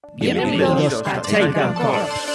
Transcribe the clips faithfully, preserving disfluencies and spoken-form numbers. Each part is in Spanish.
Bienvenidos a Chaingun Corps.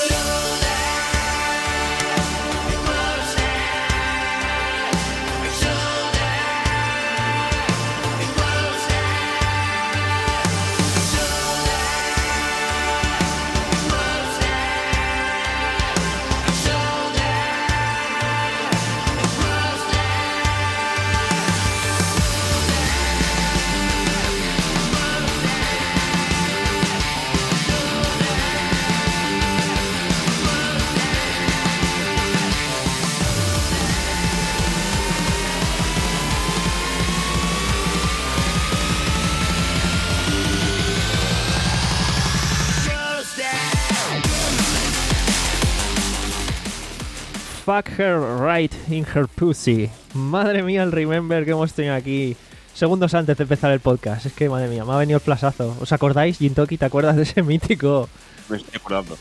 Fuck her right in her pussy. Madre mía, el remember que hemos tenido aquí segundos antes de empezar el podcast. Es que, madre mía, me ha venido el plasazo. ¿Os acordáis, Jintoki? ¿Te acuerdas de ese mítico? Me estoy acordando.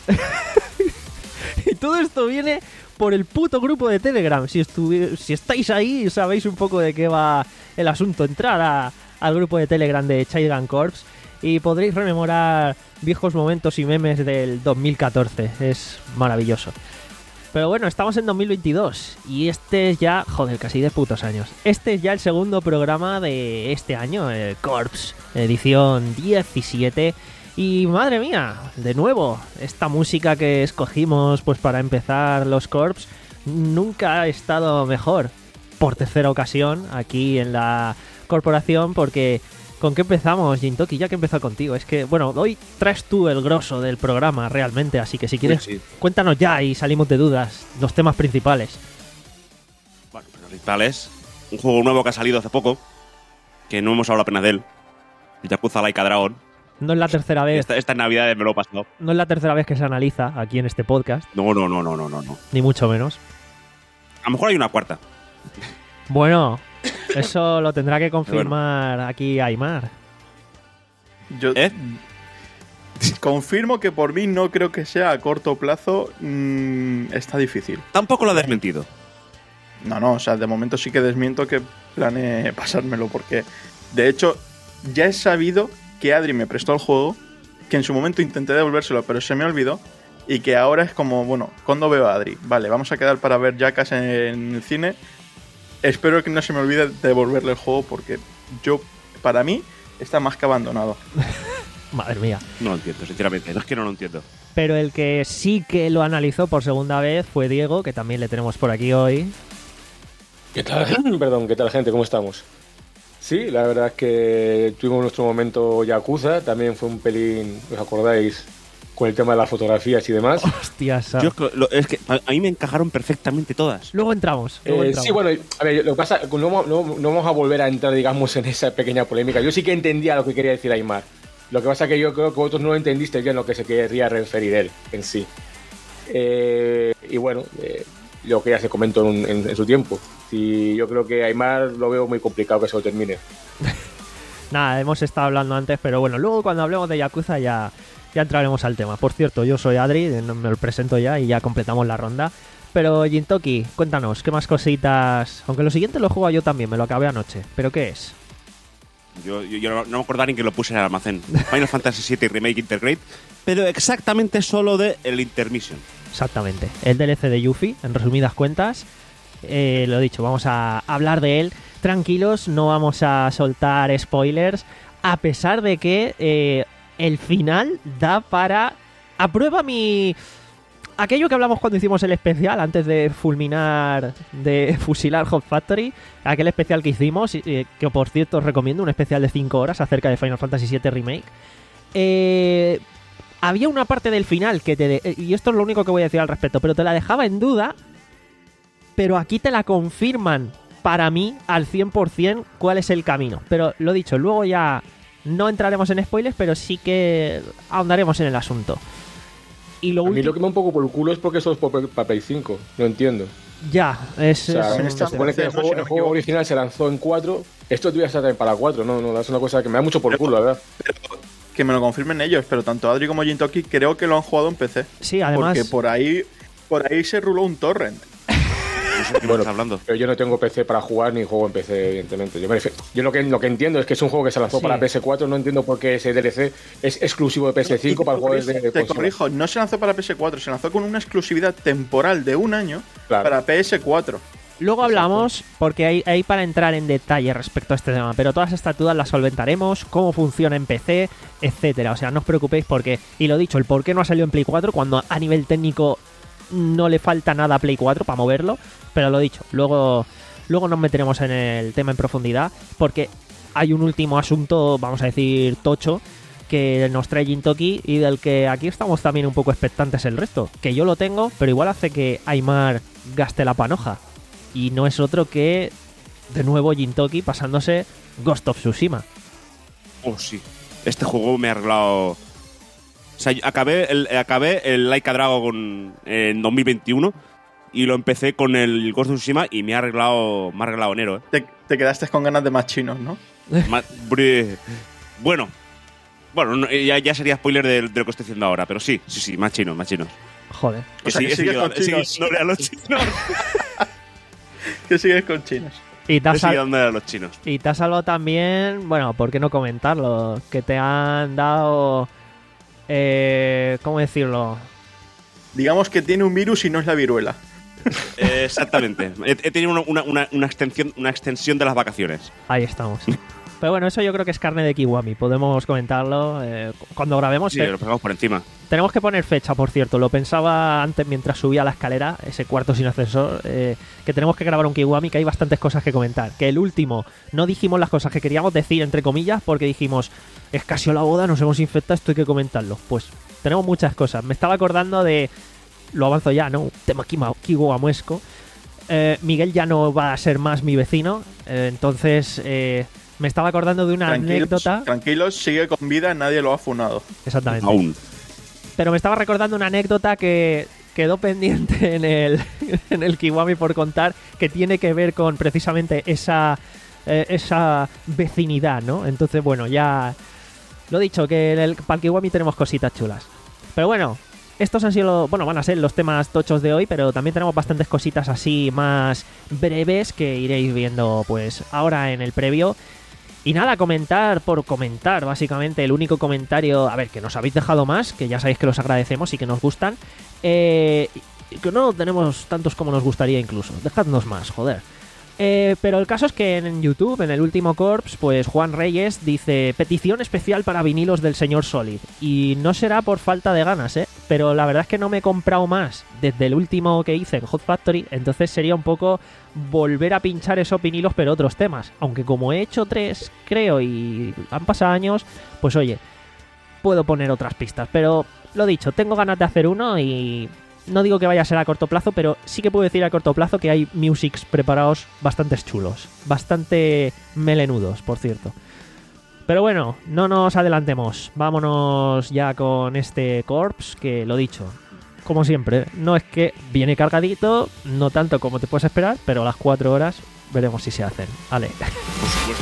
Y todo esto viene por el puto grupo de Telegram. Si, estuvi- si estáis ahí, sabéis un poco de qué va el asunto. Entrar a, al grupo de Telegram de Chaingun Corps y podréis rememorar viejos momentos y memes del dos mil catorce. Es maravilloso. Pero bueno, estamos en dos mil veintidós y este es ya, joder, casi de putos años. Este es ya el segundo programa de este año, el Corps, edición diecisiete. Y madre mía, de nuevo, esta música que escogimos pues para empezar los Corps nunca ha estado mejor. Por tercera ocasión aquí en la corporación, porque ¿con qué empezamos, Jintoki? Ya que he empezado contigo. Es que, bueno, hoy traes tú el grosso del programa realmente, así que si quieres, Sí, sí. cuéntanos ya y salimos de dudas los temas principales. Bueno, pero principal es un juego nuevo que ha salido hace poco, que no hemos hablado apenas de él, el Yakuza Laika Dragon. No es la tercera vez, Esta, esta Navidad me lo he pasado. no es la tercera vez que se analiza aquí en este podcast, No, no, no, no, no, no, no. ni mucho menos. A lo mejor hay una cuarta. Bueno, eso lo tendrá que confirmar aquí Aymar. Yo ¿Eh? confirmo que por mí no creo que sea a corto plazo. Mmm, está difícil. Tampoco lo he desmentido. No, no, o sea, de momento sí que desmiento que planee pasármelo, porque de hecho ya he sabido que Adri me prestó el juego, que en su momento intenté devolvérselo, pero se me olvidó, y que ahora es como, bueno, ¿cuándo veo a Adri? Vale, vamos a quedar para ver Jackass en el cine. Espero que no se me olvide devolverle el juego, porque yo, para mí, está más que abandonado. Madre mía. No lo entiendo, sinceramente. No es que no lo entiendo. Pero el que sí que lo analizó por segunda vez fue Diego, que también le tenemos por aquí hoy. ¿Qué tal? Perdón, ¿qué tal, gente? ¿Cómo estamos? Sí, la verdad es que tuvimos nuestro momento Yakuza, también fue un pelín, ¿os acordáis? Con el tema de las fotografías y demás. Hostias. Yo, lo- es que a, a mí me encajaron perfectamente todas. Luego entramos. Luego Eh, entramos. sí, bueno, a ver, lo que pasa, no, vamos- no, no vamos a volver a entrar, digamos, en esa pequeña polémica. Yo sí que entendía lo que quería decir Aymar. Lo que pasa es que yo creo que vosotros no entendiste bien lo que se quería referir él en sí. Eh, y bueno, eh, lo que ya se comentó en, en- en su tiempo. Sí, yo creo que Aymar lo veo muy complicado que se lo termine. Nada, hemos estado hablando antes, pero bueno, luego cuando hablemos de Yakuza ya, ya entraremos al tema. Por cierto, yo soy Adri, no- me lo presento ya y ya completamos la ronda. Pero Jintoki, cuéntanos, ¿qué más cositas? Aunque lo siguiente lo juego yo también, me lo acabé anoche. ¿Pero qué es? Yo, yo, yo no, no me acordaba ni que lo puse en el almacén. Final Fantasy siete Remake Integrate, pero exactamente solo de el Intermission. Exactamente, el D L C de Yuffie, en resumidas cuentas. Eh, lo dicho, vamos a hablar de él. Tranquilos, no vamos a soltar spoilers, a pesar de que eh, el final da para... Aprueba mi... Aquello que hablamos cuando hicimos el especial, antes de fulminar, de fusilar Hot Factory, aquel especial que hicimos, eh, que por cierto os recomiendo, un especial de cinco horas acerca de Final Fantasy siete Remake. Eh... Había una parte del final que te... De- y esto es lo único que voy a decir al respecto, pero te la dejaba en duda, pero aquí te la confirman para mí al cien por ciento cuál es el camino. Pero lo dicho, luego ya no entraremos en spoilers, pero sí que ahondaremos en el asunto. Y lo A mí último... lo que me da un poco por el culo es porque eso es para Play cinco. No entiendo. Ya, es... O sea, es- también se está supone que el ¿no? juego, Si no el me juego equivoco. original se lanzó en cuatro. Esto debería estar también para cuatro. No, no, es una cosa que me da mucho por culo, la verdad. Que me lo confirmen ellos, pero tanto Adri como Jintoki creo que lo han jugado en P C. Sí, además... Porque por ahí, por ahí se ruló un torrent. sé de qué Bueno, me estás hablando. Pero yo no tengo P C para jugar ni juego en P C, evidentemente. Yo, me refiero- yo lo, que, lo que entiendo es que es un juego que se lanzó Sí. para P S cuatro. No entiendo por qué ese D L C es exclusivo de P S cinco Y te para jugadores de, corrijo, de Te consola. corrijo, no se lanzó para P S cuatro, se lanzó con una exclusividad temporal de un año Claro. para P S cuatro. Luego hablamos, porque hay, hay para entrar en detalle respecto a este tema, pero todas estas dudas las solventaremos, cómo funciona en P C, etcétera. O sea, no os preocupéis porque, y lo dicho, el por qué no ha salido en Play cuatro cuando a nivel técnico no le falta nada a Play cuatro para moverlo, pero lo dicho, luego, luego nos meteremos en el tema en profundidad, porque hay un último asunto, vamos a decir, tocho, que nos trae Gintoki y del que aquí estamos también un poco expectantes el resto, que yo lo tengo, pero igual hace que Aymar gaste la panoja. Y no es otro que, de nuevo, Gintoki pasándose Ghost of Tsushima. Oh, sí. Este juego me ha arreglado... O sea, yo acabé el, acabé el Like a Dragon en dos mil veintiuno y lo empecé con el Ghost of Tsushima y me ha arreglado, me ha arreglado enero, ¿eh? Te, te quedaste con ganas de más chinos, ¿no? Ma- bre- bueno. Bueno, no, ya, ya sería spoiler de, de lo que estoy haciendo ahora, pero sí, sí, sí, más chinos, más chinos. Joder. O sea, que he sigues seguido- con he seguido chinos. dándole a los chinos. Que sigues con chinos. Y te He has, seguido sal- dándole a los chinos. y te has salvado también, bueno, ¿por qué no comentarlo? Que te han dado... Eh, ¿Cómo decirlo? Digamos que tiene un virus y no es la viruela. Eh, exactamente. He, he tenido una, una, una, una extensión, una extensión de las vacaciones. Ahí estamos. Pero bueno, eso yo creo que es carne de Kiwami. Podemos comentarlo eh, cuando grabemos. Sí, eh, lo pegamos por encima. Tenemos que poner fecha, por cierto. Lo pensaba antes mientras subía la escalera, ese cuarto sin ascensor, eh, que tenemos que grabar un Kiwami, que hay bastantes cosas que comentar. Que el último, no dijimos las cosas que queríamos decir, entre comillas, porque dijimos, es casi la boda, nos hemos infectado, esto hay que comentarlo. Pues tenemos muchas cosas. Me estaba acordando de... Lo avanzo ya, ¿no? Un tema kima- kiwamuesco. Eh, Miguel ya no va a ser más mi vecino, eh, entonces... Eh, me estaba acordando de una Tranquilos, anécdota. tranquilos, sigue con vida, nadie lo ha funado. Exactamente. Aún. Pero me estaba recordando una anécdota que quedó pendiente en el, en el Kiwami por contar, que tiene que ver con precisamente esa, eh, esa vecinidad, ¿no? Entonces, bueno, ya lo dicho, que en el, para el Kiwami tenemos cositas chulas. Pero bueno, estos han sido, lo- bueno, van a ser los temas tochos de hoy, pero también tenemos bastantes cositas así más breves que iréis viendo pues ahora en el previo. Y nada, comentar por comentar, básicamente. El único comentario, a ver, que nos habéis dejado más, que ya sabéis que los agradecemos y que nos gustan. Eh, y que no tenemos tantos como nos gustaría incluso. Dejadnos más, joder. Eh, pero el caso es que en YouTube, en el último Corps, pues Juan Reyes dice: petición especial para vinilos del señor Solid. Y no será por falta de ganas, ¿eh? Pero la verdad es que no me he comprado más desde el último que hice en Hot Factory. Entonces sería un poco volver a pinchar esos vinilos, pero otros temas. Aunque como he hecho tres, creo, y han pasado años, pues oye, puedo poner otras pistas. Pero lo dicho, tengo ganas de hacer uno y... No digo que vaya a ser a corto plazo, pero sí que puedo decir a corto plazo que hay musics preparados bastante chulos. Bastante melenudos, por cierto. Pero bueno, no nos adelantemos. Vámonos ya con este Corps, que lo dicho, como siempre, no es que viene cargadito, no tanto como te puedes esperar, pero a las cuatro horas veremos si se hacen. Vale. Por supuesto.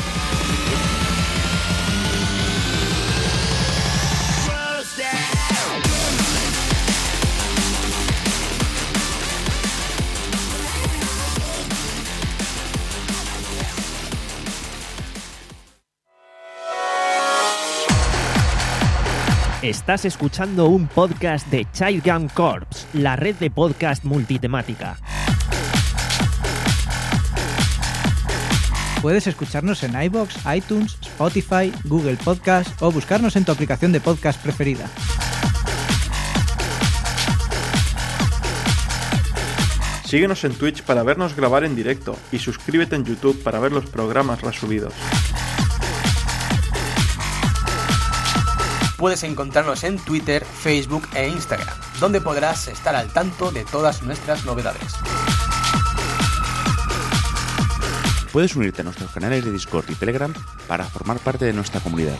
Estás escuchando un podcast de Child Gun Corps, la red de podcast multitemática. Puedes escucharnos en iVoox, iTunes, Spotify, Google Podcast o buscarnos en tu aplicación de podcast preferida. Síguenos en Twitch para vernos grabar en directo y suscríbete en YouTube para ver los programas resubidos. Puedes encontrarnos en Twitter, Facebook e Instagram, donde podrás estar al tanto de todas nuestras novedades. Puedes unirte a nuestros canales de Discord y Telegram para formar parte de nuestra comunidad.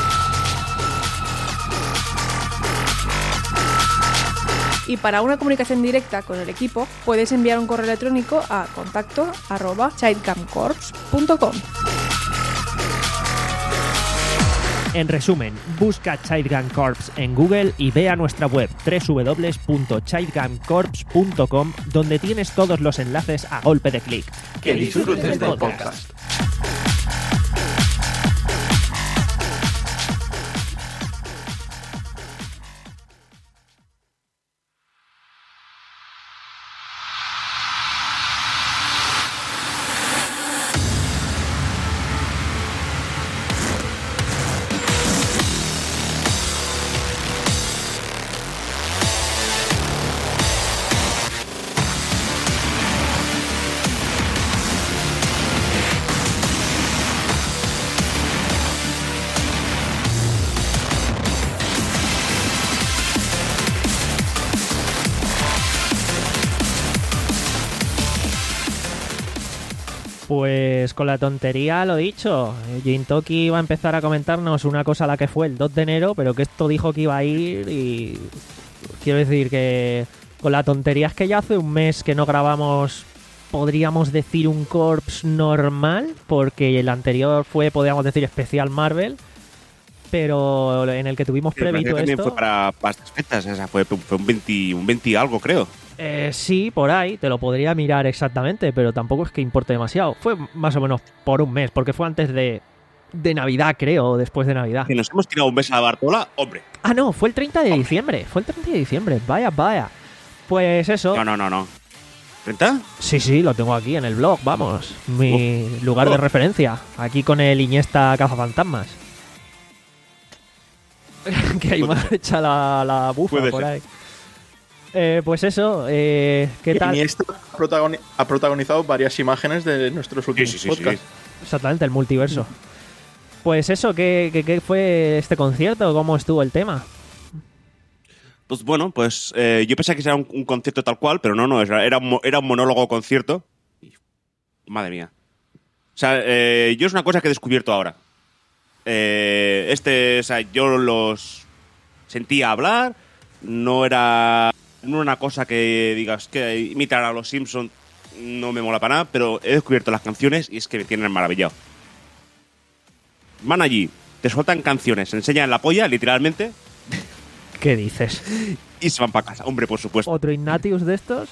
Y para una comunicación directa con el equipo, puedes enviar un correo electrónico a contacto arroba childcamcorps punto com. En resumen, busca Childgun Corps en Google y ve a nuestra web doble u doble u doble u punto childgun corps punto com, donde tienes todos los enlaces a golpe de clic. Que disfrutes del podcast. Pues con la tontería lo dicho, Jintoki va a empezar a comentarnos una cosa a la que fue el dos de enero, pero que esto dijo que iba a ir y quiero decir que con la tontería es que ya hace un mes que no grabamos, podríamos decir, un Corps normal, porque el anterior fue, podríamos decir, especial Marvel, pero en el que tuvimos Sí, pero previsto también esto... fue para, para estas fechas, o sea, fue, fue un veinte, un veinte y algo, creo. Eh, sí, por ahí, te lo podría mirar exactamente, pero tampoco es que importe demasiado. Fue más o menos por un mes, porque fue antes de, de Navidad, creo, o después de Navidad. Que nos hemos tirado un mes a la Bartola, hombre. Ah, no, fue el treinta de diciembre, fue el treinta de diciembre, vaya, vaya. Pues eso... No, no, no, no. ¿treinta? Sí, sí, lo tengo aquí en el blog, vamos. Mi Oh. lugar de Oh. referencia, aquí con el Iniesta Cazafantasmas. Que ahí me ha hecho la, la bufa Puede por ser. ahí. Eh, pues eso, eh, ¿qué tal? Iniesta ha protagoni- ha protagonizado varias imágenes de nuestros últimos sí, sí, podcasts. Exactamente, el multiverso. Pues eso, ¿qué, qué, qué fue este concierto? ¿Cómo estuvo el tema? Pues bueno, pues eh, yo pensé que era un, un concierto tal cual, pero no, no, era, era, un, mo- era un monólogo concierto. Y, madre mía. O sea, eh, yo es una cosa que he descubierto ahora. Eh, este, o sea, yo los sentía hablar, no era, no era una cosa que digas que imitar a los Simpsons no me mola para nada, pero he descubierto las canciones y es que me tienen maravillado. Van allí, te sueltan canciones, se enseñan la polla, literalmente, ¿Qué dices? y se van para casa. Hombre, por supuesto. ¿Otro Ignatius de estos?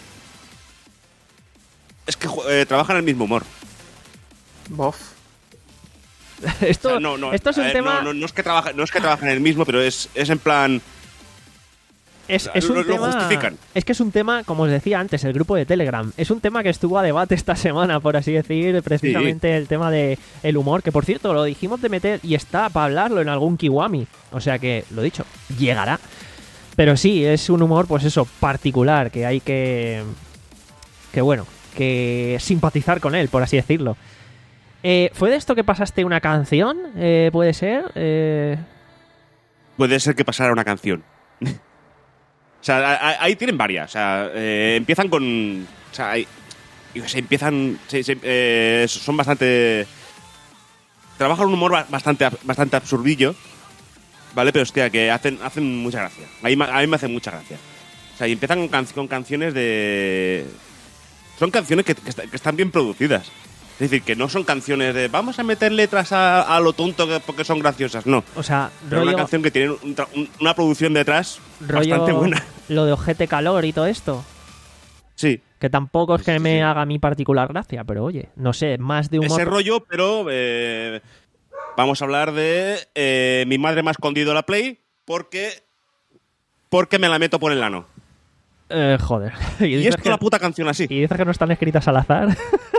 Es que eh, trabajan el mismo humor. Bof. esto, O sea, no, no, esto es a un ver, tema... No, no, no es que trabajen, no es que trabajen el mismo, pero es, es en plan. Es, es un Lo- lo tema, justifican. es que es un tema, como os decía antes, el grupo de Telegram. Es un tema que estuvo a debate esta semana, por así decir, precisamente el tema de el humor, que por cierto lo dijimos de meter y está para hablarlo en algún Kiwami. O sea que, lo dicho, llegará. Pero sí, es un humor, pues eso, particular, que hay que... que bueno, que simpatizar con él, por así decirlo. Eh, ¿Fue de esto que pasaste una canción? Eh, ¿Puede ser? Eh... Puede ser que pasara una canción. O sea, a- a- ahí tienen varias. O sea, eh, empiezan con. O sea, hay- yo qué sé, empiezan. se- se- eh, son bastante. Trabajan un humor ba- bastante, ab- bastante absurdillo. ¿Vale? Pero hostia, que hacen, hacen mucha gracia. A mí, ma- a mí me hacen mucha gracia. O sea, y empiezan con, can- con canciones de. Son canciones que, que est- que están bien producidas. Es decir, que no son canciones de vamos a meter letras a, a lo tonto que- porque son graciosas. No. O sea, Pero rollo, una canción que tiene un tra- un- una producción detrás rollo bastante buena. lo de ojete calor y todo esto. Sí. Que tampoco es que Sí, sí, me sí. haga a mí particular gracia, pero oye, no sé, más de humor. Ese rollo, pero eh, vamos a hablar de eh, mi madre me ha escondido la Play porque porque me la meto por el ano. Eh, joder. y, Y dices esto que, la puta canción así. y dices que no están escritas al azar.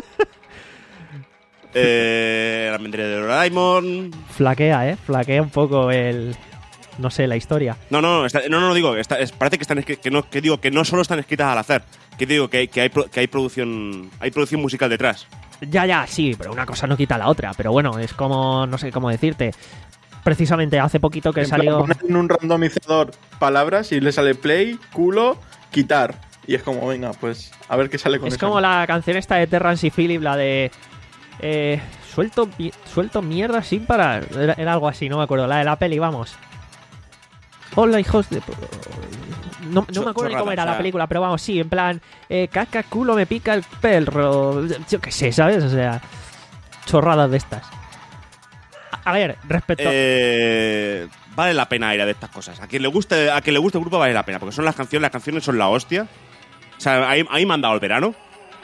Eh, la almendrera de Doraemon. Flaquea, ¿eh? Flaquea un poco el... no sé, la historia. No, no, está- no, no, digo, está- es- parece que están escri- que no, que digo que no solo están escritas al azar. Que digo que, hay- que hay pro- que hay producción hay producción musical detrás. Ya, ya, sí, pero una cosa no quita la otra. Pero bueno, es como, no sé cómo decirte. Precisamente hace poquito que En plan, salió... ponen en un randomizador palabras y le sale play, culo, quitar. Y es como, venga, pues a ver qué sale con Es eso. como la canción esta de Terrance y Phillip, la de... Eh, suelto, mi- suelto mierda sin parar. Era, era algo así, no me acuerdo. La de la peli, vamos. Hola, hijos de... No, no me acuerdo ni cómo Chorrada, era o la sea- película, pero vamos, sí, en plan... Eh, caca, culo, me pica el perro. Yo qué sé, ¿sabes? O sea, chorradas de estas. A ver, respecto... Eh, vale la pena ir a de estas cosas. A quien le guste, a quien le guste el grupo vale la pena, porque son las canciones, las canciones son la hostia. O sea, ahí, ahí me han dado el verano.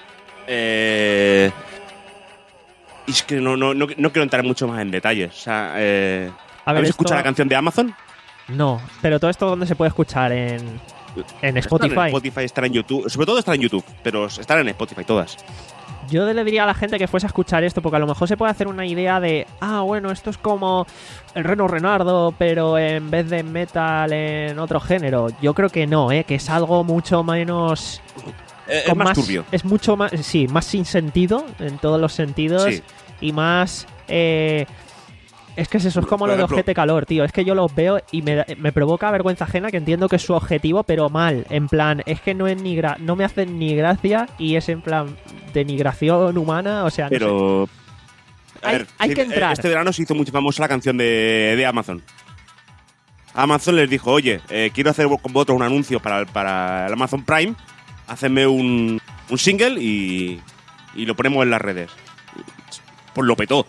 Eh, y es que no, no, no, no quiero entrar mucho más en detalles. O sea, eh, A ver, ¿habéis esto- escuchado la canción de Amazon? No, pero todo esto ¿dónde se puede escuchar? En, en Spotify. Están en Spotify, estará en YouTube. Sobre todo estará en YouTube, pero están en Spotify todas. Yo le diría a la gente que fuese a escuchar esto, porque a lo mejor se puede hacer una idea de, ah, bueno, esto es como el Reno Renardo, pero en vez de metal en otro género. Yo creo que no, ¿eh? Que es algo mucho menos... Eh, es con más turbio. Es mucho más, sí, más sin sentido en todos los sentidos Sí. y más... Eh, es que es eso, es como Por lo de ejemplo- Ojete Calor, tío. Es que yo los veo y me, da- me provoca vergüenza ajena, que entiendo que es su objetivo, pero mal. En plan, es que no es ni gra- no me hacen ni gracia y es en plan denigración humana, o sea, no sé. Pero... A Hay- ver, hay sí, que entrar. Este verano se hizo muy famosa la canción de, de Amazon. Amazon les dijo, oye, eh, quiero hacer con vosotros un anuncio para, para el Amazon Prime, hacedme un, un single y, y lo ponemos en las redes. Pues lo petó.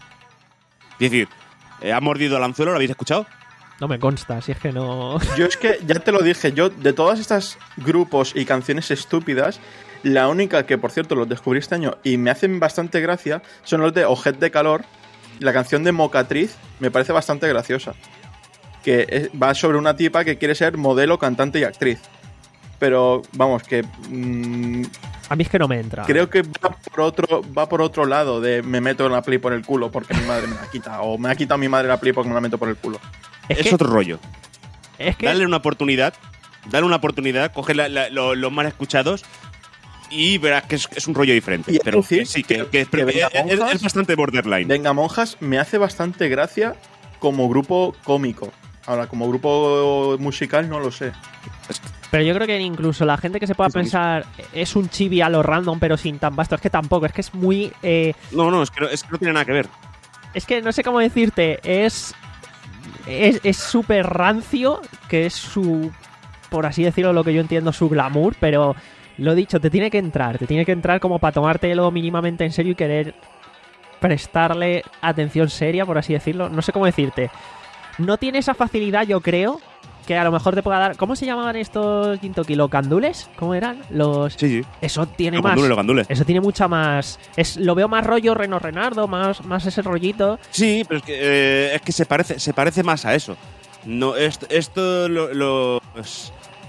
Es decir, eh, ha mordido el anzuelo, ¿lo habéis escuchado? No me consta, si es que no... Yo es que, ya te lo dije, yo de todas estas grupos y canciones estúpidas, la única que, por cierto, los descubrí este año y me hacen bastante gracia son los de Ojet de Calor. La canción de Mocatriz me parece bastante graciosa. Que es- va sobre una tipa que quiere ser modelo, cantante y actriz. Pero, vamos, que... mm, A mí es que no me entra. creo que va por otro va por otro lado de me meto la Play por el culo porque mi madre me la quita. O me ha quitado mi madre la Play porque me la meto por el culo. Es, Es, que, otro rollo. es que... Dale una oportunidad, dale una oportunidad, coge la- la- lo- los más escuchados y verás que es, es un rollo diferente. Y es Pero decir, que sí, que, que- que es, que Venga es- es- Monjas- es bastante borderline. Venga Monjas me hace bastante gracia como grupo cómico. Ahora, como grupo musical no lo sé. Pero yo creo que incluso la gente que se pueda Es lo pensar es un chibi a lo random, pero sin tan vasto. Es que tampoco, es que es muy... eh, No, no, es que no, es que no tiene nada que ver. es que no sé cómo decirte, es... Es es súper rancio, que es su... Por así decirlo, lo que yo entiendo, su glamour, pero... Lo dicho, te tiene que entrar, te tiene que entrar como para tomártelo mínimamente en serio y querer prestarle atención seria, por así decirlo. No sé cómo decirte. No tiene esa facilidad, yo creo, que a lo mejor te pueda dar... ¿Cómo se llamaban estos Gintoki? ¿Los gandules? ¿Cómo eran? Los... Sí, sí. Eso tiene Los más... gandules, los gandules. Eso tiene mucha más... Es, lo veo más rollo Reno Renardo, más, más ese rollito. Sí, pero es que, eh, es que se, parece, se parece más a eso. No, esto, esto lo... lo- es,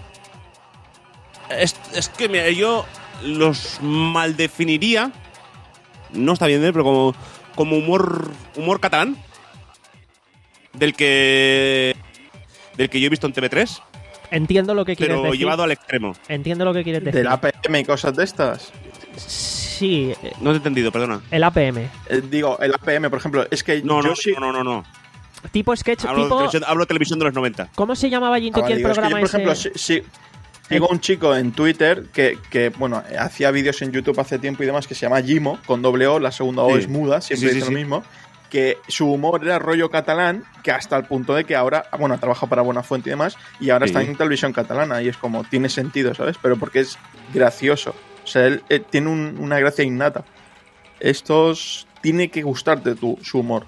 es, es que mira, yo los maldefiniría, no está bien, ¿eh? Pero como, como humor, humor catalán, del que del que yo he visto en T V tres, Entiendo lo que quieres pero decir. llevado al extremo. Entiendo lo que quieres decir. Del A P M y cosas de estas. Sí, eh, No te he entendido, perdona. el A P M. Eh, digo, el A P M, por ejemplo, es que No, yo no, sí... no, no, no, no. Tipo sketch, Hablo, tipo... de televisión, hablo de televisión de los noventa. ¿Cómo se llamaba Ah, Gintoki vale, el digo, es que yo, programa por ejemplo, ese? sí, sí, sigo un chico en Twitter que, que, bueno, hacía vídeos en YouTube hace tiempo y demás que se llama Gimo, con doble O, la segunda O Sí. es muda, siempre Sí, sí, dice sí. lo mismo, que su humor era rollo catalán, que hasta el punto de que ahora, bueno, trabaja para Buenafuente y demás, y ahora Sí. está en televisión catalana, y es como, tiene sentido, ¿sabes? Pero porque es gracioso. O sea, él eh, tiene un- una gracia innata. Estos... Tiene que gustarte tu, su humor.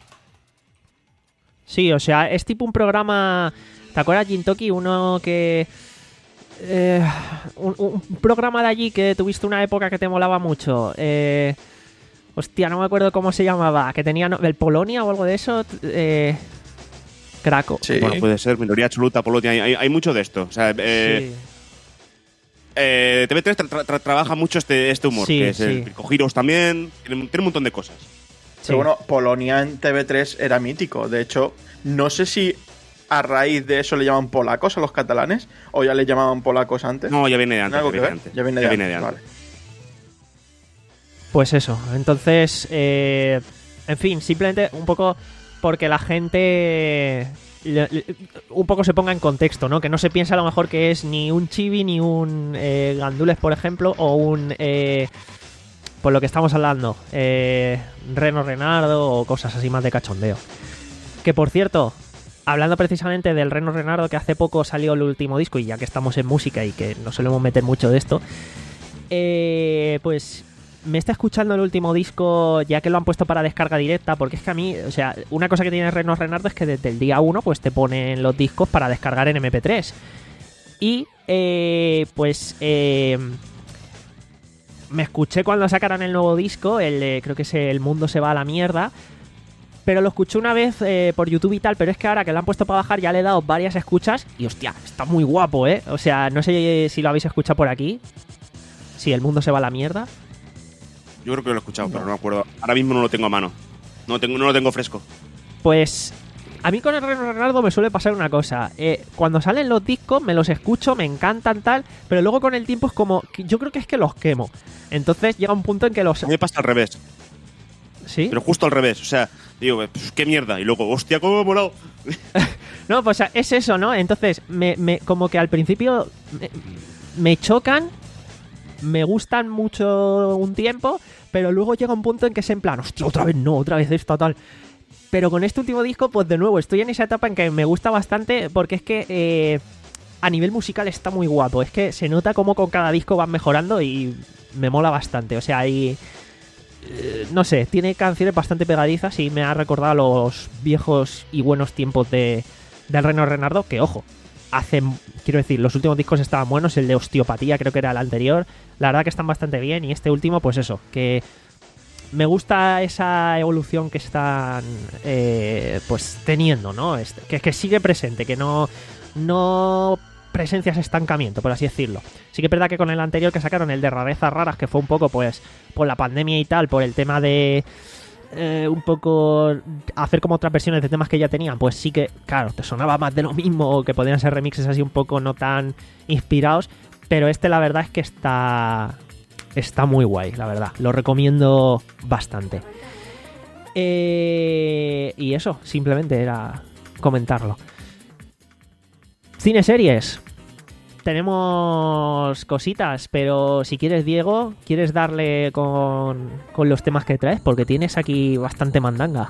Sí, o sea, es tipo un programa... ¿Te acuerdas, Gintoki? Uno que... eh, un, un programa de allí que tuviste una época que te molaba mucho. Eh, hostia, no me acuerdo cómo se llamaba. Que tenía... no- ¿El Polonia o algo de eso? Eh, Craco. Sí. Bueno, puede ser, minoría absoluta, Polonia, hay, hay, hay mucho de esto. O sea, eh, Sí. eh, T V tres tra- tra- trabaja mucho este, este humor, Sí, que es sí. el Pico Giros también, tiene, tiene un montón de cosas. Sí. Pero bueno, Polonia en T V tres era mítico. De hecho, no sé si a raíz de eso le llaman polacos a los catalanes o ya le llamaban polacos antes. No, ya viene de ¿Tiene antes. algo Ya que viene, ver? de antes. Ya viene de antes. Vale. Pues eso, entonces, eh, en fin, simplemente un poco porque la gente le- le- un poco se ponga en contexto, ¿no? Que no se piensa a lo mejor que es ni un chibi, ni un eh, gandules, por ejemplo, o un, eh, por lo que estamos hablando, eh, Reno Renardo o cosas así más de cachondeo. Que por cierto, hablando precisamente del Reno Renardo, que hace poco salió el último disco, y ya que estamos en música y que no solemos meter mucho de esto, eh, pues me está escuchando el último disco ya que lo han puesto para descarga directa, porque es que a mí, o sea, una cosa que tiene Reno Renardo es que desde el día uno pues te ponen los discos para descargar en eme pe tres. Y eh, pues eh, me escuché cuando sacaron el nuevo disco, el eh, creo que es El Mundo se va a la mierda, pero lo escuché una vez eh, por YouTube y tal, pero es que ahora que lo han puesto para bajar ya le he dado varias escuchas y hostia, está muy guapo, ¿eh? O sea, no sé si lo habéis escuchado por aquí. Sí, El Mundo se va a la mierda. Yo creo que lo he escuchado, no. pero no me acuerdo. Ahora mismo no lo tengo a mano. No, tengo, no lo tengo fresco. Pues a mí con el Reno Renardo me suele pasar una cosa. Eh, cuando salen los discos me los escucho, me encantan tal, pero luego con el tiempo es como... Yo creo que es que los quemo. Entonces llega un punto en que los... A mí me pasa al revés. ¿Sí? Pero justo al revés. O sea, digo, pues, qué mierda. Y luego, hostia, cómo me ha molado. No, pues es eso, ¿no? Entonces, me, me, como que al principio me, me chocan, me gustan mucho un tiempo, pero luego llega un punto en que es en plan, hostia, otra vez no, otra vez esto, tal. Pero con este último disco, pues de nuevo, estoy en esa etapa en que me gusta bastante, porque es que eh, a nivel musical está muy guapo. Es que se nota como con cada disco van mejorando y me mola bastante. O sea, hay... no sé, tiene canciones bastante pegadizas y me ha recordado los viejos y buenos tiempos de del Reno Renardo, que ojo, hace, quiero decir, los últimos discos estaban buenos, el de Osteopatía creo que era el anterior, la verdad que están bastante bien, y este último pues eso, que me gusta esa evolución que están eh, pues teniendo, ¿no? Que, que sigue presente, que no no presencia ese estancamiento, por así decirlo. Sí que es verdad que con el anterior que sacaron, el de Rarezas Raras, que fue un poco pues por la pandemia y tal, por el tema de eh, un poco hacer como otras versiones de temas que ya tenían, pues sí que, claro, te sonaba más de lo mismo, que podían ser remixes así un poco no tan inspirados, pero este la verdad es que está está muy guay, la verdad, lo recomiendo bastante. Eh, y eso, simplemente era comentarlo. Cine series. Tenemos cositas, pero si quieres, Diego, ¿quieres darle con, con los temas que traes? Porque tienes aquí bastante mandanga.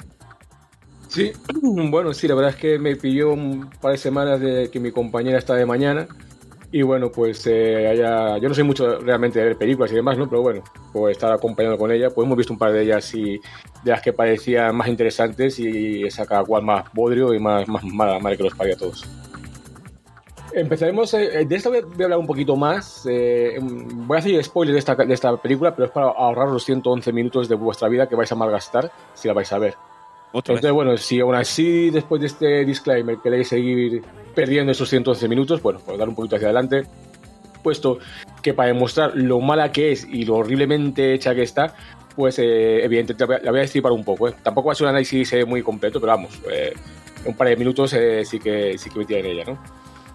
Sí, bueno, sí, la verdad es que me pilló un par de semanas de que mi compañera está de mañana. Y bueno, pues eh, haya, yo no soy mucho realmente de ver películas y demás, ¿no? Pero bueno, pues estar acompañando con ella, pues hemos visto un par de ellas y de las que parecían más interesantes y esa cada cual más bodrio y más, más mala madre que los parió a todos. Empezaremos, eh, de esta voy a hablar un poquito más, eh, voy a hacer spoilers de esta, de esta película, pero es para ahorrar los ciento once minutos de vuestra vida que vais a malgastar si la vais a ver. ¿Otra Entonces, vez? bueno, si aún así, después de este disclaimer, queréis seguir perdiendo esos ciento once minutos, bueno, pues dar un poquito hacia adelante, puesto que para demostrar lo mala que es y lo horriblemente hecha que está, pues eh, evidentemente la voy a destripar un poco, ¿eh? Tampoco va a ser un análisis eh, muy completo, pero vamos, eh, un par de minutos eh, sí que sí que metía en ella, ¿no?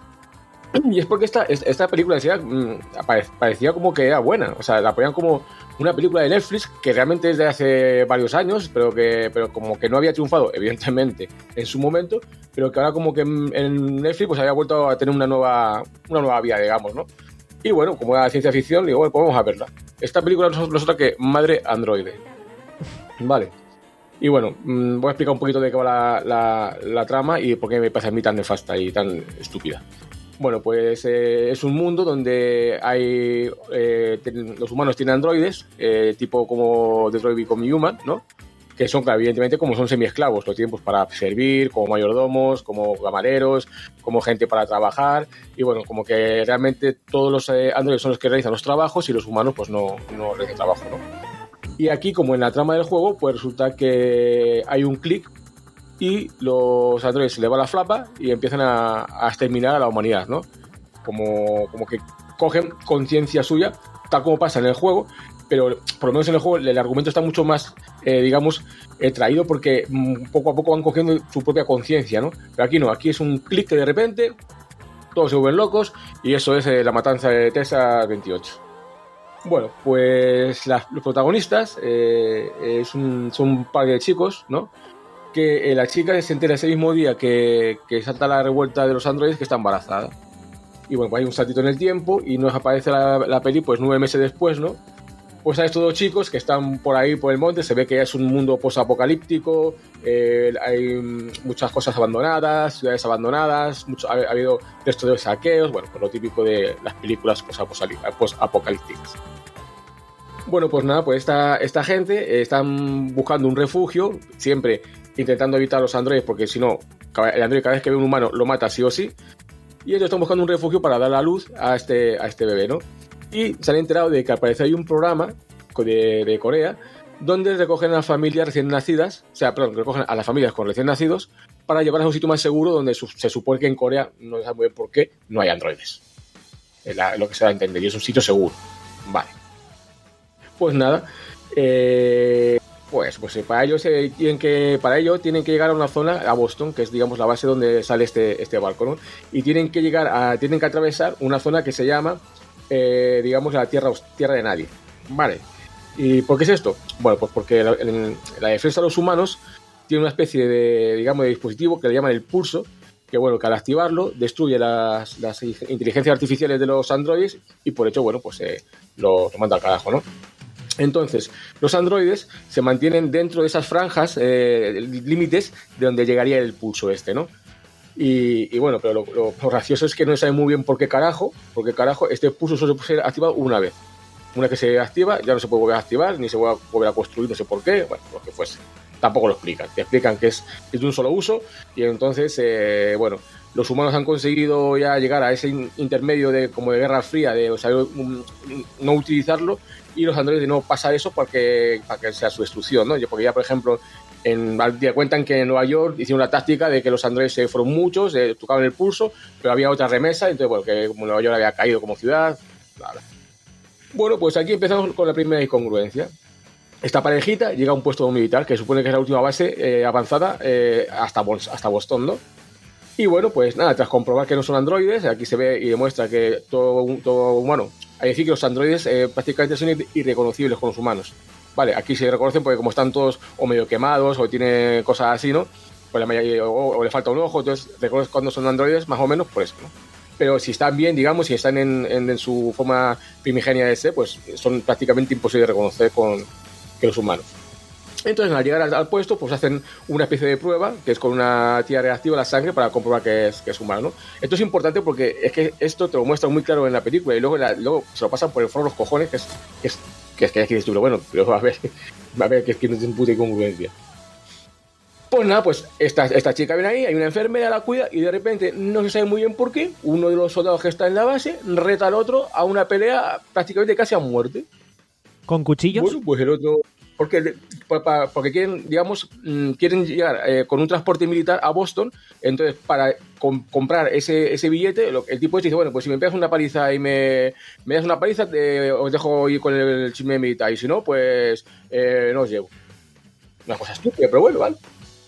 Y es porque esta, esta película decía, mmm, parecía como que era buena, o sea, la ponían como una película de Netflix que realmente es de hace varios años, pero que pero como que no había triunfado, evidentemente, en su momento, pero que ahora como que en, en Netflix pues había vuelto a tener una nueva una nueva vía, digamos, ¿no? Y bueno, como era ciencia ficción, digo, bueno, pues vamos a verla. Esta película no es otra que Madre Androide. Vale. Y bueno, mmm, voy a explicar un poquito de qué va la, la, la trama y por qué me parece a mí tan nefasta y tan estúpida. Bueno, pues eh, es un mundo donde hay eh, ten, los humanos tienen androides, eh, tipo como Detroit Become Human, ¿no? Que son, claro, evidentemente, como son semi-esclavos, los tienen pues, para servir, como mayordomos, como camareros, como gente para trabajar, y bueno, como que realmente todos los eh, androides son los que realizan los trabajos y los humanos pues no, no realizan trabajo, ¿no? Y aquí, como en la trama del juego, pues resulta que hay un clic y los androides se les va la flapa y empiezan a, a exterminar a la humanidad, ¿no? Como, como que cogen conciencia suya, tal como pasa en el juego, pero por lo menos en el juego el argumento está mucho más, eh, digamos, eh, traído porque mm, poco a poco van cogiendo su propia conciencia, ¿no? Pero aquí no, aquí es un clic que de repente todos se vuelven locos y eso es eh, la matanza de Texas veintiocho. Bueno, pues las, los protagonistas eh, es un, son un par de chicos, ¿no? Que eh, la chica se entera ese mismo día que, que salta la revuelta de los androides que está embarazada. Y bueno, pues hay un saltito en el tiempo y nos aparece la, la peli pues nueve meses después, ¿no? Pues hay estos dos chicos que están por ahí por el monte, se ve que es un mundo posapocalíptico, eh, hay muchas cosas abandonadas, ciudades abandonadas, mucho, ha, ha habido resto de saqueos, bueno, pues lo típico de las películas posapocalípticas. Bueno, pues nada, pues esta, esta gente eh, están buscando un refugio, siempre intentando evitar a los androides, porque si no, el androide cada vez que ve un humano lo mata sí o sí. Y ellos están buscando un refugio para dar la luz a este, a este bebé, ¿no? Y se han enterado de que al parecer hay un programa de, de Corea donde recogen a las familias recién nacidas, o sea, perdón, recogen a las familias con recién nacidos para llevarlas a un sitio más seguro donde su, se supone que en Corea, no se sabe muy bien por qué, no hay androides. Es la, lo que se da a entender, y es un sitio seguro. Vale. Pues nada, eh, pues, pues para ello se tienen que, para ello tienen que llegar a una zona, a Boston, que es digamos la base donde sale este, este barco, ¿no? Y tienen que llegar a, tienen que atravesar una zona que se llama, eh, digamos, la tierra, tierra de nadie. Vale. ¿Y por qué es esto? Bueno, pues porque la, la defensa de los humanos tiene una especie de, digamos, de dispositivo que le llaman el pulso, que bueno, que al activarlo destruye las, las inteligencias artificiales de los androides y por hecho, bueno, pues eh, lo, lo manda al carajo, ¿no? Entonces, los androides se mantienen dentro de esas franjas, eh, límites de donde llegaría el pulso este, ¿no? Y, y bueno, pero lo, lo, lo gracioso es que no se sabe muy bien por qué carajo, porque carajo, este pulso solo se puede ser activado una vez. Una que se activa, ya no se puede volver a activar, ni se puede volver a construir, no sé por qué, bueno, lo que fuese. Tampoco lo explican. Te explican que es, es de un solo uso y entonces, eh, bueno, los humanos han conseguido ya llegar a ese in- intermedio de como de Guerra Fría, de o sea, um, no utilizarlo, y los androides no pasa eso para que, para que sea su destrucción, ¿no? Porque ya, por ejemplo, en, cuentan que en Nueva York hicieron una táctica de que los androides se fueron muchos, eh, tocaban el pulso, pero había otra remesa, entonces, bueno, que como Nueva York había caído como ciudad, bla, bla. Bueno, pues aquí empezamos con la primera incongruencia. Esta parejita llega a un puesto militar, que supone que es la última base eh, avanzada eh, hasta, hasta Boston, ¿no? Y bueno, pues nada, tras comprobar que no son androides, aquí se ve y demuestra que todo, todo humano, hay que decir que los androides eh, prácticamente son irreconocibles con los humanos. Vale, aquí se reconocen porque como están todos o medio quemados o tienen cosas así, ¿no? Pues la mayoría, o, o le falta un ojo, entonces reconoces cuando son androides más o menos por eso, ¿no? Pero si están bien, digamos, si están en, en, en su forma primigenia de ser, pues son prácticamente imposibles de reconocer con que los humanos. Entonces, al llegar al, al puesto, pues hacen una especie de prueba, que es con una tira reactiva a la sangre para comprobar que es, que es humano, ¿no? Esto es importante porque es que esto te lo muestra muy claro en la película y luego, la, luego se lo pasan por el foro los cojones, que es que es que es que, es que, es que bueno, pero a ver, a ver, que es que no tiene puta incongruencia. Pues nada, pues esta, esta chica viene ahí, hay una enfermera, la cuida y de repente, no se sabe muy bien por qué, uno de los soldados que está en la base reta al otro a una pelea prácticamente casi a muerte. ¿Con cuchillos? Bueno, pues el otro... Porque, porque quieren, digamos, quieren llegar eh, con un transporte militar a Boston, entonces para com- comprar ese, ese billete, lo, el tipo dice, bueno, pues si me pegas una paliza y me, me das una paliza, te, os dejo ir con el chisme militar, y si no, pues eh, no os llevo. Una cosa estúpida, pero bueno, ¿vale?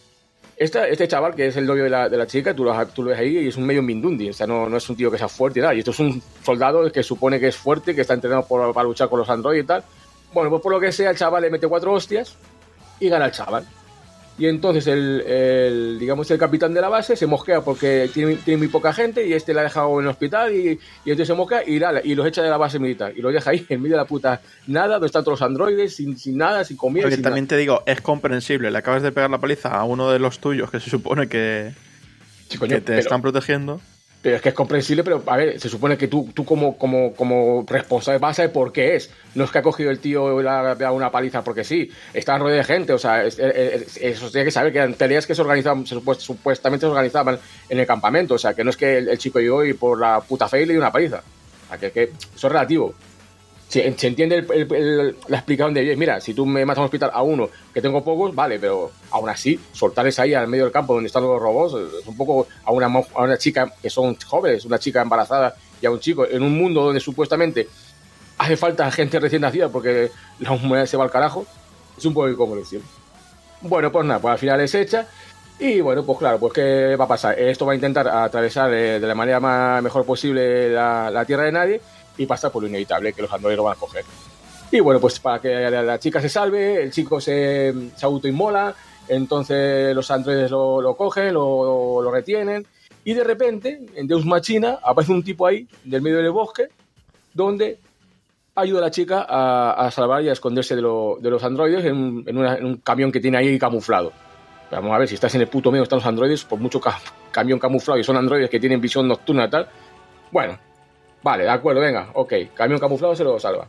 Esta, este chaval, que es el novio de la, de la chica, tú lo, tú lo ves ahí y es un medio mindundi, o sea, no, no es un tío que sea fuerte y nada, y esto es un soldado que supone que es fuerte, que está entrenado por, para luchar con los androides y tal. Bueno, pues por lo que sea, el chaval le mete cuatro hostias y gana el chaval. Y entonces el, el digamos, el capitán de la base se mosquea porque tiene, tiene muy poca gente y este la ha dejado en el hospital y, y entonces se mosquea y, la, y los echa de la base militar. Y los deja ahí en medio de la puta nada, donde están todos los androides, sin, sin nada, sin comida. Porque sin también nada. te digo, es comprensible. Le acabas de pegar la paliza a uno de los tuyos que se supone que, Sí, coño, que te pero, están protegiendo. Pero es que es comprensible, pero a ver, se supone que tú, tú como, como, como responsable vas a saber por qué es. No es que ha cogido el tío y le ha pegado una paliza porque sí. Está rodeado de gente, o sea, es, es, es, eso tiene que saber que eran peleas que se organizaban, se supuest, supuestamente se organizaban en el campamento. O sea, que no es que el, el chico llegó y por la puta fe le dio una paliza. O sea, que, que eso es relativo. Se, se entiende el, el, el, la explicación de, mira, si tú me matas a un hospital a uno que tengo pocos, vale, pero aún así, soltarles ahí al medio del campo donde están los robots, es un poco a una, a una chica que son jóvenes, una chica embarazada y a un chico, en un mundo donde supuestamente hace falta gente recién nacida porque la humanidad se va al carajo, es un poco incomprensión. Bueno, pues nada, pues al final es hecha. Y bueno, pues claro, pues ¿qué va a pasar? Esto va a intentar atravesar eh, de la manera más mejor posible la, la tierra de nadie y pasar por lo inevitable, que los androides lo van a coger. Y bueno, pues para que la, la chica se salve, el chico se, se autoinmola, entonces los androides lo, lo cogen, lo, lo retienen, y de repente, en Deus Machina, aparece un tipo ahí, del medio del bosque, donde ayuda a la chica a, a salvar y a esconderse de, lo, de los androides en, en, una, en un camión que tiene ahí camuflado. Vamos a ver, si estás en el puto medio están los androides, por mucho ca- camión camuflado, y son androides que tienen visión nocturna y tal, bueno... Vale, de acuerdo, venga, ok. Camión camuflado se lo salva.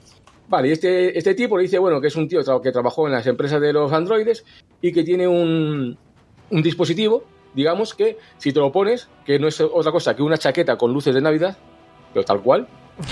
Vale, y este, este tipo le dice, bueno, que es un tío tra- que trabajó en las empresas de los androides y que tiene un, un dispositivo, digamos, que si te lo pones, que no es otra cosa que una chaqueta con luces de Navidad, pero tal cual,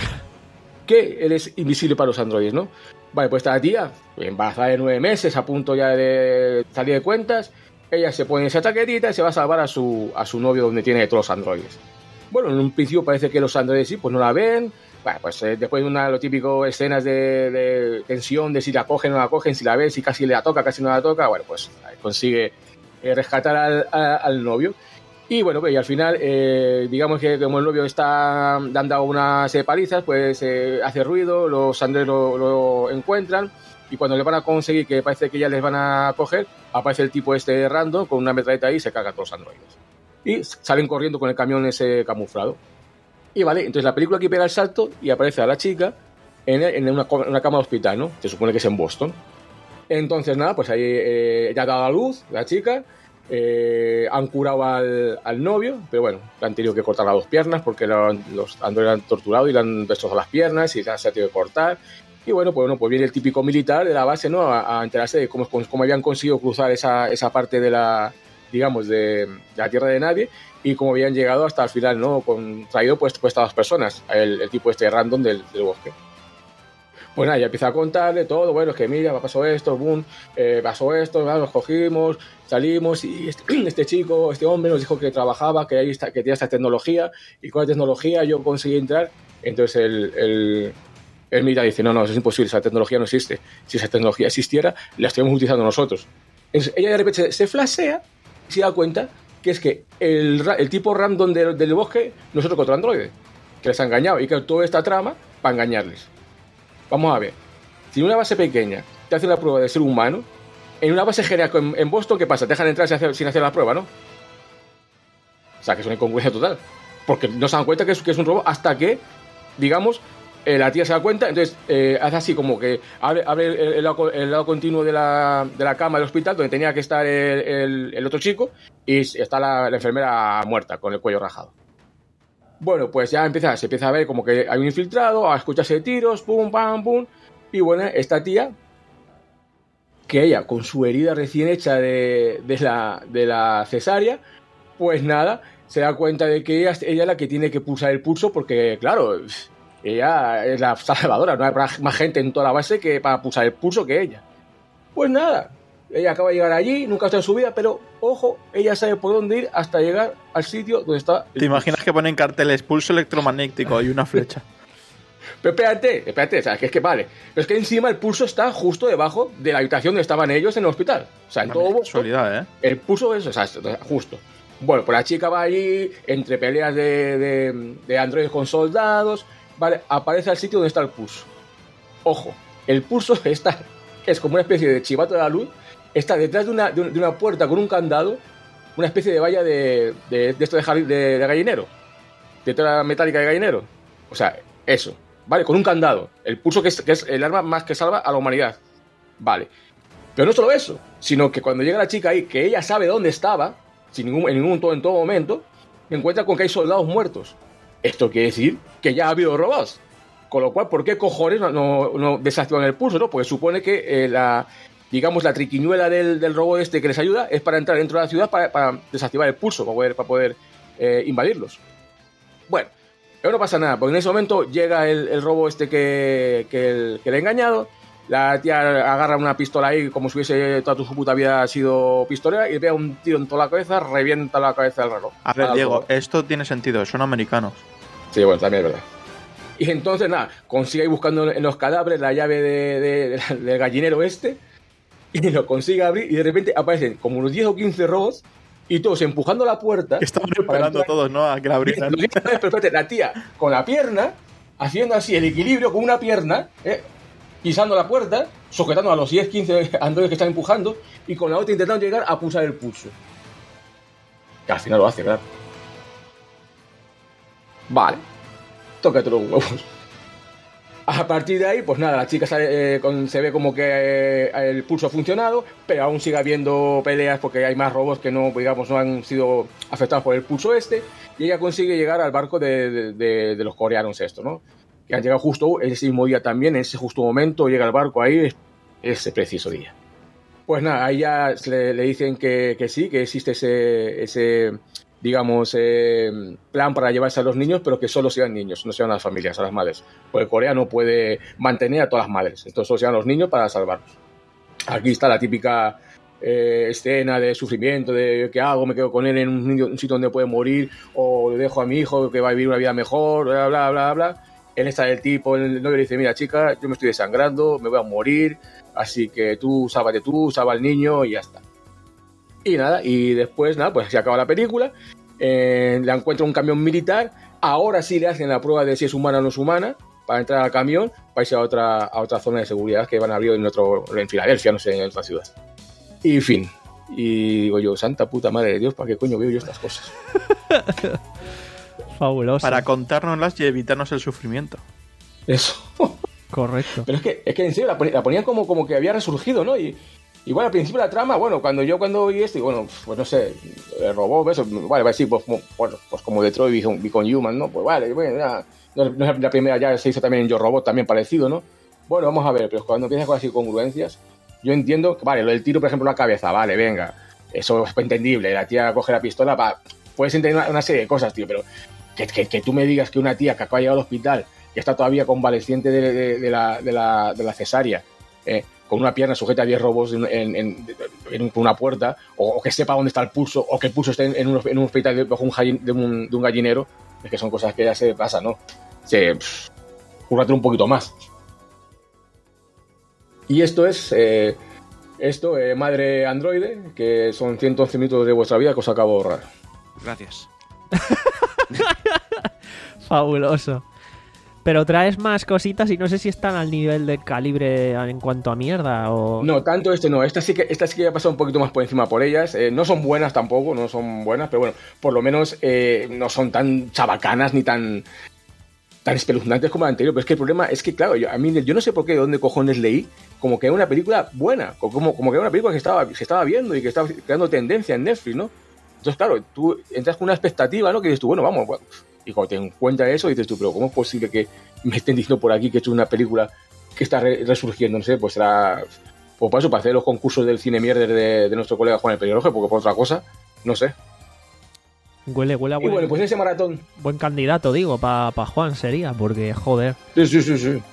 que él es invisible para los androides, ¿no? Vale, pues esta tía, embarazada de nueve meses, a punto ya de salir de cuentas, ella se pone esa chaquetita y se va a salvar a su, a su novio donde tiene todos los androides. Bueno, en un principio parece que los androides sí, pues no la ven. Bueno, pues eh, después de una, lo típico, escenas de, de tensión, de si la cogen o no la cogen, si la ven, si casi le la toca, casi no la toca, bueno, pues eh, consigue eh, rescatar al, a, al novio. Y bueno, pues, y al final, eh, digamos que como el novio está dando una serie de palizas, pues eh, hace ruido, los androides lo, lo encuentran, y cuando le van a conseguir, que parece que ya les van a coger, aparece el tipo este random con una metralleta ahí y se caga a todos los androides. Y salen corriendo con el camión ese camuflado. Y vale, entonces la película aquí pega el salto y aparece a la chica en, en una, una cama de hospital, ¿no? Se supone que es en Boston. Entonces nada, pues ahí eh, ya ha dado a luz la chica, eh, han curado al, al novio, pero bueno, le han tenido que cortar las dos piernas porque lo, los androides han torturado y le han destrozado las piernas y se ha tenido que cortar. Y bueno, pues, bueno, pues viene el típico militar de la base, ¿no? A, a enterarse de cómo, cómo habían conseguido cruzar esa, esa parte de la, digamos, de, de la tierra de nadie, y cómo habían llegado hasta el final, ¿no? Con, traído pues, pues estas dos personas, el, el tipo este random del, del bosque. Pues nada, ya empieza a contarle todo, bueno, es que mira, pasó esto, boom, eh, pasó esto, nos cogimos, salimos, y este, este chico, este hombre nos dijo que trabajaba, que, ahí está, que tenía esta tecnología, y con la tecnología yo conseguí entrar. Entonces el, el, el militar dice, no, no, eso es imposible, esa tecnología no existe. Si esa tecnología existiera, la estaríamos utilizando nosotros. Entonces ella de repente se, se flasea y se da cuenta que es que el, el tipo random del, del bosque no es otro que otro androide, que les ha engañado, y que toda esta trama para engañarles. Vamos a ver, si en una base pequeña te hacen la prueba de ser humano, en una base genérica en, en Boston, ¿qué pasa? Te dejan entrar sin hacer, sin hacer la prueba, ¿no? O sea, que es una incongruencia total, porque no se dan cuenta que es, que es un robot hasta que, digamos, eh, la tía se da cuenta, entonces eh, hace así como que abre, abre el, el, el, lado, el lado continuo de la, de la cama del hospital donde tenía que estar el, el, el otro chico, y está la, la enfermera muerta con el cuello rajado. Bueno, pues ya empieza, se empieza a ver como que hay un infiltrado, a escucharse tiros, pum, pam, pum, y bueno, esta tía, que ella con su herida recién hecha de, de, la, de la cesárea, pues nada, se da cuenta de que ella, ella es la que tiene que pulsar el pulso, porque claro, ella es la salvadora, no hay más gente en toda la base que para pulsar el pulso que ella. Pues nada, ella acaba de llegar allí, nunca ha estado en su vida, pero ojo, ella sabe por dónde ir hasta llegar al sitio donde está el ¿Te imaginas pulso? que ponen carteles pulso electromagnético y una flecha? Pero espérate, espérate, o sea, que es que vale. Pero es que encima el pulso está justo debajo de la habitación donde estaban ellos en el hospital. O sea, en Vale, todo Boston, casualidad, ¿eh? el pulso es, o sea, justo. Bueno, pues la chica va allí, entre peleas de, de, de androides con soldados, vale, aparece al sitio donde está el pulso. Ojo, el pulso está, es como una especie de chivato de la luz, está detrás de una, de una puerta con un candado, una especie de valla de, de, de esto de, de, de gallinero, de toda metálica de gallinero. O sea, eso, vale, con un candado. El pulso que es, que es el arma más que salva a la humanidad. Vale. Pero no solo eso, sino que cuando llega la chica ahí, que ella sabe dónde estaba, sin ningún, en ningún en todo momento, se encuentra con que hay soldados muertos. Esto quiere decir que ya ha habido robots. Con lo cual, ¿por qué cojones no, no, no desactivan el pulso, no? Porque supone que eh, la, digamos, la triquiñuela del, del robot este que les ayuda es para entrar dentro de la ciudad para, para desactivar el pulso, para poder, para poder eh, invadirlos. Bueno, pero no pasa nada, porque en ese momento llega el, el robot este que, que, el, que le ha engañado. La tía agarra una pistola ahí como si hubiese toda tu puta vida sido pistolera y le pega un tiro en toda la cabeza, revienta la cabeza del reloj. A ver, Al Diego, robot. esto tiene sentido, son americanos. Sí, bueno, también es verdad. Y entonces, nada, consigue ir buscando en los cadáveres la llave de, de, de la, del gallinero este, y lo consigue abrir, y de repente aparecen como unos diez o quince robots, y todos empujando la puerta. Que estaban para esperando entrar. todos, ¿no? A que la abrieran. Los diez, pero espérate, la tía con la pierna, haciendo así el equilibrio con una pierna, ¿eh? Pisando la puerta, sujetando a los diez quince androides que están empujando, y con la otra intentando llegar a pulsar el pulso. Que al final lo hace, claro. Vale. Tócate los huevos. A partir de ahí, pues nada, la chica sale, eh, con, se ve como que eh, el pulso ha funcionado, pero aún sigue habiendo peleas porque hay más robots que no, digamos, no han sido afectados por el pulso este, y ella consigue llegar al barco de, de, de, de los coreanos esto, ¿no? que han llegado justo ese mismo día también, en ese justo momento, llega el barco ahí, ese preciso día. Pues nada, ahí ya le, le dicen que, que sí, que existe ese, ese digamos, eh, plan para llevarse a los niños, pero que solo sean niños, no sean las familias, a las madres. Porque Corea no puede mantener a todas las madres, entonces solo sean los niños para salvarlos. Aquí está la típica eh, escena de sufrimiento, de ¿qué hago? Me quedo con él en un, un sitio donde puede morir, o le dejo a mi hijo que va a vivir una vida mejor, bla, bla, bla, bla. En esta el tipo, el novio le dice, mira chica, yo me estoy desangrando, me voy a morir, así que tú sálvate tú, salva al niño y ya está. Y nada, y después, nada, pues se acaba la película, eh, le encuentra un camión militar, ahora sí le hacen la prueba de si es humana o no es humana, para entrar al camión, para irse a otra, a otra zona de seguridad que van a abrir en, otro, en Filadelfia, no sé, en otra ciudad. Y fin. Y digo yo, santa puta madre de Dios, ¿para qué coño veo yo estas cosas? Fabuloso. Para contárnoslas y evitarnos el sufrimiento. Eso. Correcto. Pero es que, es que en serio, la, la ponían como, como que había resurgido, ¿no? Y, y bueno, al principio la trama, bueno, cuando yo cuando vi esto, y bueno, pues no sé, el robot, eso, vale, vale, sí, pues, bueno, pues como Detroit Become Human, ¿no? Pues vale, bueno, ya, no, no es la primera, ya se hizo también en Yo Robot, también parecido, ¿no? Bueno, vamos a ver, pero cuando empiezas con las incongruencias, yo entiendo que, vale, lo del tiro, por ejemplo, en la cabeza, vale, venga, eso es entendible, la tía coge la pistola, para, puedes entender una, una serie de cosas, tío, pero que, que, que tú me digas que una tía que acaba de llegar al hospital, que está todavía convaleciente de, de, de, la, de, la, de la cesárea, eh, con una pierna sujeta a diez robos en, en, en, en una puerta, o, o que sepa dónde está el pulso, o que el pulso esté en, en, un, en un hospital bajo un, de, un, de un gallinero, es que son cosas que ya se pasan, ¿no? Se, pff, cúrratelo un poquito más. Y esto es, eh, esto, eh, Madre Androide, que son ciento once minutos de vuestra vida que os acabo de ahorrar. Gracias. Fabuloso. Pero traes más cositas y no sé si están al nivel de calibre en cuanto a mierda o... No, tanto este no. Esta sí que, esta sí que he pasado un poquito más por encima por ellas. Eh, no son buenas tampoco, no son buenas, pero bueno, por lo menos eh, no son tan chabacanas ni tan tan espeluznantes como la anterior. Pero es que el problema es que, claro, yo, a mí yo no sé por qué, de dónde cojones leí, como que era una película buena, como, como que era una película que estaba, se estaba viendo y que estaba creando tendencia en Netflix, ¿no? Entonces, claro, tú entras con una expectativa, ¿no? Que dices tú, bueno, vamos, bueno. Y cuando te encuentras eso, dices tú, pero ¿cómo es posible que me estén diciendo por aquí que esto es una película que está re resurgiendo? No sé, pues será... Pues para eso, para hacer los concursos del cine mierder de, de nuestro colega Juan el Pelirrojo, porque por otra cosa, no sé. Huele, huele a buen, y bueno, pues ese maratón... Buen candidato, digo, para pa Juan sería, porque, joder. Sí, sí, sí, sí.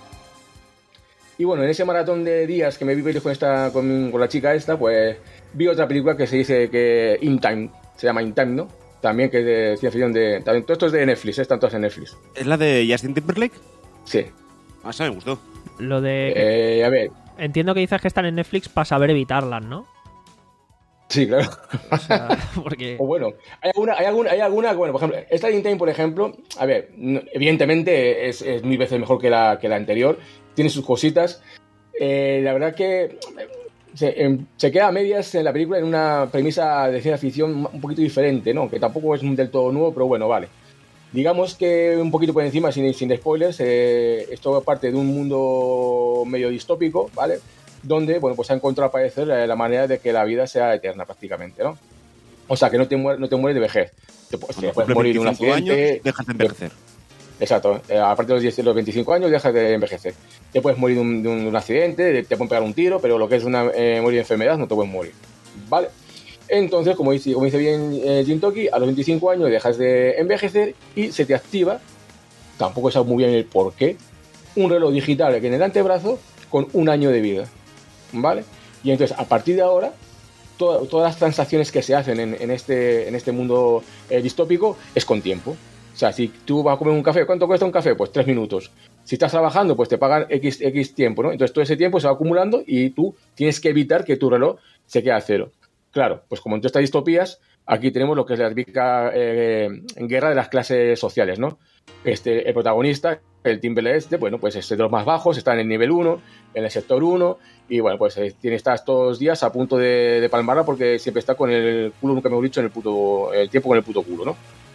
Y bueno, en ese maratón de días que me vi con, esta, con, con la chica esta, pues vi otra película que se dice que In Time, se llama In Time, ¿no? También que es de ciencia ficción de... También, todo esto es de Netflix, ¿eh? Están todas en Netflix. ¿Es la de Justin Timberlake? Sí. Ah, esa me gustó. Lo de... Eh, a ver... Entiendo que dices que están en Netflix para saber evitarlas, ¿no? Sí, claro. O sea, porque... O bueno, hay alguna, hay alguna, hay alguna, bueno, por ejemplo, esta de In Time, por ejemplo, a ver, no, evidentemente es, es mil veces mejor que la, que la anterior, tiene sus cositas. Eh, la verdad que se, eh, se queda a medias en la película en una premisa de ciencia ficción un poquito diferente, ¿no? Que tampoco es del todo nuevo, pero bueno, vale. Digamos que un poquito por encima, sin, sin spoilers, eh, esto es parte de un mundo medio distópico, ¿vale? Donde, bueno, pues ha encontrado a parecer la, la manera de que la vida sea eterna prácticamente, ¿no? O sea, que no te, muer, no te mueres de vejez. Te, te puedes morir de un accidente. Años, dejas de envejecer. Exacto. Eh, a partir de los, diez, los veinticinco años dejas de envejecer. Te puedes morir de un, de un, de un accidente, te pueden pegar un tiro, pero lo que es una eh, morir de enfermedad no te puedes morir. ¿Vale? Entonces, como dice, como dice bien eh, Jin Toki, a los veinticinco años dejas de envejecer y se te activa, tampoco sabes muy bien el por qué, un reloj digital que en el antebrazo con un año de vida. ¿Vale? Y entonces, a partir de ahora, to todas las transacciones que se hacen en, en, este, en este mundo eh, distópico es con tiempo. O sea, si tú vas a comer un café, ¿cuánto cuesta un café? Pues tres minutos. Si estás trabajando, pues te pagan X, X tiempo, ¿no? Entonces todo ese tiempo se va acumulando y tú tienes que evitar que tu reloj se quede a cero. Claro, pues como en todas estas distopías, aquí tenemos lo que es la típica eh, guerra de las clases sociales, ¿no? Este, el protagonista, el Timberlake este, bueno, pues es de los más bajos, está en el nivel uno, en el sector uno, y bueno, pues eh, tiene estás todos los días a punto de, de palmarla porque siempre está con el culo, nunca me he dicho, en el puto, el tiempo con el puto culo, ¿no?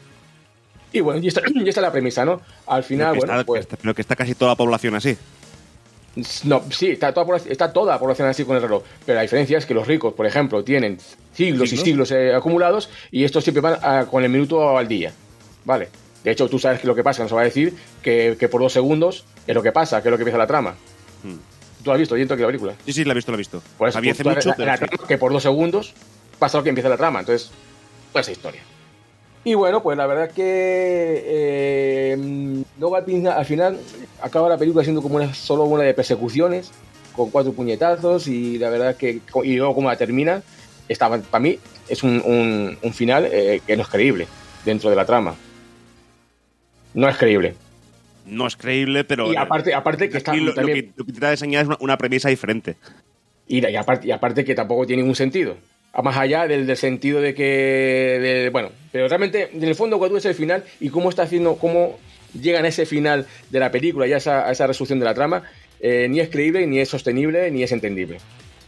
Y bueno, y esta, y esta es la premisa, ¿no? Al final, pero bueno, está, pues... Está, pero que está casi toda la población así. No, sí, está toda, está toda la población así con el reloj, pero la diferencia es que los ricos, por ejemplo, tienen siglos, ¿siglos? y siglos eh, acumulados y estos siempre van a, con el minuto al día, ¿vale? De hecho, tú sabes que lo que pasa, nos va a decir que, que por dos segundos es lo que pasa, que es lo que empieza la trama. Hmm. ¿Tú has visto, Yento, que la película? Sí, sí, la he visto, la he visto. Pues Sabía hace tú- mucho, la- pero la sí. trama que por dos segundos pasa lo que empieza la trama. Entonces, pues esa historia. Y bueno, pues la verdad es que eh, luego al, pin- al final acaba la película siendo como una, solo una de persecuciones con cuatro puñetazos y la verdad es que y luego como la termina, estaba, para mí es un, un, un final eh, que no es creíble dentro de la trama. No es creíble. No es creíble, pero... Y aparte, aparte que está aquí lo, lo también, que, lo que intenta enseñar es una, una premisa diferente. y, y aparte, y aparte que tampoco tiene ningún sentido. Más allá del, del sentido de que... de- bueno, pero realmente, en el fondo, cuando tú ves el final y cómo está haciendo, cómo llegan a ese final de la película y a esa, a esa resolución de la trama, eh, ni es creíble, ni es sostenible, ni es entendible.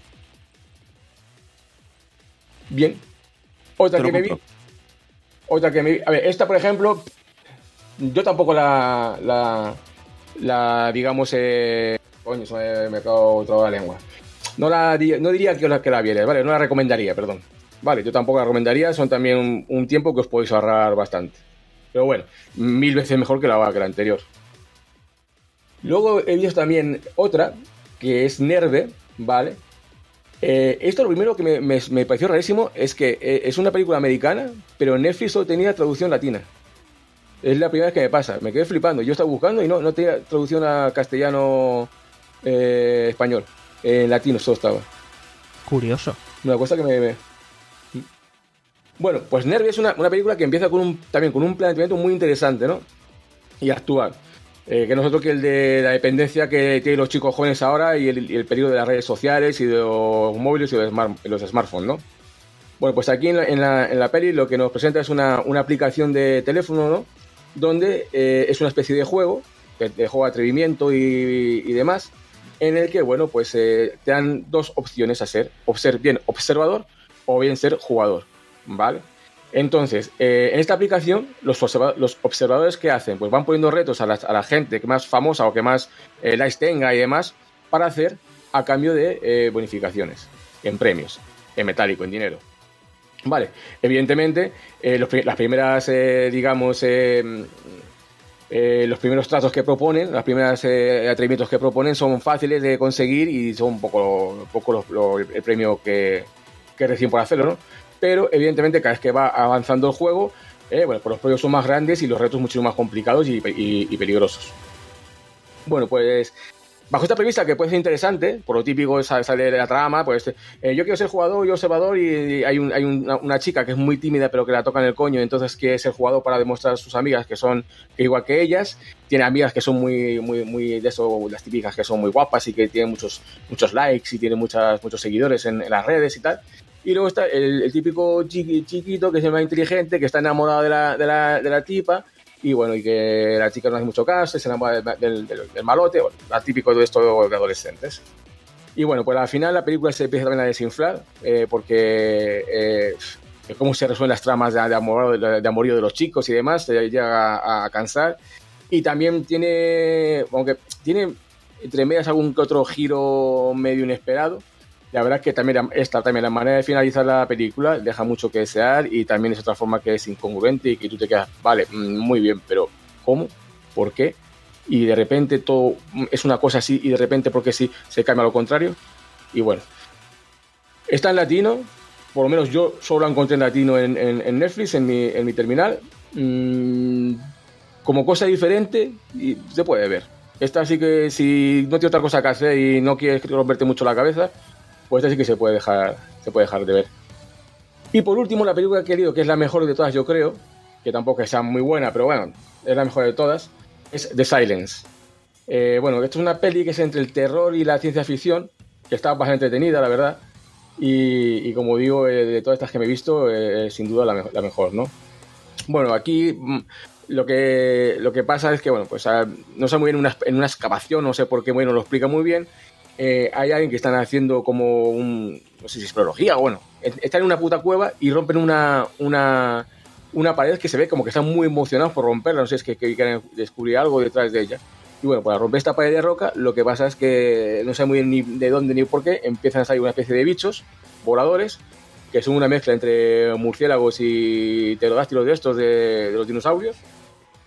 Bien. Otra Te lo que me vi... compro. Otra que me vi... A ver, esta, por ejemplo, yo tampoco la... la, la digamos... Eh, coño, se me, me cago otra la lengua. No, la, di- no diría que la, que la vierais, ¿vale? No la recomendaría, perdón. Vale, yo tampoco la recomendaría, son también un, un tiempo que os podéis ahorrar bastante. Pero bueno, mil veces mejor que la, que la anterior. Luego he visto también otra, que es Nerve, ¿vale? Eh, esto lo primero que me, me- me pareció rarísimo es que eh, es una película americana, pero en Netflix solo tenía traducción latina. Es la primera vez que me pasa, me quedé flipando. Yo estaba buscando y no, no tenía traducción a castellano eh, español. En latino solo estaba. Curioso. Una cosa que me... me- Bueno, pues Nerve es una, una película que empieza con un, también con un planteamiento muy interesante, ¿no? Y actual. Eh, que no es otro que el de la dependencia que tienen los chicos jóvenes ahora y el, y el peligro de las redes sociales y de los móviles y de los, smart- y los smartphones, ¿no? Bueno, pues aquí en la, en la, en la peli lo que nos presenta es una, una aplicación de teléfono, ¿no? Donde eh, es una especie de juego, de, de juego de atrevimiento y, y demás, en el que, bueno, pues eh, te dan dos opciones a ser, o ser bien observador o bien ser jugador, ¿vale? Entonces, eh, en esta aplicación, los, observa- los observadores que hacen, pues van poniendo retos a la, a la gente que más famosa o que más eh, likes tenga y demás, para hacer a cambio de eh, bonificaciones, en premios, en metálico, en dinero. Vale, evidentemente, eh, los pri- las primeras, eh, digamos, eh, eh, los primeros tratos que proponen, los primeros eh, atrevimientos que proponen son fáciles de conseguir y son un poco, un poco lo- lo- el premio que, que reciben por hacerlo, ¿no? Pero evidentemente cada vez que va avanzando el juego, eh, bueno, pues los premios son más grandes y los retos mucho más complicados y, pe- y- y peligrosos. Bueno, pues bajo esta premisa que puede ser interesante, por lo típico sa- sale de la trama, pues eh, yo quiero ser jugador, yo observador y hay, un, hay una, una chica que es muy tímida pero que la toca en el coño, entonces quiere ser jugador para demostrar a sus amigas que son que igual que ellas, tiene amigas que son muy muy muy de eso, las típicas que son muy guapas y que tienen muchos muchos likes y tienen muchas, muchos seguidores en, en las redes y tal. Y luego está el, el típico chiqui, chiquito que es el más inteligente, que está enamorado de la, de la, de la tipa y bueno, y que la chica no hace mucho caso, se enamora del, del, del, del malote, bueno, la típico de esto de adolescentes. Y bueno, pues al final la película se empieza también a desinflar, eh, porque eh, cómo se resuelven las tramas de, de, amor, de, de amorío de los chicos y demás, se llega a, a cansar. Y también tiene, aunque tiene entre medias algún que otro giro medio inesperado, la verdad es que también esta también la manera de finalizar la película deja mucho que desear y también es otra forma que es incongruente y que tú te quedas, vale, muy bien, pero ¿cómo? ¿Por qué? Y de repente todo es una cosa así y de repente porque sí se cambia a lo contrario. Y bueno, está en latino, por lo menos yo solo la encontré en latino en, en, en Netflix, en mi, en mi terminal. Mm, como cosa diferente y se puede ver. Esta sí que si no tienes otra cosa que hacer y no quieres romperte mucho la cabeza, pues esta sí que se puede dejar, se puede dejar de ver. Y por último, la película que he querido, que es la mejor de todas, yo creo, que tampoco sea muy buena, pero bueno, es la mejor de todas, es The Silence. Eh, bueno, esto es una peli que es entre el terror y la ciencia ficción, que está bastante entretenida, la verdad, y, y como digo, eh, de todas estas que me he visto, eh, sin duda la, me- la mejor, ¿no? Bueno, aquí mm, lo que, lo que pasa es que, bueno, pues ah, no sé muy bien, una, en una excavación, no sé por qué, bueno, lo explica muy bien. Eh, hay alguien que están haciendo como un, no sé si es espeleología o bueno, están en una puta cueva y rompen una, una, una pared que se ve como que están muy emocionados por romperla, no sé, es que, que quieren descubrir algo detrás de ella. Y bueno, para romper esta pared de roca, lo que pasa es que no sé muy bien ni de dónde ni por qué, empiezan a salir una especie de bichos voladores, que son una mezcla entre murciélagos y pterodáctilos de estos, de, de los dinosaurios.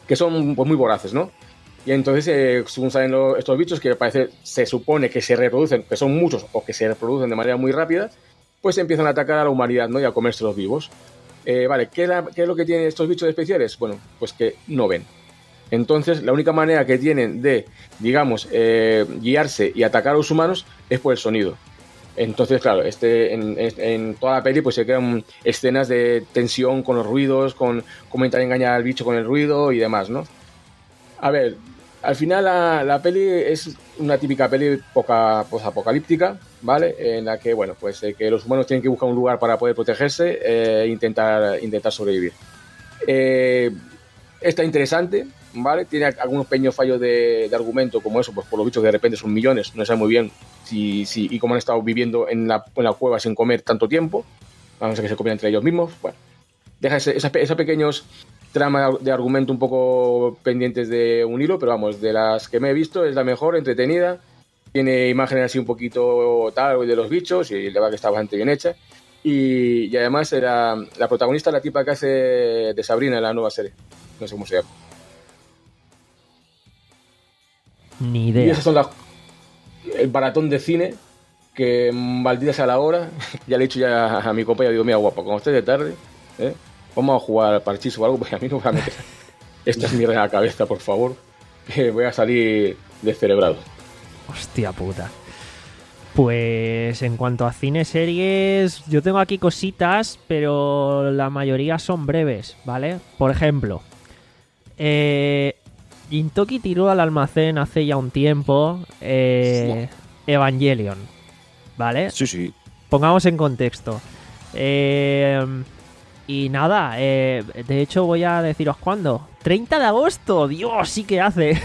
que son pues, muy voraces, ¿no? Y entonces, eh, según salen los, estos bichos, que parece, se supone que se reproducen, que son muchos o que se reproducen de manera muy rápida, pues empiezan a atacar a la humanidad, ¿no? Y a comerse los vivos. Eh, vale, ¿qué es, la, ¿qué es lo que tienen estos bichos especiales? Bueno, pues que no ven. Entonces, la única manera que tienen de, digamos, eh, guiarse y atacar a los humanos es por el sonido. Entonces, claro, este, en, en toda la peli pues se crean escenas de tensión con los ruidos, con cómo intentar engañar al bicho con el ruido y demás, ¿no? A ver, al final la, la peli es una típica peli poca posapocalíptica, ¿vale? En la que, bueno, pues eh, que los humanos tienen que buscar un lugar para poder protegerse e eh, intentar, intentar sobrevivir. Eh, está interesante, ¿vale? Tiene algunos pequeños fallos de, de argumento, como eso, pues por los bichos que de repente son millones, no sé muy bien si, si y cómo han estado viviendo en la, en la cueva sin comer tanto tiempo, vamos a que se comen entre ellos mismos, bueno, deja ese, esos, esos pequeños tramas de argumento un poco pendientes de un hilo, pero vamos, de las que me he visto es la mejor, entretenida, tiene imágenes así un poquito tal de los bichos y la verdad que está bastante bien hecha. Y, y además era la protagonista, la tipa que hace de Sabrina en la nueva serie, no sé cómo se llama. Ni idea. Y esas son las, el maratón de cine, que maldita sea la hora. Ya le he dicho ya a mi compañero, digo, mira guapo, cuando estés de tarde, ¿eh? Vamos a jugar al parchís o algo, porque a mí no me va a meter esta mierda en la cabeza, por favor, que voy a salir descerebrado. Hostia puta. Pues en cuanto a cine, series, yo tengo aquí cositas, pero la mayoría son breves, ¿vale? Por ejemplo, eh, Gintoki tiró al almacén hace ya un tiempo eh, Evangelion, ¿vale? Sí, sí. Pongamos en contexto. Eh, y nada, eh, de hecho voy a deciros cuándo. treinta de agosto, Dios, sí que hace.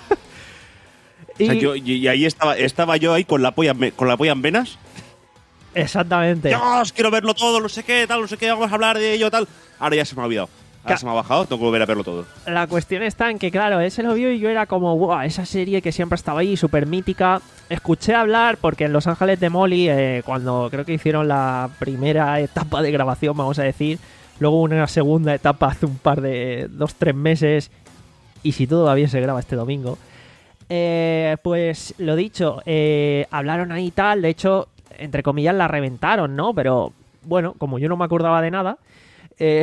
Y, o sea, yo, y ahí estaba, estaba yo ahí con la polla, con la polla en venas. Exactamente. Dios, quiero verlo todo, no sé qué, tal, no sé qué, vamos a hablar de ello, tal. Ahora ya se me ha olvidado. Ahora se me ha bajado, tengo que volver a verlo todo. La cuestión está en que, claro, él se lo vio y yo era como, wow, esa serie que siempre estaba ahí, súper mítica. Escuché hablar porque en Los Ángeles de Molly, eh, cuando creo que hicieron la primera etapa de grabación, vamos a decir, luego una segunda etapa hace un par de, dos, tres meses, y si todo va bien se graba este domingo. Eh, pues lo dicho, eh, hablaron ahí y tal, de hecho, entre comillas la reventaron, ¿no? Pero bueno, como yo no me acordaba de nada, eh,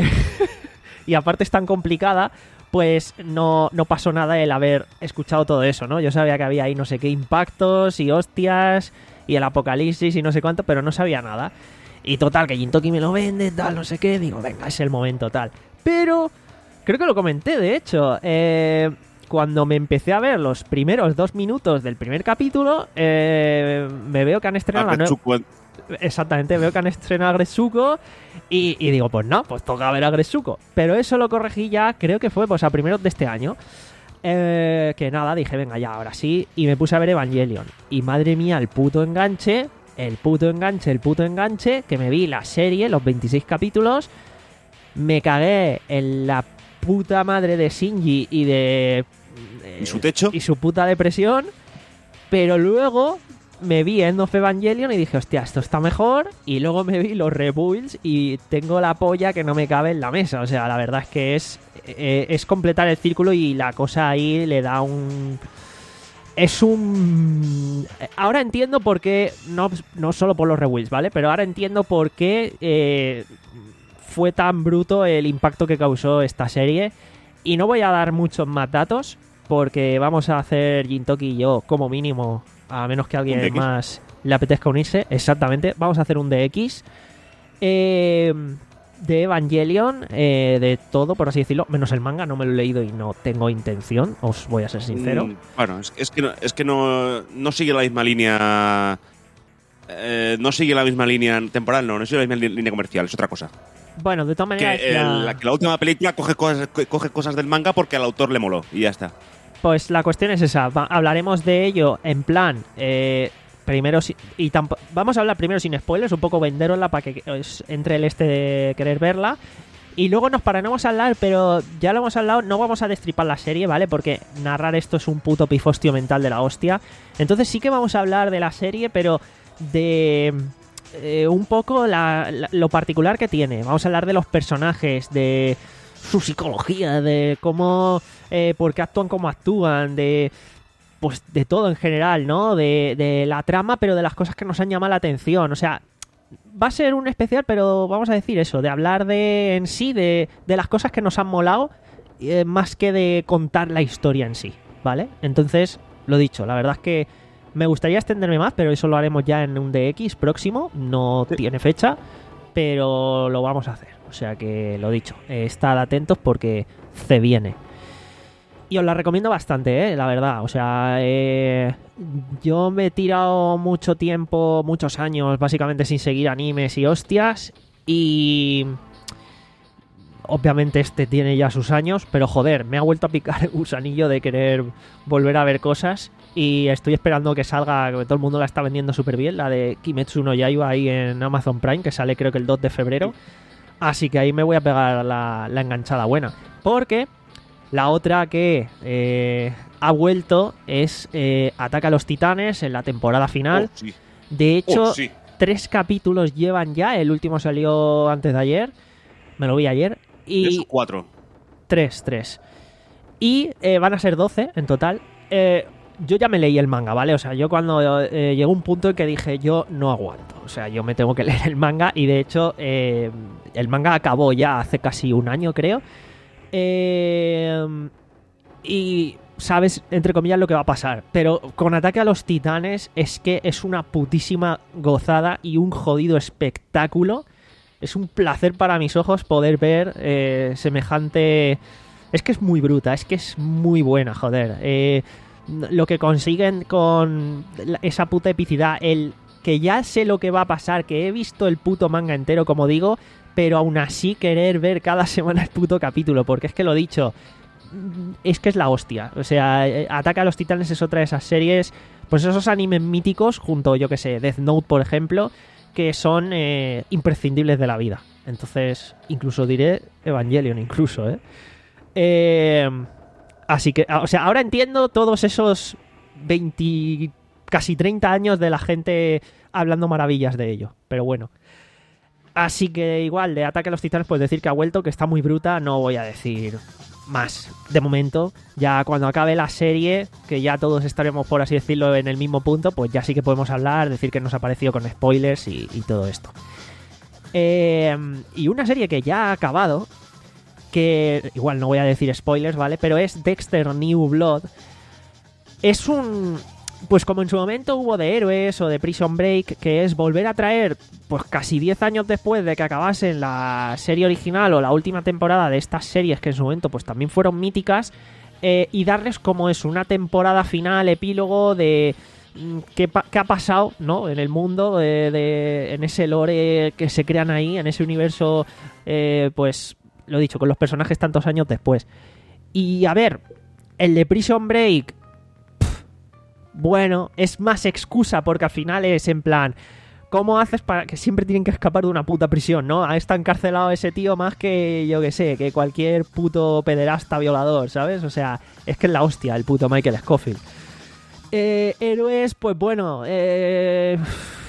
y aparte es tan complicada, pues no, no pasó nada el haber escuchado todo eso, ¿no? Yo sabía que había ahí no sé qué impactos y hostias y el apocalipsis y no sé cuánto, pero no sabía nada. Y total, que Gintoki me lo vende, tal, no sé qué, digo, venga, es el momento, tal. Pero creo que lo comenté, de hecho, eh... cuando me empecé a ver los primeros dos minutos del primer capítulo, eh, me veo que han estrenado la nueva... Exactamente, veo que han estrenado a Gretsuko y, y digo, pues no, pues toca ver a Gretsuko. Pero eso lo corregí ya, creo que fue pues a primeros de este año. Eh, que nada, dije, venga ya, ahora sí. Y me puse a ver Evangelion. Y madre mía, el puto enganche, el puto enganche, el puto enganche, que me vi la serie, los veintiséis capítulos. Me cagué en la puta madre de Shinji y de... Eh, ¿Y su techo? Y su puta depresión. Pero luego me vi End of Evangelion y dije, hostia, esto está mejor. Y luego me vi los rebuilds y tengo la polla que no me cabe en la mesa. O sea, la verdad es que es, eh, es completar el círculo y la cosa ahí le da un... Es un... Ahora entiendo por qué, no, no solo por los rebuilds, ¿vale? Pero ahora entiendo por qué eh, fue tan bruto el impacto que causó esta serie. Y no voy a dar muchos más datos porque vamos a hacer Gintoki y yo como mínimo, a menos que a alguien más le apetezca unirse. Exactamente, vamos a hacer un D X eh, de Evangelion, eh, de todo, por así decirlo, menos el manga. No me lo he leído y no tengo intención, os voy a ser sincero. Mm, bueno, es, es que, no, es que no, no sigue la misma línea... Eh, no sigue la misma línea temporal, no, no sigue la misma línea comercial, es otra cosa. Bueno, de todas maneras... Que, la... La, que la última película coge cosas, coge cosas del manga porque al autor le moló y ya está. Pues la cuestión es esa, Va, hablaremos de ello en plan... Eh, primero, si, y tamp- vamos a hablar primero sin spoilers, un poco venderosla para que os entre el este de querer verla. Y luego nos pararemos a hablar, pero ya lo hemos hablado, no vamos a destripar la serie, ¿vale? Porque narrar esto es un puto pifostio mental de la hostia. Entonces sí que vamos a hablar de la serie, pero de... Eh, un poco la, la, lo particular que tiene. Vamos a hablar de los personajes, de su psicología, de cómo, eh, por qué actúan como actúan, de, pues de todo en general, ¿no? De, de la trama, pero de las cosas que nos han llamado la atención. O sea, va a ser un especial, pero vamos a decir eso, de hablar de en sí, de, de las cosas que nos han molado, eh, más que de contar la historia en sí, ¿vale? Entonces, lo dicho, la verdad es que me gustaría extenderme más, pero eso lo haremos ya en un D X próximo, no Sí. tiene fecha, pero lo vamos a hacer. O sea que, lo dicho, eh, estad atentos porque se viene. Y os la recomiendo bastante, ¿eh? La verdad. O sea, eh, yo me he tirado mucho tiempo, muchos años, básicamente sin seguir animes y hostias. Y obviamente este tiene ya sus años, pero joder, me ha vuelto a picar el gusanillo de querer volver a ver cosas. Y estoy esperando que salga, que todo el mundo la está vendiendo súper bien, la de Kimetsu no Yaiba ahí en Amazon Prime, que sale creo que el dos de febrero. Así que ahí me voy a pegar la, la enganchada buena. Porque la otra que eh, ha vuelto es eh, Ataca a los Titanes en la temporada final. Oh, sí. De hecho, Oh, sí. tres capítulos llevan ya. El último salió antes de ayer. Me lo vi ayer. Tres Y o cuatro. tres, tres. Y eh, van a ser doce en total. Eh, yo ya me leí el manga, ¿vale? O sea, yo cuando eh, llegó un punto en que dije, yo no aguanto. O sea, yo me tengo que leer el manga. Y de hecho, eh, el manga acabó ya hace casi un año, creo. Eh, y sabes, entre comillas, lo que va a pasar. Pero con Ataque a los Titanes es que es una putísima gozada y un jodido espectáculo. Es un placer para mis ojos poder ver eh, semejante... Es que es muy bruta, es que es muy buena, joder. Eh, lo que consiguen con la- esa puta epicidad, el que ya sé lo que va a pasar, que he visto el puto manga entero, como digo, pero aún así querer ver cada semana el puto capítulo, porque es que lo dicho, es que es la hostia. O sea, eh, Ataca a los Titanes es otra de esas series, pues esos animes míticos, junto, yo que sé, Death Note, por ejemplo, que son eh, imprescindibles de la vida. Entonces, incluso diré Evangelion, incluso, ¿eh? Eh, así que, o sea, ahora entiendo todos esos veinte, casi treinta años de la gente hablando maravillas de ello. Pero bueno. Así que igual, de Ataque a los Titanes, pues decir que ha vuelto, que está muy bruta, no voy a decir más de momento. Ya cuando acabe la serie, que ya todos estaremos, por así decirlo, en el mismo punto, pues ya sí que podemos hablar, decir que nos ha parecido con spoilers y, y todo esto. Eh, y una serie que ya ha acabado, que igual no voy a decir spoilers, ¿vale? Pero es Dexter New Blood. Es un... Pues como en su momento hubo de Héroes o de Prison Break, que es volver a traer, pues casi diez años después de que acabasen la serie original o la última temporada de estas series que en su momento pues también fueron míticas, eh, y darles como es una temporada final, epílogo de mm, qué, pa- qué ha pasado, ¿no? En el mundo, de, de- en ese lore que se crean ahí, en ese universo, eh, pues lo dicho, con los personajes tantos años después. Y a ver, el de Prison Break, bueno, es más excusa porque al final es en plan, ¿cómo haces para que siempre tienen que escapar de una puta prisión, no? Está encarcelado ese tío más que, yo que sé, que cualquier puto pederasta violador, ¿sabes? O sea, es que es la hostia el puto Michael Scofield. Eh, héroes, pues bueno, eh...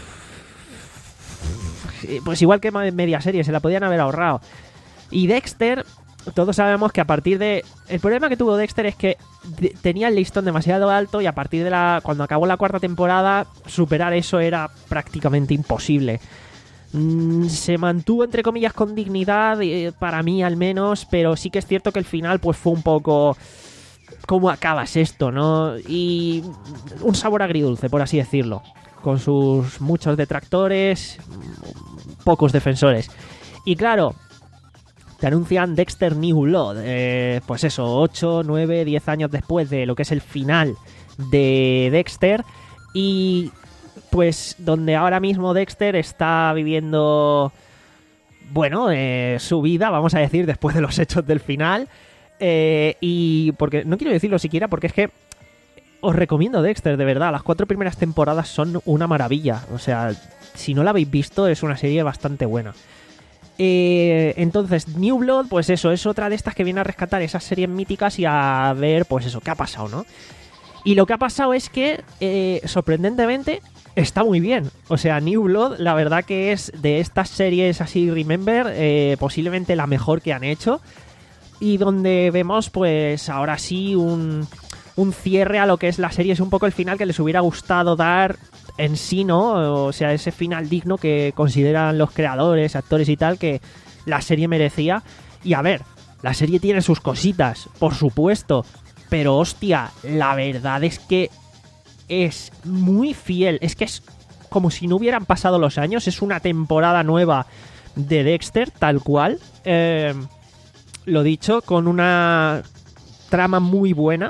pues igual que media serie, se la podían haber ahorrado. Y Dexter, todos sabemos que a partir de... El problema que tuvo Dexter es que de- tenía el listón demasiado alto y a partir de la... Cuando acabó la cuarta temporada, superar eso era prácticamente imposible. Mm, se mantuvo, entre comillas, con dignidad, eh, para mí al menos, pero sí que es cierto que el final pues fue un poco... ¿Cómo acabas esto, no? Y un sabor agridulce, por así decirlo. Con sus muchos detractores, pocos defensores. Y claro... Te anuncian Dexter New Blood, eh, pues eso, ocho, nueve, diez años después de lo que es el final de Dexter. Y pues donde ahora mismo Dexter está viviendo, bueno, eh, su vida, vamos a decir, después de los hechos del final. Eh, y porque no quiero decirlo siquiera porque es que os recomiendo Dexter, de verdad. Las cuatro primeras temporadas son una maravilla. O sea, si no la habéis visto, es una serie bastante buena. Eh, entonces, New Blood, pues eso, es otra de estas que viene a rescatar esas series míticas y a ver, pues eso, qué ha pasado, ¿no? Y lo que ha pasado es que, eh, sorprendentemente, está muy bien. O sea, New Blood, la verdad que es de estas series así, Remember, eh, posiblemente la mejor que han hecho. y donde vemos, pues ahora sí, un, un cierre a lo que es la serie. Es un poco el final que les hubiera gustado dar en sí, ¿no? O sea, ese final digno que consideran los creadores, actores y tal, que la serie merecía. Y a ver, la serie tiene sus cositas, por supuesto, pero hostia, la verdad es que es muy fiel. Es que es como si no hubieran pasado los años. Es una temporada nueva de Dexter, tal cual. Eh, lo dicho, con una trama muy buena.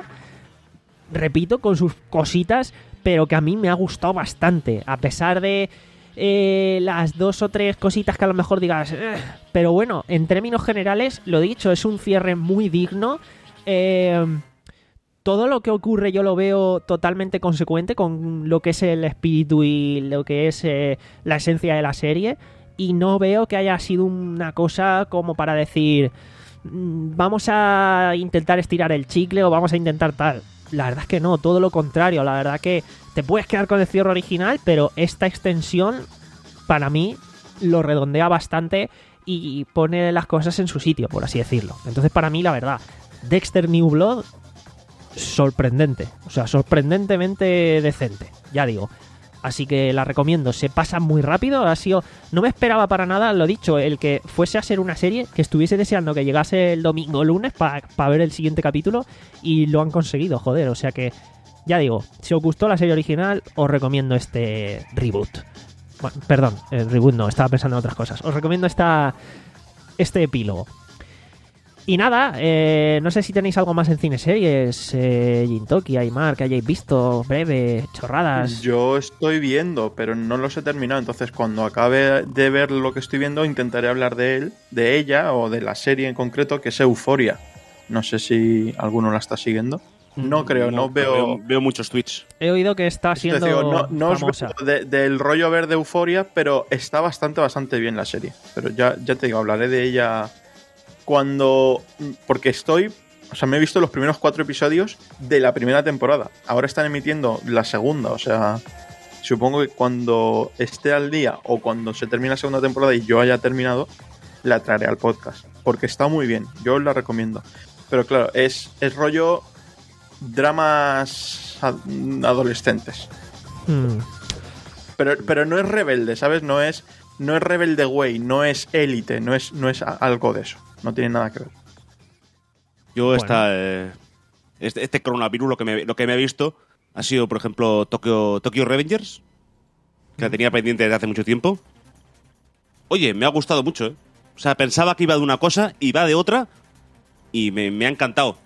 Repito, con sus cositas, pero que a mí me ha gustado bastante. A pesar de eh, las dos o tres cositas que a lo mejor digas... Eh, pero bueno, en términos generales, lo dicho, es un cierre muy digno. Eh, todo lo que ocurre yo lo veo totalmente consecuente con lo que es el espíritu y lo que es eh, la esencia de la serie. Y no veo que haya sido una cosa como para decir... Vamos a intentar estirar el chicle o vamos a intentar tal. La verdad es que no, todo lo contrario. La verdad que te puedes quedar con el cierre original, pero esta extensión, para mí, lo redondea bastante y pone las cosas en su sitio, por así decirlo. Entonces, para mí, la verdad, Dexter New Blood, sorprendente. O sea, sorprendentemente decente, ya digo. Así que la recomiendo, se pasa muy rápido. Ha sido, no me esperaba para nada, lo dicho, el que fuese a ser una serie, que estuviese deseando que llegase el domingo o lunes para pa ver el siguiente capítulo, y lo han conseguido, joder. O sea que, ya digo, si os gustó la serie original, os recomiendo este reboot. Bueno, perdón, el reboot no, estaba pensando en otras cosas. Os recomiendo esta, este epílogo. Y nada, eh, no sé si tenéis algo más en cineseries, eh, Jintoki, Aymar, que hayáis visto, breve, chorradas. Yo estoy viendo, pero no los he terminado. Entonces, cuando acabe de ver lo que estoy viendo, intentaré hablar de él, de ella o de la serie en concreto, que es Euphoria. No sé si alguno la está siguiendo. No creo, no, no veo... veo... Veo muchos tweets. He oído que está siendo digo, no, no famosa. Os veo de, del rollo verde Euphoria, pero está bastante, bastante bien la serie. Pero ya, ya te digo, hablaré de ella... Cuando... Porque estoy... O sea, me he visto los primeros cuatro episodios de la primera temporada. Ahora están emitiendo la segunda. O sea, supongo que cuando esté al día o cuando se termine la segunda temporada y yo haya terminado, la traeré al podcast. Porque está muy bien. Yo os la recomiendo. Pero claro, es, es rollo dramas adolescentes. Hmm. Pero, pero no es rebelde, ¿sabes? No es, no es rebelde güey, no es élite, no es, no es algo de eso. No tiene nada que ver. Yo Bueno. esta, eh, este, este coronavirus lo que, me, lo que me he visto ha sido, por ejemplo, Tokyo, Tokyo Revengers, que la tenía pendiente desde hace mucho tiempo. Oye, me ha gustado mucho, ¿eh? O sea, pensaba que iba de una cosa y va de otra y me, me ha encantado.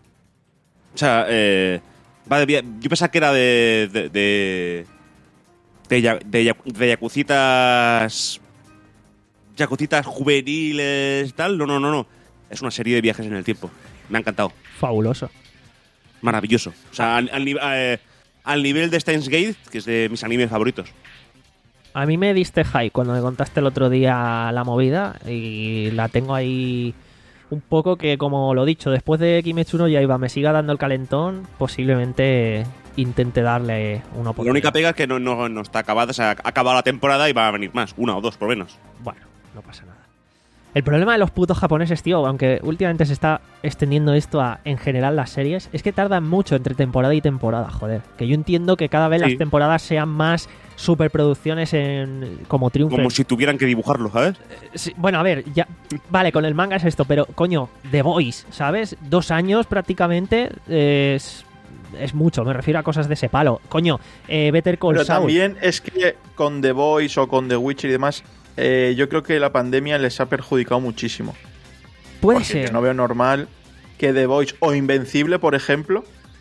O sea, eh, va de, yo pensaba que era de... de, de de, ya- de, ya- de yakucitas... Yakucitas juveniles, tal. No, no, no, no. Es una serie de viajes en el tiempo. Me ha encantado. Fabuloso. Maravilloso. O sea, al, al ni- eh, al nivel de Steins Gate, que es de mis animes favoritos. A mí me diste hype cuando me contaste el otro día la movida y la tengo ahí un poco que, como lo dicho, después de Kimetsu no Yaiba me siga dando el calentón, posiblemente intente darle una oportunidad. La única pega es que no, no, no está acabada. O sea, ha acabado la temporada y va a venir más. Una o dos, por lo menos. Bueno, no pasa nada. El problema de los putos japoneses, tío, aunque últimamente se está extendiendo esto a, en general, las series, es que tardan mucho entre temporada y temporada, joder. Que yo entiendo que cada vez Sí. las temporadas sean más superproducciones en como triunfen. Como si tuvieran que dibujarlo, ¿sabes? Sí, bueno, a ver, ya vale, con el manga es esto, pero coño, The Voice, ¿sabes? Dos años prácticamente eh, es, es mucho, me refiero a cosas de ese palo. Coño, eh, Better Call Pero Saul. también es que con The Voice o con The Witcher y demás, eh, yo creo que la pandemia les ha perjudicado muchísimo. Puede Porque ser. yo no veo normal que The Voice o Invencible, por ejemplo,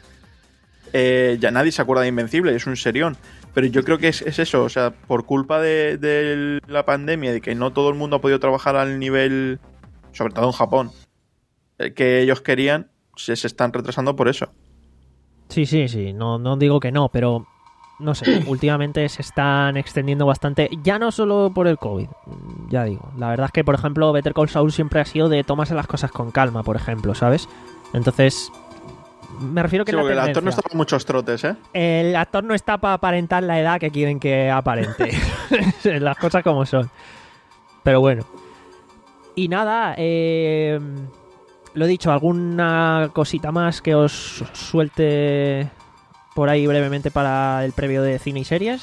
eh, ya nadie se acuerda de Invencible, es un serión. Pero yo creo que es, es eso, o sea, por culpa de, de la pandemia, de que no todo el mundo ha podido trabajar al nivel, sobre todo en Japón, eh, que ellos querían, se, se están retrasando por eso. Sí, sí, sí, no, no digo que no, pero no sé, últimamente se están extendiendo bastante, ya no solo por el COVID, ya digo. La verdad es que, por ejemplo, Better Call Saul siempre ha sido de tomarse las cosas con calma, por ejemplo, ¿sabes? Entonces, me refiero que Sí, la porque el actor no tendencia. está para muchos trotes, ¿eh? El actor no está para aparentar la edad que quieren que aparente. Las cosas como son. Pero bueno. Y nada, eh, Lo dicho, ¿alguna cosita más que os suelte por ahí brevemente para el previo de cine y series?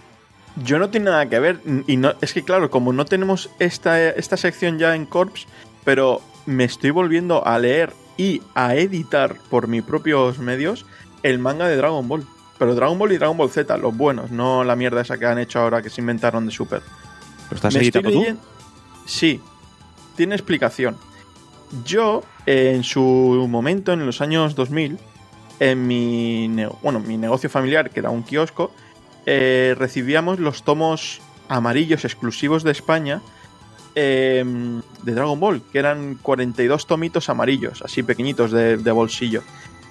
Yo no tiene nada que ver, y no, es que claro, como no tenemos esta, esta sección ya en Corps, pero me estoy volviendo a leer y a editar por mis propios medios el manga de Dragon Ball. Pero Dragon Ball y Dragon Ball Z, los buenos, no la mierda esa que han hecho ahora que se inventaron de Super. ¿Lo estás Me editando estoy tú? leyen- Sí, tiene explicación. Yo, eh, en su momento, en los años dos mil, en mi, ne- bueno, mi negocio familiar, que era un kiosco, eh, recibíamos los tomos amarillos exclusivos de España eh, de Dragon Ball, que eran cuarenta y dos tomitos amarillos, así pequeñitos de, de bolsillo.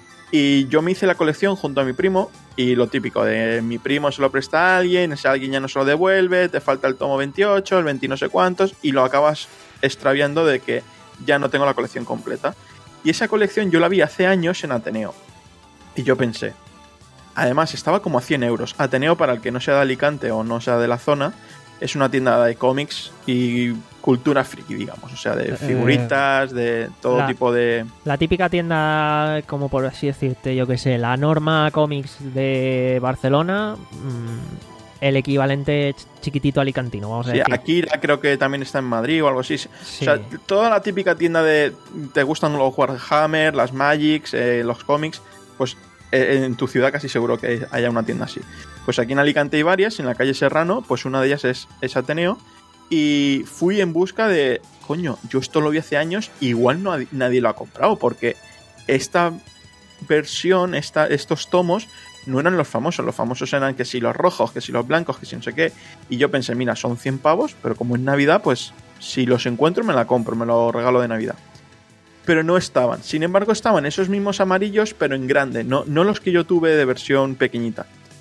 Y yo me hice la colección junto a mi primo, y lo típico de mi primo se lo presta a alguien, ese alguien ya no se lo devuelve, te falta el tomo veintiocho, el veinte no sé cuántos, y lo acabas extraviando de que ya no tengo la colección completa. Y esa colección yo la vi hace años en Ateneo. Y yo pensé, además estaba como a cien euros. Ateneo, para el que no sea de Alicante o no sea de la zona, es una tienda de cómics y cultura friki, digamos. O sea, de figuritas, de todo la- tipo de... La típica tienda, como por así decirte, yo que sé, la Norma Comics de Barcelona, mmm, el equivalente ch- chiquitito alicantino, vamos a Sí, decir. Akira creo que también está en Madrid o algo así. Sí. O sea, toda la típica tienda de... Te gustan los Warhammer, las Magics, eh, los cómics, pues eh, en tu ciudad casi seguro que haya una tienda así. Pues aquí en Alicante hay varias, en la calle Serrano, pues una de ellas es, es Ateneo. Y fui en busca de... Coño, yo esto lo vi hace años, igual no, nadie lo ha comprado, porque esta versión, esta, estos tomos, no eran los famosos. Los famosos eran que si los rojos, que si los blancos, que si no sé qué. Y yo pensé, mira, son cien pavos, pero como es Navidad, pues si los encuentro me la compro, me lo regalo de Navidad. Pero no estaban. Sin embargo, estaban esos mismos amarillos, pero en grande, no, no los que yo tuve de versión pequeñita.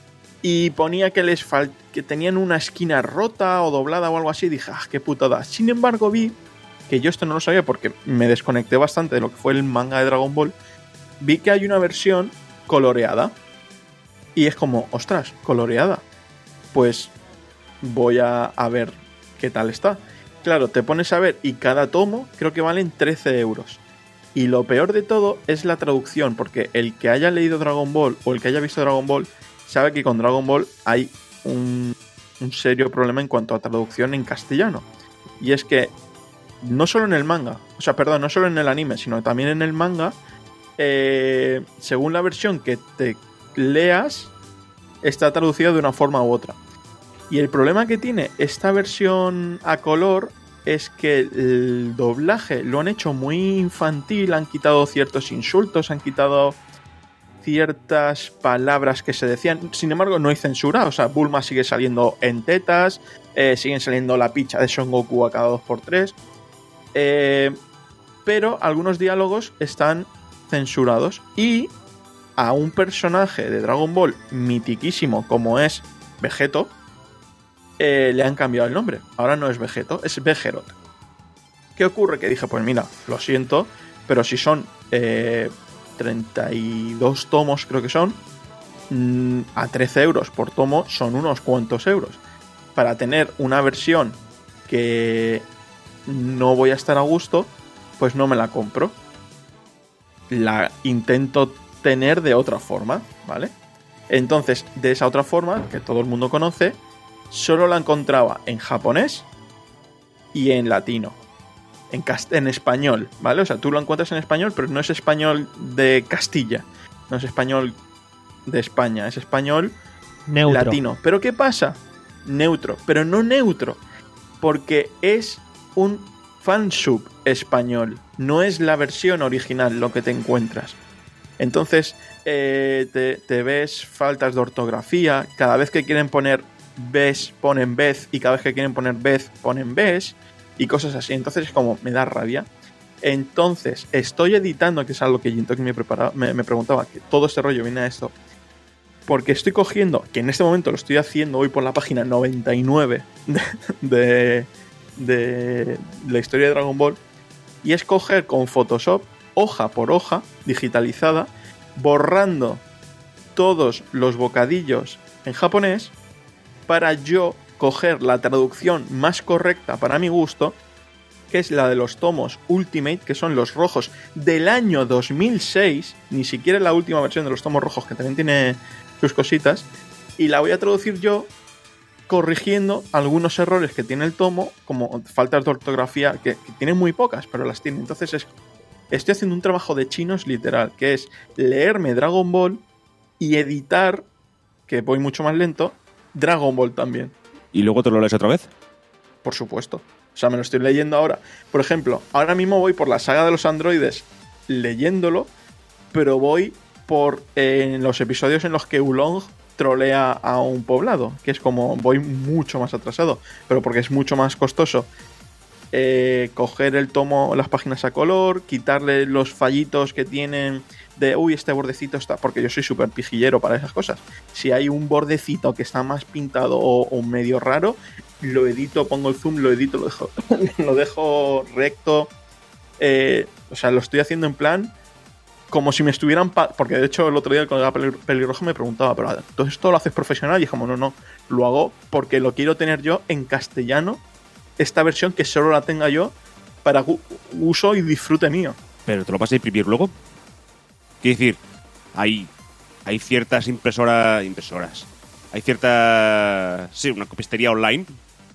Y ponía que les fal- que tenían una esquina rota o doblada o algo así. Y dije, ah, qué putada. Sin embargo, vi que yo esto no lo sabía porque me desconecté bastante de lo que fue el manga de Dragon Ball. Vi que hay una versión coloreada. Y es como, ostras, coloreada. Pues voy a, a ver qué tal está. Claro, te pones a ver y cada tomo creo que valen trece euros. Y lo peor de todo es la traducción, porque el que haya leído Dragon Ball o el que haya visto Dragon Ball sabe que con Dragon Ball hay un, un serio problema en cuanto a traducción en castellano. Y es que no solo en el manga, o sea, perdón, no solo en el anime, sino también en el manga, eh, según la versión que te leas, está traducida de una forma u otra. Y el problema que tiene esta versión a color es que el doblaje lo han hecho muy infantil, han quitado ciertos insultos, han quitado ciertas palabras que se decían. Sin embargo, no hay censura, o sea, Bulma sigue saliendo en tetas, eh, siguen saliendo la picha de Son Goku a cada dos por tres, eh, pero algunos diálogos están censurados y a un personaje de Dragon Ball mitiquísimo como es Vegeto, eh, le han cambiado el nombre. Ahora no es Vegeto, es Vegerot. ¿Qué ocurre? Que dije, pues mira, lo siento, pero si son eh, treinta y dos tomos, creo que son, mmm, a trece euros por tomo son unos cuantos euros. Para tener una versión que no voy a estar a gusto, pues no me la compro. La intento tener de otra forma, ¿vale? Entonces, de esa otra forma, que todo el mundo conoce, solo la encontraba en japonés y en latino. En, cast- en español, ¿vale? O sea, tú lo encuentras en español, pero no es español de Castilla. No es español de España. Es español Neutro. latino. ¿Pero qué pasa? Neutro. Pero no neutro. Porque es un fansub español. No es la versión original lo que te encuentras. Entonces, eh, te, te ves faltas de ortografía. Cada vez que quieren poner ves, ponen vez. Y cada vez que quieren poner vez, ponen ves. Y cosas así. Entonces es como, me da rabia. Entonces, estoy editando, que es algo que Jintoki me, preparaba, me, me preguntaba, que todo este rollo viene a esto. Porque estoy cogiendo, que en este momento lo estoy haciendo hoy por la página noventa y nueve de, de, de la historia de Dragon Ball. Y es coger con Photoshop, hoja por hoja, digitalizada, borrando todos los bocadillos en japonés para yo coger la traducción más correcta para mi gusto que es la de los tomos Ultimate, que son los rojos del año dos mil seis, ni siquiera la última versión de los tomos rojos, que también tiene sus cositas, y la voy a traducir yo corrigiendo algunos errores que tiene el tomo, como faltas de ortografía, que, que tiene muy pocas, pero las tiene. Entonces es, estoy haciendo un trabajo de chinos literal, que es leerme Dragon Ball y editar, que voy mucho más lento, Dragon Ball también. ¿Y luego te lo lees otra vez? Por supuesto. O sea, me lo estoy leyendo ahora. Por ejemplo, ahora mismo voy por la saga de los androides leyéndolo, pero voy por eh, en los episodios en los que Oolong trolea a un poblado, que es como voy mucho más atrasado, pero porque es mucho más costoso eh, coger el tomo, las páginas a color, quitarle los fallitos que tienen de, uy, este bordecito está, porque yo soy súper pijillero para esas cosas. Si hay un bordecito que está más pintado o, o medio raro, lo edito, pongo el zoom, lo edito, lo dejo, lo dejo recto. Eh, o sea, lo estoy haciendo en plan como si me estuvieran... Pa- porque de hecho el otro día el colega Pelir- pelirrojo me preguntaba, pero ¿todo esto lo haces profesional? Y dije, no, no, lo hago porque lo quiero tener yo en castellano, esta versión que solo la tenga yo para gu- uso y disfrute mío. ¿Pero te lo vas a imprimir luego? Quiero decir, hay, hay ciertas impresoras... impresoras. Hay cierta... sí, una copistería online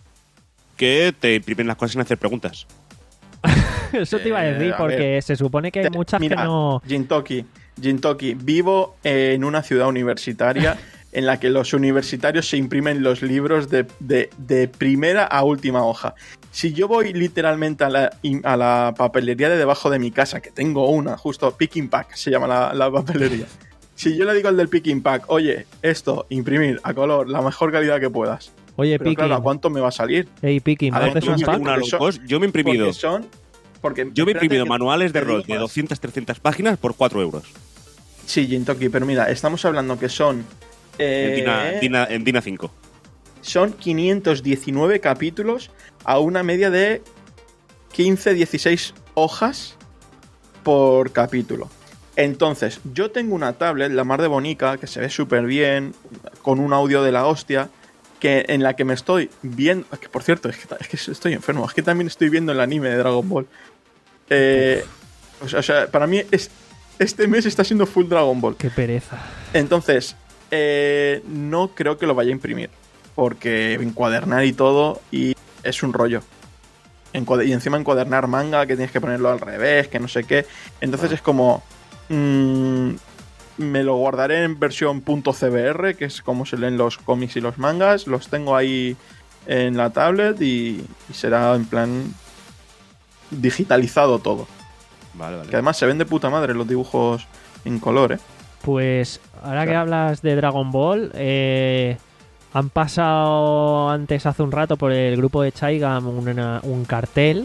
que te imprimen las cosas sin hacer preguntas. Eso te iba a decir, Eh, a porque ver. se supone que hay muchas Mira, que no... Jintoki, Jintoki, vivo en una ciudad universitaria en la que los universitarios se imprimen los libros de, de, de primera a última hoja. Si yo voy literalmente a la, a la papelería de debajo de mi casa, que tengo una, justo Picking Pack se llama la, la papelería. Si yo le digo al del Picking Pack, oye, esto, imprimir a color, la mejor calidad que puedas. Oye, Pero Piki, claro, ¿a cuánto me va a salir? hey, Piki, ¿me A ver, haces tú un me pack? Una low Porque cost. Yo me he imprimido... Porque son... Porque, Yo me he espérate imprimido que manuales de te digo rol de más. doscientas a trescientas páginas por cuatro euros. Sí, Jintoki, pero mira, estamos hablando que son... eh, En, Dina, Dina- en Dina cinco. Son quinientos diecinueve capítulos a una media de quince a dieciséis hojas por capítulo. Entonces, yo tengo una tablet, la mar de bonica, que se ve súper bien, con un audio de la hostia, que, en la que me estoy viendo... Que por cierto, es que, es que estoy enfermo, es que también estoy viendo el anime de Dragon Ball. Eh, o, sea, o sea, para mí es, este mes está siendo full Dragon Ball. Qué pereza. Entonces, eh, no creo que lo vaya a imprimir, porque encuadernar y todo, y es un rollo. Encuad- y encima encuadernar manga, que tienes que ponerlo al revés, que no sé qué. Entonces Ah. es como... mm, me lo guardaré en versión .cbr, que es como se leen los cómics y los mangas. Los tengo ahí en la tablet y, y será en plan digitalizado todo. Vale, vale. Que además se ven de puta madre los dibujos en color, ¿eh? Pues ahora que Claro. hablas de Dragon Ball, eh, han pasado antes, hace un rato, por el grupo de Chaigam una- un cartel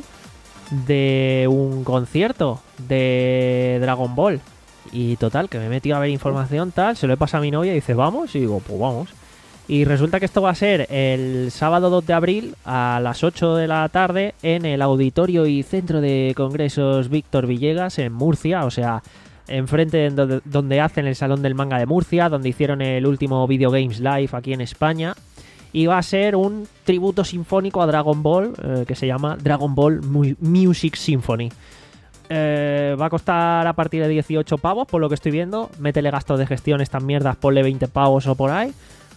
de un concierto de Dragon Ball. Y total, que me he metido a ver información, tal, se lo he pasado a mi novia y dice, vamos, y digo, pues vamos. Y resulta que esto va a ser el sábado dos de abril a las ocho de la tarde en el Auditorio y Centro de Congresos Víctor Villegas en Murcia, o sea, enfrente de donde, donde hacen el Salón del Manga de Murcia, donde hicieron el último Video Games Live aquí en España. Y va a ser un tributo sinfónico a Dragon Ball, eh, que se llama Dragon Ball Mu- Music Symphony. Eh, va a costar a partir de dieciocho pavos, por lo que estoy viendo. Métele gastos de gestión, estas mierdas, ponle veinte pavos o por ahí.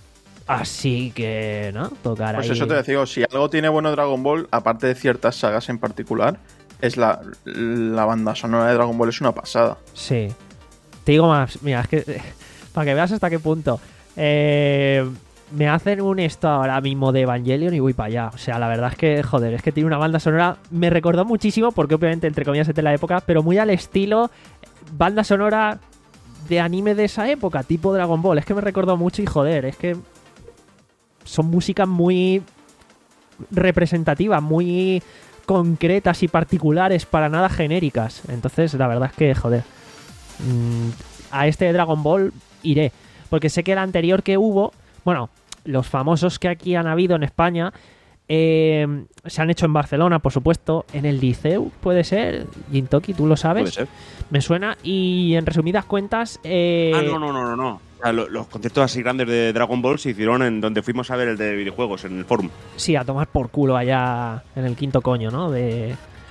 Así que, ¿no? Tocar Pues ahí. eso te digo, si algo tiene bueno Dragon Ball, aparte de ciertas sagas en particular, es la, la banda sonora de Dragon Ball, es una pasada. Sí. Te digo más, mira, es que para que veas hasta qué punto. Eh, me hacen un esto ahora mismo de Evangelion y voy para allá. O sea, la verdad es que, joder, es que tiene una banda sonora. Me recordó muchísimo, porque obviamente, entre comillas, es de la época, pero muy al estilo banda sonora de anime de esa época, tipo Dragon Ball. Es que me recordó mucho y, joder, es que son músicas muy representativas, muy concretas y particulares, para nada genéricas. Entonces, la verdad es que, joder, mmm, a este de Dragon Ball iré, porque sé que el anterior que hubo, bueno, los famosos que aquí han habido en España, eh, se han hecho en Barcelona, por supuesto, en el Liceu, puede ser, Jintoki, tú lo sabes, Puede ser. me suena, y en resumidas cuentas, eh, Ah, no, no, no, no. no. O sea, lo- los conciertos así grandes de Dragon Ball se hicieron en donde fuimos a ver el de videojuegos, en el forum. sí, a tomar por culo allá en el quinto coño, ¿no? De,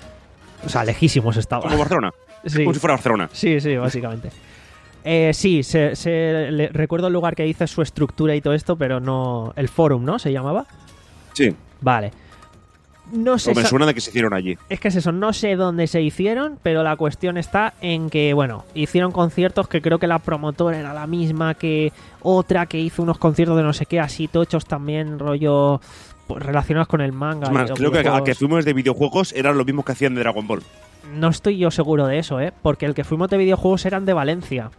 O sea, lejísimos estaba. Como Barcelona. Sí. Como si fuera Barcelona. Sí, sí, básicamente. Eh, sí, se, se, le, recuerdo el lugar que dices, su estructura y todo esto, pero no... El Forum, ¿no? ¿Se llamaba? Sí. Vale. No sé... O me suena de que se hicieron allí. Es que es eso, no sé dónde se hicieron, pero la cuestión está en que, bueno, hicieron conciertos que creo que la promotora era la misma que otra que hizo unos conciertos de no sé qué, así tochos también, rollo pues, relacionados con el manga. Es más, creo que a que fuimos de videojuegos eran los mismos que hacían de Dragon Ball. No estoy yo seguro de eso, ¿eh? Porque el que fuimos de videojuegos eran de Valencia.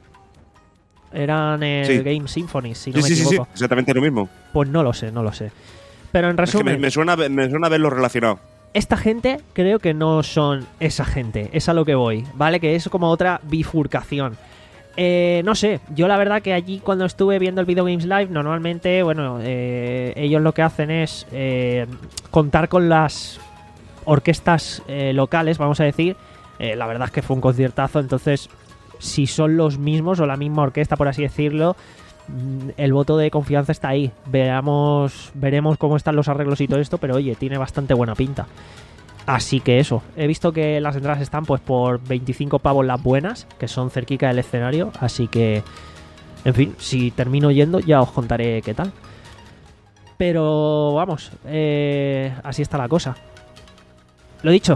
Eran el Sí. Game Symphony, si no Sí, me sí, sí, sí, equivoco. exactamente lo mismo. Pues no lo sé, no lo sé. Pero en Es que resumen, me, me suena, me suena verlo relacionado. esta gente creo que no son esa gente, es a lo que voy, ¿vale? Que es como otra bifurcación. Eh, no sé, yo la verdad que allí cuando estuve viendo el Video Games Live, normalmente, bueno, eh, ellos lo que hacen es eh, contar con las orquestas eh, locales, vamos a decir. Eh, la verdad es que fue un conciertazo, entonces, si son los mismos o la misma orquesta, por así decirlo, el voto de confianza está ahí. Veamos, veremos cómo están los arreglos y todo esto, pero oye, tiene bastante buena pinta. Así que eso, he visto que las entradas están pues por veinticinco pavos las buenas, que son cerquica del escenario, así que, en fin, si termino yendo ya os contaré qué tal. Pero vamos, eh, así está la cosa. Lo dicho,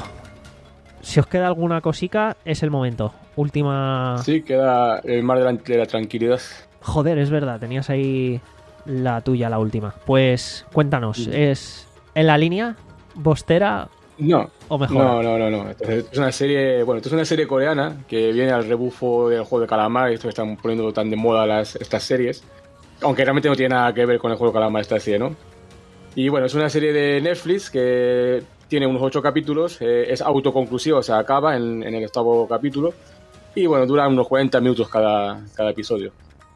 si os queda alguna cosica, es el momento. Última... Sí, queda el mar de la, de la tranquilidad. Joder, es verdad, tenías ahí la tuya, la última. Pues cuéntanos, Sí. ¿es en la línea bostera No, o mejor? no, no, no, no. Entonces, es una serie, bueno, esto es una serie coreana que viene al rebufo del juego de calamar, esto que están poniendo tan de moda las, estas series, aunque realmente no tiene nada que ver con el juego de calamar esta serie, ¿no? Y bueno, es una serie de Netflix que tiene unos ocho capítulos, eh, es autoconclusivo, o sea, acaba en, en el octavo capítulo, y bueno, dura unos cuarenta minutos cada, cada episodio.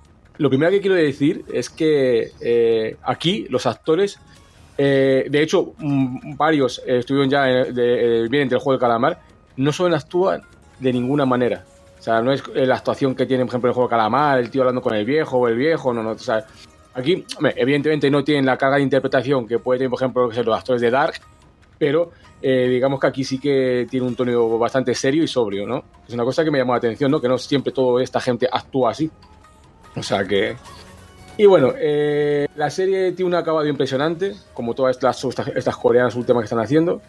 Lo primero que quiero decir es que eh, aquí los actores, eh, de hecho, mm, varios eh, estuvieron ya eh, de, eh, vienen del juego de calamar, no solo actúan de ninguna manera. O sea, no es la actuación que tiene, por ejemplo, el juego de calamar, el tío hablando con el viejo o el viejo, no, no. O sea, aquí, hombre, evidentemente no tienen la carga de interpretación que pueden tener, por ejemplo, los actores de Dark, pero eh, digamos que aquí sí que tiene un tono bastante serio y sobrio, ¿no? Es una cosa que me llamó la atención, ¿no? Que no siempre toda esta gente actúa así. O sea que... Y bueno, eh, la serie tiene un acabado impresionante, como todas estas, estas, estas coreanas últimas que están haciendo.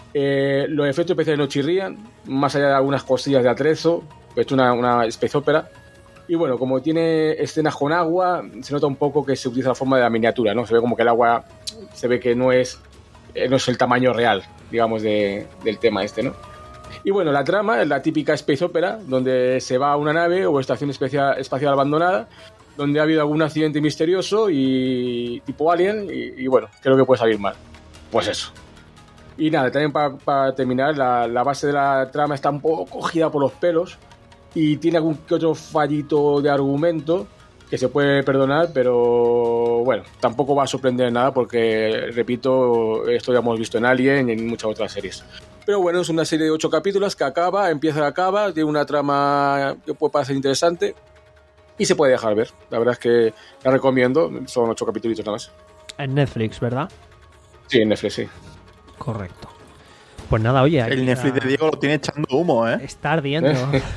Eh, los efectos especiales no chirrían, más allá de algunas cosillas de atrezo, es una, una space opera. Y bueno, como tiene escenas con agua, se nota un poco que se utiliza la forma de la miniatura, ¿no? Se ve como que el agua, se ve que no es, eh, no es el tamaño real, digamos, de, del tema este, ¿no? Y bueno, la trama es la típica space opera, donde se va a una nave o estación espacial, espacial abandonada, donde ha habido algún accidente misterioso y tipo alien, y, y bueno, creo que puede salir mal. Pues eso. Y nada, también para pa terminar, la, la base de la trama está un poco cogida por los pelos y tiene algún que otro fallito de argumento que se puede perdonar, pero bueno, tampoco va a sorprender nada porque, repito, esto ya hemos visto en Alien y en muchas otras series. Pero bueno, es una serie de ocho capítulos que acaba, empieza y acaba, tiene una trama que puede parecer interesante y se puede dejar ver. La verdad es que la recomiendo, son ocho capítulos nada más. En Netflix, ¿verdad? Sí, en Netflix, sí. Correcto. Pues nada, oye... El Netflix de Diego lo tiene echando humo, ¿eh? Está ardiendo.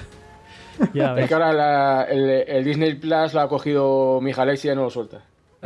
Ya Es ves. que ahora la, el, el Disney Plus lo ha cogido mi hija Alexia y no lo suelta.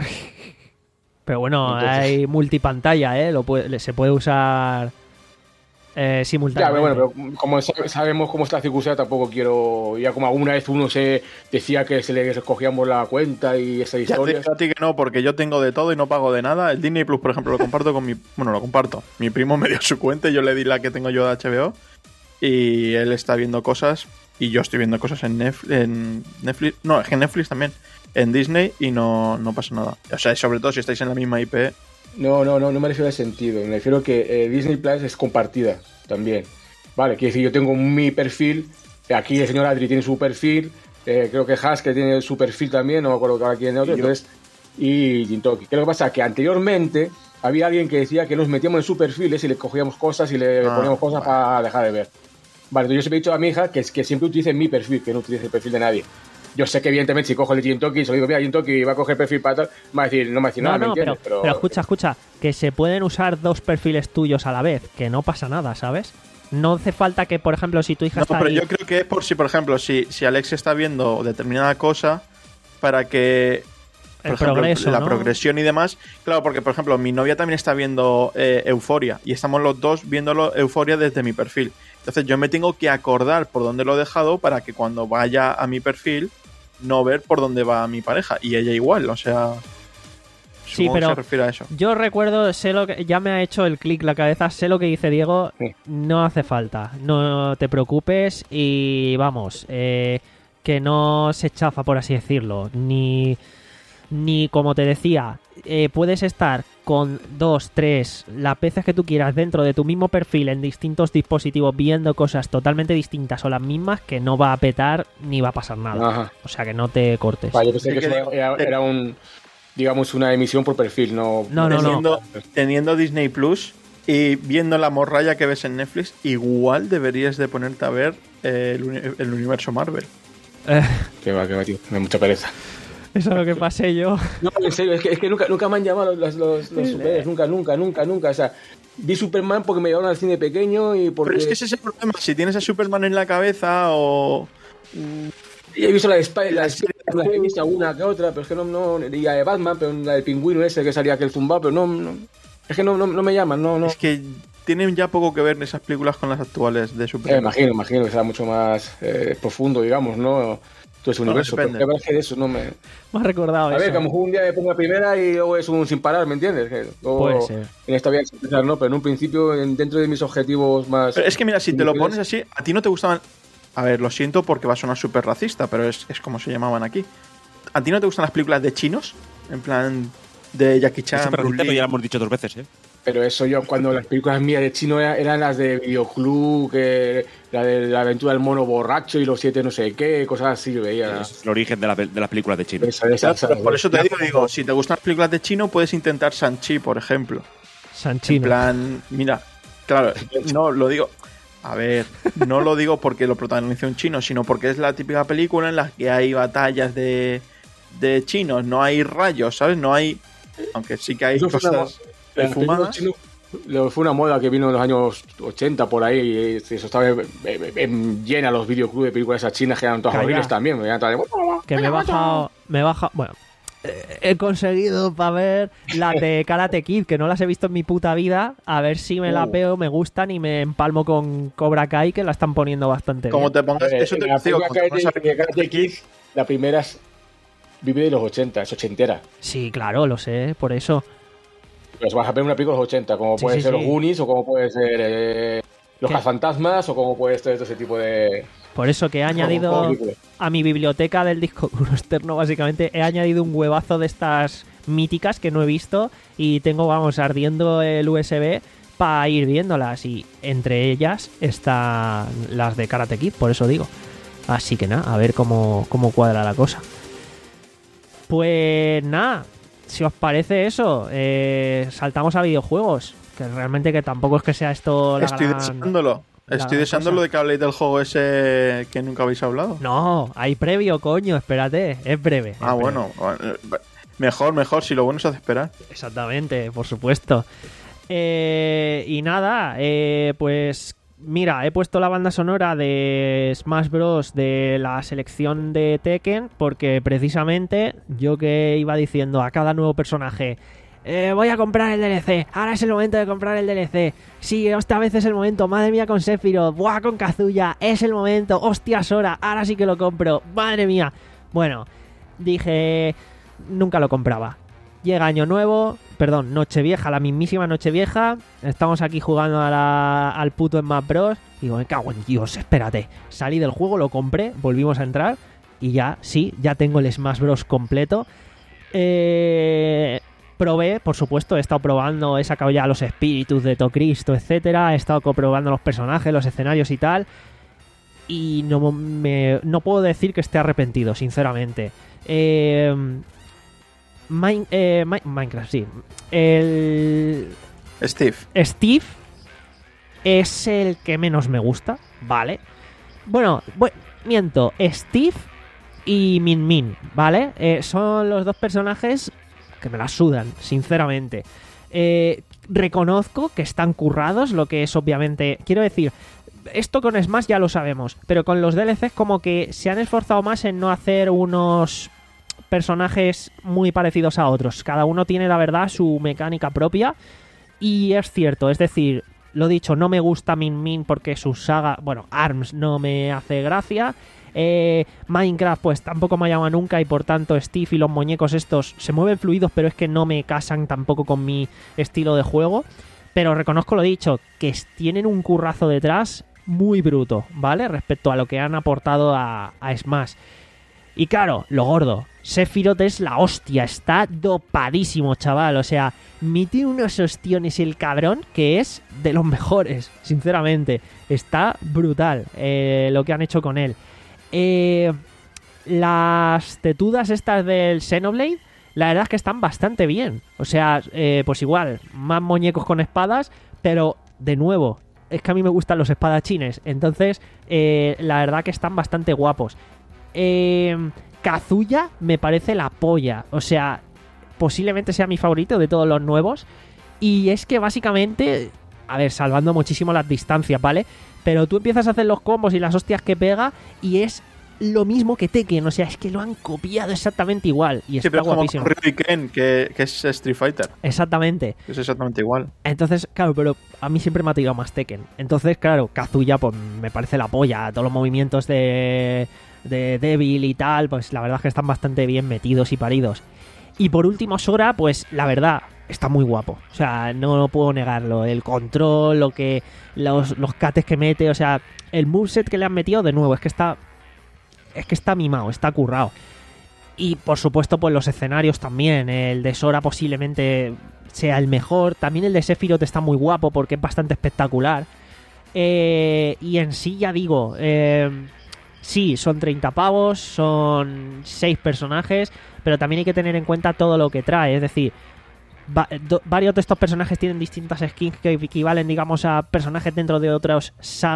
Pero bueno, Entonces- hay multipantalla, ¿eh? Lo puede, se puede usar eh, Ya, simultáneamente. pero bueno, pero como sabe- sabemos cómo está la circunstancia, tampoco quiero... Ya como alguna vez uno se decía que se le recogíamos la cuenta y esa Ya te historia. digo a ti que no, porque yo tengo de todo y no pago de nada. El Disney Plus, por ejemplo, lo comparto con mi... Bueno, lo comparto. Mi primo me dio su cuenta y yo le di la que tengo yo de H B O. Y él está viendo cosas y yo estoy viendo cosas en, Nef- en Netflix. No, es que en Netflix también. En Disney y no, no pasa nada. O sea, sobre todo si estáis en la misma I P. No, no, no, no me refiero al sentido. Me refiero que eh, Disney Plus es compartida también. Vale, quiere decir, yo tengo mi perfil. Aquí el señor Adri tiene su perfil. Eh, creo que Haskell tiene su perfil también. No me acuerdo cada quien de otro. Y yo. Entonces, y Jintoki. ¿Qué es lo que pasa? Que anteriormente había alguien que decía que nos metíamos en sus perfiles y le cogíamos cosas y le Ah, poníamos cosas vale. para dejar de ver. Vale, entonces yo siempre he dicho a mi hija que, es que siempre utilice mi perfil, que no utilice el perfil de nadie. Yo sé que evidentemente si cojo el de Jintoki y se lo digo, mira, Jintoki va a coger perfil para tal, me va a decir, no me va a decir No, nada, ¿me no, pero, entiendes? pero escucha, escucha, que se pueden usar dos perfiles tuyos a la vez, que no pasa nada, ¿sabes? No hace falta que, por ejemplo, si tu hija No, está pero ahí... yo creo que es por si, por ejemplo, si, si Alex está viendo determinada cosa para que... Por El ejemplo, progreso, la ¿no? progresión y demás. Claro, porque, por ejemplo, mi novia también está viendo eh, Euforia y estamos los dos viéndolo Euforia desde mi perfil. Entonces yo me tengo que acordar por dónde lo he dejado para que cuando vaya a mi perfil no ver por dónde va mi pareja. Y ella igual, o sea... Sí, supongo pero que se refiere a eso. yo recuerdo, sé lo que ya me ha hecho el clic la cabeza, sé lo que dice Diego, Sí. no hace falta, no te preocupes y vamos, eh, que no se chafa, por así decirlo, ni, ni como te decía, eh, puedes estar con dos, tres, las veces que tú quieras dentro de tu mismo perfil en distintos dispositivos viendo cosas totalmente distintas o las mismas que no va a petar ni va a pasar nada. Ajá. O sea que no te cortes. Vale, yo pensé Sí que que eso digo- era, era un, digamos, una emisión por perfil, no... No, no, no. teniendo, teniendo Disney Plus y viendo la morralla que ves en Netflix, igual deberías de ponerte a ver eh, el, uni- el universo Marvel. Eh, Que va, que va, tío, me da mucha pereza. eso es lo que pasé yo. No, en serio, es que, es que nunca, nunca me han llamado los, los, los superhéroes, nunca, nunca, nunca, nunca. O sea, vi Superman porque me llevaron al cine pequeño y porque... Pero es que ese es el problema. Si tienes a Superman en la cabeza o... Y he visto la de Spider, la de Spider-Man, he visto alguna que otra, pero es que no, no, y la de Batman, pero la del pingüino ese que salía aquel zumbado, pero no, no es que no, no, no me llaman, no, no. Es que tienen ya poco que ver esas películas con las actuales de Eh, Superman. imagino, imagino que será mucho más eh, profundo, digamos, ¿no? Todo ese No, universo, pero depende. que verdad que de eso no me... Me has recordado A eso. ver, que a lo mejor un día me pongo la primera y luego es un sin parar, ¿me entiendes? Que luego Puede ser. En esta vida sin pensar, no, pero en un principio, en- dentro de mis objetivos más... Pero es que mira, si te lo Iniciales. pones así, a ti no te gustaban... A ver, lo siento porque va a sonar súper racista, pero es, es como se llamaban aquí. ¿A ti no te gustan las películas de chinos? En plan, de Jackie Chan, Este Bruce perrito Lee. ya lo hemos dicho dos veces, ¿eh? Pero eso yo, cuando las películas mías de chino era- eran las de Videoclub, que la de la aventura del mono borracho y los siete no sé qué, cosas así que veía. Es el origen de, la, de las películas de China. Esa, esa, Claro, esa, pero por eso te ya, digo, digo, si te gustan las películas de chino, puedes intentar Shang-Chi, por ejemplo. En Sanchino. plan, mira, claro, no lo digo. A ver, no lo digo porque lo protagoniza un chino, sino porque es la típica película en la que hay batallas de, de chinos, no hay rayos, ¿sabes? No hay. Aunque sí que hay Eso fue una- cosas las películas fumadas. chinos, lo- fue una moda que vino en los años ochenta por ahí, y eso estaba en- en- en- llena los videoclubs de películas esas chinas que eran todas Calla. horribles también. Eran todas de- Que me he bajado. Me he bajado. Bueno. eh, He conseguido para ver las de Karate Kid, que no las he visto en mi puta vida. A ver si me la Uh. veo, me gustan y me empalmo con Cobra Kai, que la están poniendo bastante Como bien. te pongas. Eh, Eso te la digo, película como te pones a Karate- Karate Kid, la primera es- vive de los ochenta, es ochentera. Sí, claro, lo sé, por eso. Pues vas a ver una película de los ochenta, como Sí, puede sí, ser sí. los Goonies, o como puede ser eh, Los ¿Qué? Cazafantasmas, o como puede ser todo ese tipo de... Por eso que he añadido películas. a mi biblioteca del disco duro externo, básicamente, he añadido un huevazo de estas míticas que no he visto y tengo, vamos, ardiendo el U S B para ir viéndolas y entre ellas están las de Karate Kid, por eso digo. Así que nada, a ver cómo, cómo cuadra la cosa. Pues nada, si os parece eso, eh, saltamos a videojuegos, que realmente que tampoco es que sea esto la Estoy gran- deseándolo. la Estoy gran deseándolo cosa. de que habléis del juego ese que nunca habéis hablado. No, hay previo, coño, espérate, es breve. es ah, breve. bueno. Mejor, mejor, si lo bueno es hace esperar. Exactamente, por supuesto. Eh, y nada, eh, pues mira, he puesto la banda sonora de Smash Bros. De la selección de Tekken porque precisamente yo que iba diciendo a cada nuevo personaje, eh, voy a comprar el D L C, ahora es el momento de comprar el D L C, sí, esta vez es el momento, madre mía con Sephiroth, buah con Kazuya, es el momento, hostia Sora, ahora sí que lo compro, madre mía. Bueno, dije, nunca lo compraba. Llega Año Nuevo, perdón, Nochevieja, la mismísima Nochevieja. Estamos aquí jugando a la- al puto Smash Bros. Digo, me cago en Dios, espérate. Salí del juego, lo compré, volvimos a entrar. Y ya, sí, ya tengo el Smash Bros. Completo. Eh, probé, por supuesto, he estado probando, he sacado ya los espíritus de Tocristo, etcétera. He estado comprobando los personajes, los escenarios y tal. Y no, me, no puedo decir que esté arrepentido, sinceramente. Eh... Min- eh, Mi- Minecraft, sí. El Steve. Steve es el que menos me gusta, ¿vale? Bueno, bu- miento, Steve y Min Min, ¿vale? Eh, son los dos personajes que me la sudan, sinceramente. Eh, reconozco que están currados, lo que es obviamente... Quiero decir, esto con Smash ya lo sabemos, pero con los D L Cs como que se han esforzado más en no hacer unos personajes muy parecidos a otros. Cada uno tiene, la verdad, su mecánica propia y es cierto, es decir, lo dicho, no me gusta Min Min porque su saga, bueno, ARMS no me hace gracia. Eh, Minecraft pues tampoco me ha llamado nunca y por tanto Steve y los muñecos estos se mueven fluidos, pero es que no me casan tampoco con mi estilo de juego. Pero reconozco lo dicho, que tienen un currazo detrás muy bruto, ¿vale? Respecto a lo que han aportado a, a Smash. Y claro, lo gordo, Sephiroth es la hostia, está dopadísimo, chaval. O sea, mete unos ostiones el cabrón que es de los mejores, sinceramente. Está brutal eh, lo que han hecho con él. Eh, las tetudas estas del Xenoblade, la verdad es que están bastante bien. O sea, eh, pues igual, más muñecos con espadas, pero de nuevo, es que a mí me gustan los espadachines. Entonces, eh, la verdad que están bastante guapos. Eh, Kazuya me parece la polla. O sea, posiblemente sea mi favorito de todos los nuevos. Y es que básicamente, a ver, salvando muchísimo las distancias, ¿vale? Pero tú empiezas a hacer los combos y las hostias que pega y es lo mismo que Tekken, o sea, es que lo han copiado exactamente igual y Sí, está pero es como guapísimo. Ryu y Ken, que, que es Street Fighter. Exactamente. Es exactamente igual. Entonces, claro, pero a mí siempre me ha tirado más Tekken. Entonces, claro, Kazuya pues me parece la polla. Todos los movimientos de, de Devil y tal, pues la verdad es que están bastante bien metidos y paridos. Y por último, Sora, pues la verdad, está muy guapo. O sea, no, no puedo negarlo. El control, lo que los, los cates que mete, o sea, el moveset que le han metido, de nuevo, es que está... Es que está mimado, está currado. Y por supuesto, pues los escenarios también. El de Sora posiblemente sea el mejor. También el de Sephiroth está muy guapo porque es bastante espectacular. Eh, y en sí, ya digo, eh, sí, son treinta pavos, son seis personajes, pero también hay que tener en cuenta todo lo que trae. Es decir, va, do, varios de estos personajes tienen distintas skins que equivalen, digamos, a personajes dentro de otros,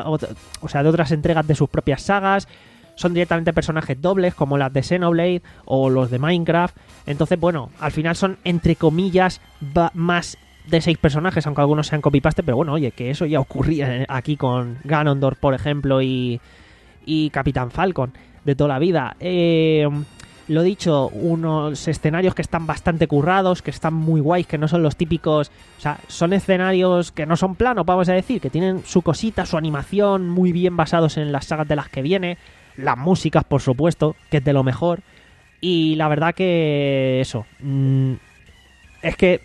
o sea, de otras entregas de sus propias sagas. Son directamente personajes dobles, como las de Xenoblade o los de Minecraft. Entonces, bueno, al final son, entre comillas, más de seis personajes, aunque algunos sean copy-paste. Pero bueno, oye, que eso ya ocurría aquí con Ganondorf, por ejemplo, y, y Capitán Falcon, de toda la vida. Eh, lo dicho, unos escenarios que están bastante currados, que están muy guays, que no son los típicos... O sea, son escenarios que no son planos, vamos a decir, que tienen su cosita, su animación, muy bien basados en las sagas de las que viene. Las músicas, por supuesto, que es de lo mejor. Y la verdad que eso, mmm, es que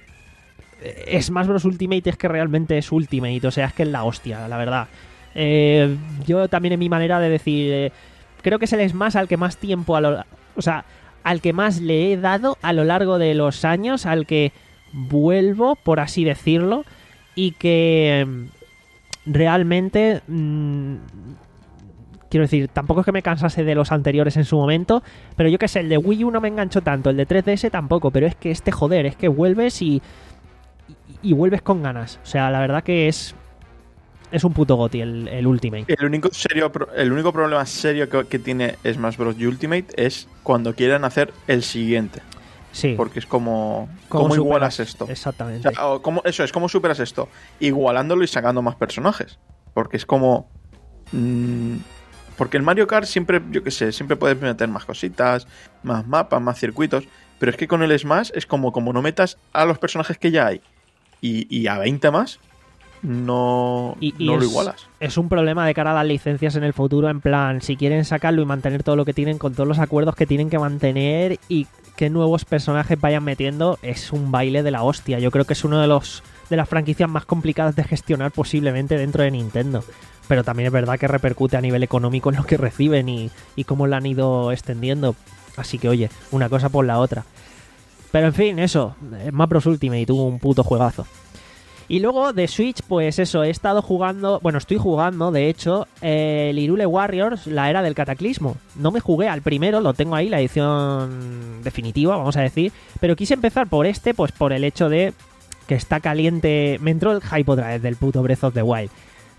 Smash Bros. Ultimate es que realmente es Ultimate. O sea, es que es la hostia, la verdad. eh, Yo también, en mi manera de decir, eh, creo que es el Smash al que más tiempo a lo, O sea, al que más le he dado a lo largo de los años, al que vuelvo, por así decirlo. Y que realmente... Mmm, quiero decir, tampoco es que me cansase de los anteriores en su momento, pero yo que sé, el de Wii U no me enganchó tanto, el de tres D S tampoco, pero es que este, joder, es que vuelves y, y, y vuelves con ganas. O sea, la verdad que es es un puto goti el, el Ultimate. El único, serio, el único problema serio que, que tiene Smash Bros. Ultimate es cuando quieran hacer el siguiente. Sí. Porque es como... ¿Cómo, ¿Cómo superas? igualas esto? Exactamente. O sea, o ¿cómo, eso es, ¿cómo superas esto? Igualándolo y sacando más personajes. Porque es como... Mmm, porque el Mario Kart siempre, yo qué sé, siempre puedes meter más cositas, más mapas, más circuitos. Pero es que con el Smash es como, como no metas a los personajes que ya hay y, y a veinte más, no, y, y no es, lo igualas. Es un problema de cara a las licencias en el futuro, en plan, si quieren sacarlo y mantener todo lo que tienen con todos los acuerdos que tienen que mantener y qué nuevos personajes vayan metiendo, es un baile de la hostia. Yo creo que es uno de los de las franquicias más complicadas de gestionar posiblemente dentro de Nintendo. Pero también es verdad que repercute a nivel económico en lo que reciben y, y cómo lo han ido extendiendo. Así que, oye, una cosa por la otra. Pero en fin, eso, Smash Bros. Ultimate tuvo un puto juegazo. Y luego de Switch, pues eso, he estado jugando, bueno, estoy jugando, de hecho, eh, el Hyrule Warriors, la era del cataclismo. No me jugué al primero, lo tengo ahí, la edición definitiva, vamos a decir. Pero quise empezar por este, pues por el hecho de que está caliente. Me entró el hype otra vez del puto Breath of the Wild.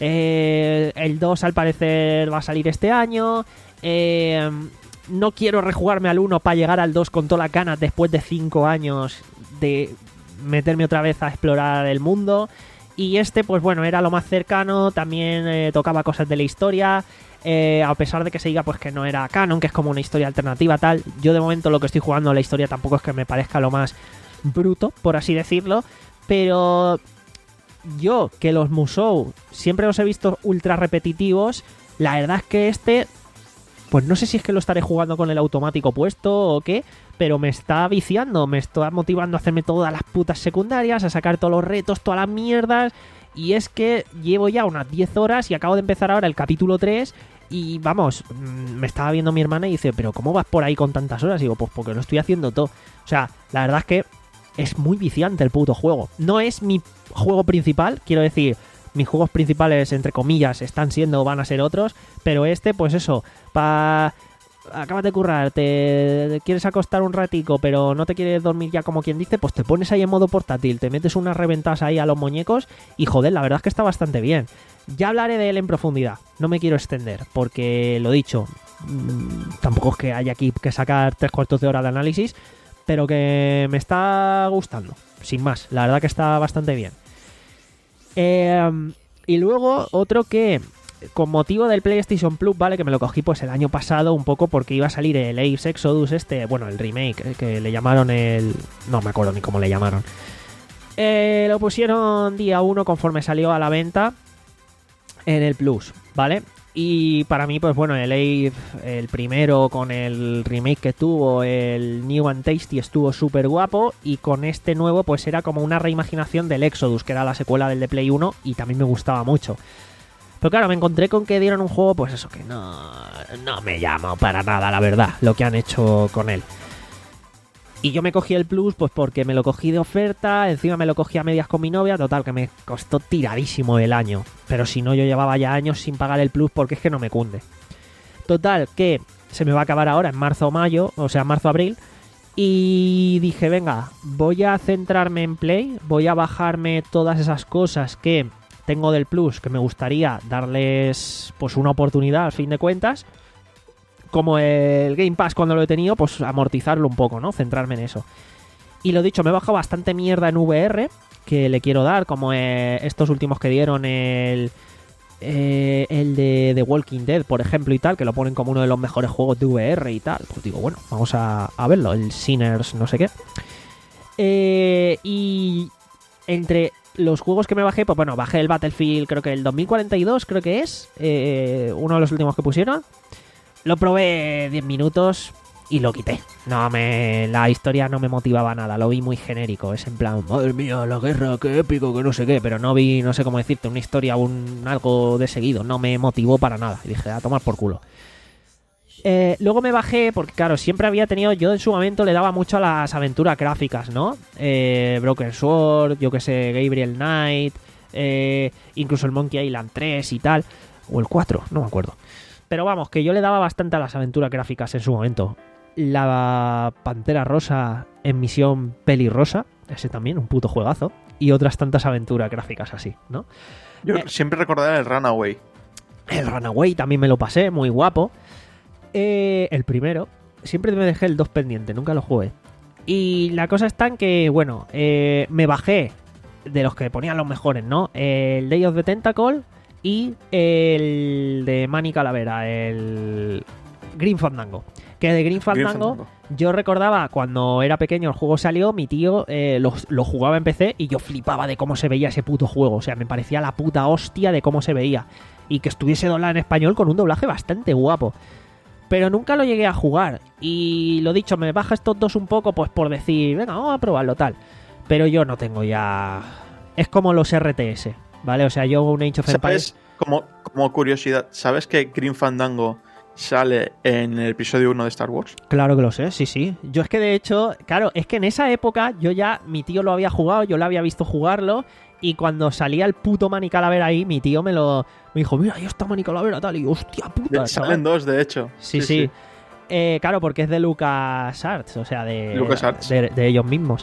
Eh, el dos al parecer va a salir este año. Eh, no quiero rejugarme al uno para llegar al dos con todas las ganas después de cinco años de meterme otra vez a explorar el mundo. Y este, pues bueno, era lo más cercano, también eh, tocaba cosas de la historia, eh, a pesar de que se diga pues que no era canon, que es como una historia alternativa tal. Yo de momento lo que estoy jugando, la historia tampoco es que me parezca lo más bruto, por así decirlo, pero yo, que los Musou siempre los he visto ultra repetitivos, la verdad es que este, pues no sé si es que lo estaré jugando con el automático puesto o qué, pero me está viciando, me está motivando a hacerme todas las putas secundarias, a sacar todos los retos, todas las mierdas. Y es que llevo ya unas diez horas y acabo de empezar ahora el capítulo tres. Y vamos, me estaba viendo mi hermana y dice, ¿pero cómo vas por ahí con tantas horas? Y digo, pues porque lo estoy haciendo todo. O sea, la verdad es que es muy viciante el puto juego. No es mi juego principal, quiero decir, mis juegos principales, entre comillas, están siendo o van a ser otros. Pero este, pues eso, para... acabas de currar, te quieres acostar un ratico, pero no te quieres dormir ya como quien dice, pues te pones ahí en modo portátil, te metes unas reventadas ahí a los muñecos y joder, la verdad es que está bastante bien. Ya hablaré de él en profundidad, no me quiero extender, porque lo dicho, mmm, tampoco es que haya aquí que sacar tres cuartos de hora de análisis, pero que me está gustando, sin más, la verdad que está bastante bien. Eh, y luego otro que... con motivo del PlayStation Plus, ¿vale? Que me lo cogí pues el año pasado un poco porque iba a salir el Apes Exodus este, bueno, el remake, que le llamaron el... no me acuerdo ni cómo le llamaron. Eh, lo pusieron día uno conforme salió a la venta en el Plus, ¿vale? Y para mí, pues bueno, el Ape, el primero con el remake que tuvo, el New and Tasty, estuvo súper guapo. Y con este nuevo, pues era como una reimaginación del Exodus, que era la secuela del de Play uno, y también me gustaba mucho. Pero claro, me encontré con que dieron un juego, pues eso, que no, no me llamo para nada, la verdad, lo que han hecho con él. Y yo me cogí el Plus, pues porque me lo cogí de oferta, encima me lo cogí a medias con mi novia, total, que me costó tiradísimo el año. Pero si no, yo llevaba ya años sin pagar el Plus porque es que no me cunde. Total, que se me va a acabar ahora en marzo o mayo, o sea, marzo-abril. Y dije, venga, voy a centrarme en Play, voy a bajarme todas esas cosas que... tengo del Plus, que me gustaría darles pues una oportunidad al fin de cuentas, como el Game Pass cuando lo he tenido, pues amortizarlo un poco, ¿no? Centrarme en eso. Y lo dicho, me he bajado bastante mierda en V R que le quiero dar, como eh, estos últimos que dieron, el eh, el de The Walking Dead, por ejemplo, y tal, que lo ponen como uno de los mejores juegos de V R y tal. Pues digo, bueno, vamos a, a verlo, el Sinners no sé qué. Eh, y entre... los juegos que me bajé, pues bueno, bajé el Battlefield, creo que el dos mil cuarenta y dos, creo que es, eh, uno de los últimos que pusieron. Lo probé diez minutos y lo quité. No me, la historia no me motivaba nada, lo vi muy genérico. Es en plan, madre mía, la guerra, qué épico, que no sé qué, pero no vi, no sé cómo decirte, una historia, un algo de seguido. No me motivó para nada. Y dije, a tomar por culo. Eh, luego me bajé, porque claro, siempre había tenido, yo en su momento le daba mucho a las aventuras gráficas, ¿no? Eh, Broken Sword, yo que sé, Gabriel Knight, eh, incluso el Monkey Island tres y tal, o el cuatro, no me acuerdo. Pero vamos, que yo le daba bastante a las aventuras gráficas en su momento. La Pantera Rosa en misión pelirrosa, ese también, un puto juegazo, y otras tantas aventuras gráficas así, ¿no? Yo eh, siempre recordaré el Runaway. El Runaway también me lo pasé, muy guapo. Eh, el primero, siempre me dejé el dos pendiente, nunca lo jugué. Y la cosa está en que, bueno, eh, me bajé de los que ponían los mejores, ¿no? El Day of the Tentacle y el de Manny Calavera, el Green Fandango. Que de Green Fandango, Green Fandango, yo recordaba cuando era pequeño, el juego salió, mi tío eh, lo, lo jugaba en P C y yo flipaba de cómo se veía ese puto juego. O sea, me parecía la puta hostia de cómo se veía. Y que estuviese doblado en español con un doblaje bastante guapo. Pero nunca lo llegué a jugar. Y lo dicho, me baja estos dos un poco pues por decir, venga, vamos a probarlo tal. Pero yo no tengo ya... Es como los R T S, ¿vale? O sea, yo un Age of Empires... Como, como curiosidad, ¿sabes que Green Fandango sale en el episodio uno de Star Wars? Claro que lo sé, sí, sí. Yo es que de hecho, claro, es que en esa época yo ya, mi tío lo había jugado, yo lo había visto jugarlo, y cuando salía el puto Manny Calavera ahí, mi tío me lo me dijo, mira, ahí está Manny Calavera tal, y yo, hostia puta. Salen dos, de hecho. Sí, sí. sí. sí. Eh, claro, porque es de LucasArts, o sea, de, LucasArts. de, de ellos mismos.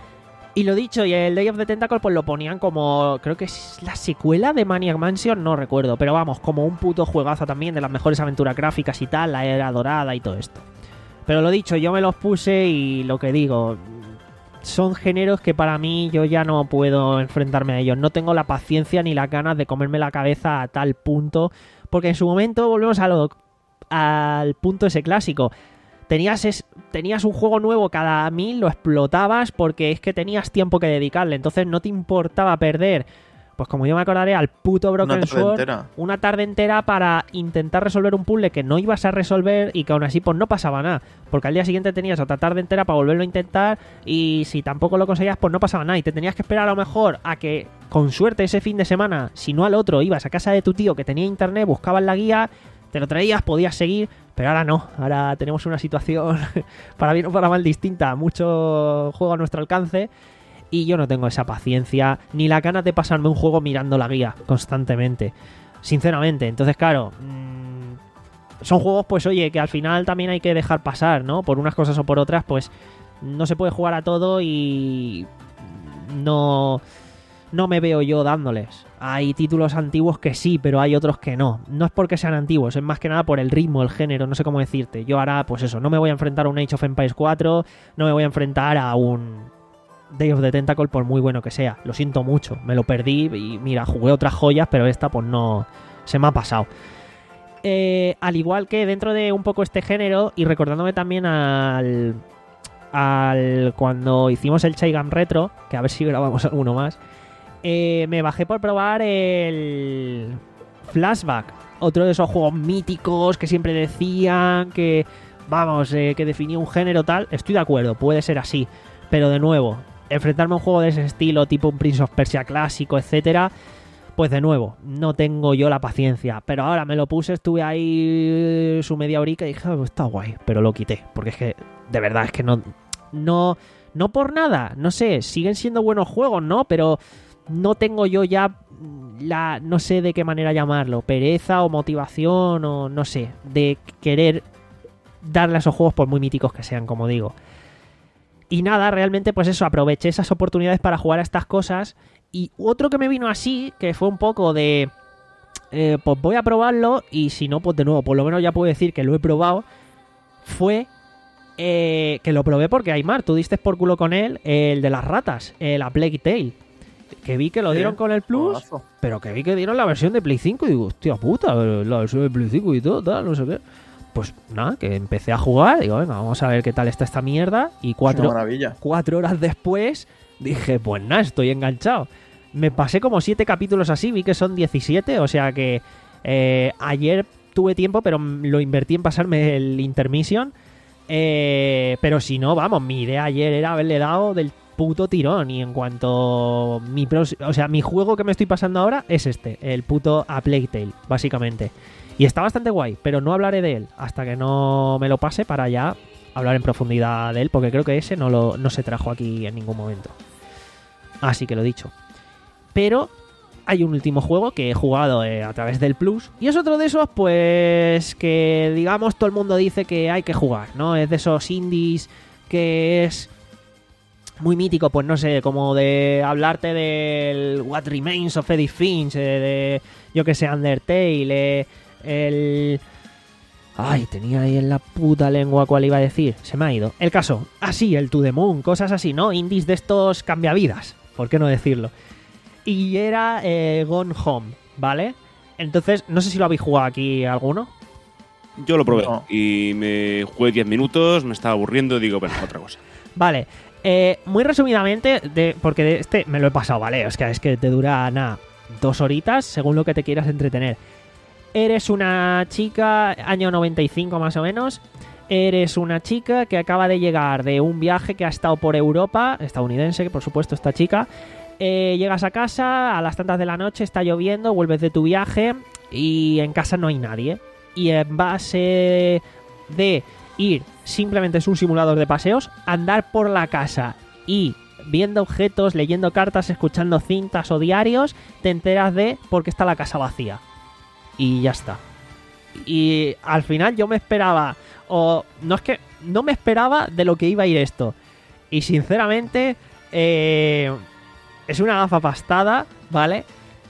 Y lo dicho, y el Day of the Tentacle pues lo ponían como, creo que es la secuela de Maniac Mansion, no recuerdo, pero vamos, como un puto juegazo también, de las mejores aventuras gráficas y tal, la era dorada y todo esto. Pero lo dicho, yo me los puse y lo que digo, son géneros que para mí yo ya no puedo enfrentarme a ellos. No tengo la paciencia ni las ganas de comerme la cabeza a tal punto, porque en su momento volvemos a lo, al punto ese clásico. Tenías, es, tenías un juego nuevo cada mil, lo explotabas porque es que tenías tiempo que dedicarle, entonces no te importaba perder, pues como yo me acordaré, al puto Broken Una tarde Sword entera. una tarde entera para intentar resolver un puzzle que no ibas a resolver y que aún así pues no pasaba nada, porque al día siguiente tenías otra tarde entera para volverlo a intentar y si tampoco lo conseguías pues no pasaba nada y te tenías que esperar a lo mejor a que con suerte ese fin de semana, si no al otro, ibas a casa de tu tío que tenía internet, buscabas la guía, te lo traías, podías seguir, pero ahora no, ahora tenemos una situación para bien o para mal distinta, mucho juego a nuestro alcance y yo no tengo esa paciencia ni la ganas de pasarme un juego mirando la guía constantemente, sinceramente. Entonces claro, mmm, son juegos pues oye que al final también hay que dejar pasar, ¿no? Por unas cosas o por otras pues no se puede jugar a todo y no... no me veo yo dándoles. Hay títulos antiguos que sí, pero hay otros que no. No es porque sean antiguos, es más que nada por el ritmo, el género, no sé cómo decirte. Yo ahora, pues eso, no me voy a enfrentar a un Age of Empires cuatro, no me voy a enfrentar a un Day of the Tentacle por muy bueno que sea. Lo siento mucho, me lo perdí y mira, jugué otras joyas, pero esta pues no... se me ha pasado. Eh, al igual que dentro de un poco este género, y recordándome también al... al cuando hicimos el Chaigam Retro, que a ver si grabamos alguno más, Eh, me bajé por probar el Flashback, otro de esos juegos míticos que siempre decían que, vamos, eh, que definía un género tal. Estoy de acuerdo, puede ser así, pero de nuevo, enfrentarme a un juego de ese estilo, tipo un Prince of Persia clásico, etcétera, pues de nuevo, no tengo yo la paciencia. Pero ahora me lo puse, estuve ahí su media horica y dije, oh, está guay, pero lo quité, porque es que, de verdad, es que no, no, no por nada, no sé, siguen siendo buenos juegos, ¿no? Pero no tengo yo ya la, no sé de qué manera llamarlo, pereza o motivación o no sé, de querer darle a esos juegos por muy míticos que sean, como digo. Y nada, realmente pues eso, aproveché esas oportunidades para jugar a estas cosas. Y otro que me vino así, que fue un poco de eh, pues voy a probarlo y si no, pues de nuevo, por lo menos ya puedo decir que lo he probado, fue eh, que lo probé porque Aymar, tú diste por culo con él, el de las ratas, el A Plague Tale. Que vi que lo dieron ¿Eh? con el Plus, Juegazo. pero que vi que dieron la versión de Play cinco y digo, hostia puta, la versión de Play cinco y todo, tal, no sé qué. Pues nada, que empecé a jugar, digo, venga, vamos a ver qué tal está esta mierda. Y Es cuatro, una maravilla. cuatro horas después dije, pues nada, estoy enganchado. Me pasé como siete capítulos así, vi que son diecisiete, o sea que eh, ayer tuve tiempo, pero lo invertí en pasarme el Intermission. Eh, pero si no, vamos, mi idea ayer era haberle dado del puto tirón. Y en cuanto mi pros- o sea, mi juego que me estoy pasando ahora es este, el puto A Plague Tale, básicamente. Y está bastante guay, pero no hablaré de él hasta que no me lo pase para ya hablar en profundidad de él, porque creo que ese no, lo, no se trajo aquí en ningún momento. Así que lo dicho. Pero hay un último juego que he jugado eh, a través del Plus, y es otro de esos, pues, que digamos todo el mundo dice que hay que jugar, ¿no? Es de esos indies que es muy mítico, pues no sé, como de hablarte del What Remains of Edith Finch, eh, de, yo que sé, Undertale, eh, el... Ay, tenía ahí en la puta lengua cuál iba a decir, se me ha ido. El caso, así, el To The Moon, cosas así, ¿no? Indies de estos cambiavidas, ¿por qué no decirlo? Y era eh, Gone Home, ¿vale? Entonces, no sé si lo habéis jugado aquí alguno. Yo lo probé No. y me jugué diez minutos, me estaba aburriendo y digo, bueno, otra cosa. Vale, eh, muy resumidamente, de, porque de este me lo he pasado, ¿vale? Es que, es que te dura, nada, dos horitas, según lo que te quieras entretener. Eres una chica, año noventa y cinco más o menos, eres una chica que acaba de llegar de un viaje que ha estado por Europa, estadounidense, que por supuesto esta chica, eh, llegas a casa, a las tantas de la noche, está lloviendo, vuelves de tu viaje y en casa no hay nadie. Y en base de ir, simplemente es un simulador de paseos, andar por la casa y viendo objetos, leyendo cartas, escuchando cintas o diarios, te enteras de por qué está la casa vacía. Y ya está. Y al final yo me esperaba, o no es que no me esperaba de lo que iba a ir esto. Y sinceramente, eh, es una gafa pastada, ¿vale?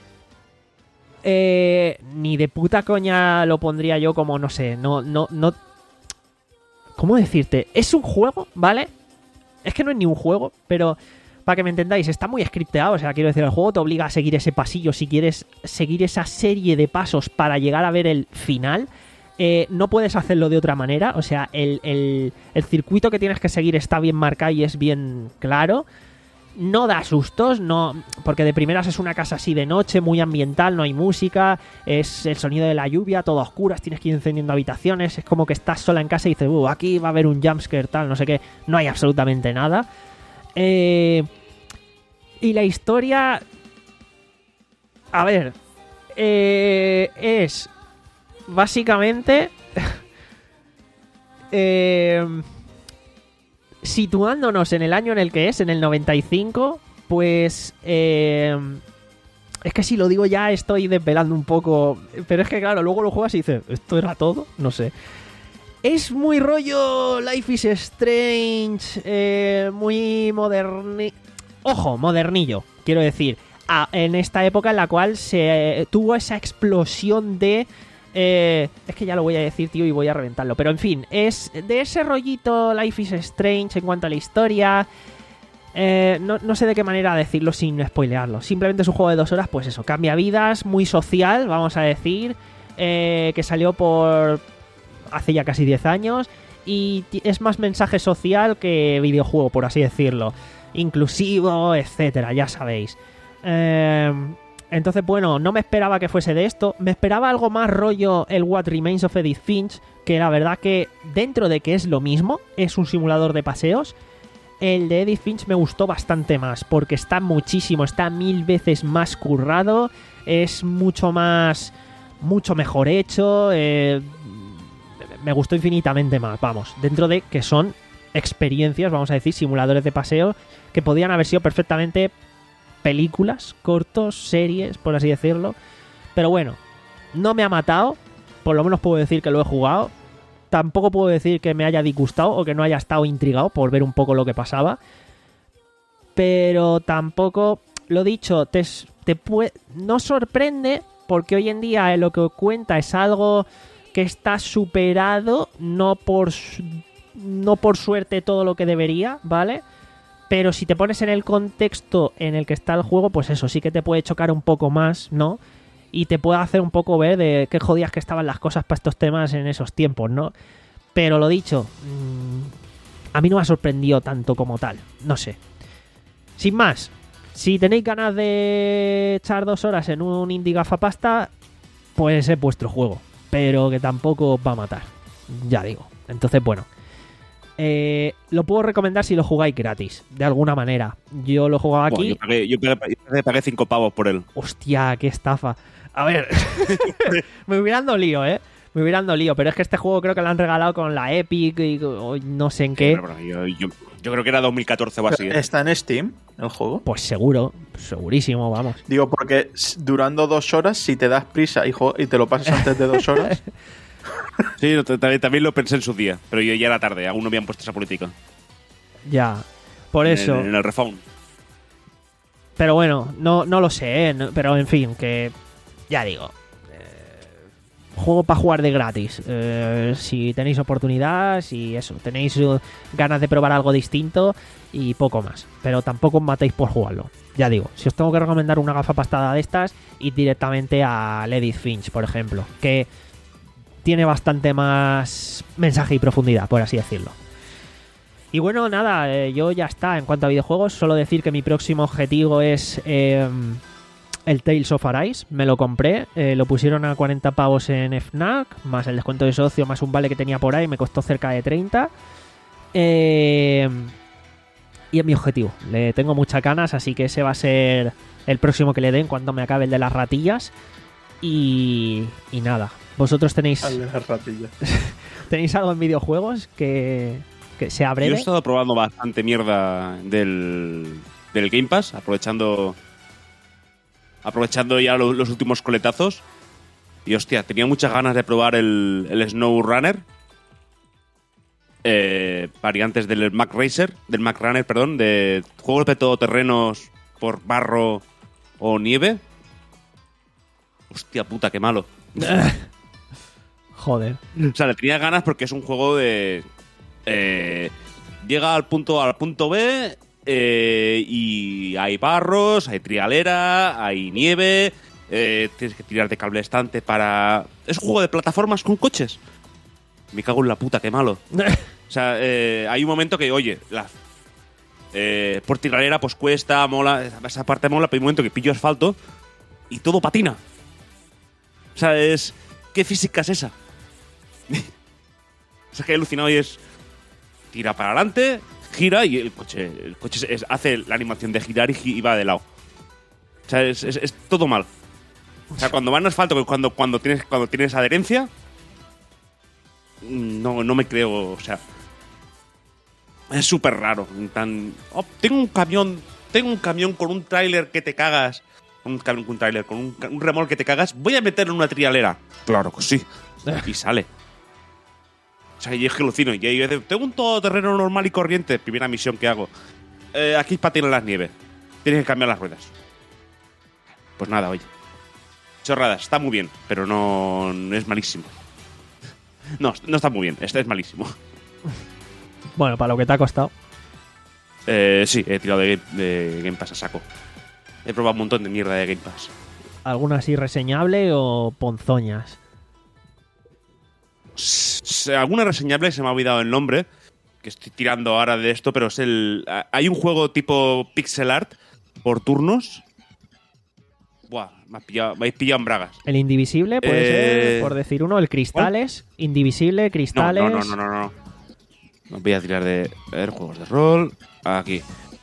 Eh, ni de puta coña lo pondría yo como, no sé, no, no, no... ¿Cómo decirte? Es un juego, ¿vale? Es que no es ni un juego, pero para que me entendáis, está muy scripteado. O sea, quiero decir, el juego te obliga a seguir ese pasillo si quieres seguir esa serie de pasos para llegar a ver el final. Eh, no puedes hacerlo de otra manera. O sea, el, el, el circuito que tienes que seguir está bien marcado y es bien claro. No da sustos, no, porque de primeras es una casa así de noche, muy ambiental, no hay música, es el sonido de la lluvia, todo a oscuras, tienes que ir encendiendo habitaciones, es como que estás sola en casa y dices, uh, aquí va a haber un jumpscare, tal, no sé qué, no hay absolutamente nada. Eh, y la historia, a ver, eh, es básicamente eh, situándonos en el año en el que es, en el noventa y cinco, pues eh, es que si lo digo ya estoy desvelando un poco, pero es que claro, luego lo juegas y dices, ¿esto era todo? No sé. Es muy rollo Life is Strange, eh, muy moderni... Ojo, modernillo, quiero decir, a, en esta época en la cual se eh, tuvo esa explosión de... Eh, es que ya lo voy a decir, tío, y voy a reventarlo. Pero en fin, es de ese rollito Life is Strange en cuanto a la historia. Eh, no, no sé de qué manera decirlo sin spoilearlo. Simplemente es un juego de dos horas, pues eso, cambia vidas, muy social, vamos a decir. Eh, que salió por hace ya casi diez años. Y es más mensaje social que videojuego, por así decirlo. Inclusivo, etcétera, ya sabéis. Eh... Entonces, bueno, no me esperaba que fuese de esto. Me esperaba algo más rollo el What Remains of Edith Finch, que la verdad que dentro de que es lo mismo, es un simulador de paseos, el de Edith Finch me gustó bastante más, porque está muchísimo, está mil veces más currado, es mucho más, mucho mejor hecho, eh, me gustó infinitamente más, vamos, dentro de que son experiencias, vamos a decir, simuladores de paseo, que podían haber sido perfectamente películas, cortos, series, por así decirlo. Pero bueno, no me ha matado. Por lo menos puedo decir que lo he jugado. Tampoco puedo decir que me haya disgustado o que no haya estado intrigado por ver un poco lo que pasaba. Pero tampoco, lo dicho, te, te puede, no sorprende porque hoy en día lo que cuenta es algo que está superado, no por, no por suerte todo lo que debería, ¿vale? Pero si te pones en el contexto en el que está el juego, pues eso, sí que te puede chocar un poco más, ¿no? Y te puede hacer un poco ver de qué jodidas que estaban las cosas para estos temas en esos tiempos, ¿no? Pero lo dicho, mmm, a mí no me ha sorprendido tanto como tal, no sé. Sin más, si tenéis ganas de echar dos horas en un indie gafapasta, pues es vuestro juego, pero que tampoco os va a matar, ya digo. Entonces, bueno. Eh, lo puedo recomendar si lo jugáis gratis, de alguna manera. Yo lo jugaba aquí. Bueno, yo, pagué, yo pagué, yo pagué cinco pavos por él. Hostia, qué estafa. A ver, me hubieran dolido, ¿eh? Me hubieran dolido, pero es que este juego creo que lo han regalado con la Epic y no sé en qué. Sí, pero, pero yo, yo, yo creo que era dos mil catorce o así. ¿eh? ¿Está en Steam el juego? Pues seguro, segurísimo, vamos. Digo, porque durando dos horas, si te das prisa y, y te lo pasas antes de dos horas... Sí, también, también lo pensé en su día, pero yo ya era tarde, aún no habían puesto esa política. Ya, por eso. En, en el refund. Pero bueno, no, no lo sé, ¿eh? No, pero en fin, que ya digo. Eh, juego para jugar de gratis. Eh, si tenéis oportunidad, si eso, tenéis uh, ganas de probar algo distinto y poco más. Pero tampoco os matéis por jugarlo. Ya digo, si os tengo que recomendar una gafapastada de estas, id directamente a Edith Finch, por ejemplo, que tiene bastante más mensaje y profundidad, por así decirlo. Y bueno, nada, eh, yo ya está. En cuanto a videojuegos, solo decir que mi próximo objetivo es eh, el Tales of Arise. Me lo compré, eh, lo pusieron a cuarenta pavos en Fnac, más el descuento de socio, más un vale que tenía por ahí, me costó cerca de treinta. Eh, y es mi objetivo. Le tengo muchas ganas, así que ese va a ser el próximo que le den cuando me acabe el de las ratillas. Y, y nada, vosotros tenéis tenéis algo en videojuegos que, que sea breve. Yo he estado probando bastante mierda del, del Game Pass, aprovechando aprovechando ya los, los últimos coletazos. Y hostia, tenía muchas ganas de probar el, el Snow Runner, eh, variantes del Mac Racer, del Mac Runner, perdón, de juegos de todoterrenos por barro o nieve. Hostia puta, qué malo. Joder. O sea, le tenía ganas porque es un juego de... Eh, llega al punto A al punto B eh, y hay barros, hay trialera, hay nieve, eh, tienes que tirar de cable estante para... Es un juego de plataformas con coches. Me cago en la puta, qué malo. O sea, eh, hay un momento que, oye, la, eh, por trialera pues cuesta, mola, esa parte mola, pero hay un momento que pillo asfalto y todo patina. O sea, es... ¿Qué física es esa? O sea, que he alucinado y es... Tira para adelante, gira y el coche el coche es, hace la animación de girar y, y va de lado. O sea, es, es, es todo mal. O sea, cuando va en asfalto, cuando, cuando, tienes, cuando tienes adherencia, no, no me creo, o sea... Es súper raro. Tan, oh, tengo un camión, tengo un camión con un tráiler que te cagas... Un camión con un tráiler, con un, un remolque que te cagas, voy a meterlo en una trialera. Claro que sí. Y sale. O sea, yo es que alucino. Y yo tengo un todoterreno normal y corriente. Primera misión que hago. Eh, aquí patinan las nieves. Tienes que cambiar las ruedas. Pues nada, oye. Chorradas, está muy bien, pero no, no es malísimo. No, no está muy bien, este es malísimo. Bueno, para lo que te ha costado. Eh, sí, he tirado de, de Game Pass a saco. He probado un montón de mierda de Game Pass. ¿Alguna así reseñable o ponzoñas? S- Alguna reseñable, se me ha olvidado el nombre, que estoy tirando ahora de esto, pero es el... Hay un juego tipo pixel art por turnos. Buah, me has pillado, me habéis pillado en bragas. El Indivisible, puede Eh, ser, por decir uno. El Cristales. ¿Cuál? Indivisible, No, Cristales. no, no, no, no, no. No voy a tirar de... A ver, juegos de rol. Aquí.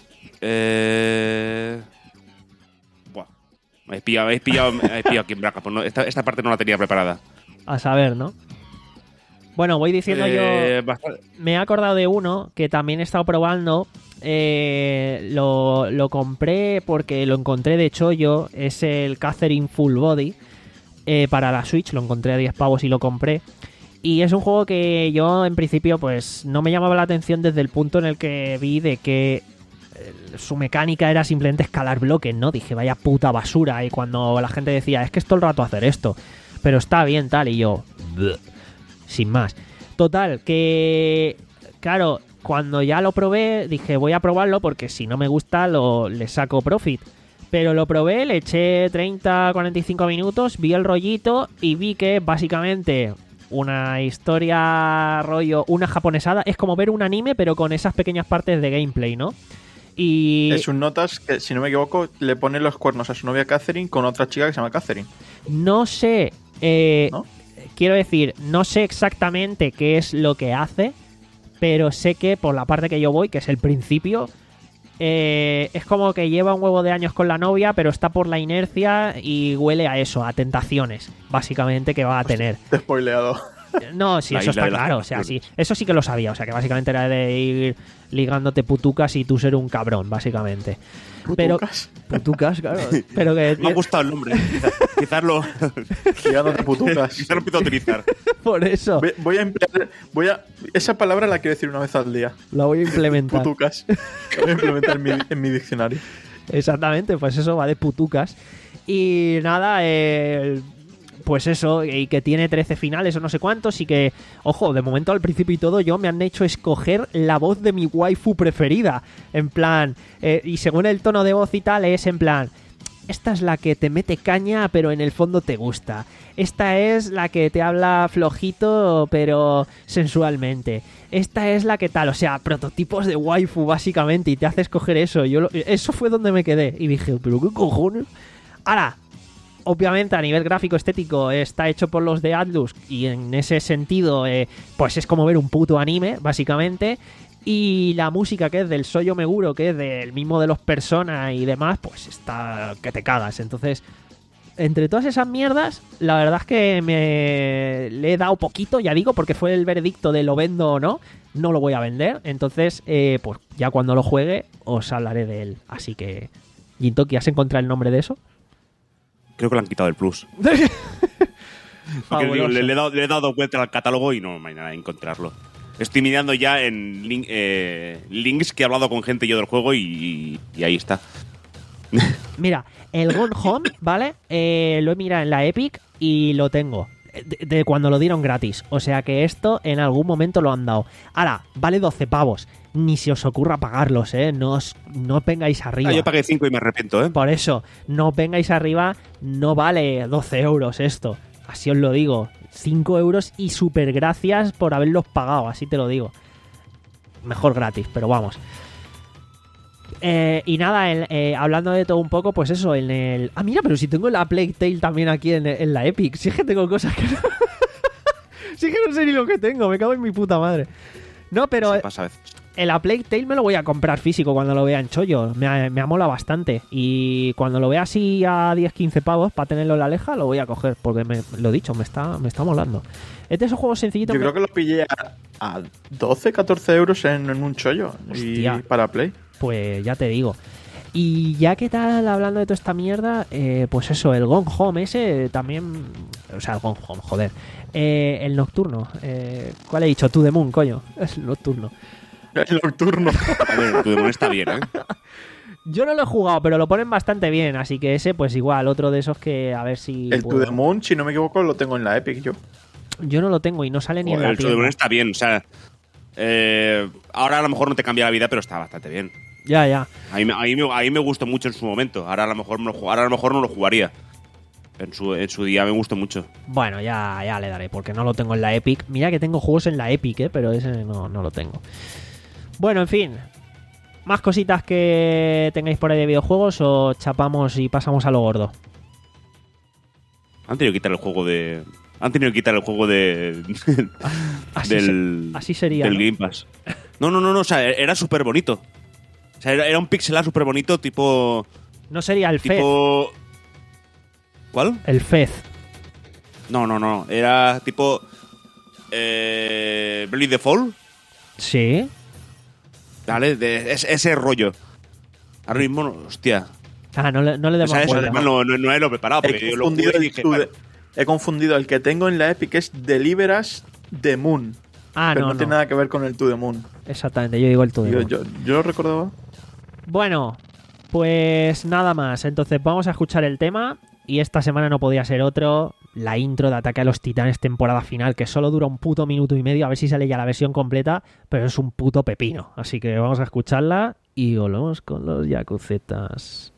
Eh... Buah. Me habéis pillado, me habéis pillado, me habéis pillado aquí en bragas. Pues no, esta, esta parte no la tenía preparada. A saber, ¿no? Bueno, voy diciendo Eh, yo... bastante- Me he acordado de uno que también he estado probando. Eh, lo, lo compré porque lo encontré de chollo. Es el Catherine Full Body. Eh, para la Switch. Lo encontré a diez pavos y lo compré. Y es un juego que yo, en principio, pues no me llamaba la atención desde el punto en el que vi de que eh, su mecánica era simplemente escalar bloques, ¿no? Dije, vaya puta basura. Y cuando la gente decía, es que es todo el rato hacer esto, pero está bien, tal, y yo... "Bleh", sin más. Total, que... Claro, cuando ya lo probé, dije, voy a probarlo porque si no me gusta, lo, le saco profit. Pero lo probé, le eché treinta a cuarenta y cinco minutos, vi el rollito y vi que básicamente... Una historia rollo, una japonesada. Es como ver un anime, pero con esas pequeñas partes de gameplay, ¿no? Y Es un notas que, si no me equivoco, le pone los cuernos a su novia Catherine con otra chica que se llama Catherine. no sé, eh, ¿No? quiero decir, no sé exactamente qué es lo que hace, pero sé que por la parte que yo voy, que es el principio, eh, es como que lleva un huevo de años con la novia, pero está por la inercia y huele a eso, a tentaciones, básicamente, que va a tener. Te he spoileado. No, sí, La eso isla está de las claro, o sea, sí, tentaciones. eso sí que lo sabía, o sea, que básicamente era de ir ligándote putucas y tú ser un cabrón, básicamente. Putucas. Pero putucas, claro, pero que Me ha gustado el nombre. Quizás, quizás lo, Ligándote putucas. quizás lo empiezo a utilizar. por eso Voy, voy a emplear. Voy a, esa palabra la quiero decir una vez al día. la voy a implementar. Putucas. La voy a implementar en mi, en mi diccionario. Exactamente, pues eso va de putucas. Y nada, eh, pues eso, y que tiene trece finales o no sé cuántos. Y que, ojo, de momento al principio y todo, yo me han hecho escoger la voz de mi waifu preferida. En plan, eh, y según el tono de voz y tal, es en plan... Esta es la que te mete caña, pero en el fondo te gusta. Esta es la que te habla flojito, pero sensualmente. Esta es la que tal, o sea, prototipos de waifu, básicamente, y te hace escoger eso. Yo lo- eso fue donde me quedé. Y dije, ¿pero qué cojones? Ahora, obviamente, a nivel gráfico estético, está hecho por los de Atlus, y en ese sentido, eh, pues es como ver un puto anime, básicamente. Y la música, que es del Soyo Meguro, que es del mismo de los Persona y demás, pues está que te cagas. Entonces, entre todas esas mierdas, la verdad es que me le he dado poquito, ya digo, porque fue el veredicto de lo vendo o no. No lo voy a vender. Entonces, eh, pues ya cuando lo juegue, os hablaré de él. Así que, Gintoki, ¿has encontrado el nombre de eso? Creo que le han quitado el plus. Porque digo, le, le he dado, le he dado vuelta al catálogo y no hay nada de encontrarlo. Estoy mirando ya en link- eh, links que he hablado con gente yo del juego y, y ahí está. Mira, el Gone Home, ¿vale? Eh, lo he mirado en la Epic y lo tengo. de, de cuando lo dieron gratis. O sea que esto en algún momento lo han dado. Ahora, vale doce pavos. Ni se os ocurra pagarlos, ¿eh? No os, no os vengáis arriba. Ah, yo pagué cinco y me arrepiento, ¿eh? Por eso, no os vengáis arriba. No vale doce euros esto. Así os lo digo. cinco euros y súper gracias por haberlos pagado. Así te lo digo. Mejor gratis, pero vamos. Eh, y nada, el, eh, hablando de todo un poco, pues eso, en el... Ah, mira, pero si tengo la Plague Tale también aquí en, en la Epic. Si es que tengo cosas que no... si es que no sé ni lo que tengo, me cago en mi puta madre. No, pero... Eso pasa a veces. El A Plague Tale me lo voy a comprar físico cuando lo vea en chollo. Me, ha- me amola bastante. Y cuando lo vea así a diez quince pavos para tenerlo en la aleja, lo voy a coger. Porque me, lo dicho, me está, me está molando. Es de esos juegos sencillitos. Yo que- creo que lo pillé a, a doce, catorce euros en, en un chollo. Hostia. Y para Play. Pues ya te digo. Y ya que tal, hablando de toda esta mierda, eh, pues eso, el Gone Home ese también... O sea, el Gone Home, joder. Eh, el nocturno. Eh, ¿Cuál he dicho? To the Moon, coño. Es el nocturno. El nocturno. A ver, tu demonio está bien, ¿eh? Yo no lo he jugado, pero lo ponen bastante bien. Así que ese, pues igual, otro de esos que a ver si... El puedo- To The Moon, si no me equivoco, lo tengo en la Epic yo. Yo no lo tengo y no sale ni en la El tu tienda. demonio está bien, o sea... eh, ahora a lo mejor no te cambia la vida, pero está bastante bien. Ya, ya. A mí, me- a mí me, a mí me gustó mucho en su momento. Ahora a lo mejor, me lo, ju- ahora a lo mejor no lo jugaría. En su, en su día me gustó mucho. Bueno, ya, ya le daré, porque no lo tengo en la Epic. Mira que tengo juegos en la Epic, ¿eh? Pero ese no, no lo tengo. Bueno, en fin. ¿Más cositas que tengáis por ahí de videojuegos o chapamos y pasamos a lo gordo? Han tenido que quitar el juego de... Han tenido que quitar el juego de... Así, del, se- así sería, del ¿no? Game Pass. No, no, no, no, o sea, era súper bonito. O sea, era, era un pixel art súper bonito, tipo... No sería el Fez. Tipo... ¿Cuál? El Fez. No, no, no. Era tipo... Eh... Bravely Default. Sí. ¿Vale? De, es, ese rollo. Ahora mismo, no- hostia. Ah, no le, no le O demos sea, eso vuelta. además no, no, no lo he preparado. He Porque yo lo confundido, jugué y el dije, To vale, The- he confundido el que tengo en la Epic, es Deliver Us The Moon. Ah, pero no, no, no. tiene nada que ver con el To The Moon. Exactamente, yo digo el todo. Yo, yo, yo lo recordaba. Bueno, pues nada más. Entonces vamos a escuchar el tema. Y esta semana no podía ser otro. La intro de Ataque a los Titanes temporada final, que solo dura un puto minuto y medio. A ver si sale ya la versión completa. Pero es un puto pepino. Así que vamos a escucharla y volvemos con los Yakuzetas.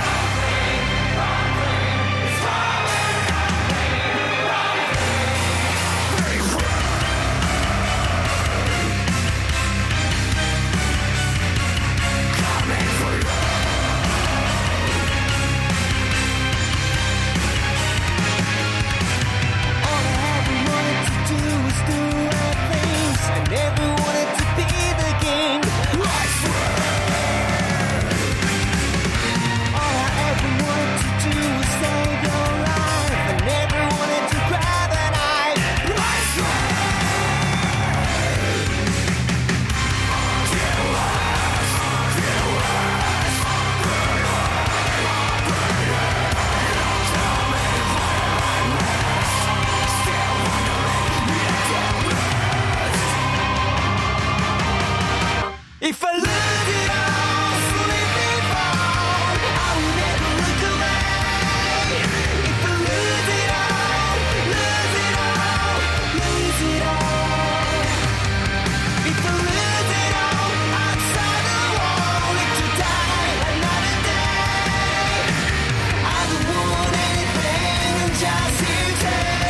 If I lose it all, slip and fall, I will never look away. If I lose it all, lose it all, lose it all. If I lose it all, outside the wall, live to die another day. I don't want anything, I'm just here to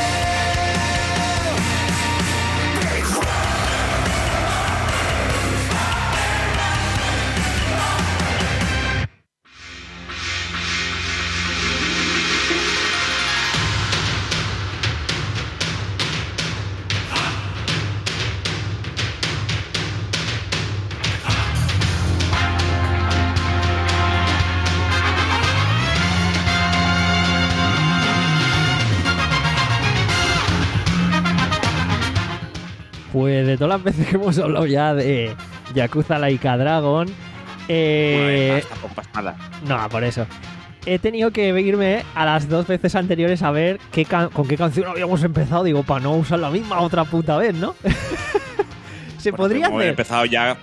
Pues de todas las veces que hemos hablado ya de Yakuza Laika Dragon, eh, bueno, tampoco pasa nada. no, por eso. He tenido que irme a las dos veces anteriores a ver qué can- con qué canción habíamos empezado. Digo, para no usar la misma otra puta vez, ¿no? Se Bueno, podría como he hacer. empezado ya,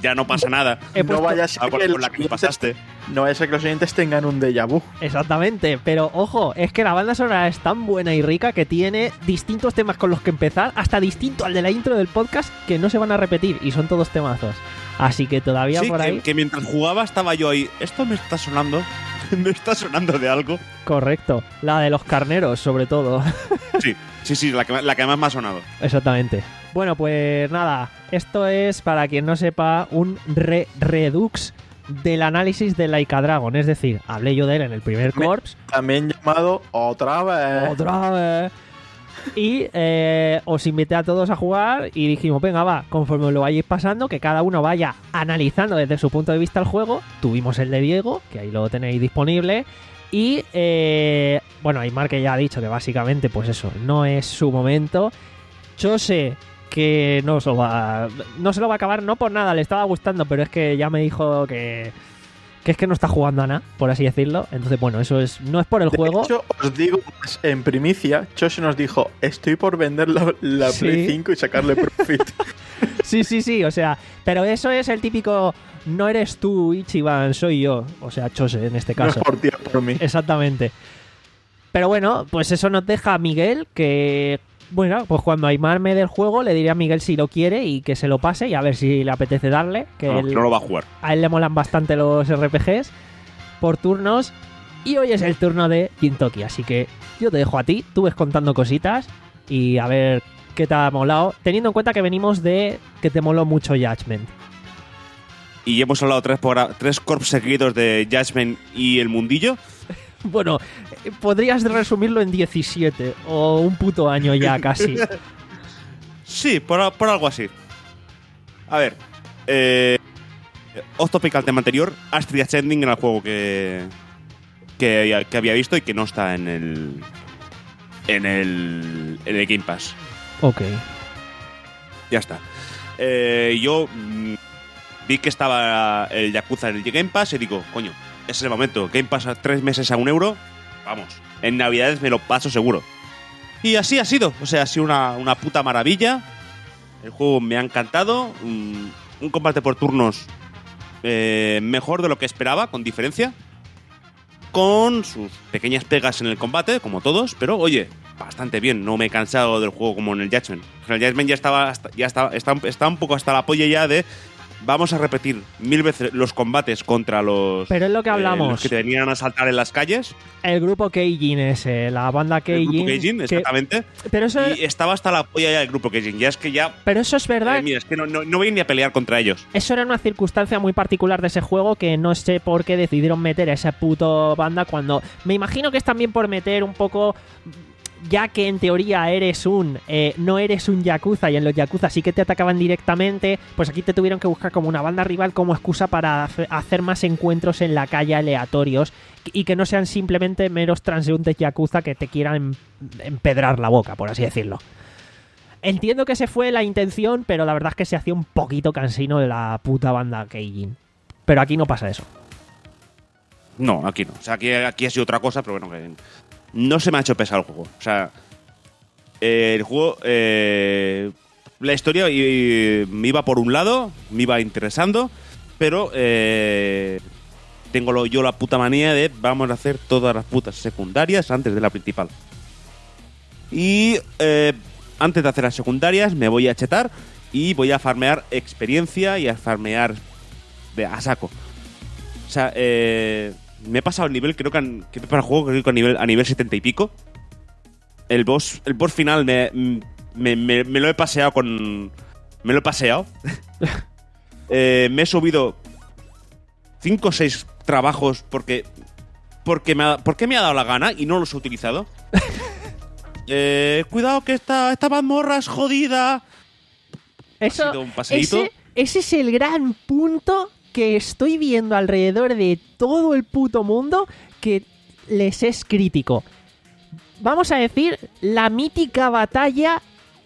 ya no pasa nada. He No puesto- vaya a ser Ah, con, que con la los que me oyentes- pasaste. no vaya a ser que los oyentes tengan un déjà vu. Exactamente, pero ojo, es que la banda sonora es tan buena y rica que tiene distintos temas con los que empezar, hasta distinto al de la intro del podcast, que no se van a repetir y son todos temazos. Así que todavía Sí, por que, ahí. que mientras jugaba estaba yo ahí. Esto me está sonando. me está sonando de algo. Correcto, la de los carneros, sobre todo. Sí, sí, sí, la que, la que más me ha sonado. Exactamente. Bueno, pues nada, esto es, para quien no sepa, un re redux del análisis de Laika Dragon. Es decir, hablé yo de él en el primer Me- Corps. También llamado otra vez. Otra vez. Y eh, os invité a todos a jugar y dijimos, venga, va, conforme lo vayáis pasando, que cada uno vaya analizando desde su punto de vista el juego. Tuvimos el de Diego, que ahí lo tenéis disponible. Y, eh, bueno, Aymar, que ya ha dicho que básicamente, pues eso, no es su momento. Chose, que no se lo va, no se lo va a acabar, no por nada, le estaba gustando, pero es que ya me dijo que... que es que no está jugando a nada, por así decirlo. Entonces, bueno, eso es no es por el De juego. hecho, os digo más, en primicia, Chose nos dijo, estoy por vender la, la Sí. Play cinco y sacarle profit. Sí, sí, sí, o sea, pero eso es el típico, no eres tú, Ichiban, soy yo. O sea, Chose en este No es caso. por ti, es por mí. Exactamente. Pero bueno, pues eso nos deja a Miguel, que, bueno, pues cuando Aymar me dé el juego, le diré a Miguel si lo quiere y que se lo pase y a ver si le apetece darle. Que No, él- no lo va a jugar. a él le molan bastante los R P Gs por turnos. Y hoy es el turno de Jintoki, así que yo te dejo a ti, tú ves contando cositas y a ver qué te ha molado, teniendo en cuenta que venimos de que te moló mucho Judgment. Y hemos hablado tres, por, tres corps seguidos de Judgment y el mundillo. Bueno, eh, podrías resumirlo en diecisiete o un puto año ya casi. Sí, por, por algo así. A ver. Eh, off topic al tema anterior. Astrid Ascending era el juego que, que, que había visto y que no está en el. En el. En el Game Pass. Ok. Ya está. Eh, yo mm, vi que estaba el Yakuza en el Game Pass y digo, coño, ese es el momento. Game Pass a tres meses a un euro. Vamos, en Navidades me lo paso seguro. Y así ha sido. O sea, ha sido una, una puta maravilla. El juego me ha encantado. Un, un combate por turnos eh, mejor de lo que esperaba, con diferencia. Con sus pequeñas pegas en el combate, como todos, pero oye, bastante bien. No me he cansado del juego como en el Judgment. En el Judgment ya estaba, hasta- ya estaba, está, está un poco hasta la polla ya de vamos a repetir mil veces los combates contra los, Pero es lo que eh, hablamos. los que te venían a saltar en las calles. El grupo Keijin ese, la banda El Keijin. grupo Keijin, que- exactamente. pero, eso, Y estaba hasta la polla ya del grupo Keijin. Ya es que ya. pero eso es verdad. eh, mira, es que no, no, no voy ni a pelear contra ellos. Eso era una circunstancia muy particular de ese juego que no sé por qué decidieron meter a esa puto banda cuando... Me imagino que es también por meter un poco... Ya que en teoría eres un... eh, no eres un Yakuza y en los Yakuza sí que te atacaban directamente, pues aquí te tuvieron que buscar como una banda rival como excusa para hace- hacer más encuentros en la calle aleatorios y que no sean simplemente meros transeúntes Yakuza que te quieran em- empedrar la boca, por así decirlo. Entiendo que esa fue la intención, pero la verdad es que se hacía un poquito cansino de la puta banda Keijin. Pero aquí no pasa eso. No, aquí no. O sea, aquí, aquí ha sido otra cosa, pero bueno, que no se me ha hecho pesar el juego. O sea, eh, el juego. eh, la historia i- me iba por un lado, me iba interesando, pero eh, tengo lo- yo la puta manía de vamos a hacer todas las putas secundarias antes de la principal. Y eh, antes de hacer las secundarias me voy a chetar y voy a farmear experiencia y a farmear de, a saco. O sea, eh, me he pasado el nivel, creo que, han- que para el juego creo que a nivel, a nivel setenta y pico. El boss, el boss final me, me, me- me lo he paseado con... Me lo he paseado. Eh, me he subido cinco o seis trabajos porque... Porque me, ha, porque me ha dado la gana y no los he utilizado. Eh, cuidado que esta, esta mazmorra es jodida. Eso, Ha sido un paseíto. ese, ese es el gran punto que estoy viendo alrededor de todo el puto mundo que les es crítico. Vamos a decir la mítica batalla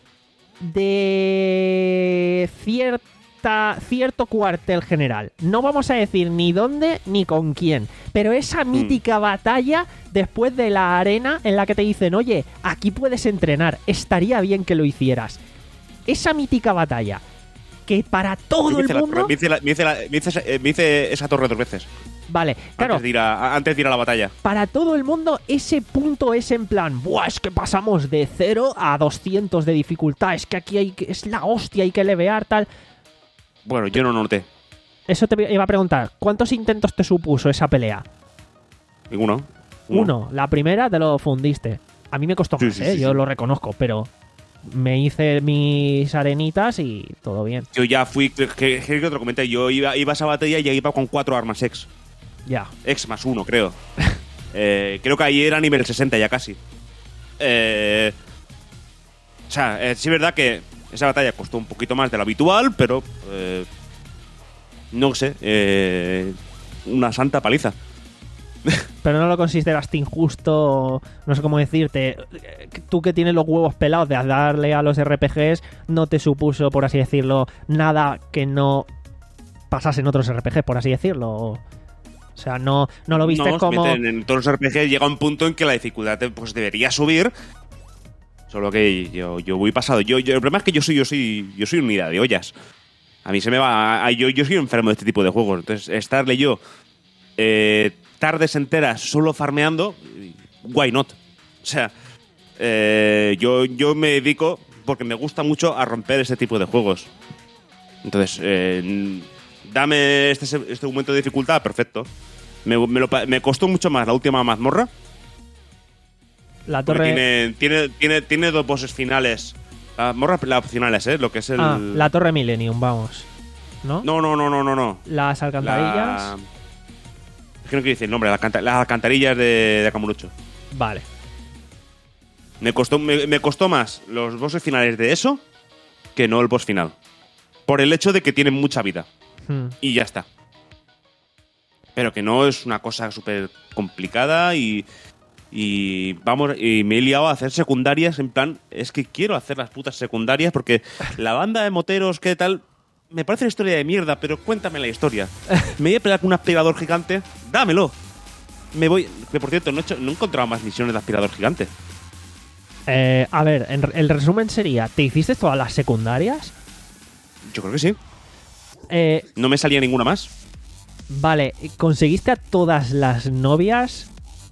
de cierta, cierto cuartel general. No vamos a decir ni dónde ni con quién, pero esa mítica batalla después de la arena en la que te dicen, oye, aquí puedes entrenar, estaría bien que lo hicieras. Esa mítica batalla que para todo me el hice la mundo... torre, me hice, la- me hice la- me hice esa- eh, me hice esa torre dos veces. Vale, claro, Antes de, ir a, antes de ir a la batalla. para todo el mundo ese punto es en plan, buah, es que pasamos de cero a doscientos de dificultad, es que aquí hay que- es la hostia, hay que levear, tal. Bueno, yo no noté. Eso te iba a preguntar, ¿cuántos intentos te supuso esa pelea? Ninguno. Uno, la primera te lo fundiste. A mí me costó Sí, más, sí, ¿eh? sí, Yo sí. lo reconozco, pero me hice mis arenitas y todo bien. Yo ya fui, que, que, que te lo comenté, yo iba, iba a esa batalla y ya iba con cuatro armas ex. Ya. Ex más uno, creo. Eh, creo que ahí era nivel sesenta ya casi. Eh, o sea, eh, sí es verdad que esa batalla costó un poquito más de lo habitual, pero... eh, no sé. eh, una santa paliza. Pero no lo consideraste injusto, no sé cómo decirte. Tú que tienes los huevos pelados de darle a los R P Gs, no te supuso, por así decirlo, nada que no pasase en otros R P Gs, por así decirlo. O sea, no, no lo viste No, como... En, en todos los R P Gs llega un punto en que la dificultad te- pues debería subir. Solo que yo, yo voy pasado. Yo, yo- el problema es que yo soy, yo soy, yo soy unidad de ollas. A mí se me va. a- yo, yo soy enfermo de este tipo de juegos. Entonces, estarle yo eh, tardes enteras solo farmeando, why not? O sea, eh, yo, yo me dedico porque me gusta mucho a romper este tipo de juegos. Entonces, eh, dame este, este aumento de dificultad, perfecto. Me, me lo pa- me costó mucho más la última mazmorra. La Porque torre... tiene, tiene, tiene, tiene dos bosses finales. Las mazmorras las opcionales, ¿eh? Lo que es el. Ah, la torre Millennium, vamos. ¿No? No, no, no, no, no, no. Las alcantarillas... La... Es que no quiero decir el nombre, las, canta- las alcantarillas de, de Kamurocho. Vale. Me costó, me, me costó más los bosses finales de eso que no el boss final. Por el hecho de que tienen mucha vida. Hmm. Y ya está. Pero que no es una cosa súper complicada y. Y vamos, y me he liado a hacer secundarias en plan, es que quiero hacer las putas secundarias porque la banda de moteros, ¿qué tal? Me parece una historia de mierda, pero cuéntame la historia. Me voy a pelear con un aspirador gigante, dámelo. Me voy. Que por cierto, no he, hecho- no he encontrado más misiones de aspirador gigante. Eh, a ver, en- el resumen sería, ¿te hiciste todas las secundarias? Yo creo que sí. Eh, No me salía ninguna más. vale, ¿conseguiste a todas las novias?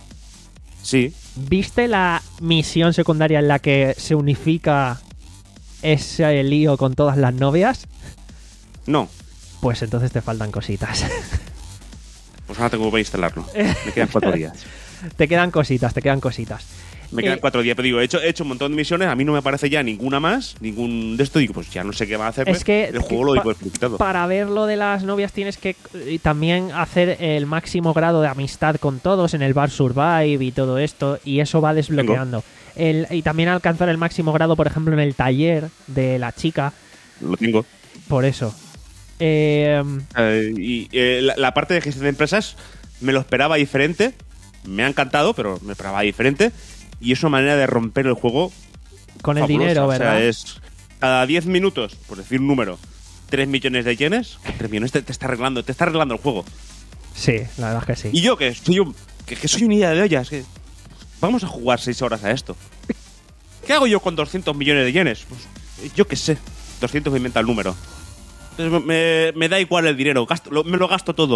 Sí. ¿Viste la misión secundaria en la que se unifica ese lío con todas las novias? No. Pues entonces te faltan cositas. Pues ahora tengo que instalarlo. Me quedan cuatro días. Te quedan cositas, te quedan cositas. Me quedan Eh, cuatro días, pero digo, he hecho, he hecho un montón de misiones, a mí no me aparece ya ninguna más, ningún de esto, digo, pues ya no sé qué va a hacerme. Es que el juego lo pa- digo explicado. Para ver lo de las novias tienes que eh, también hacer el máximo grado de amistad con todos en el Bar Survive y todo esto, y eso va desbloqueando. El, y también alcanzar el máximo grado, por ejemplo, en el taller de la chica, Lo tengo. por eso. Eh, Eh, y eh, la, la parte de gestión de empresas me lo esperaba diferente, me ha encantado, pero me esperaba diferente, y es una manera de romper el juego con el fabulosa. dinero, O sea, ¿verdad? es cada diez minutos, por decir un número, tres millones de yenes, tres millones te, te está arreglando, te está arreglando el juego. Sí, la verdad es que sí. Y yo, que soy un, que, que soy una idea de ollas, que vamos a jugar seis horas a esto. ¿Qué hago yo con doscientos millones de yenes? Pues, yo qué sé, doscientos me inventa el número. Entonces, me, me da igual el dinero, gasto, lo- me lo gasto todo.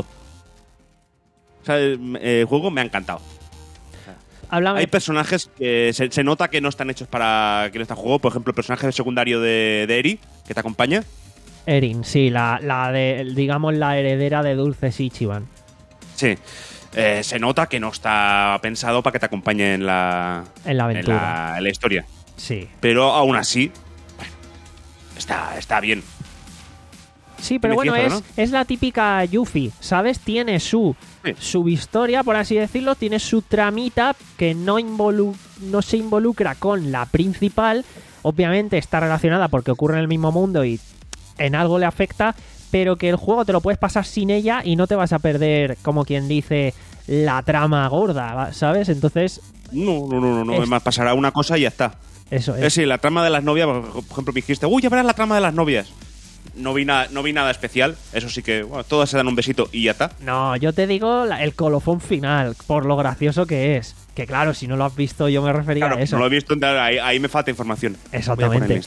O sea, el, el juego me ha encantado. Háblame. Hay personajes que se, se nota que no están hechos para que no está juego. Por ejemplo, el personaje secundario de, de Eri, que te acompaña. Erin, sí, la, la de, digamos, la heredera de Dulces Ichiban. Sí. Eh, se nota que no está pensado para que te acompañe en la, En la en aventura. la, en la historia. Sí. Pero aún así, bueno, está, está bien. Sí, pero Tiene bueno, cierto, es, es la típica Yuffie, ¿sabes? Tiene su, Sí. su historia, por así decirlo, tiene su tramita que no, involu- no se involucra con la principal. Obviamente está relacionada porque ocurre en el mismo mundo y en algo le afecta, pero que el juego te lo puedes pasar sin ella y no te vas a perder, como quien dice, la trama gorda, ¿va? ¿Sabes? Entonces, No, no, no, no, no. Es- Es más, pasará una cosa y ya está. eso Es es. decir, la trama de las novias, por ejemplo, me dijiste, uy, ya verás la trama de las novias. No vi, nada, no vi nada especial. Eso sí que, bueno, todas se dan un besito y ya está. No, yo te digo la- el colofón final, por lo gracioso que es. Que claro, si no lo has visto, yo me refería Claro, a eso. no lo he visto, entonces ahí, ahí me falta información. Voy a ponerme a Exactamente. instalar.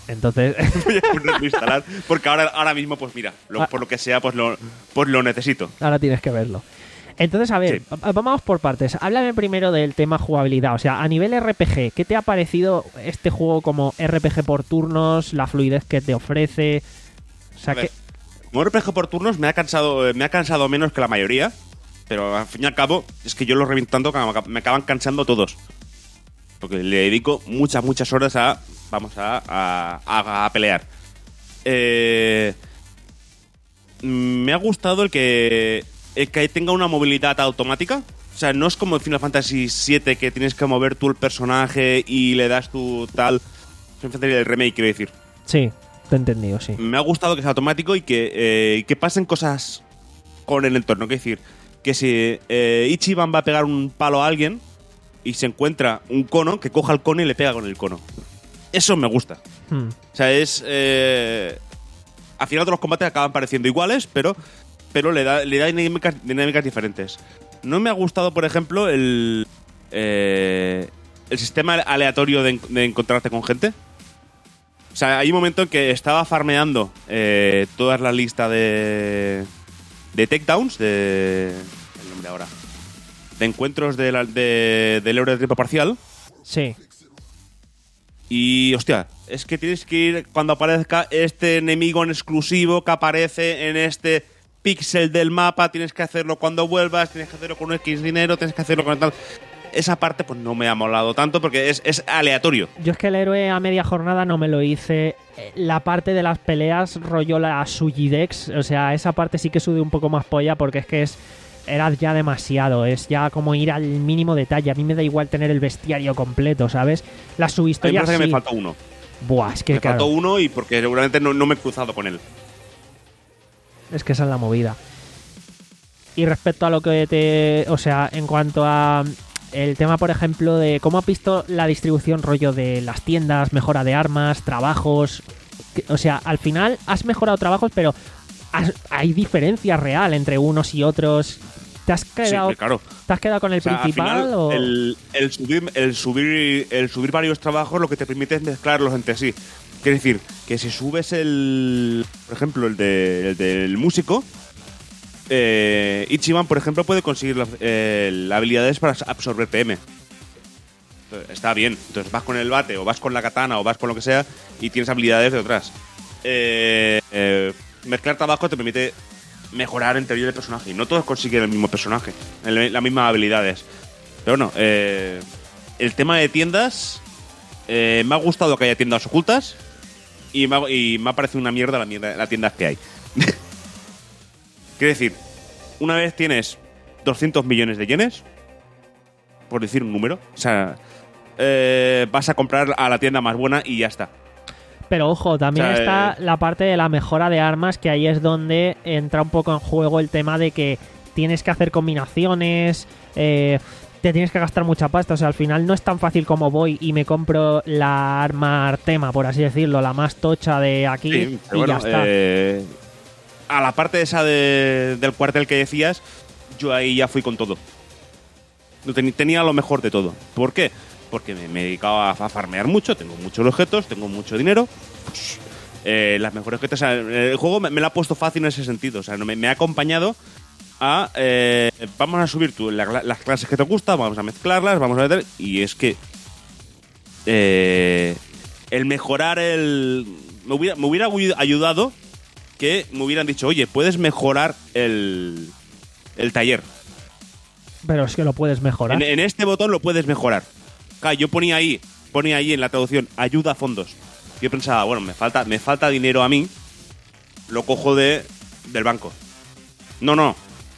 Entonces, Voy a ponerlo a instalar. Porque ahora, ahora mismo, pues mira, lo- Ah. por lo que sea, pues lo, pues lo necesito. ahora tienes que verlo. Entonces, a ver, Sí. va- vamos por partes. Háblame primero del tema jugabilidad. O sea, a nivel R P G, ¿qué te ha parecido este juego como R P G por turnos, la fluidez que te ofrece? O sea, A ver, que... Como R P G por turnos me ha cansado me ha cansado menos que la mayoría, pero al fin y al cabo es que yo los reviento tanto que me acaban cansando todos. Porque le dedico muchas, muchas horas a, vamos, a, a, a- a pelear. Eh, me ha gustado el que, el que tenga una movilidad automática. O sea, no es como en Final Fantasy siete que tienes que mover tú el personaje y le das tu tal... Final Fantasy el remake, quiero decir. Sí, te he entendido, sí. Me ha gustado que sea automático y que, eh, que pasen cosas con el entorno. Quiero decir, que si eh, Ichiban va a pegar un palo a alguien y se encuentra un cono, que coja el cono y le pega con el cono. Eso me gusta. Hmm. O sea, es... Eh, al final todos los combates acaban pareciendo iguales, pero, pero le da, le da dinámicas, dinámicas diferentes. No me ha gustado, por ejemplo, el... eh, el sistema aleatorio de, en- de encontrarte con gente. O sea, hay un momento en que estaba farmeando eh, toda la lista de... de takedowns, de... el nombre ahora. De encuentros de la- de- del euro de tiempo parcial. Sí. Y, hostia, es que tienes que ir cuando aparezca este enemigo en exclusivo que aparece en este píxel del mapa, tienes que hacerlo cuando vuelvas, tienes que hacerlo con un X dinero, tienes que hacerlo con tal... Esa parte pues no me ha molado tanto porque es, es aleatorio. Yo es que el héroe a media jornada no me lo hice. Eh, La parte de las peleas rollo la Sujidex, o sea, esa parte sí que sube un poco más polla porque es que es era ya demasiado, es ya como ir al mínimo detalle. A mí me da igual tener el bestiario completo, ¿sabes? La A mí me subhistoria parece sí. que me faltó uno. Buah, es que Me claro, faltó uno y porque seguramente no, no me he cruzado con él. es que esa es la movida. Y respecto a lo que te... O sea, en cuanto a el tema, por ejemplo, de cómo has visto la distribución rollo de las tiendas, mejora de armas, trabajos... que- O sea, al final has mejorado trabajos, pero has- hay diferencia real entre unos y otros. ¿Te has Sí, quedado, claro. ¿te has quedado con el O sea, al principal final, o...? el, el subir, el, subir, el subir varios trabajos lo que te permite es mezclarlos entre sí. Quiere decir, que si subes el... Por ejemplo, el, de, el del músico... Eh, Ichiban, por ejemplo, puede conseguir las eh, las habilidades para absorber P M. Entonces, está bien. Entonces vas con el bate, o vas con la katana, o vas con lo que sea, y tienes habilidades de otras. Eh, eh, mezclar trabajos te permite mejorar en teoría el personaje. Y no todos consiguen el mismo personaje, el- las mismas habilidades. Pero bueno, eh, el tema de tiendas, eh, me ha gustado que haya tiendas ocultas, y me ha, y me ha parecido una mierda la, mierda, la tiendas que hay. Quiero decir, una vez tienes doscientos millones de yenes, por decir un número, o sea, eh, vas a comprar a la tienda más buena y ya está. Pero ojo, también O sea, está eh, la parte de la mejora de armas, que ahí es donde entra un poco en juego el tema de que tienes que hacer combinaciones, eh, te tienes que gastar mucha pasta. O sea, al final no es tan fácil como voy y me compro la arma Artema, por así decirlo, la más tocha de aquí Sí, y pero bueno, ya está. eh, a la parte esa de- del cuartel que decías, yo ahí ya fui con todo. No teni- Tenía lo mejor de todo. ¿Por qué? Porque me, me dedicaba a farmear mucho, tengo muchos objetos, tengo mucho dinero. Pues, eh, las mejores objetos. O sea, el juego me, me lo ha puesto fácil en ese sentido. O sea, no me, me ha acompañado a. eh, vamos a subir tú la- las clases que te gustan, vamos a mezclarlas, vamos a meter. Y es que. eh, el mejorar el. Me hubiera, me hubiera ayudado que me hubieran dicho, oye, puedes mejorar el. el taller. Pero es que lo puedes mejorar. En, en este botón lo puedes mejorar. Claro, yo ponía ahí, ponía ahí en la traducción, ayuda a fondos. Yo pensaba, bueno, me falta, me falta dinero a mí, lo cojo de del banco. No, no.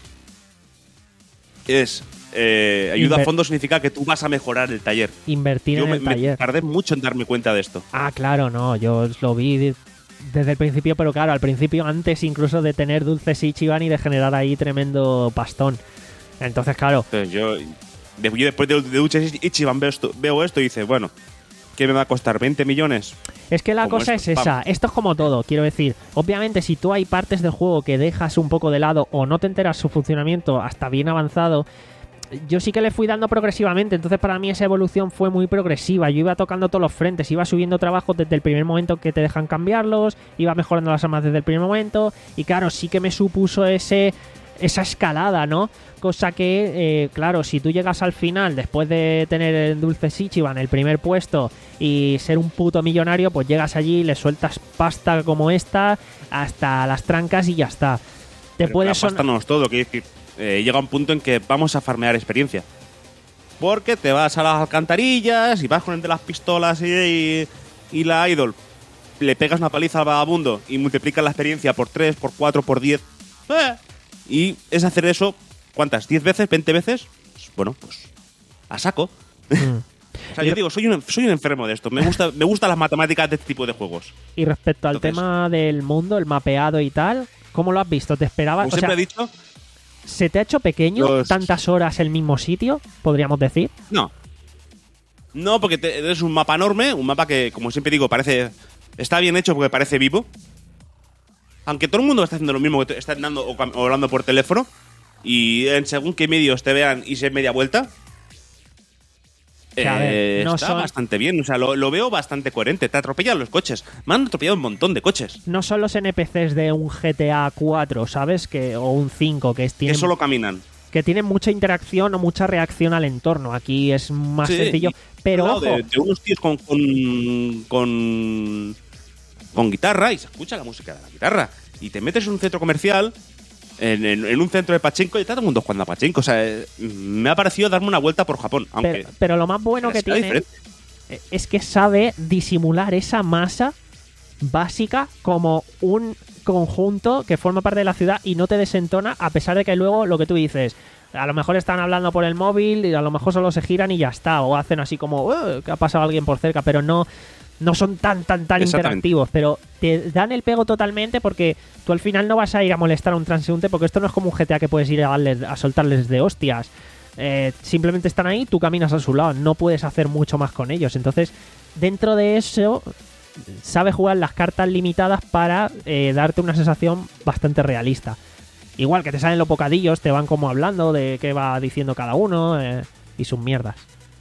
Es eh, ayuda Inver- a fondos significa que tú vas a mejorar el taller. Invertir Yo en me, el me taller. tardé mucho en darme cuenta de esto. Ah, claro, no, yo lo vi de- desde el principio, pero claro, al principio antes incluso de tener dulces Ichiban y de generar ahí tremendo pastón. Entonces, claro, Entonces yo, de- yo después de, de Ducha Ichiban veo esto, veo esto y dice, bueno, ¿qué me va a costar? ¿veinte millones? es que la como cosa esto, es esa. vamos. Esto es como todo, quiero decir. Obviamente, si tú hay partes del juego que dejas un poco de lado o no te enteras su funcionamiento hasta bien avanzado, yo sí que le fui dando progresivamente, entonces para mí esa evolución fue muy progresiva. Yo iba tocando todos los frentes, iba subiendo trabajos desde el primer momento que te dejan cambiarlos, iba mejorando las armas desde el primer momento, y claro, sí que me supuso ese esa escalada, ¿no? Cosa que, eh, claro, si tú llegas al final, después de tener el Dulce Shichiban el primer puesto y ser un puto millonario, pues llegas allí, le sueltas pasta como esta hasta las trancas y ya está. Te Pero puedes la pasta son- no es todo, quiere decir, eh, llega un punto en que vamos a farmear experiencia. Porque te vas a las alcantarillas y vas con el de las pistolas y, y, y la idol. Le pegas una paliza al vagabundo y multiplicas la experiencia por tres, por cuatro, por diez. ¡Eh! Y es hacer eso, ¿cuántas? ¿diez veces? ¿veinte veces? Pues, bueno, pues a saco. Mm. O sea, yo digo, soy un, soy un enfermo de esto. Me gusta, me gustan las matemáticas de este tipo de juegos. Y respecto al Entonces- tema del mundo, el mapeado y tal, ¿cómo lo has visto? ¿Te esperabas? Como O sea, siempre he dicho, ¿se te ha hecho pequeño Los- tantas horas el mismo sitio? Podríamos decir. no. No, porque te- es un mapa enorme, un mapa que, como siempre digo, parece está bien hecho porque parece vivo. Aunque todo el mundo está haciendo lo mismo, que te- está andando o, cam- o hablando por teléfono, y en según qué medios te vean y se media vuelta, Que, a ver, eh, no está son- bastante bien. O sea, lo, lo veo bastante coherente. Te atropellan los coches. Me han atropellado un montón de coches. No son los N P Cs de un G T A cuatro, ¿sabes? Que, o un cinco, que, es, Que tienen, solo caminan. que tienen mucha interacción o mucha reacción al entorno. Aquí es más Sí, sencillo. y- Pero al ojo, lado de, de unos tíos con, con, con, con guitarra y se escucha la música de la guitarra. Y te metes en un centro comercial, en, en- en un centro de pachinko, y está todo el mundo jugando a pachinko. O sea, eh, me ha parecido darme una vuelta por Japón. Aunque pero, pero lo más bueno que sea tiene diferente. eh, es que sabe disimular esa masa básica como un conjunto que forma parte de la ciudad y no te desentona, a pesar de que luego lo que tú dices, a lo mejor están hablando por el móvil y a lo mejor solo se giran y ya está, o hacen así como "Eh, que ha pasado alguien por cerca", pero no no son tan tan tan Exactamente. interactivos, pero te dan el pego totalmente, porque tú al final no vas a ir a molestar a un transeúnte, porque esto no es como un G T A que puedes ir a, darles- a soltarles de hostias. Eh, simplemente están ahí, tú caminas a su lado, no puedes hacer mucho más con ellos. Entonces, dentro de eso, sabe jugar las cartas limitadas para eh, darte una sensación bastante realista. Igual que te salen los bocadillos, te van como hablando de qué va diciendo cada uno eh, y sus mierdas.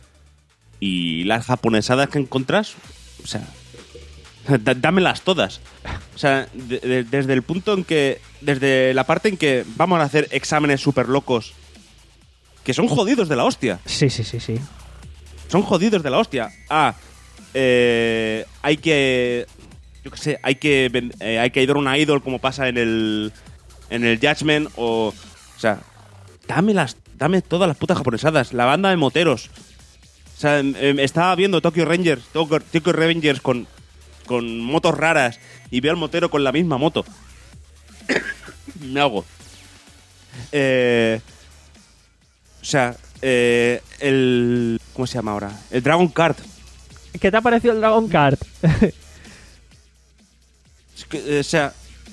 Y las japonesadas que encontrás, o sea, da- dámelas todas. O sea, de- de- desde el punto en que, desde la parte en que vamos a hacer exámenes súper locos, que son jodidos de la hostia. Sí, sí, sí, sí. Son jodidos de la hostia. Ah, eh, hay que, yo qué sé, hay que, ven- eh, hay que ir a una idol como pasa en el, en el Judgment, o, o sea, dámelas, dame todas las putas japonesadas. La banda de moteros. O sea, em, em, estaba viendo Tokyo Rangers, Tokyo, Tokyo Revengers con, con motos raras y veo al motero con la misma moto. Me hago. Eh, o sea, eh, el... ¿Cómo se llama ahora? El Dragon Kart. ¿Qué te ha parecido el Dragon Kart? Es que, eh, o sea...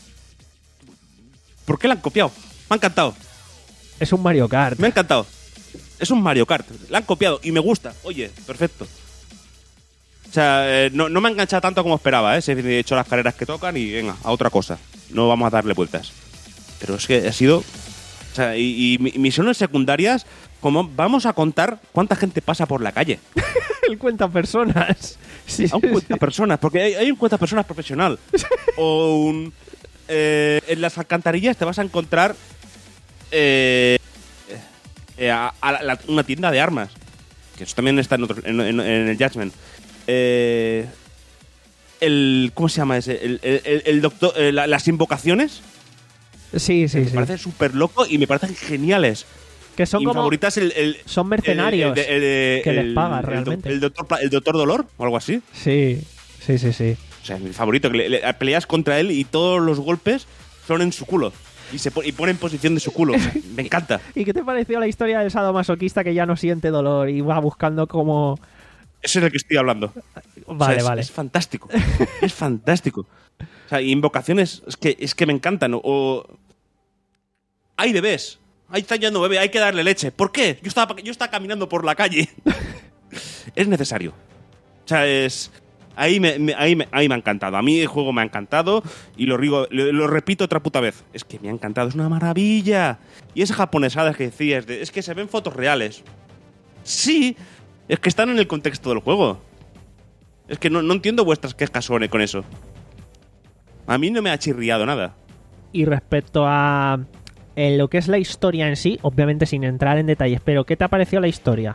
¿Por qué la han copiado? Me ha encantado. Es un Mario Kart. Me ha encantado. Es un Mario Kart. La han copiado y me gusta. Oye, perfecto. O sea, eh, no, no me ha enganchado tanto como esperaba, ¿eh? Se he hecho las carreras que tocan y venga, a otra cosa. No vamos a darle vueltas. Pero es que ha sido... O sea, y, y mi- misiones secundarias, como vamos a contar cuánta gente pasa por la calle. Él cuenta personas. Sí, A un sí, cuenta sí. personas, porque hay, hay un cuenta personas profesional. O un... eh, en las alcantarillas te vas a encontrar eh, eh, a, a la- una tienda de armas. Que eso también está en, otro- en, en- en el Judgment. Eh, el... ¿Cómo se llama ese? El, el- el- el doctor... eh, la- las invocaciones. Sí, sí, Me sí. parece súper loco y me parecen geniales. Que son y mi como... favorita es el... el- Son mercenarios el- el- el- que les el- pagas el doc- realmente. El doctor, Pla- el doctor Dolor o algo así. Sí, sí, sí, sí. O sea, mi favorito, que le, le- peleas contra él y todos los golpes son en su culo. Y se po- y pone en posición de su culo. O sea, me encanta. ¿Y qué te pareció la historia del sadomasoquista que ya no siente dolor y va buscando como... Ese es el que estoy hablando. O Vale, sea, es, vale. es fantástico. Es fantástico. O sea, y invocaciones es que, es que me encantan. O, o- hay bebés. Ahí está yendo bebé, hay que darle leche. ¿Por qué? Yo estaba, yo estaba caminando por la calle. Es necesario. O sea, es... Ahí me, me- ahí, me, ahí me ha encantado. A mí el juego me ha encantado y lo, rigo- lo, lo repito otra puta vez. Es que me ha encantado, es una maravilla. Y esas japonesadas que decías, de, es que se ven fotos reales. Sí, es que están en el contexto del juego. Es que no, no entiendo vuestras quejas sobre con eso. A mí no me ha chirriado nada. Y respecto a eh, lo que es la historia en sí, obviamente sin entrar en detalles, pero ¿qué te ha parecido la historia?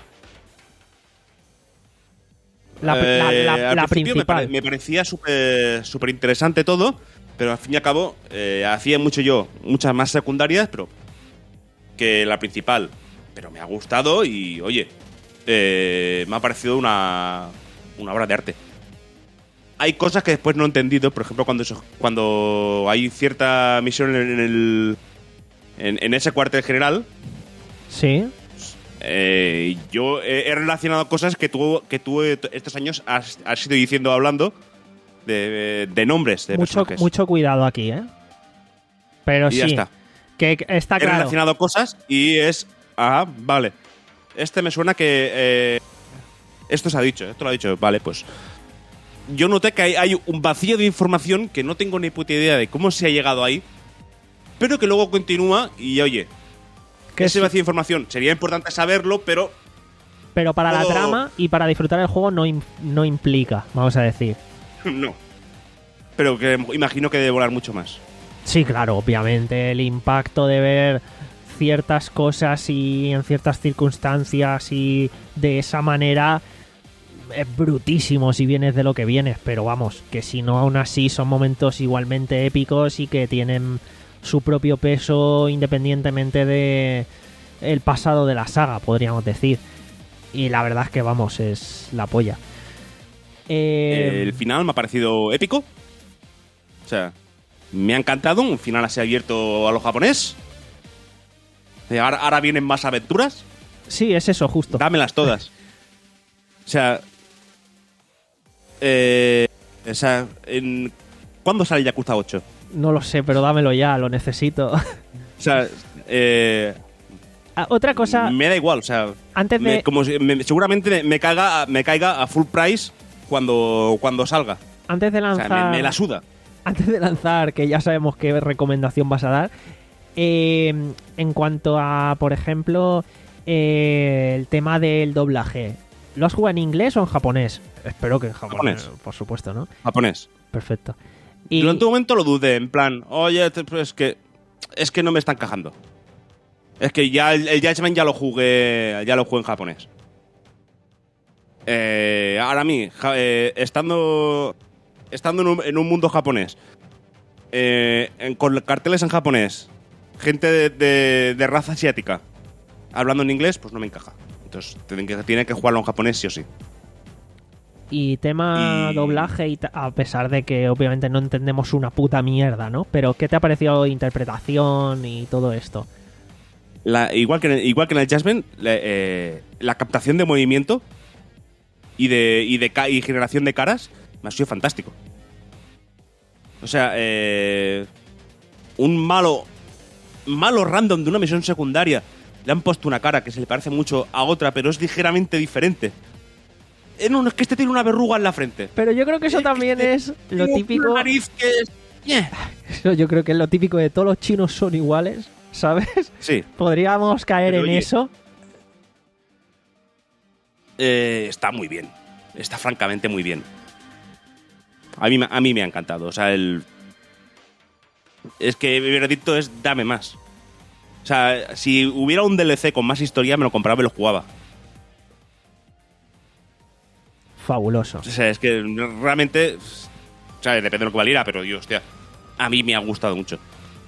La, pri- la- Eh, la- al la principio me, principal. pare- me parecía súper súper interesante todo, pero al fin y al cabo eh, hacía mucho yo, muchas más secundarias, pero que la principal. Pero me ha gustado y, oye, eh, me ha parecido una, una obra de arte. Hay cosas que después no he entendido, por ejemplo, cuando, eso- cuando hay cierta misión en, el, en, en ese cuartel general. Sí. Eh, yo he, he relacionado cosas que tú, que tú eh, estos años has, has ido diciendo, hablando de, de nombres de Mucho, personajes. mucho cuidado aquí, ¿eh? Pero Y sí, ya está. que que está He claro. relacionado cosas y es... Ah, vale. Este me suena que... eh, esto se ha dicho, esto lo ha dicho. Vale, pues... Yo noté que hay, hay un vacío de información que no tengo ni puta idea de cómo se ha llegado ahí, pero que luego continúa y, oye... Que ese sí. vacío de información sería importante saberlo, pero... Pero para la todo- trama y para disfrutar el juego no, im- no implica, vamos a decir. no. Pero que imagino que debe volar mucho más. Sí, claro, obviamente el impacto de ver ciertas cosas y en ciertas circunstancias y de esa manera es brutísimo si vienes de lo que vienes, pero vamos, que si no aún así son momentos igualmente épicos y que tienen su propio peso independientemente de el pasado de la saga, podríamos decir. Y la verdad es que vamos, es la polla. Eh, El final me ha parecido épico. O sea, me ha encantado. Un final así abierto a lo japonés. Eh, Ahora, ahora vienen más aventuras. Sí, es eso, justo. Dámelas todas. O sea. Eh, o sea, en- ¿cuándo sale Yakuza ocho? No lo sé, pero dámelo ya, lo necesito. O sea, eh, Ah, Otra cosa, me da igual. O sea, antes me- de... como si- me- seguramente me, me caiga, me caiga a full price cuando, cuando salga. Antes de O sea, lanzar... me, me la suda. Antes de lanzar, que ya sabemos qué recomendación vas a dar, eh, en cuanto a, por ejemplo, eh, el tema del doblaje, ¿lo has jugado en inglés o en japonés? Espero que en japonés, Japonés. por supuesto, ¿no? Japonés. Perfecto. Y Durante un momento lo dudé, en plan, oye, te- pues es que es que no me está encajando. Es que ya el, el Judgment ya lo jugué, ya lo jugué en japonés. Eh, ahora a mí, ja- eh, estando estando en un, en un mundo japonés, eh, en- con carteles en japonés, gente de, de- de raza asiática hablando en inglés, pues no me encaja. Entonces tienen que, tiene que jugarlo en japonés sí o sí. Y tema Y- doblaje, y ta- a pesar de que obviamente no entendemos una puta mierda, ¿no? Pero ¿qué te ha parecido interpretación y todo esto? La- igual, que en el, igual que en el Jasmine, la, eh, la captación de movimiento y de, y de ca- y generación de caras me ha sido fantástico. O sea, eh, un malo malo random de una misión secundaria le han puesto una cara que se le parece mucho a otra, pero es ligeramente diferente. Eh, no, no, es que este tiene una verruga en la frente. Pero yo creo que eso también es lo Tiene típico... una nariz que es... Yeah. Eso yo creo que es lo típico de todos los chinos son iguales, ¿sabes? Sí. Podríamos caer Pero en oye, eso. Eh, está muy bien. Está francamente muy bien. A mí, me- a mí me ha encantado. O sea, el. Es que mi veredicto es dame más. O sea, si hubiera un D L C con más historia, me lo compraba y lo jugaba. Fabuloso. O sea, es que realmente. O sea, depende de lo que valiera, pero Dios, hostia. A mí me ha gustado mucho.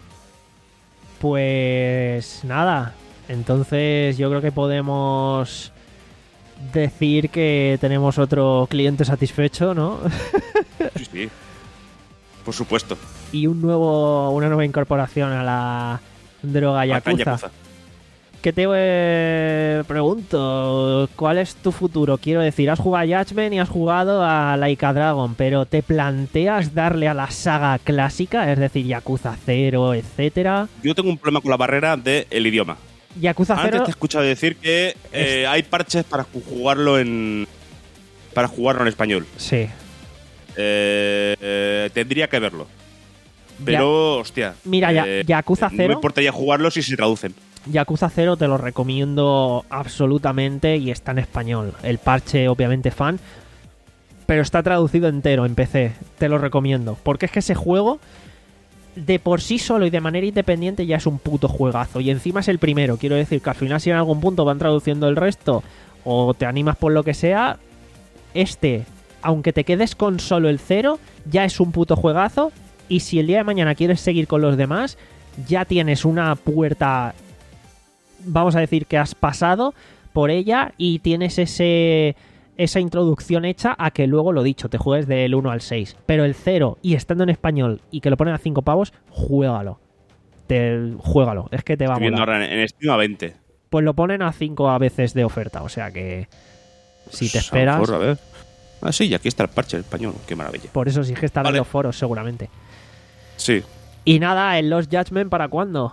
Pues nada, entonces yo creo que podemos decir que tenemos otro cliente satisfecho, ¿no? Sí, sí. Por supuesto. Y un nuevo, una nueva incorporación a la droga Bacán Yakuza. Yakuza. Que te eh, pregunto, ¿cuál es tu futuro? Quiero decir, has jugado a Judgment y has jugado a Laika Dragon, pero ¿te planteas darle a la saga clásica? Es decir, Yakuza cero, etcétera. Yo tengo un problema con la barrera del idioma. Yakuza Antes cero... te he escuchado decir que eh, hay parches para ju- jugarlo en. Para jugarlo en español. Sí. Eh, eh, tendría que verlo. Pero, hostia. Mira, ya- eh, Yakuza No cero. me importaría jugarlo si se traducen. Yakuza cero te lo recomiendo absolutamente y está en español. El parche, obviamente, fan. Pero está traducido entero en P C. Te lo recomiendo. Porque es que ese juego, de por sí solo y de manera independiente, ya es un puto juegazo. Y encima es el primero. Quiero decir que al final, si en algún punto van traduciendo el resto o te animas por lo que sea, este, aunque te quedes con solo el cero, ya es un puto juegazo. Y si el día de mañana quieres seguir con los demás, ya tienes una puerta, vamos a decir que has pasado por ella y tienes ese esa introducción hecha a que luego, lo dicho, te juegues del uno al seis. Pero el cero y estando en español y que lo ponen a cinco pavos, juégalo. Te, juégalo, es que te va a Estoy viendo molar. ahora en, en Steam a veinte. Pues lo ponen a cinco a veces de oferta, o sea que si te Pues, a lo esperas, mejor, a ver. Ah, sí, y aquí está el parche en español. Qué maravilla. por eso sí que estará Vale. en los foros seguramente. Sí. Y nada, el Lost Judgment, ¿para cuándo?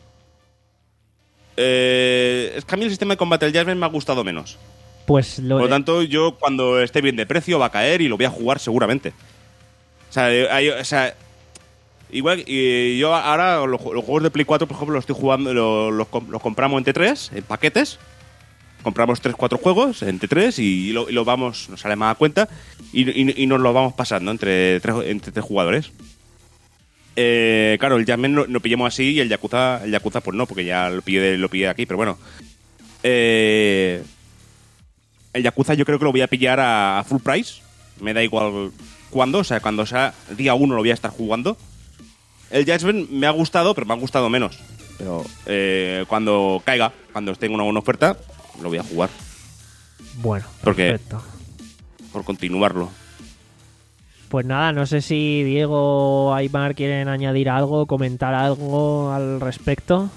Eh, es que a mí el sistema de combate del Jasmine me ha gustado menos. Pues lo Por lo tanto, yo cuando esté bien de precio va a caer y lo voy a jugar seguramente. O sea, eh, hay- o sea igual y yo ahora los, ju- los juegos de Play cuatro, por ejemplo, los estoy jugando, lo- los, com- los compramos en T tres, en paquetes. Compramos tres cuatro juegos en T tres y lo, y lo vamos, nos sale más a cuenta y, y- y nos lo vamos pasando entre tres, entre tres jugadores. Eh, claro, el Jasmine lo, lo pillamos así y el Yakuza, el Yakuza pues no, porque ya lo pillé, lo pillé aquí, pero bueno. Eh, el Yakuza yo creo que lo voy a pillar a, a full price. Me da igual cuándo, o sea, cuando sea día uno lo voy a estar jugando. El Jasmine me ha gustado, pero me ha gustado menos. Pero eh, cuando caiga, cuando esté en una buena oferta, lo voy a jugar. Bueno, Porque- perfecto. Por continuarlo. Pues nada, no sé si Diego o Aymar quieren añadir algo, comentar algo al respecto.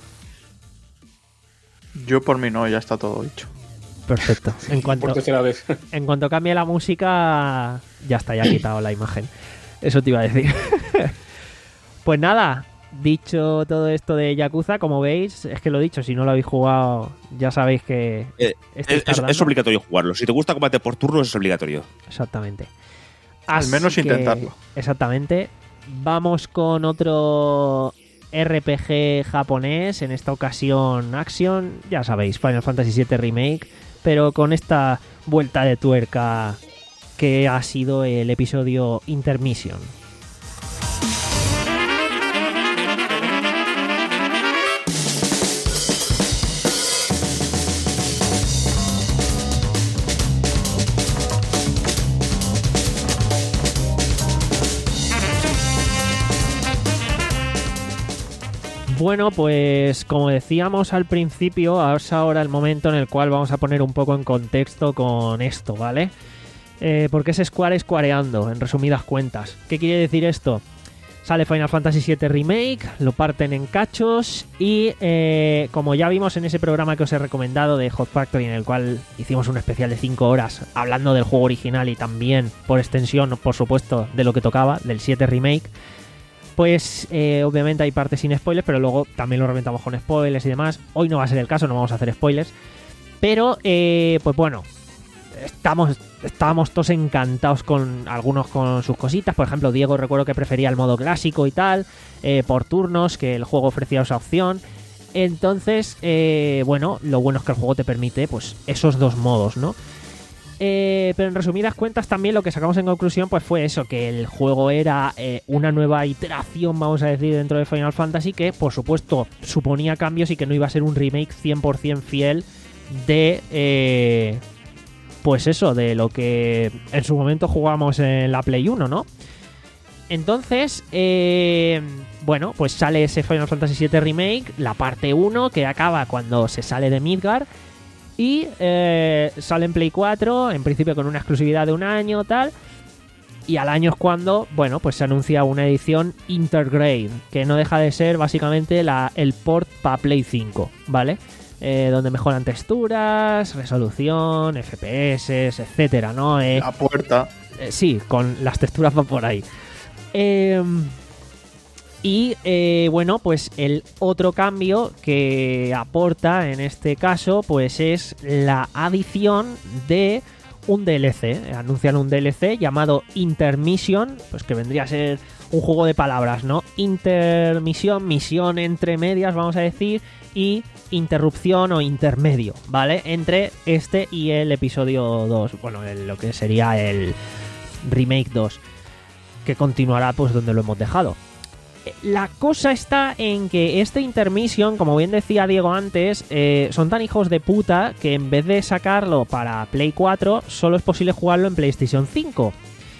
Yo por mí no, ya está todo dicho. Perfecto. En Por cuanto, tercera vez. en cuanto cambie la música, ya está, ya he quitado la imagen. Eso te iba a decir. Pues nada, dicho todo esto de Yakuza, como veis, es que lo he dicho, si no lo habéis jugado, ya sabéis que Eh, estáis es, es- tardando. es obligatorio jugarlo. Si te gusta combate por turnos, es obligatorio. Exactamente. Al Así menos que- intentarlo. Exactamente. Vamos con otro R P G japonés, en esta ocasión Action, ya sabéis, Final Fantasy siete Remake, pero con esta vuelta de tuerca que ha sido el episodio Intermission. Bueno, pues como decíamos al principio, es ahora el momento en el cual vamos a poner un poco en contexto con esto, ¿vale? Eh, porque es Square squareando, en resumidas cuentas. ¿Qué quiere decir esto? Sale Final Fantasy siete Remake, lo parten en cachos y eh, como ya vimos en ese programa que os he recomendado de Hot Factory, en el cual hicimos un especial de cinco horas hablando del juego original y también, por extensión, por supuesto, de lo que tocaba, del siete Remake, pues eh, obviamente hay partes sin spoilers, pero luego también lo reventamos con spoilers y demás. Hoy no va a ser el caso, no vamos a hacer spoilers. Pero, eh, pues bueno, estamos, estábamos todos encantados con algunos con sus cositas. Por ejemplo, Diego recuerdo que prefería el modo clásico y tal, eh, por turnos, que el juego ofrecía esa opción. Entonces, eh, bueno, lo bueno es que el juego te permite pues esos dos modos, ¿no? Eh, pero en resumidas cuentas también lo que sacamos en conclusión pues fue eso, que el juego era eh, una nueva iteración, vamos a decir, dentro de Final Fantasy, que por supuesto suponía cambios y que no iba a ser un remake cien por ciento fiel de eh, pues eso, de lo que en su momento jugamos en la Play uno, ¿no? Entonces, eh, bueno, pues sale ese Final Fantasy siete Remake, la parte uno, que acaba cuando se sale de Midgar. Y eh, sale en Play cuatro, en principio con una exclusividad de un año, tal. Y al año es cuando, bueno, pues se anuncia una edición Intergrade, que no deja de ser básicamente la, el port para Play cinco, ¿vale? Eh, donde mejoran texturas, resolución, F P S, etcétera, ¿no? Eh, La puerta. eh, sí, con las texturas va por ahí. Eh, y eh, bueno, pues el otro cambio que aporta en este caso, pues es la adición de un D L C, eh, anuncian un D L C llamado Intermission, pues que vendría a ser un juego de palabras, ¿no? Intermisión, misión entre medias, vamos a decir, y interrupción o intermedio, ¿vale? Entre este y el episodio dos, bueno, el- lo que sería el Remake dos, que continuará pues donde lo hemos dejado. La cosa está en que este Intermission, como bien decía Diego antes, eh, son tan hijos de puta que en vez de sacarlo para Play cuatro, solo es posible jugarlo en PlayStation cinco.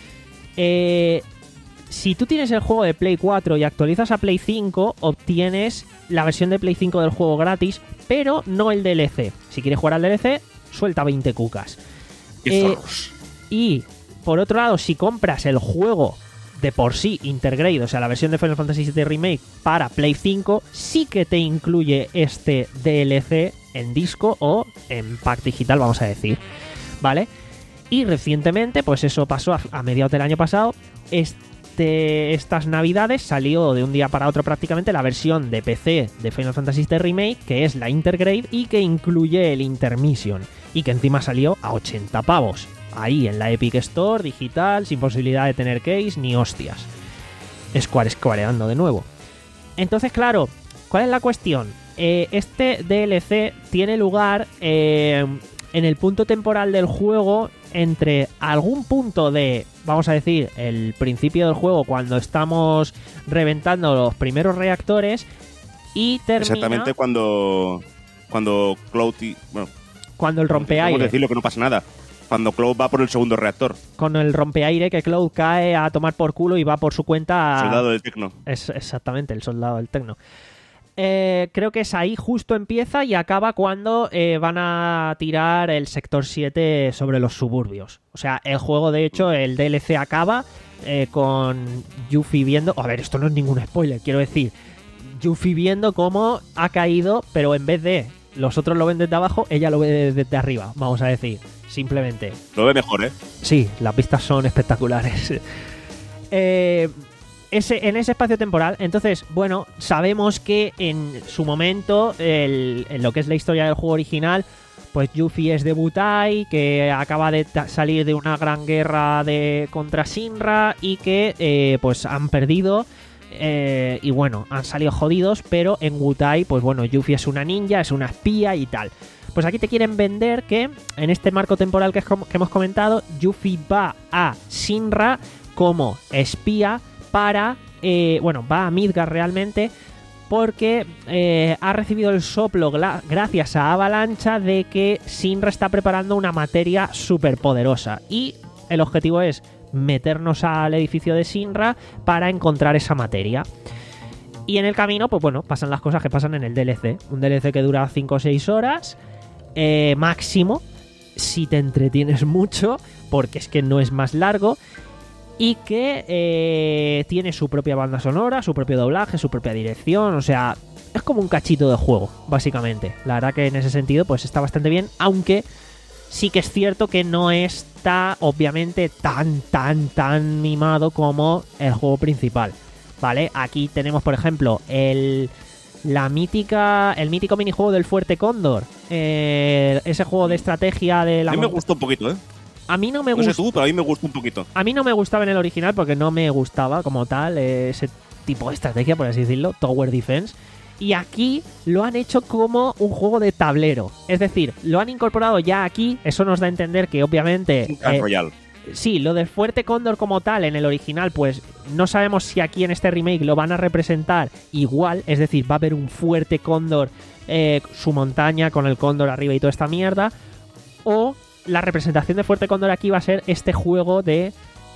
Eh, si tú tienes el juego de Play cuatro y actualizas a Play cinco, obtienes la versión de Play cinco del juego gratis, pero no el D L C. Si quieres jugar al D L C, suelta veinte cucas. Qué Eh, zorros. y, por otro lado, si compras el juego de por sí Intergrade, o sea, la versión de Final Fantasy siete Remake para Play cinco, sí que te incluye este D L C en disco o en pack digital, vamos a decir, ¿vale? Y recientemente, pues eso pasó a, a mediados del año pasado, este, estas navidades salió de un día para otro prácticamente la versión de P C de Final Fantasy siete Remake, que es la Intergrade y que incluye el Intermission, y que encima salió a ochenta pavos. Ahí en la Epic Store, digital, sin posibilidad de tener case ni hostias. Square squareando de nuevo. Entonces, claro, ¿cuál es la cuestión? Eh, este D L C tiene lugar eh, en el punto temporal del juego entre algún punto de, vamos a decir, el principio del juego, cuando estamos reventando los primeros reactores, y termina Exactamente cuando, cuando Cloud... y- bueno, cuando el ¿cómo rompeaire. decirlo que no pasa nada? Cuando Cloud va por el segundo reactor. Con el rompeaire que Cloud cae a tomar por culo y va por su cuenta a... Soldado del Tecno. Es exactamente, el soldado del Tecno. Eh, creo que es ahí, justo empieza y acaba cuando eh, van a tirar el sector siete sobre los suburbios. O sea, el juego, de hecho, el D L C acaba eh, con Yuffie viendo... A ver, esto no es ningún spoiler, quiero decir. Yuffie viendo cómo ha caído, pero en vez de los otros lo ven desde abajo, ella lo ve desde arriba, vamos a decir. Simplemente. Lo ve mejor, ¿eh? Sí, las vistas son espectaculares. eh, ese, en ese espacio temporal, entonces, bueno, sabemos que en su momento, el- en lo que es la historia del juego original, pues Yuffie es de Butai, que acaba de ta- salir de una gran guerra de contra Shinra y que eh, pues han perdido. eh, y bueno, han salido jodidos, pero en Butai, pues bueno, Yuffie es una ninja, es una espía y tal. Pues aquí te quieren vender que en este marco temporal que, es como- que hemos comentado, Yuffie va a Shinra como espía para... eh, bueno, va a Midgar realmente porque eh, ha recibido el soplo gla- gracias a Avalancha de que Shinra está preparando una materia superpoderosa y el objetivo es meternos al edificio de Shinra para encontrar esa materia. Y en el camino, pues bueno, pasan las cosas que pasan en el D L C. Un D L C que dura cinco o seis horas eh, máximo, si te entretienes mucho, porque es que no es más largo. Y que eh, tiene su propia banda sonora, su propio doblaje, su propia dirección. O sea, es como un cachito de juego, básicamente. La verdad que en ese sentido, pues está bastante bien. Aunque sí que es cierto que no está, obviamente, tan, tan, tan mimado como el juego principal. ¿Vale? Aquí tenemos, por ejemplo, el... La mítica, el mítico minijuego del Fuerte Cóndor. Eh, ese juego de estrategia de la... A mí me monta- gustó un poquito, ¿eh? A mí no me No sé gusta. tú, pero a mí me gustó un poquito. A mí no me gustaba en el original porque no me gustaba como tal eh, ese tipo de estrategia, por así decirlo, Tower Defense. Y aquí lo han hecho como un juego de tablero. Es decir, lo han incorporado ya aquí. Eso nos da a entender que obviamente... Un Clash eh, Royale. Sí, lo del Fuerte Cóndor como tal en el original, pues no sabemos si aquí en este remake lo van a representar igual, es decir, va a haber un Fuerte Cóndor, eh, su montaña con el cóndor arriba y toda esta mierda, o la representación de Fuerte Cóndor aquí va a ser este juego de,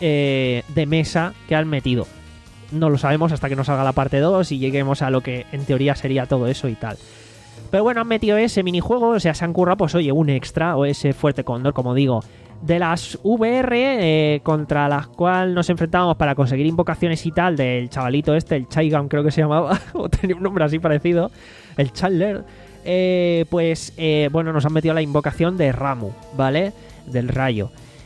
eh, de mesa que han metido. No lo sabemos hasta que nos salga la parte dos y lleguemos a lo que en teoría sería todo eso y tal. Pero bueno, han metido ese minijuego, o sea, se han currado, pues oye, un extra o ese Fuerte Cóndor, como digo. De las V R eh, contra las cuales nos enfrentamos para conseguir invocaciones y tal, del chavalito este, el Chaigan creo que se llamaba, o tenía un nombre así parecido, el Chandler, eh, pues eh, bueno, nos han metido la invocación de Ramu, ¿vale? Del rayo.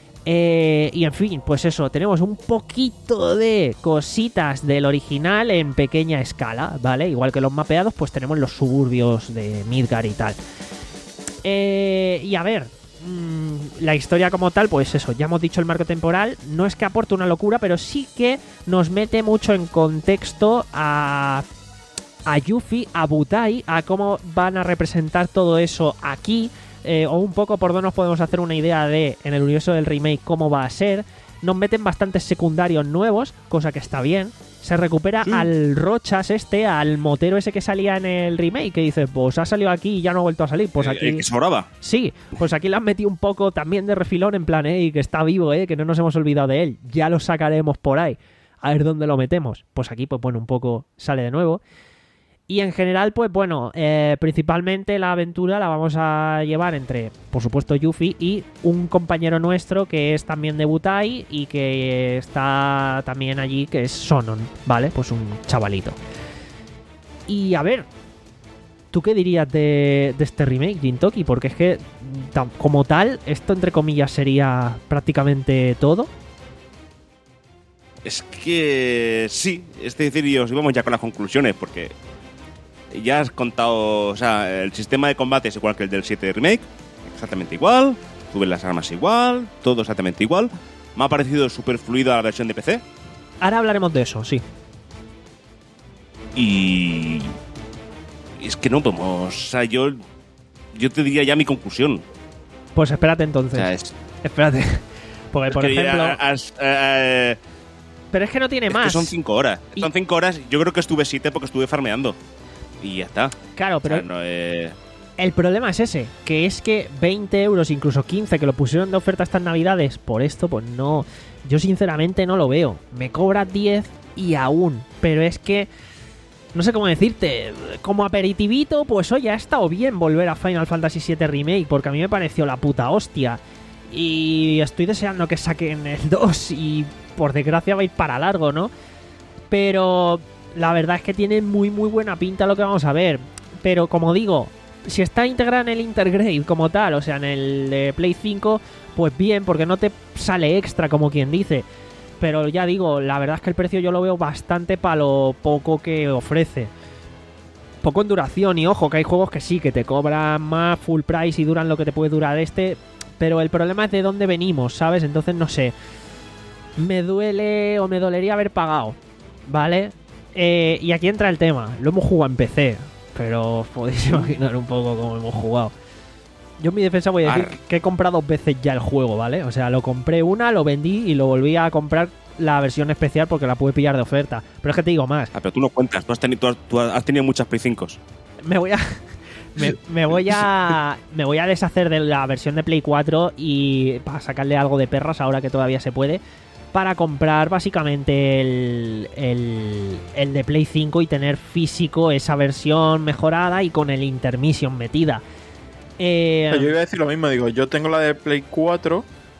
Eh, y en fin, pues eso, tenemos un poquito de cositas del original en pequeña escala, ¿vale? Igual que los mapeados, pues tenemos los suburbios de Midgar y tal. Eh, y a ver... mm, la historia como tal, pues eso, ya hemos dicho el marco temporal, no es que aporte una locura, pero sí que nos mete mucho en contexto a, a Yuffie, a Butai, a cómo van a representar todo eso aquí, eh, o un poco por donde nos podemos hacer una idea de, en el universo del remake, cómo va a ser. Nos meten bastantes secundarios nuevos, cosa que está bien. Se recupera Sí. al Rochas este, al motero ese que salía en el remake, que dice, pues ha salido aquí y ya no ha vuelto a salir. Pues Eh, aquí... eh, que sobraba. Sí, pues aquí le han metido un poco también de refilón en plan, eh, que está vivo, eh, que no nos hemos olvidado de él. Ya lo sacaremos por ahí. A ver dónde lo metemos. Pues aquí, pues bueno, un poco sale de nuevo. Y en general, pues bueno, eh, principalmente la aventura la vamos a llevar entre, por supuesto, Yuffie y un compañero nuestro que es también de Butai y que está también allí, que es Sonon, ¿vale? Pues un chavalito. Y a ver, ¿tú qué dirías de, de este remake, Jintoki? Porque es que, tam- como tal, esto entre comillas sería prácticamente todo. Es que sí, es decir, y os íbamos ya con las conclusiones, porque ya has contado, o sea, el sistema de combate es igual que el del siete Remake, exactamente igual, tuve las armas igual, todo exactamente igual. Me ha parecido súper fluida la versión de P C Ahora hablaremos de eso, sí. y es que no podemos, o sea, yo, yo te diría ya mi conclusión. Pues espérate O entonces. sea, es, Espérate. Porque, es por que ya ejemplo... has- eh, Pero es que no tiene es más. que son cinco horas. Y- Son cinco horas, yo creo que estuve siete porque estuve farmeando. Y ya está. Claro, pero O sea, no, eh, el problema es ese, que es que veinte euros, incluso quince, que lo pusieron de oferta estas navidades, por esto, pues no, yo sinceramente no lo veo. Me cobras diez y aún, pero es que, no sé cómo decirte, como aperitivito, pues oye, ha estado bien volver a Final Fantasy siete Remake, porque a mí me pareció la puta hostia. Y estoy deseando que saquen el dos y por desgracia va a ir para largo, ¿no? Pero la verdad es que tiene muy muy buena pinta lo que vamos a ver. Pero como digo, si está integrada en el Intergrade como tal, o sea, en el de Play cinco, pues bien, porque no te sale extra como quien dice. Pero ya digo, la verdad es que el precio yo lo veo bastante para lo poco que ofrece. Poco en duración, y ojo, que hay juegos que sí, que te cobran más full price y duran lo que te puede durar este. Pero el problema es de dónde venimos, ¿sabes? Entonces no sé. Me duele o me dolería haber pagado, ¿vale? Eh, y aquí entra el tema. Lo hemos jugado en P C, pero os podéis imaginar un poco cómo hemos jugado. Yo en mi defensa voy a decir Ar. que he comprado dos veces ya el juego, ¿vale? O sea, lo compré una, lo vendí y lo volví a comprar la versión especial porque la pude pillar de oferta. Pero es que te digo más. ah, pero tú no cuentas, tú has, teni- tú has- tú has tenido muchas Play cinco. Me voy a... Me, me voy a me voy a deshacer de la versión de Play cuatro y para sacarle algo de perras ahora que todavía se puede, para comprar básicamente el, el, el de Play cinco y tener físico esa versión mejorada y con el Intermission metida. Eh, Yo iba a decir lo mismo, digo, yo tengo la de Play cuatro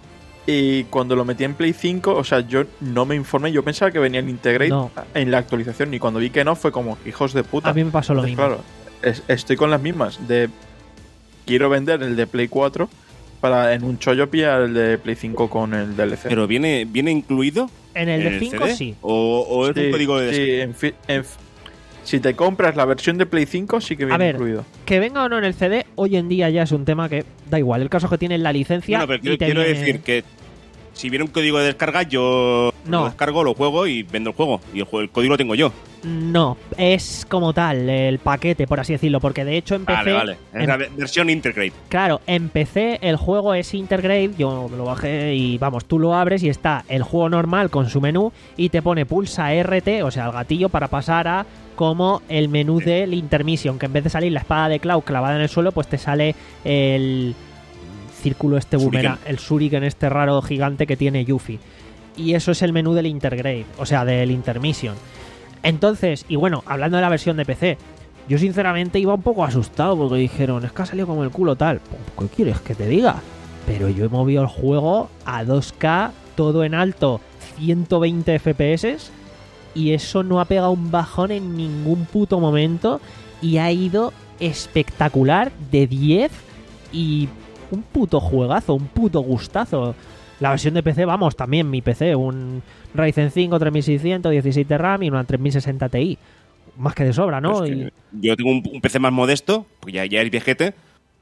y cuando lo metí en Play cinco, o sea, yo no me informé, yo pensaba que venía el Integrate No. en la actualización y cuando vi que no fue como, hijos de puta. a mí me pasó lo Entonces, mismo. claro, es- estoy con las mismas, de quiero vender el de Play cuatro para en un chollo pillar el de Play cinco con el D L C. Pero viene, viene incluido En el en de cinco C D? sí. ¿O, o es Sí, un código de sí, en fi- en fi- si te compras la versión de Play cinco sí que A viene ver, incluido. Que venga o no en el C D, hoy en día ya es un tema que da igual. El caso es que tiene la licencia. Bueno, pero y quiero, te quiero viene- decir que si viene un código de descarga, yo No. lo descargo, lo juego y vendo el juego. Y el, juego, el código lo tengo yo. No, es como tal, el paquete, por así decirlo, porque de hecho empecé... Vale, vale. Es la ve- versión Integrate. Claro, empecé, el juego es Intergrade, yo lo bajé y vamos, tú lo abres y está el juego normal con su menú y te pone pulsa R T, o sea, el gatillo para pasar a como el menú del Intermission, que en vez de salir la espada de Cloud clavada en el suelo, pues te sale el círculo este Shuriken. boomerang, el Shuriken este raro gigante que tiene Yuffie. Y eso es el menú del Intergrade, o sea, del Intermission. Entonces, y bueno, hablando de la versión de P C, yo sinceramente iba un poco asustado porque dijeron, es que ha salido como el culo tal. Pues, ¿qué quieres que te diga? Pero yo he movido el juego a dos K, todo en alto, ciento veinte F P S, y eso no ha pegado un bajón en ningún puto momento y ha ido espectacular, de diez, y un puto juegazo, un puto gustazo. La versión de P C, vamos, también mi P C, un Ryzen cinco tres mil seiscientos, dieciséis de RAM y una tres mil sesenta Ti. Más que de sobra, ¿no? Pues que Y- yo tengo un, un P C más modesto, porque ya, ya es viejete,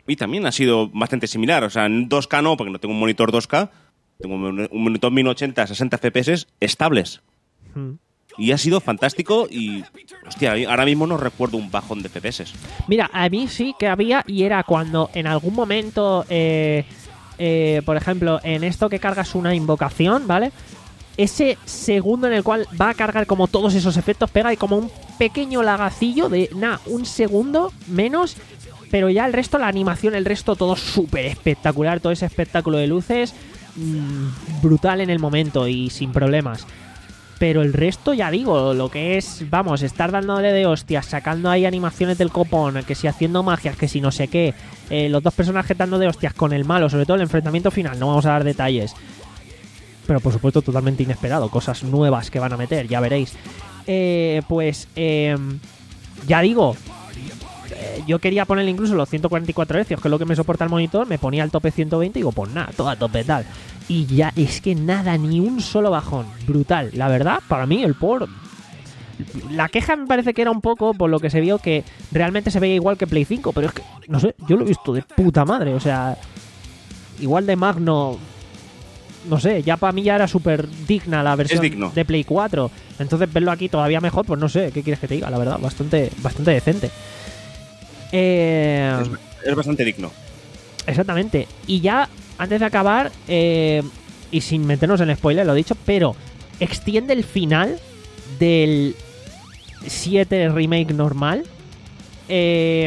y también ha sido bastante similar. O sea, en dos K no, porque no tengo un monitor dos K, tengo un un monitor mil ochenta a sesenta F P S estables. Hmm. Y ha sido fantástico y, hostia, ahora mismo no recuerdo un bajón de F P S. Mira, a mí sí que había, y era cuando en algún momento, eh, eh, por ejemplo, en esto que cargas una invocación, ¿vale? Ese segundo en el cual va a cargar como todos esos efectos, pega y como un pequeño lagacillo de, nada, un segundo menos, pero ya el resto, la animación, el resto, todo súper espectacular, todo ese espectáculo de luces, mmm, brutal en el momento y sin problemas. Pero el resto, ya digo, lo que es, vamos, estar dándole de hostias, sacando ahí animaciones del copón, que si haciendo magias, que si no sé qué, eh, los dos personajes dando de hostias con el malo, sobre todo el enfrentamiento final, no vamos a dar detalles. Pero por supuesto totalmente inesperado, cosas nuevas que van a meter, ya veréis. Eh, pues, eh, ya digo, eh, yo quería ponerle incluso los ciento cuarenta y cuatro hercios, que es lo que me soporta el monitor, me ponía al tope ciento veinte y digo, pues nada, todo a tope tal. Y ya es que nada, ni un solo bajón. Brutal. La verdad, para mí el por... La queja me parece que era un poco por lo que se vio que realmente se veía igual que Play cinco, pero es que, no sé, yo lo he visto de puta madre. O sea, igual de magno... No sé, ya para mí ya era súper digna la versión de Play cuatro. Entonces verlo aquí todavía mejor, pues no sé, ¿qué quieres que te diga? La verdad, bastante, bastante decente. Eh... Es, es bastante digno. Exactamente. Y ya... Antes de acabar, eh, y sin meternos en spoiler, lo he dicho, pero extiende el final del siete Remake normal. Eh,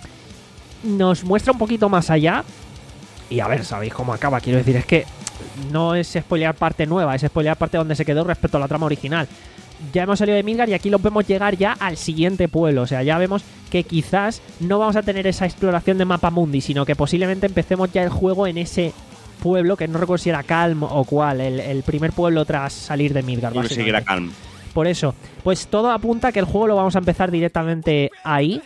nos muestra un poquito más allá. Y a ver, sabéis cómo acaba. Quiero decir, es que no es spoilear parte nueva, es spoilear parte donde se quedó respecto a la trama original. Ya hemos salido de Midgar y aquí lo vemos llegar ya al siguiente pueblo. O sea, ya vemos que quizás no vamos a tener esa exploración de mapa mundi, sino que posiblemente empecemos ya el juego en ese pueblo, que no recuerdo si era Calm o cuál, el, el primer pueblo tras salir de Midgar. Yo sé que era Calm. Por eso, pues todo apunta a que el juego lo vamos a empezar directamente ahí.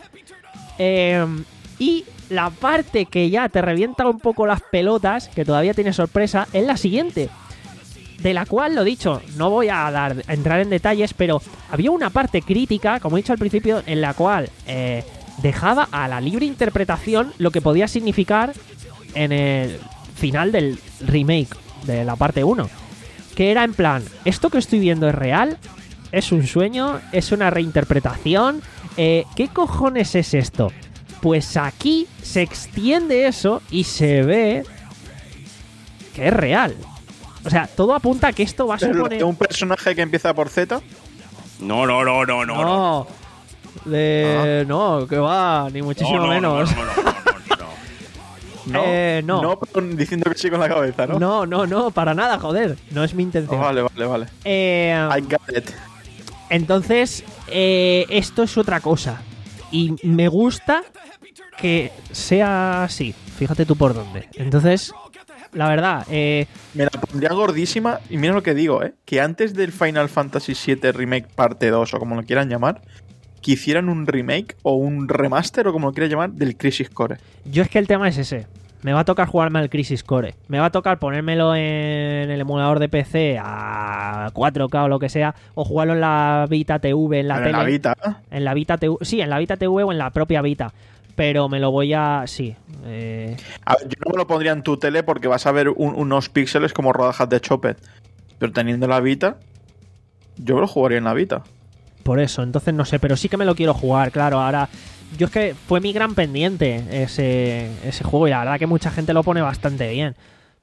Eh, y la parte que ya te revienta un poco las pelotas, que todavía tiene sorpresa, es la siguiente. De la cual, lo dicho, no voy a, dar, a entrar en detalles, pero había una parte crítica, como he dicho al principio, en la cual eh, dejaba a la libre interpretación lo que podía significar en el final del remake de la parte uno. Que era en plan, ¿esto que estoy viendo es real? ¿Es un sueño? ¿Es una reinterpretación? Eh, ¿Qué cojones es esto? Pues aquí se extiende eso y se ve que es real. O sea, todo apunta a que esto va a suponer... ¿Un personaje que empieza por Z? No, no, no, no, no. No, de... Ah. no, que va, ni muchísimo no, no, menos. No, no, no, no, no, no. No, Eh, no. no con- diciendo que sí con la cabeza, ¿no? No, no, no, para nada, joder. No es mi intención. Oh, vale, vale, vale. Eh, I got it. entonces, eh, esto es otra cosa. Y me gusta que sea así. Fíjate tú por dónde. Entonces, la verdad, eh, Me la pondría gordísima y mira lo que digo, ¿eh? Que antes del Final Fantasy siete Remake parte dos o como lo quieran llamar, que hicieran un remake o un remaster o como lo quieran llamar del Crisis Core. yo es que el tema es ese. Me va a tocar jugarme al Crisis Core. Me va a tocar ponérmelo en el emulador de P C a cuatro K o lo que sea, o jugarlo en la Vita T V, en la Pero en tele. la Vita, ¿eh? En la Vita T V. Sí, en la Vita T V o en la propia Vita. Pero me lo voy a... Sí. Eh, A ver, yo no me lo pondría en tu tele porque vas a ver un- unos píxeles como rodajas de Chopet. Pero teniendo la Vita, yo lo jugaría en la Vita. por eso, entonces no sé. Pero sí que me lo quiero jugar, claro. Ahora... Yo es que fue mi gran pendiente ese, ese juego y la verdad que mucha gente lo pone bastante bien.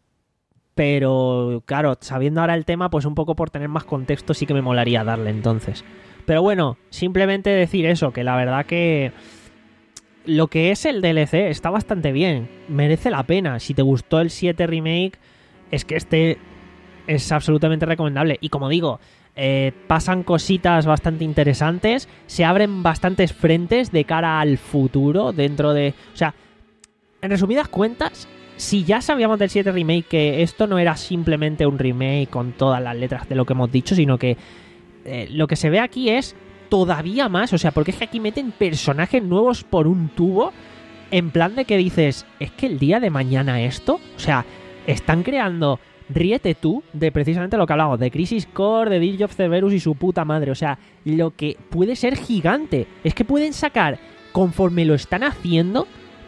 Pero, claro, sabiendo ahora el tema, pues un poco por tener más contexto sí que me molaría darle entonces. Pero bueno, simplemente decir eso, que la verdad que lo que es el D L C está bastante bien. Merece la pena. Si te gustó el siete Remake, es que este es absolutamente recomendable. Y como digo... Eh, pasan cositas bastante interesantes, se abren bastantes frentes de cara al futuro dentro de... O sea, en resumidas cuentas, si ya sabíamos del siete Remake que esto no era simplemente un remake con todas las letras de lo que hemos dicho, sino que eh, lo que se ve aquí es todavía más, o sea, porque es que aquí meten personajes nuevos por un tubo, en plan de que dices, es que el día de mañana esto, o sea, están creando... Ríete tú de precisamente lo que hablamos, de Crisis Core, de Dirge of Cerberus y su puta madre. O sea, lo que puede ser gigante. Es que pueden sacar, conforme lo están haciendo,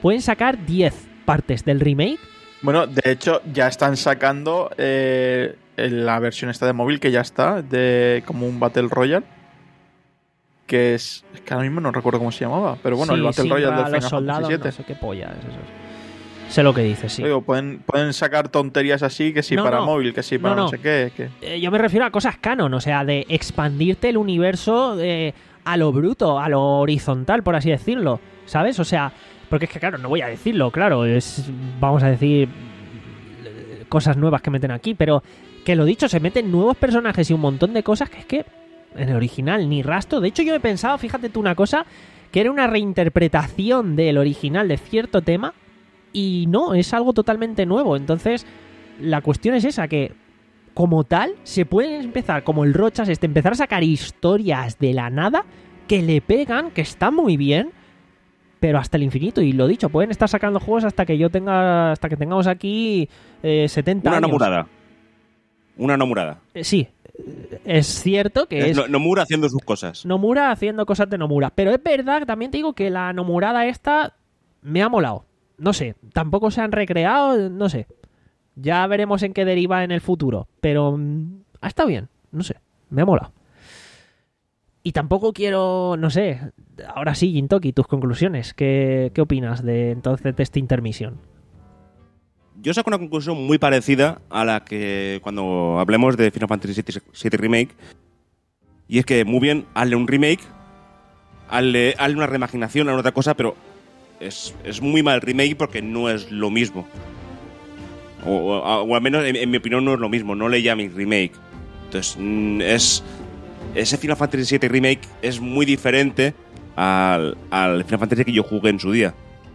pueden sacar diez partes del remake. Bueno, de hecho, ya están sacando eh, la versión esta de móvil que ya está, de como un Battle Royale. Que es. Es que ahora mismo no recuerdo cómo se llamaba. Pero bueno, Sí, el Battle sí, Royale para del los Final soldados, Fantasy siete. no sé qué polla es eso. Sé lo que dices, sí. Digo, pueden, pueden sacar tonterías así, que sí No, para no. móvil, que sí para No, no, no. sé qué. Que... Eh, yo me refiero a cosas canon, o sea, de expandirte el universo eh, a lo bruto, a lo horizontal, por así decirlo, ¿sabes? O sea, porque es que, claro, no voy a decirlo, claro, es, vamos a decir eh, cosas nuevas que meten aquí, pero que lo dicho, se meten nuevos personajes y un montón de cosas que es que en el original ni rastro. De hecho, yo he pensado, fíjate tú una cosa, que era una reinterpretación del original de cierto tema y no, es algo totalmente nuevo. Entonces, la cuestión es esa, que como tal, se pueden empezar, como el Rochas, este, empezar a sacar historias de la nada que le pegan, que están muy bien, pero hasta el infinito. Y lo dicho, pueden estar sacando juegos hasta que yo tenga, hasta que tengamos aquí eh, setenta Una años. Nomurada. Una Nomurada. Eh, sí, es cierto que es... Es No- Nomura haciendo sus cosas. Nomura haciendo cosas de Nomura. Pero es verdad, también te digo que la Nomurada esta me ha molado. No sé, tampoco se han recreado, no sé. Ya veremos en qué deriva en el futuro. Pero mm, ha estado bien, no sé, me ha molado. Y tampoco quiero, no sé, ahora sí, Gintoki, tus conclusiones. ¿Qué, qué opinas de entonces de esta intermisión? Yo saco una conclusión muy parecida a la que cuando hablemos de Final Fantasy siete Remake. Y es que muy bien, hazle un remake, hazle, hazle una reimaginación, hazle otra cosa, pero es, es muy mal remake porque no es lo mismo. O, o- o al menos en, en mi opinión no es lo mismo, no le llames remake. Entonces, mm, es ese Final Fantasy siete Remake es muy diferente al, al Final Fantasy que yo jugué en su día.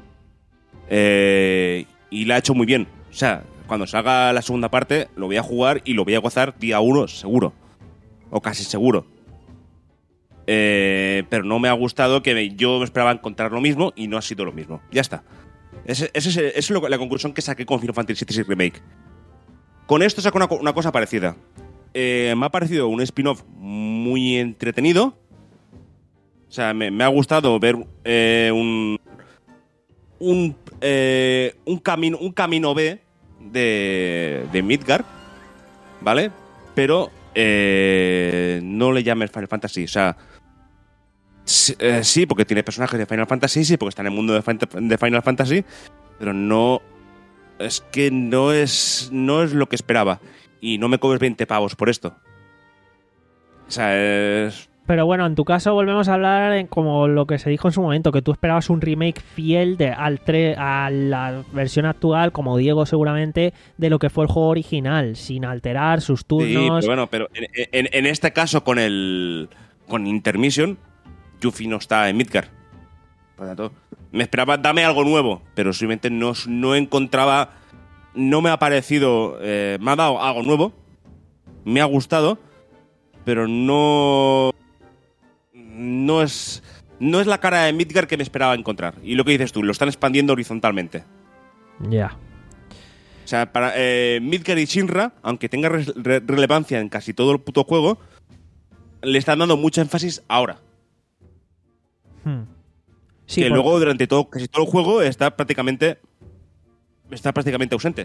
Eh, y la ha hecho muy bien. O sea, cuando salga la segunda parte, lo voy a jugar y lo voy a gozar día uno seguro. O casi seguro. Eh, pero no me ha gustado que me- yo esperaba encontrar lo mismo y no ha sido lo mismo. Ya está. Ese- ese es- Esa es lo- la conclusión que saqué con Final Fantasy siete Remake. Con esto saco una, co- una cosa parecida. Eh, me ha parecido un spin-off muy entretenido. O sea, me, me ha gustado ver eh, un un, eh, un camino un camino B de, de Midgar, ¿vale? Pero eh, no le llames Final Fantasy. O sea, sí, eh, sí, porque tiene personajes de Final Fantasy, sí, porque está en el mundo de, Fan- de Final Fantasy, pero no es que no es no es lo que esperaba. Y no me cobres veinte pavos por esto. O sea, es... Pero bueno, en tu caso volvemos a hablar en como lo que se dijo en su momento, que tú esperabas un remake fiel de, al tre- a la versión actual, como Diego seguramente, de lo que fue el juego original, sin alterar sus Sí, turnos. pero bueno, pero en, en- en este caso con el con Intermission, Yuffie no está en Midgar. Por lo tanto, me esperaba, dame algo nuevo, pero simplemente no, no encontraba, no me ha parecido, eh, me ha dado algo nuevo, me ha gustado, pero no, no es, no es la cara de Midgar que me esperaba encontrar. Y lo que dices tú, lo están expandiendo horizontalmente. Ya. O sea, para eh, Midgar y Shinra, aunque tenga re- re- relevancia en casi todo el puto juego, le están dando mucho énfasis ahora. Hmm. Sí, que por- luego durante todo casi todo el juego está prácticamente está prácticamente ausente.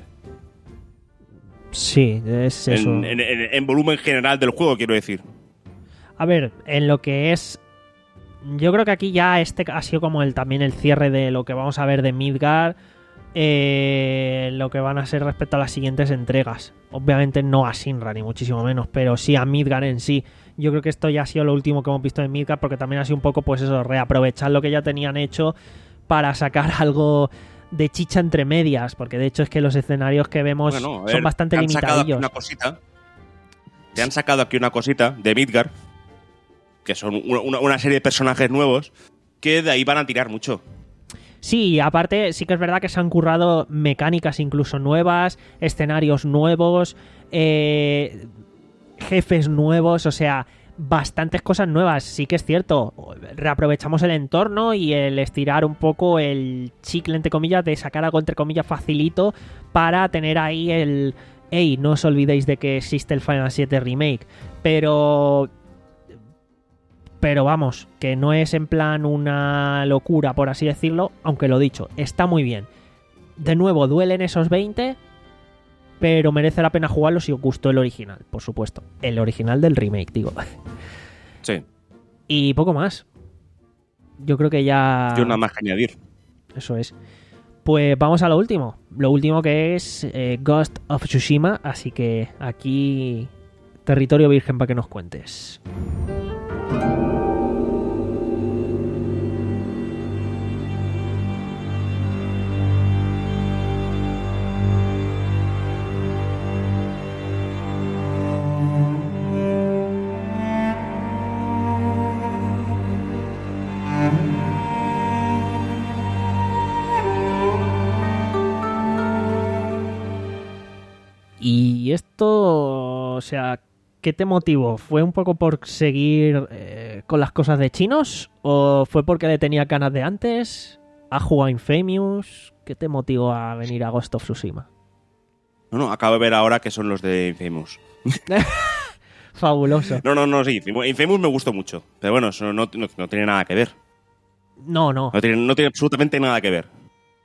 sí, es eso. En, en- en- en volumen general del juego, quiero decir. A ver, en lo que es... Yo creo que aquí ya este ha sido como el también el cierre de lo que vamos a ver de Midgar, eh, lo que van a ser respecto a las siguientes entregas. Obviamente no a Shinra, ni muchísimo menos, pero sí a Midgar en sí. Yo creo que esto ya ha sido lo último que hemos visto de Midgar, porque también ha sido un poco, pues eso, reaprovechar lo que ya tenían hecho para sacar algo de chicha entre medias, porque de hecho es que los escenarios que vemos Bueno, a ver, son bastante te han sacado aquí limitadillos. una cosita. Te han sacado aquí una cosita de Midgar, que son una, una- una serie de personajes nuevos, que de ahí van a tirar mucho. Sí, aparte sí que es verdad que se han currado mecánicas incluso nuevas, escenarios nuevos, eh, jefes nuevos, o sea, bastantes cosas nuevas. Sí que es cierto, reaprovechamos el entorno y el estirar un poco el chicle, entre comillas, de sacar algo, entre comillas, facilito para tener ahí el... Ey, no os olvidéis de que existe el Final siete Remake, pero... Pero vamos, que no es en plan una locura, por así decirlo, aunque lo dicho, está muy bien. De nuevo, duelen esos veinte, pero merece la pena jugarlo si os gustó el original, por supuesto. El original del remake, digo. Sí. Y poco más. Yo creo que ya... Yo nada más que añadir. Eso es. Pues vamos a lo último. Lo último que es eh, Ghost of Tsushima, así que aquí territorio virgen para que nos cuentes. Y esto, o sea, ¿qué te motivó? ¿Fue un poco por seguir eh, con las cosas de chinos? ¿O fue porque le tenía ganas de antes? ¿Has jugado Infamous? ¿Qué te motivó a venir a Ghost of Tsushima? No, no, acabo de ver ahora que son los de Infamous. Fabuloso. No, no, no, sí. Infamous me gustó mucho. Pero bueno, eso no, no, no tiene nada que ver. No, no. No tiene, no tiene absolutamente nada que ver.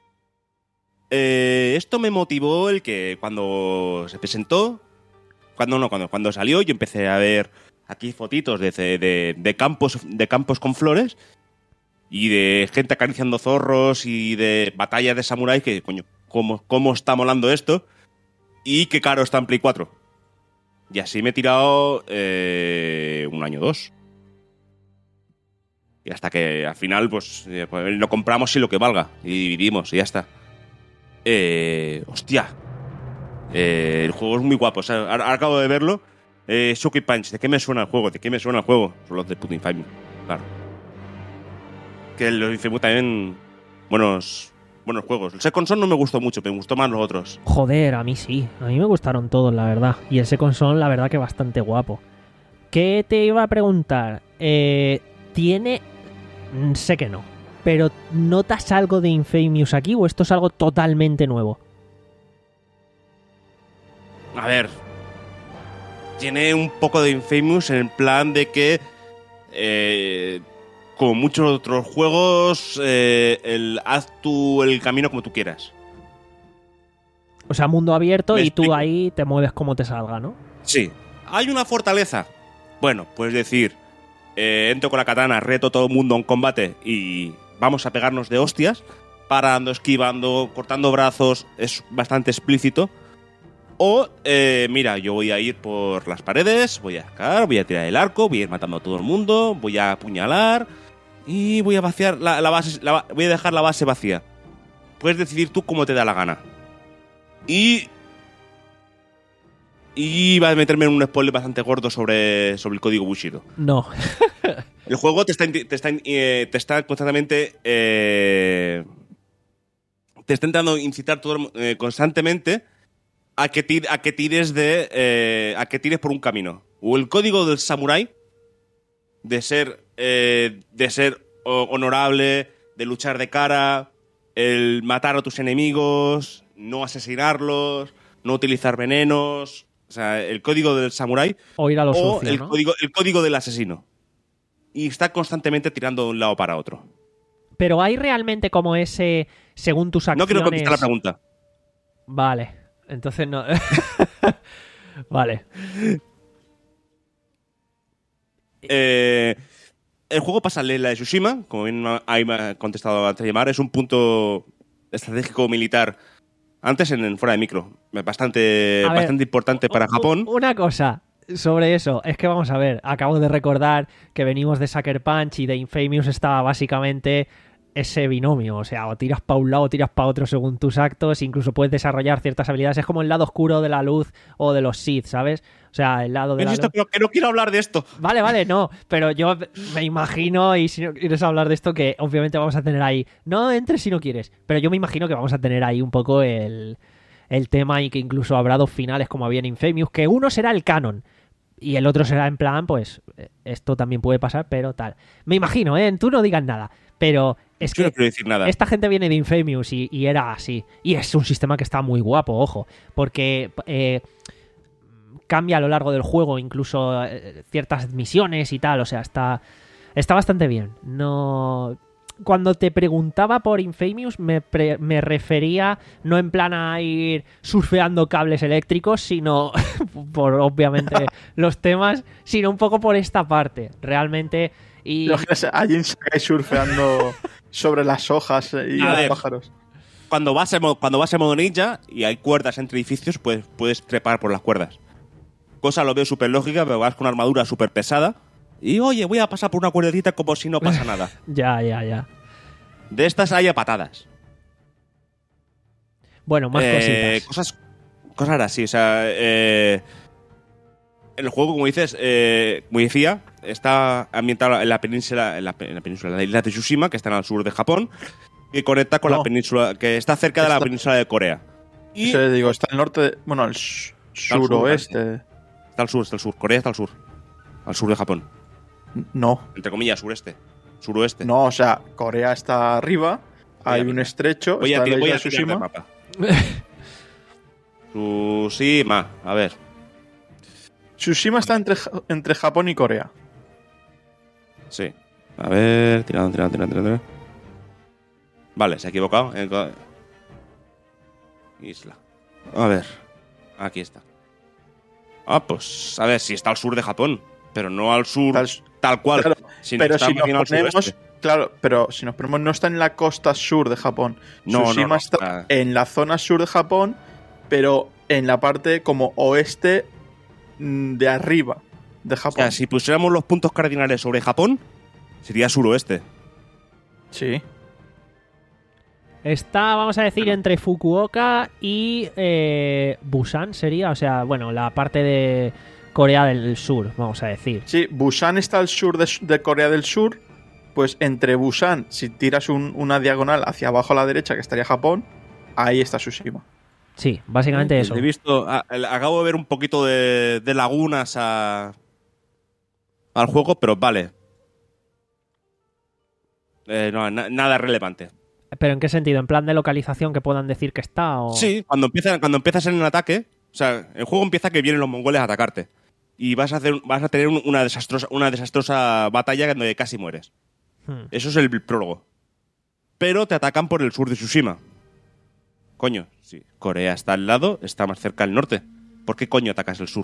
Eh, esto me motivó el que cuando se presentó, cuando no, cuando, cuando salió, yo empecé a ver aquí fotitos de, de, de campos de campos con flores y de gente acariciando zorros y de batallas de samuráis que, coño, ¿cómo, cómo está molando esto? Y qué caro está en Play cuatro. Y así me he tirado eh, un año o dos. Y hasta que al final, pues, eh, pues lo compramos y lo que valga. Y dividimos y ya está. Eh, hostia. Eh, el juego es muy guapo. O sea, ahora acabo de verlo. Eh, Sucker Punch. ¿De qué me suena el juego? ¿De qué me suena el juego? Son los de puto Infamous. Claro. Que los Infamous también. Buenos. Buenos juegos. El Second Son no me gustó mucho, pero me gustó más los otros. Joder, a mí sí. A mí me gustaron todos, la verdad. Y el Second Son, la verdad que bastante guapo. ¿Qué te iba a preguntar? Eh, ¿Tiene...? Sé que no. Pero ¿notas algo de Infamous aquí o esto es algo totalmente nuevo? A ver. Tiene un poco de Infamous en el plan de que... Eh, como muchos otros juegos, eh, el, haz tú el camino como tú quieras. O sea, mundo abierto Me y explico. tú ahí te mueves como te salga, ¿no? Sí. ¿Hay una fortaleza? Bueno, puedes decir, eh, entro con la katana, reto a todo el mundo a un combate y vamos a pegarnos de hostias, parando, esquivando, cortando brazos, es bastante explícito. O, eh, mira, yo voy a ir por las paredes, voy a escalar, voy a tirar el arco, voy a ir matando a todo el mundo, voy a apuñalar y voy a vaciar la, la base, la, voy a dejar la base vacía. Puedes decidir tú cómo te da la gana. Y... Y va a meterme en un spoiler bastante gordo sobre, sobre el código Bushido. No. El juego te está, te está, eh, te está constantemente... Eh, te está intentando incitar todo, eh, constantemente a que, tir, a que tires de... Eh, a que tires por un camino. O el código del samurái, de ser, eh, de ser honorable, de luchar de cara, el matar a tus enemigos, no asesinarlos, no utilizar venenos... O sea, el código del samurái O ir a lo o sucio, el, ¿no? código, el código del asesino. Y está constantemente tirando de un lado para otro. Pero hay realmente como ese, según tus acciones... No quiero contestar la pregunta. Vale, entonces no... Vale. Eh, el juego pasa a la isla de Tsushima, como bien ahí me ha contestado antes de llamar, es un punto estratégico militar. Antes en, en fuera de micro. Bastante, A ver, bastante importante para u- Japón. Una cosa sobre eso, es que vamos a ver, acabo de recordar que venimos de Sucker Punch y de Infamous estaba básicamente ese binomio, o sea, o tiras para un lado o tiras para otro según tus actos, incluso puedes desarrollar ciertas habilidades, es como el lado oscuro de la luz o de los Sith, ¿sabes? O sea, el lado de la Insisto luz... que no, que no quiero hablar de esto. Vale, vale, no, pero yo me imagino, y si no quieres hablar de esto, que obviamente vamos a tener ahí, no entres si no quieres, pero yo me imagino que vamos a tener ahí un poco el, el tema y que incluso habrá dos finales como había en Infamous, que uno será el canon y el otro será en plan, pues, esto también puede pasar, pero tal. Me imagino, ¿eh? Tú no digas nada, pero es Yo que no quiero decir nada. esta gente viene de Infamous y, y era así, y es un sistema que está muy guapo, ojo, porque... Eh, cambia a lo largo del juego incluso eh, ciertas misiones y tal, o sea, está está bastante bien. No... Cuando te preguntaba por Infamous me, pre- me refería no en plan a ir surfeando cables eléctricos, sino por obviamente los temas, sino un poco por esta parte, realmente. Y Allí en Sakai surfeando sobre las hojas y A los ver. pájaros. Cuando vas, en, mo- cuando vas en modo ninja y hay cuerdas entre edificios, pues puedes trepar por las cuerdas. Cosa lo veo súper lógica, pero vas con una armadura súper pesada y, oye, voy a pasar por una cuerdecita como si no pasa nada. ya, ya, ya. De estas hay a patadas. Bueno, más Eh, cositas. Cosas, cosas así, o sea, eh, en el juego, como dices, eh, como decía, está ambientado en la península, en la, pe- en la península, en la isla de Tsushima, que está al sur de Japón, y conecta con No. la península, que está cerca de la Está- península de Corea. Y Eso le digo, está al norte, de- bueno, al su- al sur, suroeste. está al sur, está al sur, Corea está al sur, al sur de Japón, No, entre comillas, sureste, suroeste. no, o sea, Corea está arriba, Voy hay a un mirar. estrecho, Voy a, está tirar- la voy isla a de tirar el Tsushima. mapa. Tsushima, a ver. Tsushima está entre, Ja- entre Japón y Corea. Sí. A ver, tirando, tirando, tirando, tirando. Vale, se ha equivocado. Eh, co- Isla. A ver. Aquí está. Ah, pues a ver, si está al sur de Japón, pero no al sur Está al su- tal cual, Claro, sino pero está si más bien al nos ponemos, suroeste. claro, pero si nos ponemos, no está en la costa sur de Japón. No, no, Tsushima no, está está- en la zona sur de Japón, pero en la parte como oeste mm, de arriba de O Japón. sea, si pusiéramos los puntos cardinales sobre Japón, sería suroeste. Sí. Está, vamos a decir, entre Fukuoka y eh, Busan sería, o sea, bueno, la parte de Corea del Sur, vamos a decir. Sí, Busan está al sur de, de Corea del Sur. Pues entre Busan, si tiras un- una diagonal hacia abajo a la derecha, que estaría Japón, ahí está Tsushima. Sí, básicamente eso. He visto, a- el- acabo de ver un poquito de, de lagunas a- al juego, pero vale. Eh, no, na- nada relevante. ¿Pero en qué sentido? ¿En plan de localización que puedan decir que está? O... Sí, cuando empiezas, cuando empiezas en el ataque, o sea, el juego empieza que vienen los mongoles a atacarte. Y vas a hacer, vas a tener un- una desastrosa, una desastrosa batalla donde casi mueres. Hmm. Eso es el prólogo. Pero te atacan por el sur de Tsushima. Coño, sí. Corea está al lado, está más cerca al norte. ¿Por qué coño atacas el sur?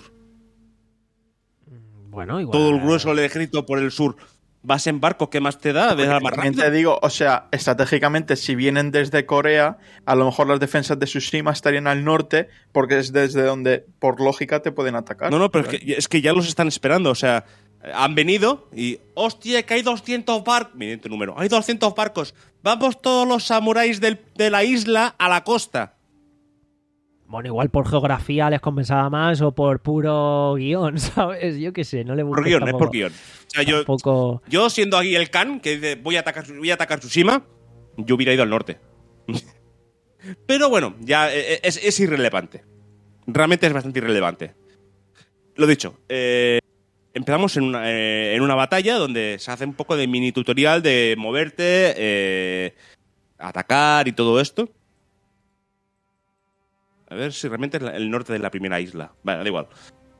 Bueno, igual. Todo el grueso del ejército por el sur. Vas en barco, ¿qué más te da? Ves a más También rápido. te digo, o sea, estratégicamente, si vienen desde Corea, a lo mejor las defensas de Tsushima estarían al norte, porque es desde donde, por lógica, te pueden atacar. No, no, pero es que, es que ya los están esperando. O sea, han venido y. ¡Hostia, que hay doscientos barcos! Miren tu número. Hay doscientos barcos. Vamos todos los samuráis del- de la isla a la costa. Bueno, igual por geografía les compensaba más o por puro guión, ¿sabes? Yo qué sé, no le busques Por guión, es tampoco- por guión. O sea, yo, tampoco- yo siendo aquí el Khan, que dice voy a atacar, voy a atacar Tsushima, yo hubiera ido al norte. Pero bueno, ya eh, es, es irrelevante. Realmente es bastante irrelevante. Lo dicho, eh, empezamos en una, eh, en una batalla donde se hace un poco de mini tutorial de moverte, eh, atacar y todo esto. A ver si realmente es la- el norte de la primera isla. Vale, da igual.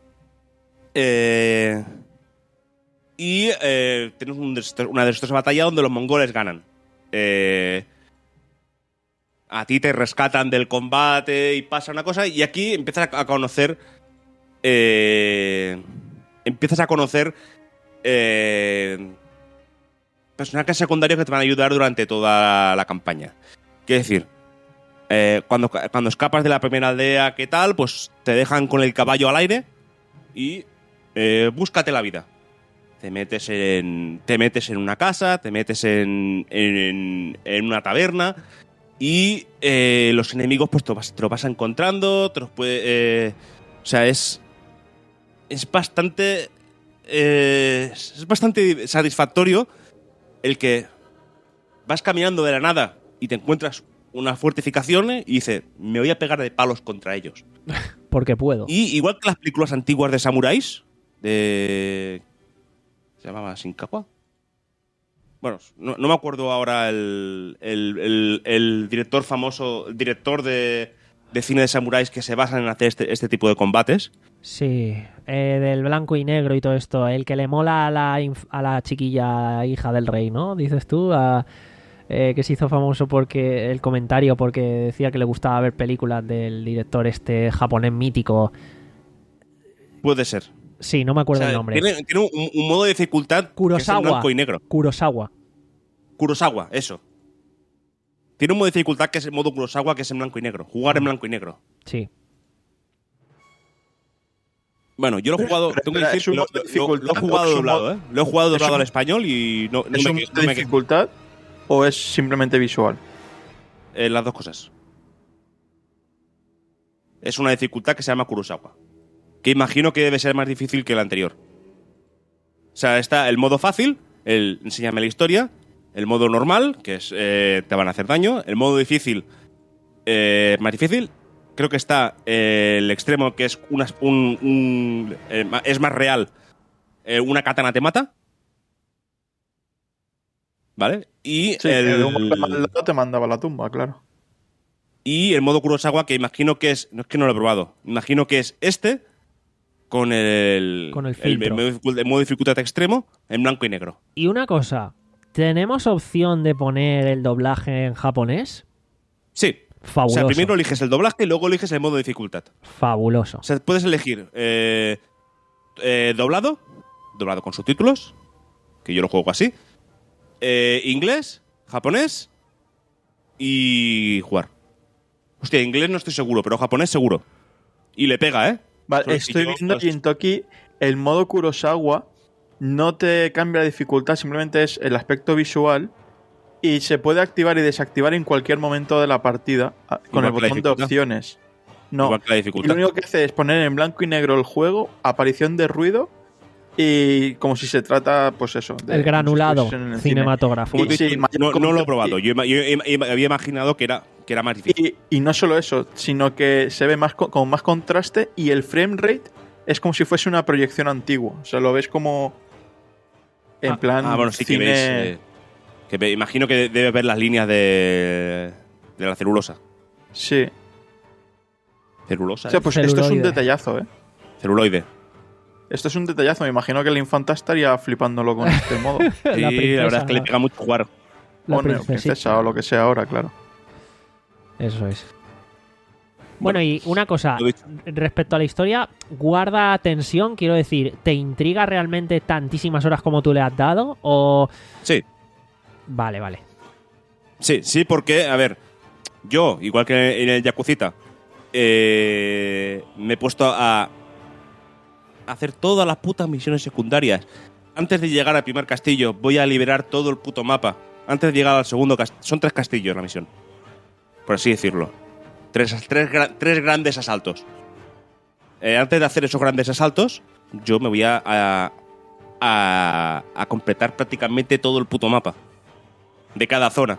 Eh, y eh, tenemos un desastre- una desastrosa batalla donde los mongoles ganan. Eh, a ti te rescatan del combate y pasa una cosa. Y aquí empiezas a, a conocer. eh, empiezas a conocer. eh, personajes secundarios que te van a ayudar durante toda la campaña. Quiero decir. Eh, cuando, cuando escapas de la primera aldea, ¿qué tal? Pues te dejan con el caballo al aire y eh, búscate la vida. Te metes en, te metes en una casa, te metes en, en, en una taberna y eh, los enemigos pues te los vas, te los vas encontrando, te los puede, eh, o sea, es, es bastante, eh, es bastante satisfactorio el que vas caminando de la nada y te encuentras una fortificación y dices, me voy a pegar de palos contra ellos. Porque puedo. Y igual que las películas antiguas de samuráis, de... ¿Se llamaba Shinkawa? Bueno, no, no me acuerdo ahora el, el, el, el director famoso, el director de de cine de samuráis que se basan en hacer este, este tipo de combates. Sí, eh, del blanco y negro y todo esto. El que le mola a la, inf- a la chiquilla hija del rey, ¿no? Dices tú, a- eh, que se hizo famoso porque el comentario porque decía que le gustaba ver películas del director este japonés mítico. Puede ser. Sí, no me acuerdo O sea, el nombre. Tiene, tiene un, un modo de dificultad que es en Kurosawa. blanco y negro. Kurosawa. Kurosawa, eso. Tiene un modo de dificultad que es el modo Kurosawa, que es en blanco y negro. Jugar en blanco y negro. Sí. Bueno, yo lo he jugado, Pero, tengo que espera, decir, ¿es un lo, modo de lo- lo he dificultad jugado o es un doblado, modo- ¿eh? Lo he jugado es doblado un- al español y no, no ¿Es me, un que- modo no de me que- dificultad o es simplemente visual? eh, las dos cosas. Es una dificultad que se llama Kurosawa, que imagino que debe ser más difícil que el anterior. O sea, está el modo fácil, el enséñame la historia, el modo normal, que es eh, te van a hacer daño, el modo difícil, eh, más difícil. Creo que está eh, el extremo, que es una, un, un, eh, ma- es más real, eh, una katana te mata. ¿Vale? Y Sí, el, el... un golpe mal dado te mandaba a la tumba, claro. y el modo Kurosawa, que imagino que es. No es que no lo he probado. Imagino que es este. Con el. Con el filtro. modo dificul- el modo dificultad extremo en blanco y negro. Y una cosa, ¿tenemos opción de poner el doblaje en japonés? Sí. Fabuloso. O sea, primero eliges el doblaje y luego eliges el modo de dificultad. Fabuloso. O sea, puedes elegir eh, eh, doblado, doblado con subtítulos, que yo lo juego así, eh, inglés, japonés y jugar. Hostia, inglés no estoy seguro, pero japonés seguro. Y le pega, ¿eh? Vale, Solo- estoy y yo- viendo y en Toki el modo Kurosawa no te cambia la dificultad, simplemente es el aspecto visual y se puede activar y desactivar en cualquier momento de la partida ah, con Igual el que la botón de dificultad. opciones. No, Igual que la y dificultad. lo único que hace es poner en blanco y negro el juego, aparición de ruido y como si se trata, pues eso. de- El granulado como si fuesen en el cine. cinematográfico. Y- sí, no, no lo he y- probado. Yo, ima- yo im- im- había imaginado que era, que era más difícil. Y, y no solo eso, sino que se ve más co- con más contraste y el frame rate es como si fuese una proyección antigua. O sea, lo ves como en Ah, plan Ah, bueno, sí que cine... veis. eh, que ve- imagino que debe ver las líneas de, de la celulosa. Sí. Celulosa. O sea, ¿eh? pues esto es un Celuloide. detallazo, ¿eh? Celuloide. Esto es un detallazo. Me imagino que el infanta estaría flipándolo con este modo. Sí, La la, princesa, verdad es que le la- pega mucho jugar. La O no, princesita. princesa o lo que sea ahora, claro. Eso es. Bueno, y una cosa, Lo dicho. respecto a la historia, ¿guarda tensión? Quiero decir, ¿te intriga realmente tantísimas horas como tú le has dado? O... Sí, Vale, vale. sí, sí, porque, a ver, yo, igual que en el Yakucita, eh, me he puesto a hacer todas las putas misiones secundarias. Antes de llegar al primer castillo, voy a liberar todo el puto mapa. Antes de llegar al segundo castillo. Son tres castillos la misión. Por así decirlo. Tres, tres, gra- tres grandes asaltos. Eh, antes de hacer esos grandes asaltos, yo me voy a, a, a, a completar prácticamente todo el puto mapa. De cada zona.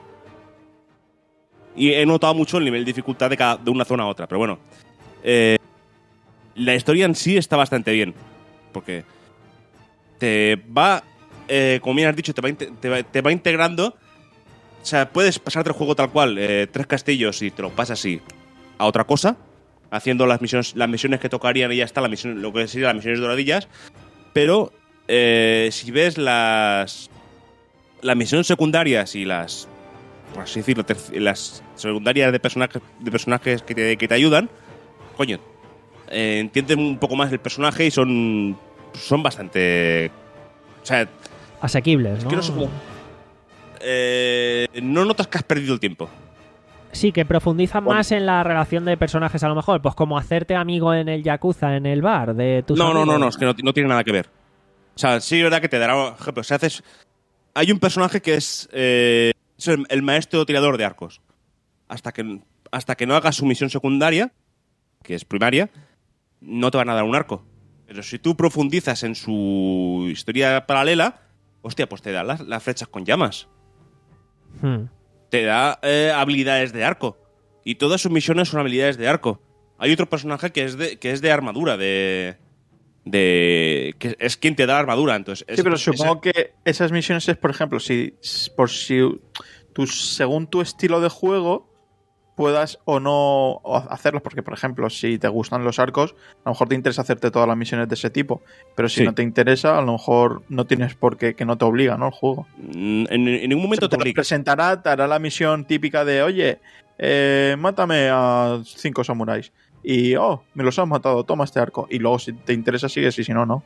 Y he notado mucho el nivel de dificultad de, cada, de una zona a otra. Pero bueno. Eh, la historia en sí está bastante bien. Porque te va, eh, como bien has dicho, te va, inte- te va, te va integrando. O sea, puedes pasarte el juego tal cual, eh, tres castillos y te lo pasas así a otra cosa, haciendo las misiones, las misiones que tocarían y ya está, la misión, lo que serían las misiones doradillas. Pero eh, si ves las las misiones secundarias y las, por así decirlo, terci- las secundarias de personajes, de personajes que te, que te ayudan, coño, eh, entienden un poco más el personaje y son son bastante, o sea, Asequibles, ¿no? que no sé cómo- eh, no notas que has perdido el tiempo. Sí, que profundizan Bueno. más en la relación de personajes a lo mejor. Pues como hacerte amigo en el Yakuza, en el bar de tus No, no, amigos. no, no, es que no, no tiene nada que ver. O sea, sí es verdad que te dará, por ejemplo, si haces... Hay un personaje que es, eh, es el, el maestro tirador de arcos. Hasta que, hasta que no hagas su misión secundaria, que es primaria, no te van a dar un arco. Pero si tú profundizas en su historia paralela, hostia, pues te da las, las flechas con llamas. Hmm. Te da eh, habilidades de arco. Y todas sus misiones son habilidades de arco. Hay otro personaje que es de, que es de armadura, de... de que es quien te da armadura. Entonces, Sí, es- pero es- supongo que esas misiones es, por ejemplo, si por si tu, según tu estilo de juego, puedas o no hacerlos, porque por ejemplo, si te gustan los arcos, a lo mejor te interesa hacerte todas las misiones de ese tipo, pero si Sí. no te interesa, a lo mejor no tienes por qué, que no te obliga, ¿no? El juego. En, en ningún momento Se te te obliga. presentará, te hará la misión típica de, oye, eh, mátame a cinco samuráis. Y, oh, me los has matado, toma este arco. Y luego, si te interesa, sigues, y si no, no.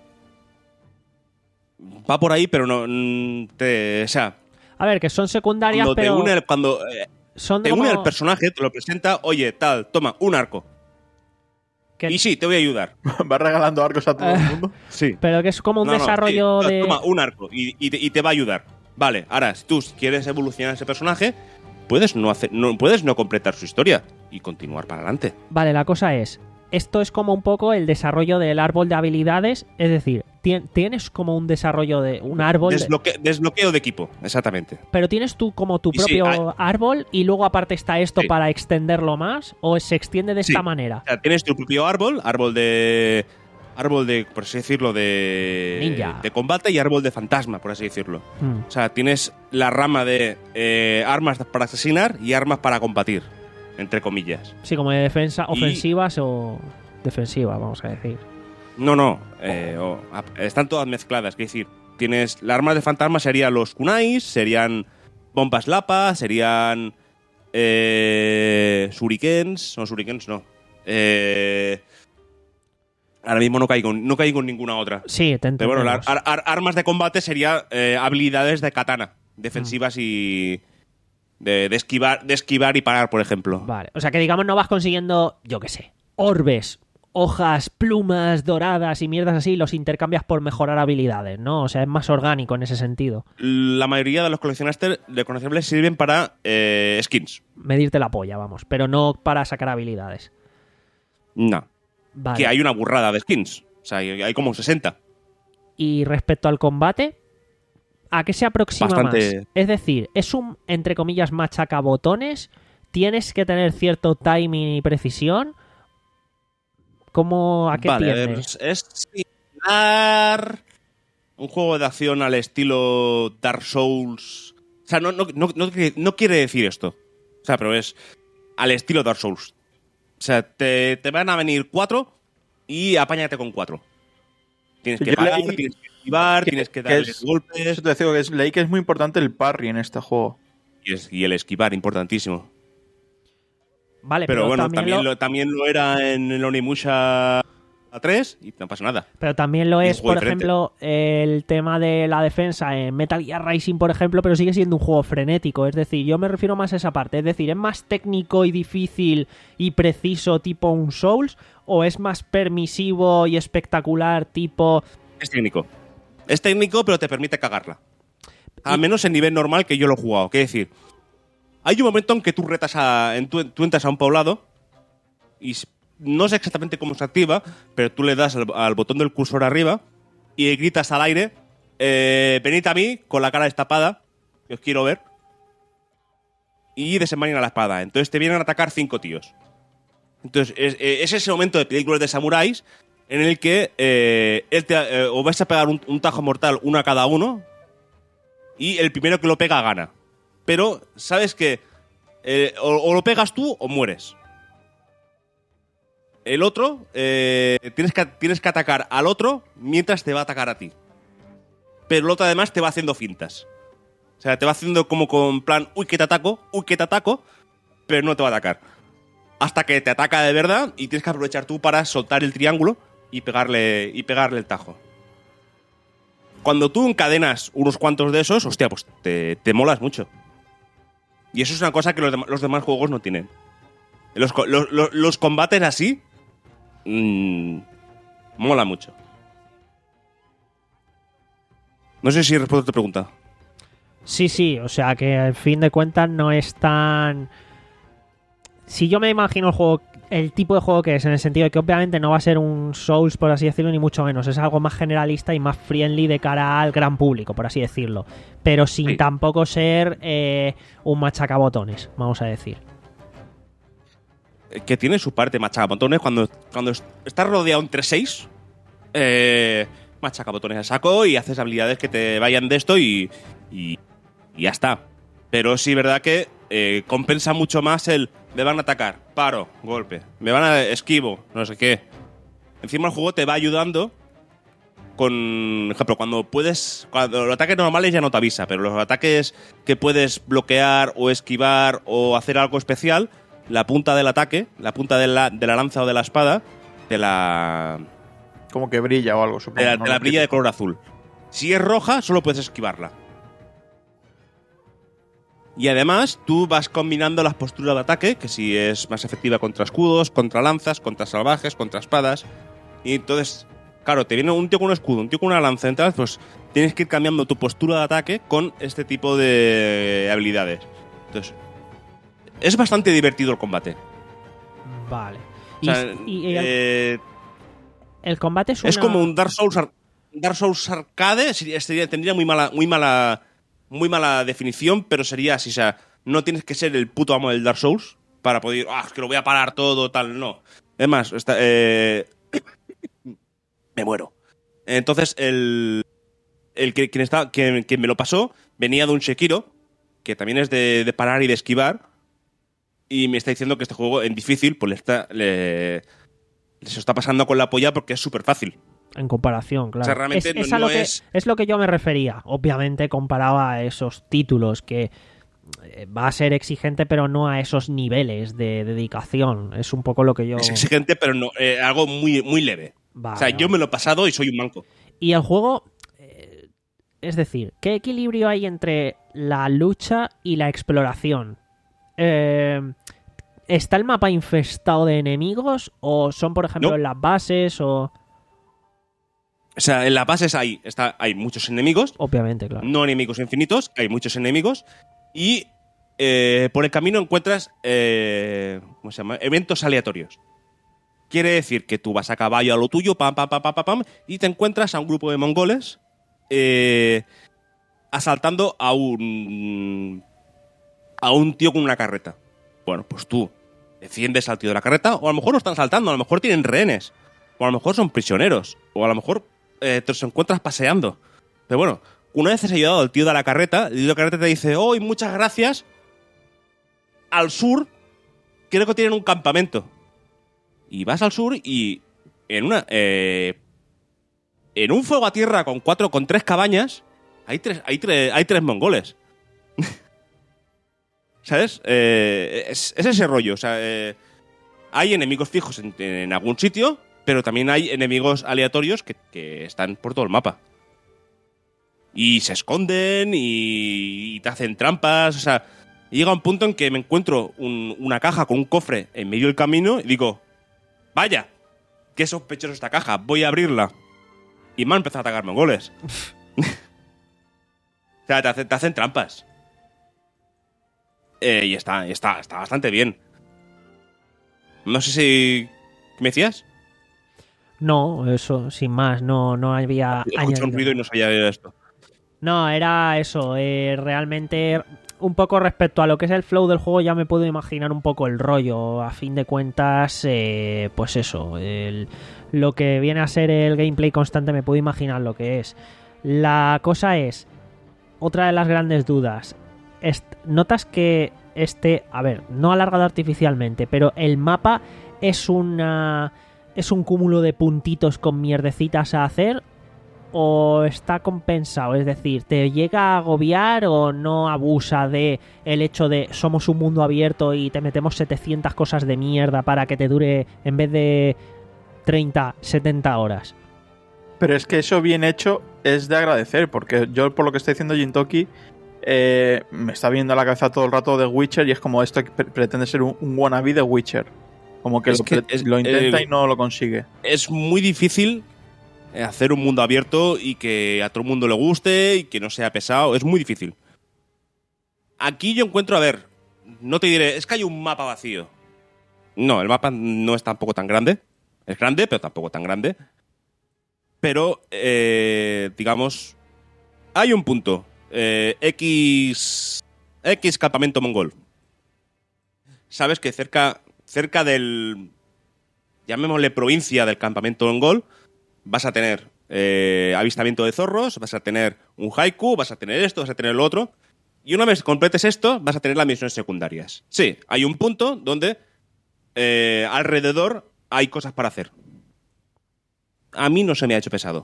Va por ahí, pero no. mm, Te, o sea, A ver, que son secundarias, cuando te pero une, el- cuando eh, son te como une el personaje, te lo presenta, oye, tal, toma, un arco. que- Y sí, te voy a ayudar. Va regalando arcos a todo el Eh. mundo. Sí. pero que es como un No, no, desarrollo sí, de... Toma, un arco y, y te, y te va a ayudar. Vale, ahora, si tú quieres evolucionar ese personaje, puedes no, hacer, no, puedes no completar su historia y continuar para adelante. Vale, la cosa es, esto es como un poco el desarrollo del árbol de habilidades, es decir, tien- tienes como un desarrollo de un árbol, de- Desbloque- desbloqueo de equipo, exactamente. pero tienes tú como tu Y sí, propio hay- árbol y luego aparte está esto Sí. para extenderlo más o se extiende de Sí. esta manera. O sea, tienes tu propio árbol, árbol de. Árbol de, por así decirlo, de. Ninja. De combate y árbol de fantasma, por así decirlo. Hmm. O sea, tienes la rama de eh, armas para asesinar y armas para combatir, entre comillas. Sí, como de defensa, Y- ofensivas o defensivas, vamos a decir. No, no, eh, o- a- están todas mezcladas. Es decir, tienes. Las armas de fantasma serían los kunais, serían bombas lapa, serían. Eh, shurikens. No, shurikens no. Eh, ahora mismo no caigo, no caigo en ninguna otra. Sí, te Pero bueno, entendemos. las ar- ar- armas de combate serían eh, habilidades de katana, defensivas y. De, de esquivar, de esquivar y parar, por ejemplo. Vale, o sea que digamos no vas consiguiendo, yo qué sé, orbes, hojas, plumas doradas y mierdas así, los intercambias por mejorar habilidades, ¿no? O sea, es más orgánico en ese sentido. La mayoría de los coleccionables, de coleccionables sirven para eh, skins. Medirte la polla, vamos, pero no para sacar habilidades. No. Vale. Que hay una burrada de skins. O sea, hay, hay como sesenta. Y respecto al combate, ¿a qué se aproxima Bastante. más? Es decir, es un, entre comillas, machacabotones. ¿Tienes que tener cierto timing y precisión? ¿Cómo, a qué Vale, a ver, tiende? es, es similar. Un juego de acción al estilo Dark Souls. O sea, no, no, no, no, no quiere decir esto. O sea, pero es al estilo Dark Souls. O sea, te, te van a venir cuatro y apáñate con cuatro. Tienes Sí, que yo parar, leí tienes que esquivar, que- tienes que que darle es- golpes. Eso te digo que es, leí que es muy importante el parry en este juego. Y, es- y el esquivar, importantísimo. Vale, Pero, pero, bueno, también, también, lo, lo, también lo era en el Onimusha tres y no pasa nada. pero también lo y un es, juego por diferente. ejemplo, el tema de la defensa en Metal Gear Rising, por ejemplo, pero sigue siendo un juego frenético. Es decir, yo me refiero más a esa parte. Es decir, ¿es más técnico y difícil y preciso tipo un Souls? ¿O es más permisivo y espectacular tipo... Es técnico. Es técnico, pero te permite cagarla. Al menos en nivel normal que yo lo he jugado. Quiero decir, hay un momento en que tú retas a. En tú, tú entras a un poblado y s- no sé exactamente cómo se activa, pero tú le das al, al botón del cursor arriba y gritas al aire: eh, venid a mí con la cara destapada, que os quiero ver. Y desenvainan la espada. Entonces te vienen a atacar cinco tíos. Entonces es, es ese momento de películas de samuráis en el que eh, él te, eh, os vais a pegar un, un tajo mortal uno a cada uno y el primero que lo pega gana. Pero sabes que eh, o, o lo pegas tú o mueres. El otro, eh, tienes, que, tienes que atacar al otro mientras te va a atacar a ti. Pero el otro además te va haciendo fintas. O sea, te va haciendo como con plan, uy, que te ataco, uy, que te ataco, pero no te va a atacar. Hasta que te ataca de verdad y tienes que aprovechar tú para soltar el triángulo y pegarle, y pegarle el tajo. Cuando tú encadenas unos cuantos de esos, hostia, pues te, te molas mucho. Y eso es una cosa que los, dem- los demás juegos no tienen. Los, co- los, los- los combates así, mmm, mola mucho. No sé si respondo a tu pregunta. Sí, sí, o sea que al fin de cuentas no es tan... Si yo me imagino el juego, el tipo de juego que es, en el sentido de que obviamente no va a ser un Souls, por así decirlo, ni mucho menos. Es algo más generalista y más friendly de cara al gran público, por así decirlo. Pero sin Sí. tampoco ser eh, un machacabotones, vamos a decir. Que tiene su parte machacabotones cuando, cuando est- estás rodeado entre seis, eh, machacabotones a saco y haces habilidades que te vayan de esto y, y, y ya está. Pero sí, verdad que eh, compensa mucho más el me van a atacar, paro, golpe, me van a esquivo, no sé qué. Encima el juego te va ayudando con, por ejemplo, cuando puedes, cuando los ataques normales ya no te avisa, pero los ataques que puedes bloquear o esquivar o hacer algo especial, la punta del ataque, la punta de la, de la lanza o de la espada, te la... Como que brilla o algo, supongo. Te la, ¿no? te la brilla de color azul. Si es roja, solo puedes esquivarla. Y además, tú vas combinando las posturas de ataque, que si es más efectiva contra escudos, contra lanzas, contra salvajes, contra espadas. Y entonces, claro, te viene un tío con un escudo, un tío con una lanza, entonces, pues tienes que ir cambiando tu postura de ataque con este tipo de habilidades. Entonces, es bastante divertido el combate. Vale. O sea, y, y el, eh, el combate es una... es como un Dark Souls, ar- Dark Souls arcade, sería, sería- tendría muy mala, muy mala, muy mala definición, pero sería así, o sea, no tienes que ser el puto amo del Dark Souls para poder, ah, es que lo voy a parar todo, tal, no. Es más, está, eh, me muero. Entonces, el, el que, quien, está, quien, quien me lo pasó venía de un Sekiro, que también es de, de parar y de esquivar, y me está diciendo que este juego en difícil, pues le está, le, se está pasando con la polla porque es súper fácil. En comparación, claro. O sea, realmente es, no- es a lo no que, es- es lo que yo me refería. Obviamente comparaba a esos títulos que eh, va a ser exigente, pero no a esos niveles de dedicación. Es un poco lo que yo... Es exigente, pero no, eh, algo muy, muy leve. Vale, o sea, yo vale. me lo he pasado y soy un manco. Y el juego... eh, es decir, ¿qué equilibrio hay entre la lucha y la exploración? Eh, ¿Está el mapa infestado de enemigos? ¿O son, por ejemplo, No. en las bases? O... O sea, en las bases hay, está, hay muchos enemigos, Obviamente, claro. no enemigos infinitos, hay muchos enemigos. Y eh, por el camino encuentras eh, ¿cómo se llama? Eventos aleatorios. Quiere decir que tú vas a caballo a lo tuyo, pam, pam, pam, pam, pam, pam, y te encuentras a un grupo de mongoles eh, asaltando a un a un tío con una carreta. Bueno, pues tú defiendes al tío de la carreta, o a lo mejor lo están asaltando, a lo mejor tienen rehenes, o a lo mejor son prisioneros, o a lo mejor eh, te los encuentras paseando. Pero bueno, una vez has ayudado al tío de la carreta, el tío de la carreta te dice, oh, muchas gracias, al sur creo que tienen un campamento. Y vas al sur y en una eh, en un fuego a tierra con cuatro, con tres cabañas, hay tres, hay tres, hay tres mongoles. ¿Sabes? Eh, es, es ese rollo. O sea, eh, hay enemigos fijos en, en algún sitio, pero también hay enemigos aleatorios que, que están por todo el mapa. Y se esconden y, y te hacen trampas. O sea, llega un punto en que me encuentro un- una caja con un cofre en medio del camino y digo, vaya, qué sospechoso esta caja, voy a abrirla. Y me han empezado a atacar mongoles. O sea, te, hace- te hacen trampas. Eh, y está, está, está bastante bien. No sé si... ¿Qué me decías? No, eso, sin más, no, no había... Escucho un añadido ruido y nada. no sabía esto. No, era eso, eh, realmente un poco respecto a lo que es el flow del juego ya me puedo imaginar un poco el rollo, a fin de cuentas, eh, pues eso, el- lo que viene a ser el gameplay constante me puedo imaginar lo que es. La cosa es, otra de las grandes dudas, est- notas que este, a ver, no alargado artificialmente, pero el mapa es una... ¿Es un cúmulo de puntitos con mierdecitas a hacer? ¿O está compensado? Es decir, ¿te llega a agobiar o no abusa de el hecho de somos un mundo abierto y te metemos setecientas cosas de mierda para que te dure en vez de treinta, setenta horas? Pero es que eso bien hecho es de agradecer, porque yo, por lo que está diciendo Jintoki, eh, me está viendo a la cabeza todo el rato de Witcher y es como esto que pre- pretende ser un, un wannabe de Witcher. Como que, Es lo, que pre- es- lo intenta eh, y no lo consigue. Es muy difícil hacer un mundo abierto y que a todo el mundo le guste y que no sea pesado. Es muy difícil. Aquí yo encuentro, a ver, no te diré, es que hay un mapa vacío. No, el mapa no es tampoco tan grande. Es grande, pero tampoco tan grande. Pero, eh, digamos, hay un punto. Eh, X... X campamento mongol. Sabes que cerca, cerca del... llamémosle provincia del campamento mongol, vas a tener eh, avistamiento de zorros, vas a tener un haiku, vas a tener esto, vas a tener lo otro. Y una vez completes esto, vas a tener las misiones secundarias. Sí, hay un punto donde eh, alrededor hay cosas para hacer. A mí no se me ha hecho pesado.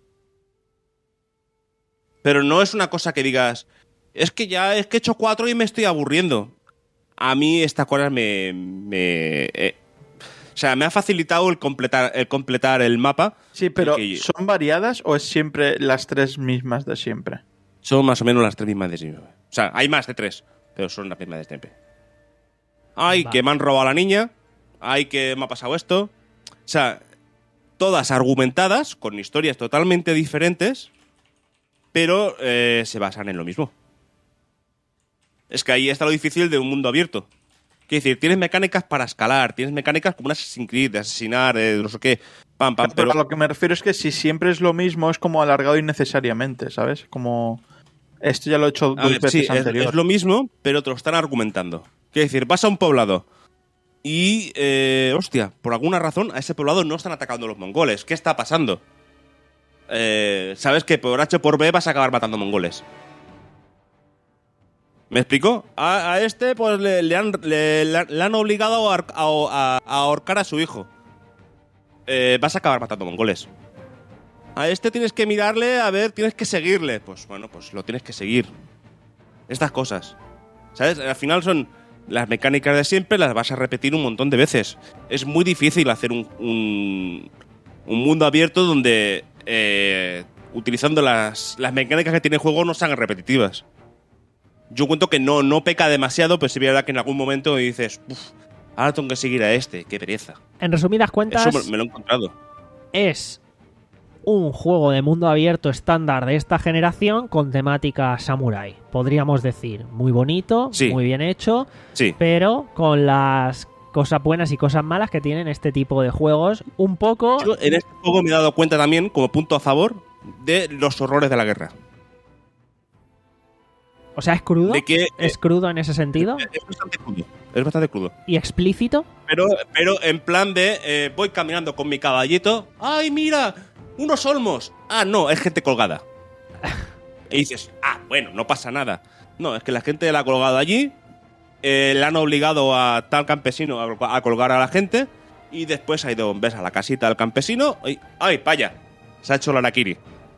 Pero no es una cosa que digas, es que ya es que he hecho cuatro y me estoy aburriendo. A mí estas cosas me... me eh, o sea, me ha facilitado el completar el, completar el mapa. Sí, pero que, ¿son variadas o es siempre las tres mismas de siempre? Son más o menos las tres mismas de siempre. O sea, hay más de tres, pero son las mismas de siempre. Ay, Vale. que me han robado a la niña. Ay, que me ha pasado esto. O sea, todas argumentadas, con historias totalmente diferentes, pero eh, se basan en lo mismo. Es que ahí está lo difícil de un mundo abierto. Quiero decir, tienes mecánicas para escalar, tienes mecánicas como un Assassin's Creed, de asesinar, de no sé qué, pam, pam, Pero pero... a lo que me refiero es que si siempre es lo mismo, es como alargado innecesariamente, ¿sabes? Como... Esto ya lo he hecho A dos ver, veces sí, es, anterior. es lo mismo, pero te lo están argumentando. Quiero decir, vas a un poblado y, eh, hostia, por alguna razón a ese poblado no están atacando los mongoles. ¿Qué está pasando? Eh, Sabes que por H o por B vas a acabar matando mongoles. ¿Me explico? A, a este pues le, le han, le, le han obligado a, a, a ahorcar a su hijo. Eh, vas a acabar matando mongoles. A este tienes que mirarle, a ver, tienes que seguirle. Pues bueno, pues lo tienes que seguir. Estas cosas. ¿Sabes? Al final son las mecánicas de siempre, las vas a repetir un montón de veces. Es muy difícil hacer un, un, un mundo abierto donde, eh, utilizando las, las mecánicas que tiene el juego, no sean repetitivas. Yo cuento que no, no peca demasiado, pero sí es verdad que en algún momento dices, uff, ahora tengo que seguir a este, qué pereza. En resumidas cuentas, Eso me, me lo he encontrado. es un juego de mundo abierto estándar de esta generación con temática samurai. Podríamos decir, muy bonito, Sí. muy bien hecho, Sí. pero con las cosas buenas y cosas malas que tienen este tipo de juegos. Un poco... Yo en este juego me he dado cuenta también, como punto a favor, de los horrores de la guerra. O sea, ¿es crudo? De que, ¿Es crudo en ese sentido? Es bastante crudo. Es bastante crudo. ¿Y explícito? Pero, pero en plan de, eh, voy caminando con mi caballito. ¡Ay, mira! ¡Unos olmos! Ah, no, es gente colgada. Y dices, ah, bueno, no pasa nada. No, es que la gente la ha colgado allí, eh, le han obligado a tal campesino a, a colgar a la gente, y después ha ido, ves a la casita del campesino, y ¡ay, vaya! Se ha hecho la harakiri.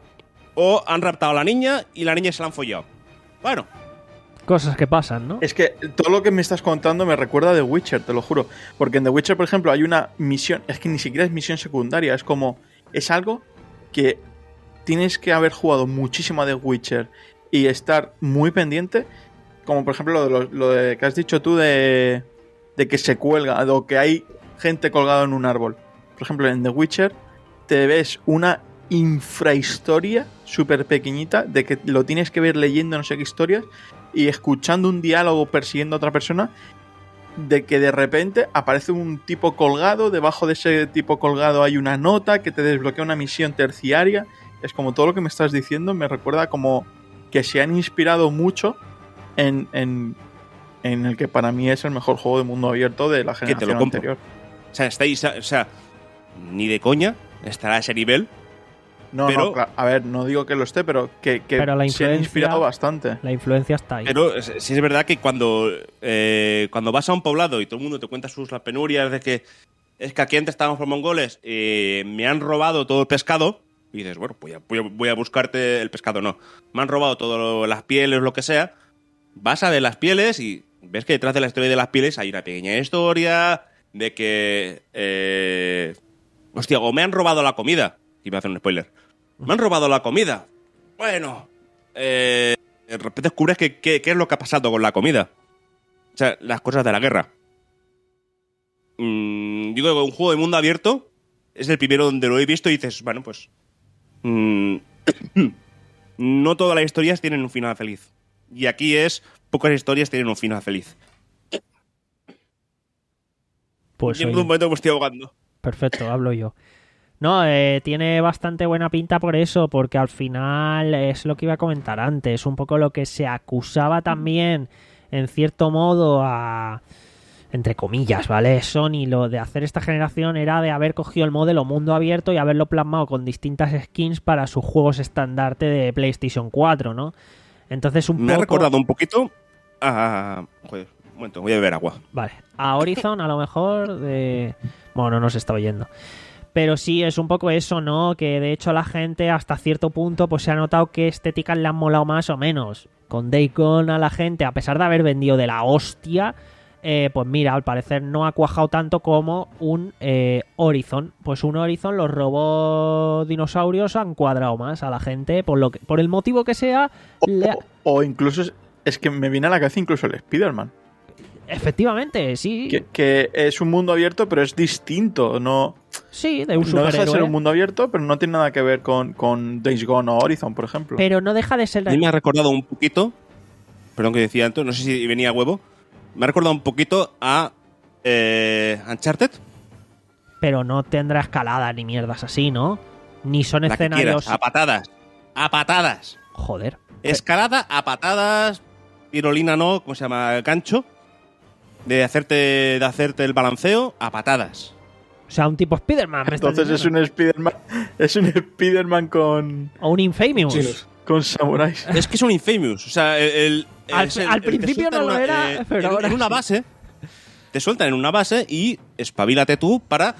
O han raptado a la niña y la niña se la han follado. Bueno, Cosas que pasan, ¿no? Es que todo lo que me estás contando me recuerda a The Witcher, te lo juro. Porque en The Witcher, por ejemplo, hay una misión, es que ni siquiera es misión secundaria, es como, es algo que tienes que haber jugado muchísimo a The Witcher y estar muy pendiente, como por ejemplo lo de, lo, lo de que has dicho tú de, de que se cuelga, o que hay gente colgada en un árbol. Por ejemplo, en The Witcher te ves una infrahistoria súper pequeñita de que lo tienes que ver leyendo no sé qué historias y escuchando un diálogo persiguiendo a otra persona, de que de repente aparece un tipo colgado, debajo de ese tipo colgado hay una nota que te desbloquea una misión terciaria. Es como todo lo que me estás diciendo me recuerda como que se han inspirado mucho en, en, en el que para mí es el mejor juego de mundo abierto de la que te generación lo compro. anterior. O sea, estáis, o sea, ni de coña estará a ese nivel. No, Pero- no, claro, a ver, no digo que lo esté, pero que, que Pero la se han influencia- inspirado bastante. La influencia está ahí. Pero es- sí es verdad que cuando, eh, cuando vas a un poblado y todo el mundo te cuenta sus las penurias de que es que aquí antes estábamos por mongoles, eh, me han robado todo el pescado, y dices, bueno, voy a, voy a- voy a buscarte el pescado, no. Me han robado todas las pieles, lo que sea. Vas a ver las pieles y ves que detrás de la historia de las pieles hay una pequeña historia de que... Eh, hostia, o me han robado la comida. Iba a hacer un spoiler. Me han robado la comida. Bueno, eh, de repente descubres que, que- qué es lo que ha pasado con la comida. O sea, las cosas de la guerra. Mm, digo que un juego de mundo abierto es el primero donde lo he visto y dices, bueno, pues... mm, no todas las historias tienen un final feliz. Y aquí es, pocas historias tienen un final feliz. Pues y en oye, un momento me estoy ahogando. perfecto, hablo yo. No, eh, tiene bastante buena pinta por eso, porque al final es lo que iba a comentar antes, un poco lo que se acusaba también, en cierto modo, a... entre comillas, ¿vale? Sony, lo de hacer esta generación era de haber cogido el modelo mundo abierto y haberlo plasmado con distintas skins para sus juegos estandarte de PlayStation cuatro, ¿no? Entonces un Me ha poco... recordado un poquito a... Joder, un momento, voy a beber agua. Vale, a Horizon a lo mejor de... Bueno, no nos está oyendo. Pero sí, es un poco eso, ¿no? Que de hecho la gente hasta cierto punto pues se ha notado que estéticas le han molado más o menos. Con Days Gone a la gente, a pesar de haber vendido de la hostia, eh, pues mira, al parecer no ha cuajado tanto como un eh, Horizon. Pues un Horizon, los robots dinosaurios han cuadrado más a la gente, por lo que, por el motivo que sea. O, le ha- o- o incluso, es, es que me viene a la cabeza incluso el Spider-Man. Efectivamente, sí. Que, que es un mundo abierto, pero es distinto. No, Sí, de un no deja de ser superhéroe. un mundo abierto, pero no tiene nada que ver con, con Days Gone o Horizon, por ejemplo. Pero no deja de ser... A mí me ha recordado un poquito, perdón que decía antes, no sé si venía a huevo, me ha recordado un poquito a eh, Uncharted. Pero no tendrá escalada ni mierdas así, ¿no? Ni son La que escenarios... quieras, a patadas. A patadas. Joder. Escalada a patadas, tirolina no, ¿cómo se llama? Gancho. De hacerte, de hacerte el balanceo a patadas. O sea, un tipo Spider-Man. me estás Entonces es diciendo. un Spider-Man es un Spider-Man con, O un Infamous. Chinos. con samuráis. Es que es un Infamous. O sea, el, el- Al- es el- al el- te principio sueltan no lo una- era, eh, pero en, ahora en una sí. base. Te sueltan en una base y espabilate tú para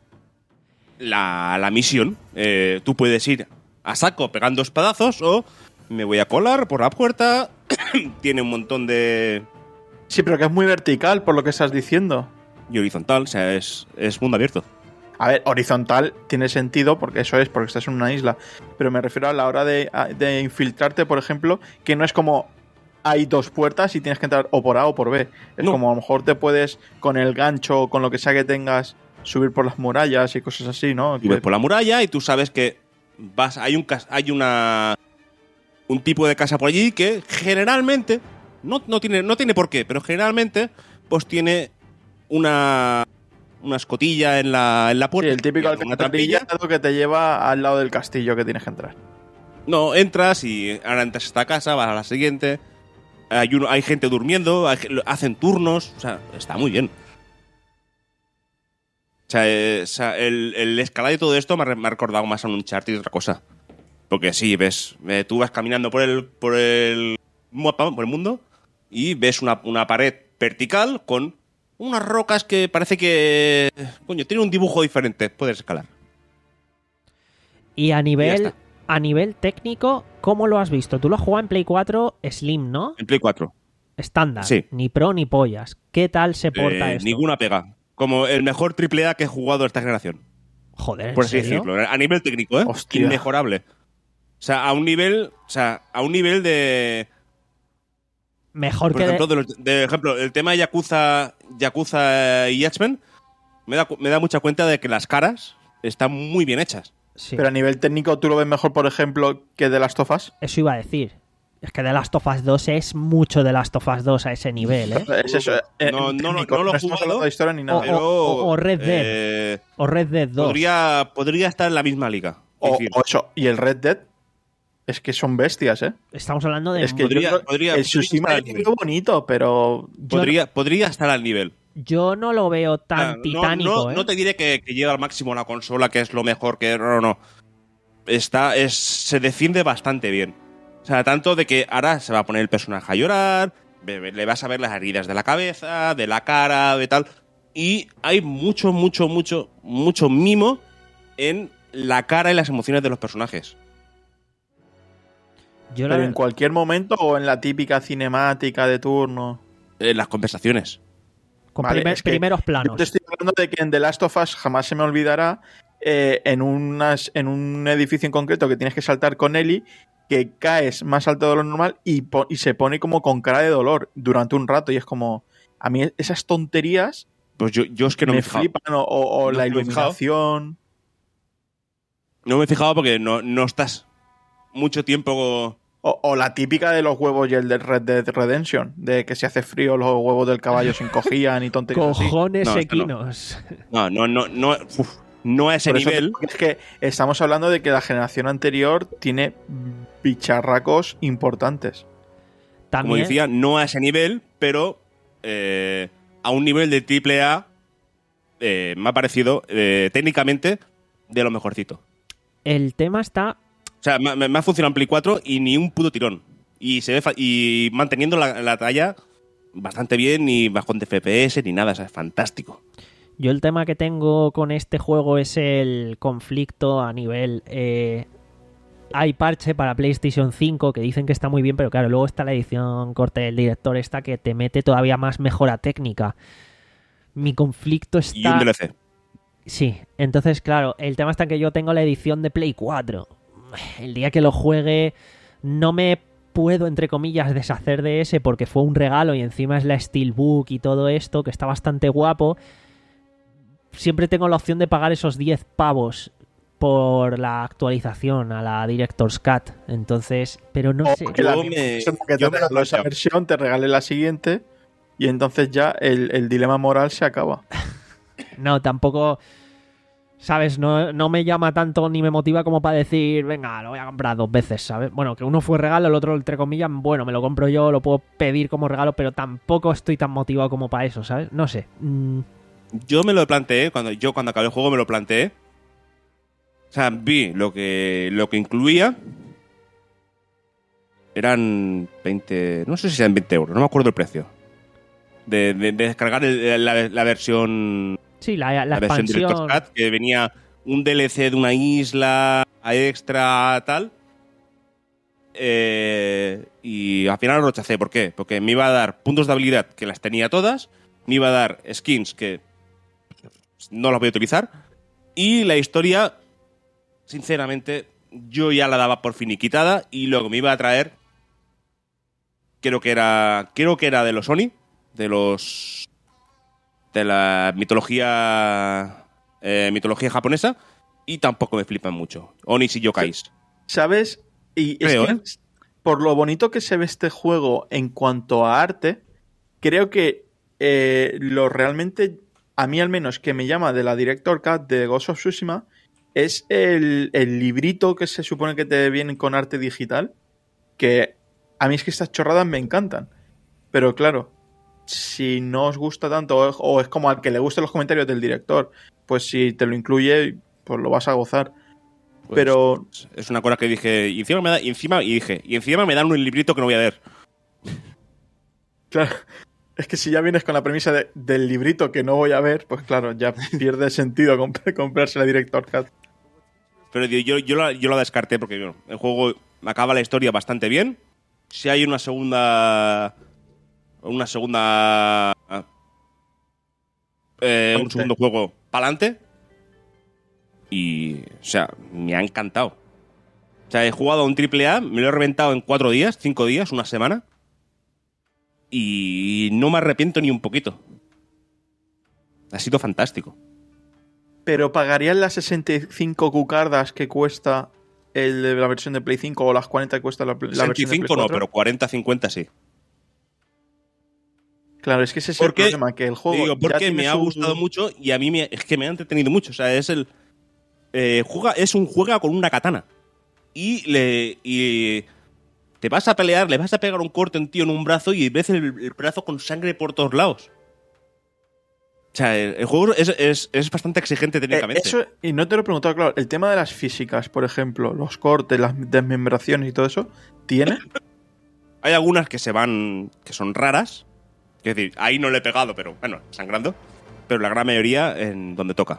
la, la misión. Eh, tú puedes ir a saco pegando espadazos o me voy a colar por la puerta. Tiene un montón de... Sí, pero que es muy vertical por lo que estás diciendo. Y horizontal, o sea, es, es mundo abierto. A ver, horizontal tiene sentido porque eso es, porque estás en una isla. Pero me refiero a la hora de, a- de infiltrarte, por ejemplo, que no es como hay dos puertas y tienes que entrar o por A o por B. Es No. como a lo mejor te puedes, con el gancho o con lo que sea que tengas, subir por las murallas y cosas así, ¿no? Tú ves por la muralla y tú sabes que vas hay un cas- hay una un tipo de casa por allí que generalmente no, no tiene no tiene por qué, pero generalmente pues tiene una una escotilla en la en la Sí, puerta. el típico y una trampilla. alcantarillado que te lleva al lado del castillo que tienes que entrar. No, entras y ahora entras a esta casa, vas a la siguiente. Hay uno, hay gente durmiendo, hay ge- hacen turnos, o sea, está muy bien. O sea, eh, o sea, el, el escalar y todo esto me ha, re- me ha recordado más a un Uncharted y otra cosa. Porque sí, ves, eh, tú vas caminando por el, por el mapa, por el mundo, y ves una, una pared vertical con unas rocas que parece que, coño, tiene un dibujo diferente, puedes escalar. Y a ya nivel, está. a nivel técnico, ¿cómo lo has visto? Tú lo has jugado en Play cuatro Slim, ¿no? En Play cuatro. Estándar. Sí. Ni pro ni pollas. ¿Qué tal se porta Eh, esto? ninguna pega. Como el mejor triple A que he jugado esta generación. Joder, ¿en Por así serio? decirlo. A nivel técnico, ¿eh? Hostia. Inmejorable. O sea, a un nivel. O sea, a un nivel de. Mejor Por que... ejemplo, de, los- de ejemplo, el tema de Yakuza, Yakuza y Judgment me da, cu- me da mucha cuenta de que las caras están muy bien hechas. Sí, Pero a nivel técnico, ¿tú lo ves mejor, por ejemplo, que de las tofas? eso iba a decir. Es que The Last of Us dos es mucho The Last of Us dos a ese nivel, ¿eh? Es eso, eh, No, en no, no, técnico, no lo he estamos jugado. hablando de historia ni nada. O- Pero. o- o Red Dead. eh, O Red Dead dos. podría, podría estar en la misma liga. O, Es decir, o eso, y el Red Dead, es que son bestias, ¿eh? Estamos hablando de... Es que Podría- yo creo- podría- el podría Tsushima estar es al muy nivel. bonito, pero yo, podría, podría estar al nivel. yo no lo veo tan Ah, no- titánico, no, ¿eh? no te diré que, que lleva al máximo la consola, que es lo mejor que. No, no, no. Está, es, se defiende bastante bien. O sea, tanto de que ahora se va a poner el personaje a llorar, ve- le vas a ver las heridas de la cabeza, de la cara, de tal. Y hay mucho, mucho, mucho, mucho mimo en la cara y las emociones de los personajes. Yo la pero en ver- cualquier momento o en la típica cinemática de turno. En las conversaciones. con Vale, primer- es que primeros Yo planos. te estoy hablando de que en The Last of Us jamás se me olvidará eh, en, unas, en un edificio en concreto que tienes que saltar con Ellie, que caes más alto de lo normal y, po- y se pone como con cara de dolor durante un rato y es como... A mí esas tonterías Pues yo, yo es que no me, me he fijado. flipan o, o No la me he fijado. iluminación... No me he fijado porque no, no estás mucho tiempo. O, o la típica de los huevos y el de Red Dead Redemption, de que si hace frío los huevos del caballo se encogían y tonterías así. Cojones No, esto no. equinos. No, no, no, no, uf, no a ese Por eso te nivel. digo que es que estamos hablando de que la generación anterior tiene bicharracos importantes. Como También, decía, no a ese nivel, pero eh, a un nivel de triple A eh, me ha parecido eh, técnicamente de lo mejorcito. el tema está... O sea, me, me- me ha funcionado en Play cuatro y ni un puto tirón. Y se ve fa- y manteniendo la, la talla bastante bien, ni bajón de F P S ni nada, o sea, es fantástico. Yo el tema que tengo con este juego es el conflicto a nivel... eh, hay parche para PlayStation cinco que dicen que está muy bien, pero claro, luego está la edición corte del director esta que te mete todavía más mejora técnica. Mi conflicto está... Y un D L C. Sí, entonces claro, el tema está en que yo tengo la edición de Play cuatro. El día que lo juegue no me puedo, entre comillas, deshacer de ese porque fue un regalo y encima es la Steelbook y todo esto, que está bastante guapo. Siempre tengo la opción de pagar esos diez pavos por la actualización a la Director's Cut. Entonces, pero no sé. O que, la Yo misma me- persona que te yo me regaló esa lo- versión te regale la siguiente y entonces ya el, el dilema moral se acaba. No, tampoco. ¿Sabes? No, no me llama tanto ni me motiva como para decir, venga, lo voy a comprar dos veces, ¿sabes? Bueno, que uno fue regalo, el otro, entre comillas, bueno, me lo compro yo, lo puedo pedir como regalo, pero tampoco estoy tan motivado como para eso, ¿sabes? No sé. Mm, Yo me lo planteé, cuando yo cuando acabé el juego me lo planteé. O sea, vi lo que, lo que incluía. Eran veinte... No sé si eran veinte euros, no me acuerdo el precio. De, de- de descargar el- la, la versión... sí, la, la, La, versión expansión. Director's Cut, que venía un D L C de una isla extra, tal. Eh, y al final lo rechacé. ¿Por qué? Porque me iba a dar puntos de habilidad que las tenía todas, me iba a dar skins que no las voy a utilizar, y la historia, sinceramente, yo ya la daba por finiquitada, y luego me iba a traer, creo que era, creo que era de los Oni, de los de la mitología eh, mitología japonesa, y tampoco me flipan mucho. Onis y yokais. ¿Sabes? Y es Creo, que, ¿eh? por lo bonito que se ve este juego en cuanto a arte, creo que eh, lo realmente, a mí al menos, que me llama de la Director Cut de Ghost of Tsushima es el, el librito que se supone que te viene con arte digital, que a mí es que estas chorradas me encantan. Pero claro, si no os gusta tanto, o es, o es como al que le gusten los comentarios del director, pues si te lo incluye, pues lo vas a gozar. Pues, Pero es una cosa que dije, y encima me da, y encima, y dije, y encima me dan un librito que no voy a leer. claro, es que si ya vienes con la premisa de- del librito que no voy a ver, pues claro, ya pierde sentido comp- comprarse la Director Cut. Pero yo, yo, yo, la, yo la descarté porque bueno, el juego acaba la historia bastante bien. Si hay una segunda... Una segunda... Eh, un segundo juego pa'lante. Y... O sea, me ha encantado. O sea, he jugado a un triple A, me lo he reventado en cuatro días, cinco días, una semana. Y no me arrepiento ni un poquito. Ha sido fantástico. Pero ¿pagarían las sesenta y cinco cucardas que cuesta el de la versión de Play cinco o las cuarenta que cuesta la, la versión de Play sesenta y cinco no, cuatro? pero cuarenta cincuenta sí. Claro, es que ese es Porque- el problema, que el juego Digo, ya porque tiene me ha su- gustado mucho y a mí me, es que me ha entretenido mucho. O sea, es el. Eh, juega, es un juega con una katana. Y le. Y te vas a pelear, le vas a pegar un corte a un tío en un brazo y ves el, el brazo con sangre por todos lados. O sea, el, el juego es, es, es bastante exigente Eh, técnicamente. eso, y no te lo he preguntado, claro, el tema de las físicas, por ejemplo, los cortes, las desmembraciones y todo eso, ¿tiene? Hay algunas que se van. Que son raras. Es decir, ahí no le he pegado, pero bueno, sangrando. Pero la gran mayoría en donde toca.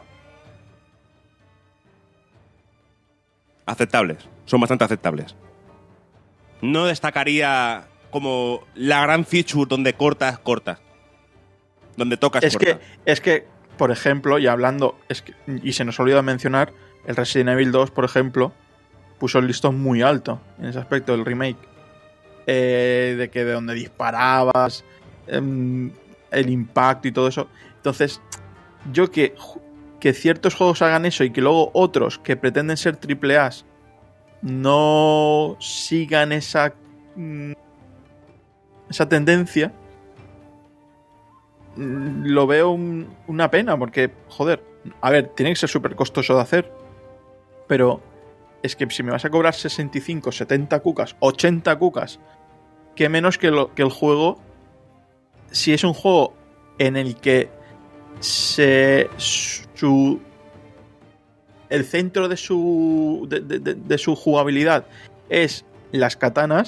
Aceptables. Son bastante aceptables. No destacaría como la gran feature donde cortas, cortas. Donde tocas, es, corta. que, es que, por ejemplo, y hablando, es que, y se nos olvidó mencionar, el Resident Evil dos, por ejemplo, puso el listón muy alto en ese aspecto del remake. Eh, de que de donde disparabas, em, el impacto y todo eso. Entonces, yo que, que ciertos juegos hagan eso y que luego otros que pretenden ser triple A no sigan esa mm, esa tendencia, mm, lo veo un- una pena porque, joder, a ver, tiene que ser súper costoso de hacer, pero es que si me vas a cobrar sesenta y cinco, setenta cucas, ochenta cucas, que menos que, lo, que el juego, si es un juego en el que se su el centro de su de, de- de- de su jugabilidad es las katanas,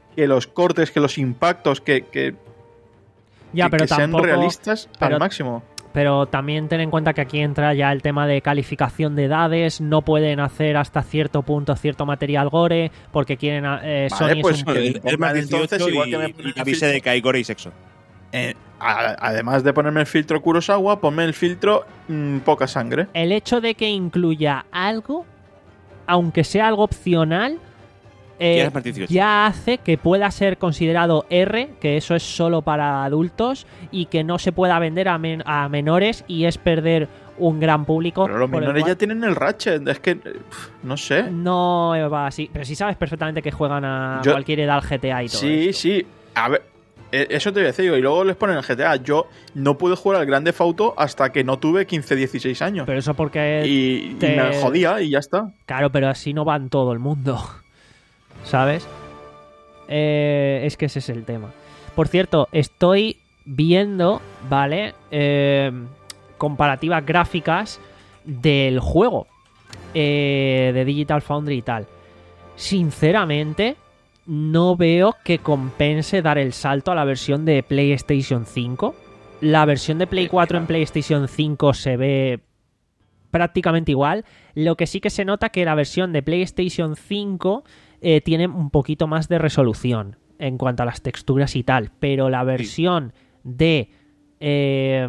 que los cortes, que los impactos, que, que, Ya, que- pero que sean tampoco. realistas pero- al máximo. Pero también ten en cuenta que aquí entra ya el tema de calificación de edades. No pueden hacer hasta cierto punto cierto material gore porque quieren. eh, Vale, Sony es pues, un- que- Es es más entonces, dieciocho igual y, que me y ponen el avise filtro- de que hay gore y sexo. Eh, a- además de ponerme el filtro Kurosawa, ponme el filtro mm, poca sangre. El hecho de que incluya algo, aunque sea algo opcional, eh, Ya es más dieciocho. ya hace que pueda ser considerado R, que eso es solo para adultos, y que no se pueda vender a, men- a menores y es perder un gran público. Pero los por el menores cual ya tienen el Ratchet. Es que, eh, pf, no sé. No va así. Pero sí sabes perfectamente que juegan a Yo- cualquier edad al G T A y todo Sí, esto. sí. A ver, eh, eso te voy a decir. Y luego les ponen el G T A. Yo no pude jugar al Grand Theft Auto hasta que no tuve quince, dieciséis años. Pero eso porque... y, y te- me jodía y ya está. Claro, pero así no va en todo el mundo. ¿Sabes? Eh, es que ese es el tema. Por cierto, estoy viendo, ¿vale? Eh, comparativas gráficas del juego eh, de Digital Foundry y tal. Sinceramente, no veo que compense dar el salto a la versión de PlayStation cinco. La versión de Play cuatro en PlayStation cinco se ve prácticamente igual. Lo que sí que se nota que la versión de PlayStation cinco eh, tiene un poquito más de resolución en cuanto a las texturas y tal, pero la versión de eh,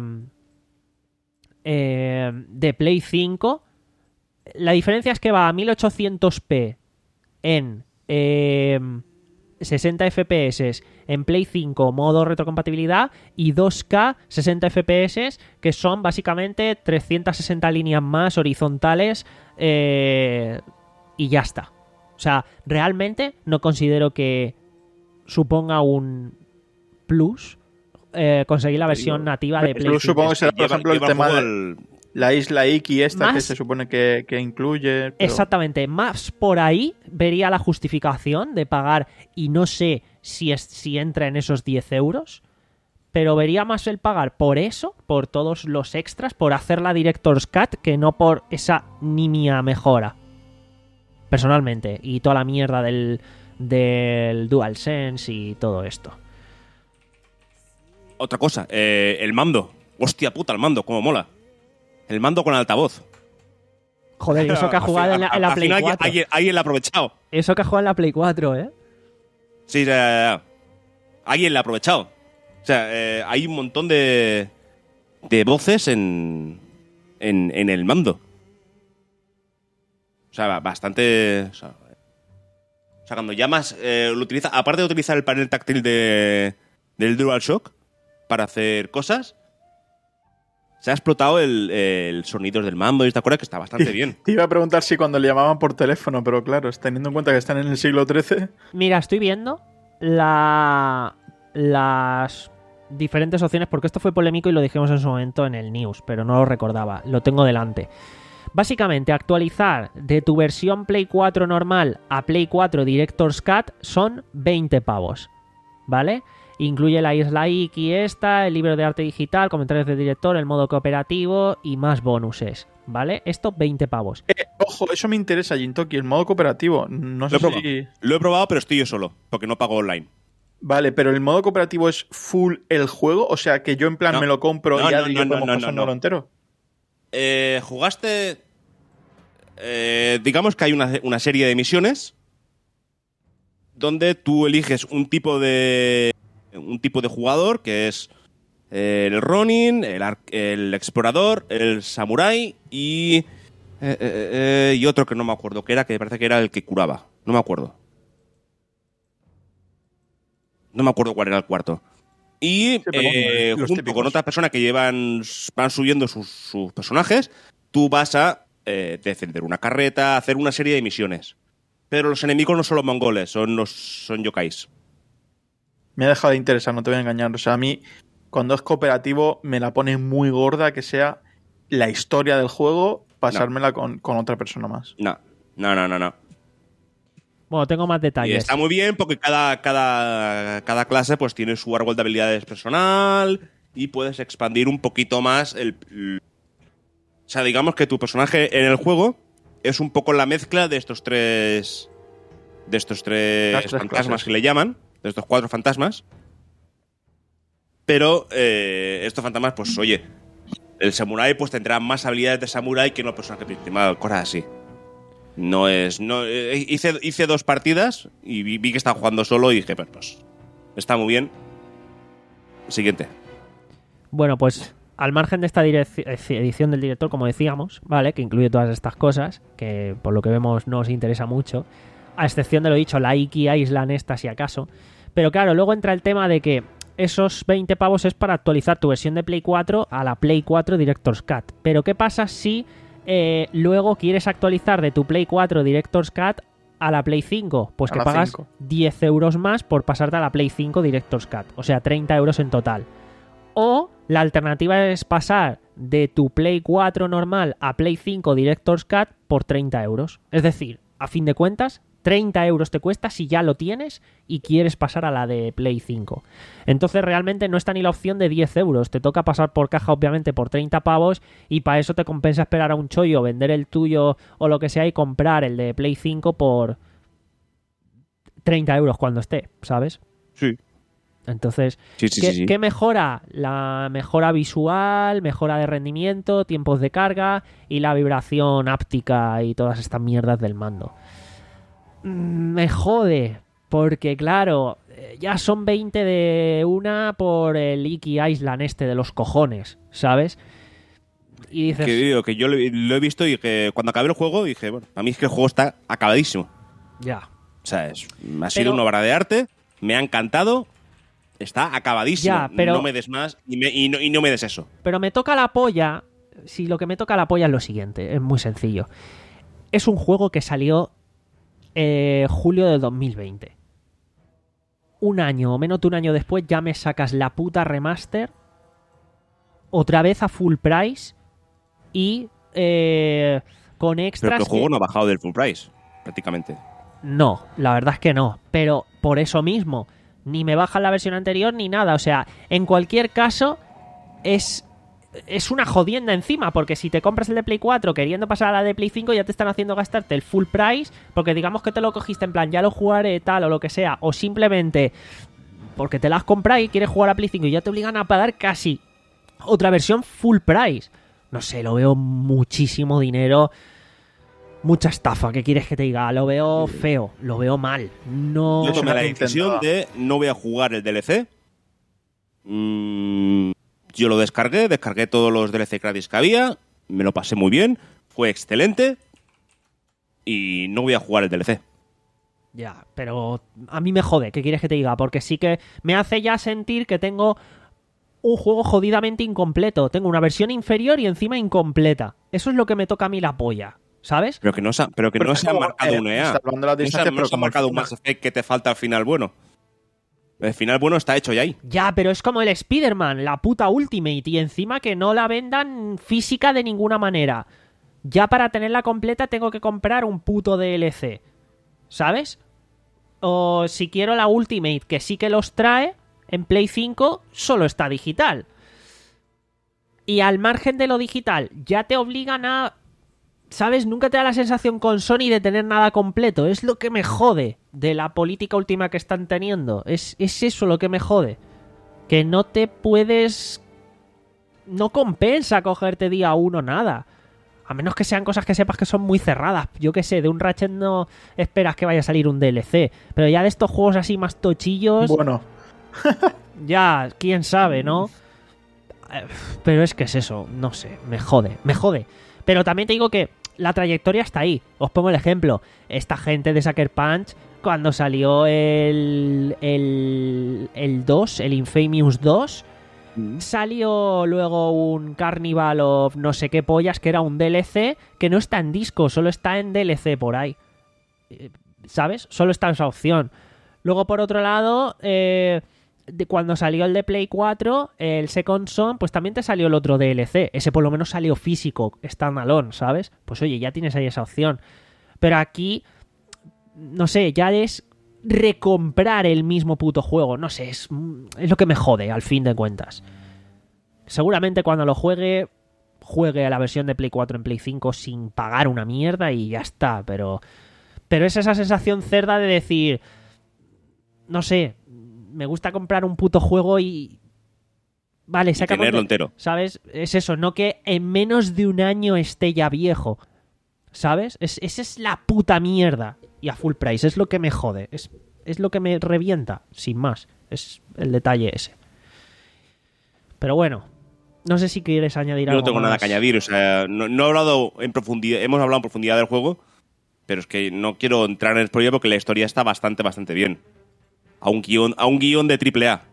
eh, de Play cinco, la diferencia es que va a mil ochocientos p en eh, sesenta F P S en Play cinco modo retrocompatibilidad y dos K sesenta F P S, que son básicamente trescientas sesenta líneas más horizontales, eh, y ya está. O sea, realmente no considero que suponga un plus eh, conseguir la versión nativa de Play Yo cinco. supongo que será, por Lleva- ejemplo, el lleva tema juego de al- la isla Iki esta que Más- se supone que, que incluye. pero- Exactamente, más por ahí vería la justificación de pagar, y no sé si, es, si entra en esos diez euros, pero vería más el pagar por eso, por todos los extras, por hacer la Director's Cut, que no por esa nimia mejora. Personalmente, y toda la mierda del, del DualSense y todo esto. Otra cosa, eh, el mando. Hostia puta, el mando, cómo mola. El mando con altavoz. Joder, y eso que ha Al jugado fin- en la, al- en la al Play final alguien- cuatro. Alguien, alguien la ha aprovechado. Eso que ha jugado en la Play cuatro, ¿eh? Sí, ya, ya, ya. Alguien la ha aprovechado. O sea, eh, hay un montón de, de voces en, en, en el mando. O sea, bastante... O sea, o sea, cuando llamas, eh, lo utiliza, aparte de utilizar el panel táctil de, del DualShock para hacer cosas, se ha explotado el, el sonido del mando y te acuerdas que está bastante bien. Te iba a preguntar si cuando le llamaban por teléfono, pero claro, teniendo en cuenta que están en el siglo trece. Mira, estoy viendo la, las diferentes opciones, porque esto fue polémico y lo dijimos en su momento en el news, pero no lo recordaba, lo tengo delante. Básicamente, actualizar de tu versión Play cuatro normal a Play cuatro Director's Cut son veinte pavos, ¿vale? Incluye la isla Iki esta, el libro de arte digital, comentarios del director, el modo cooperativo y más bonuses, ¿vale? Esto veinte pavos. Eh, ojo, eso me interesa, Jintoki, el modo cooperativo. No Lo sé he probado. si. Lo he probado, pero estoy yo solo, porque no pago online. Vale, pero el modo cooperativo es full el juego, o sea que yo en plan No. me lo compro No, y ya no, y no, yo no, podemos no, no, pasárnoslo no. entero. Eh, jugaste. eh, digamos que hay una, una serie de misiones donde tú eliges un tipo de. Un tipo de jugador que es eh, el Ronin, el, ar- el explorador, el samurái y. eh, eh, eh, y otro que no me acuerdo que era, que me parece que era el que curaba. No me acuerdo. No me acuerdo cuál era el cuarto. Y pero eh, los junto típicos. con otras personas que llevan van subiendo sus, sus personajes, tú vas a eh, defender una carreta, hacer una serie de misiones. Pero los enemigos no son los mongoles, son los son yokais. Me ha dejado de interesar, no te voy a engañar. O sea, a mí, cuando es cooperativo, me la pone muy gorda que sea la historia del juego, pasármela con, con otra persona más. No, no, no, no. no. Bueno, tengo más Y detalles. está muy bien porque cada, cada, cada clase pues tiene su árbol de habilidades personal y puedes expandir un poquito más el, el- O sea, digamos que tu personaje en el juego es un poco la mezcla de estos tres... De estos tres Las tres fantasmas clases. que le llaman. de estos cuatro fantasmas. Pero eh, estos fantasmas, pues oye, el samurái pues tendrá más habilidades de samurái que no el personaje principal, cosas así. No es... no eh, hice, hice dos partidas y vi, vi que estaba jugando solo y dije, pues, pues está muy bien. Siguiente. Bueno, pues al margen de esta direc- edición del director, como decíamos, ¿vale? Que incluye todas estas cosas, que por lo que vemos no os interesa mucho, a excepción de lo dicho, la Iki Island esta si acaso. Pero claro, luego entra el tema de que esos veinte pavos es para actualizar tu versión de Play cuatro a la Play cuatro Director's Cut. Pero ¿qué pasa si eh, luego quieres actualizar de tu Play cuatro Director's Cut a la Play cinco? Pues A que la pagas cinco. diez euros más por pasarte a la Play cinco Director's Cut. O sea, treinta euros en total. O la alternativa es pasar de tu Play cuatro normal a Play cinco Director's Cut por treinta euros. Es decir, a fin de cuentas, treinta euros te cuesta si ya lo tienes y quieres pasar a la de Play cinco. Entonces realmente no está ni la opción de diez euros. Te toca pasar por caja obviamente por treinta pavos y para eso te compensa esperar a un chollo, vender el tuyo o lo que sea y comprar el de Play cinco por treinta euros cuando esté, ¿sabes? Sí. Entonces, Sí, sí, ¿qué, sí, sí. qué mejora? La mejora visual, mejora de rendimiento, tiempos de carga y la vibración áptica y todas estas mierdas del mando. Mm, Me jode, porque claro, eh, ya son veinte de una por el Iki Island este de los cojones, ¿sabes? Y dices, Que digo, que yo lo, lo he visto y que cuando acabé el juego dije, bueno, a mí es que el juego está acabadísimo. ya. O sea, es, ha sido Pero- una obra de arte, me ha encantado, está acabadísimo. Ya, pero- No me des más y, me- y no, y no me des eso. Pero me toca la polla. Si lo que me toca la polla es lo siguiente, es muy sencillo. Es un juego que salió eh, julio de dos mil veinte. Un año o menos de un año después ya me sacas la puta remaster otra vez a full price y eh, con Pero extras. que el juego que- no ha bajado del full price, prácticamente. No, la verdad es que no. Pero por eso mismo, ni me bajan la versión anterior ni nada. O sea, en cualquier caso, es, es una jodienda encima. Porque si te compras el de Play cuatro queriendo pasar a la de Play cinco, ya te están haciendo gastarte el full price. Porque digamos que te lo cogiste en plan, ya lo jugaré tal o lo que sea. O simplemente porque te la has comprado y quieres jugar a Play cinco y ya te obligan a pagar casi otra versión full price. No sé, lo veo muchísimo dinero. Mucha estafa, ¿qué quieres que te diga? Lo veo feo, lo veo mal. No. Yo tomé la Nintendo. decisión de no voy a jugar el D L C. Mm, yo lo descargué, descargué todos los D L C gratis que había, me lo pasé muy bien, fue excelente y no voy a jugar el D L C. Ya, pero a mí me jode, ¿qué quieres que te diga? Porque sí que me hace ya sentir que tengo un juego jodidamente incompleto. Tengo una versión inferior y encima incompleta. Eso es lo que me toca a mí la polla, ¿sabes? Pero que no se ha, pero que Pero no es se ha como, marcado eh, un E A. salvando la No se ha, distancia, no pero se ha como el marcado un final- Mass Effect que te falta al final bueno. El final bueno está hecho ya ahí. Ya, pero es como el Spider-Man, la puta Ultimate, y encima que no la vendan física de ninguna manera. Ya para tenerla completa tengo que comprar un puto D L C, ¿sabes? O si quiero la Ultimate, que sí que los trae, en Play cinco solo está digital. Y al margen de lo digital, ya te obligan a... ¿Sabes? Nunca te da la sensación con Sony de tener nada completo. Es lo que me jode de la política última que están teniendo. Es, es eso lo que me jode. Que no te puedes... No compensa cogerte día uno nada. A menos que sean cosas que sepas que son muy cerradas. Yo qué sé, de un Ratchet no esperas que vaya a salir un D L C. Pero ya de estos juegos así más tochillos... Bueno, Ya, quién sabe, ¿no? Eh, Pero es que es eso, no sé, me jode, me jode. Pero también te digo que la trayectoria está ahí. Os pongo el ejemplo. Esta gente de Sucker Punch, cuando salió el, el, el dos, el Infamous dos, salió luego un Carnival of no sé qué pollas, que era un D L C que no está en disco, solo está en D L C por ahí. Eh, ¿Sabes? Solo está esa opción. Luego, por otro lado, eh, de cuando salió el de Play cuatro, el Second Son, pues también te salió el otro D L C. Ese por lo menos salió físico, standalone, ¿sabes? Pues oye, ya tienes ahí esa opción. Pero aquí, no sé, ya es recomprar el mismo puto juego. No sé, es, es lo que me jode, al fin de cuentas. Seguramente cuando lo juegue, juegue a la versión de Play cuatro en Play cinco sin pagar una mierda y ya está, pero... Pero es esa sensación cerda de decir... no sé, me gusta comprar un puto juego y... Vale, Y saca tenerlo conte- entero. ¿Sabes? Es eso, no que en menos de un año esté ya viejo. ¿Sabes? Es, esa es la puta mierda. Y a full price, es lo que me jode. Es, es lo que me revienta, sin más. Es el detalle ese. Pero bueno, no sé si quieres añadir Yo algo no tengo más. nada que añadir, o sea, no, no he hablado en profundidad, hemos hablado en profundidad del juego, pero es que no quiero entrar en spoiler porque la historia está bastante, bastante bien. A un guión, a un guión de triple A.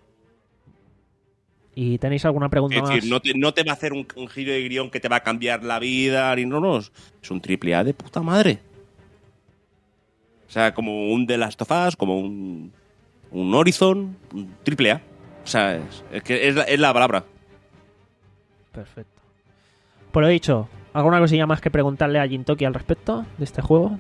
¿Y tenéis alguna pregunta Es más? decir, no te, no te va a hacer un, un giro de guión que te va a cambiar la vida, ni no, no. Es un triple A de puta madre. O sea, como un The Last of Us, como un, un Horizon, un triple A. O sea, es, es que es la, es la palabra. Perfecto. Por lo dicho, ¿alguna cosilla más que preguntarle a Jintoki al respecto de este juego?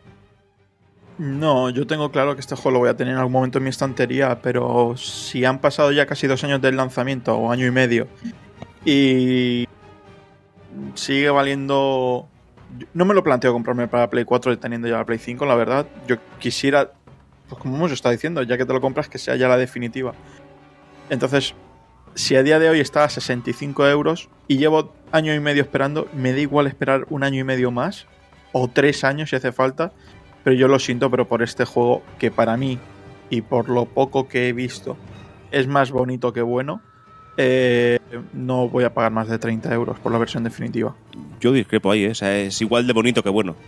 No, yo tengo claro que este juego lo voy a tener en algún momento en mi estantería, pero si han pasado ya casi dos años del lanzamiento, o año y medio, y sigue valiendo... No me lo planteo comprarme para Play cuatro teniendo ya la Play cinco, la verdad. Yo quisiera, pues como hemos estado diciendo, ya que te lo compras, que sea ya la definitiva. Entonces, si a día de hoy está a sesenta y cinco euros y llevo año y medio esperando, me da igual esperar un año y medio más, o tres años si hace falta. Pero yo lo siento, pero por este juego, que para mí, y por lo poco que he visto, es más bonito que bueno, eh, no voy a pagar más de treinta euros por la versión definitiva. Yo discrepo ahí, ¿eh? O sea, es igual de bonito que bueno.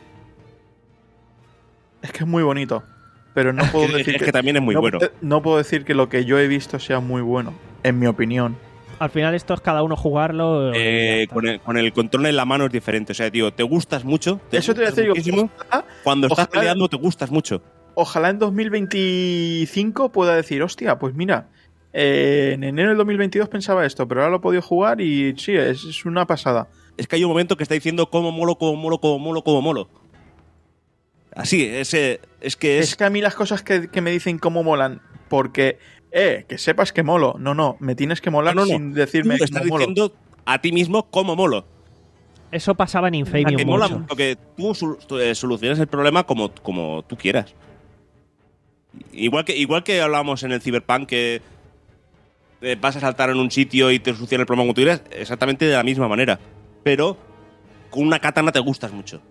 Es que es muy bonito, pero no puedo Es decir que también es muy no, bueno. no puedo decir que lo que yo he visto sea muy bueno, en mi opinión. Al final esto es cada uno jugarlo. y ya Eh, está. con, el, con el control en la mano es diferente. O sea, tío, te gustas mucho. Te Eso te voy a gustas decir, muchísimo. ojalá, Cuando estás ojalá- peleando te gustas mucho. ojalá en dos mil veinticinco pueda decir, hostia, pues mira, eh, en enero del dos mil veintidós pensaba esto, pero ahora lo he podido jugar y sí, es, es una pasada. Es que hay un momento que está diciendo cómo molo, cómo molo, cómo molo, cómo molo. Así, ese, es que es... Es que a mí las cosas que, que me dicen cómo molan, porque, eh, que sepas que molo. No, no, me tienes que molar No, no, no. sin decirme Tú estás cómo molo. diciendo a ti mismo cómo molo. Eso pasaba en O sea, Infamous que mola mucho. mucho que tú sol- tú, eh, soluciones el problema como, como tú quieras. Igual que, igual que hablábamos en el Cyberpunk que eh, vas a saltar en un sitio y te soluciona el problema como tú quieras, exactamente de la misma manera. Pero con una katana te gustas mucho.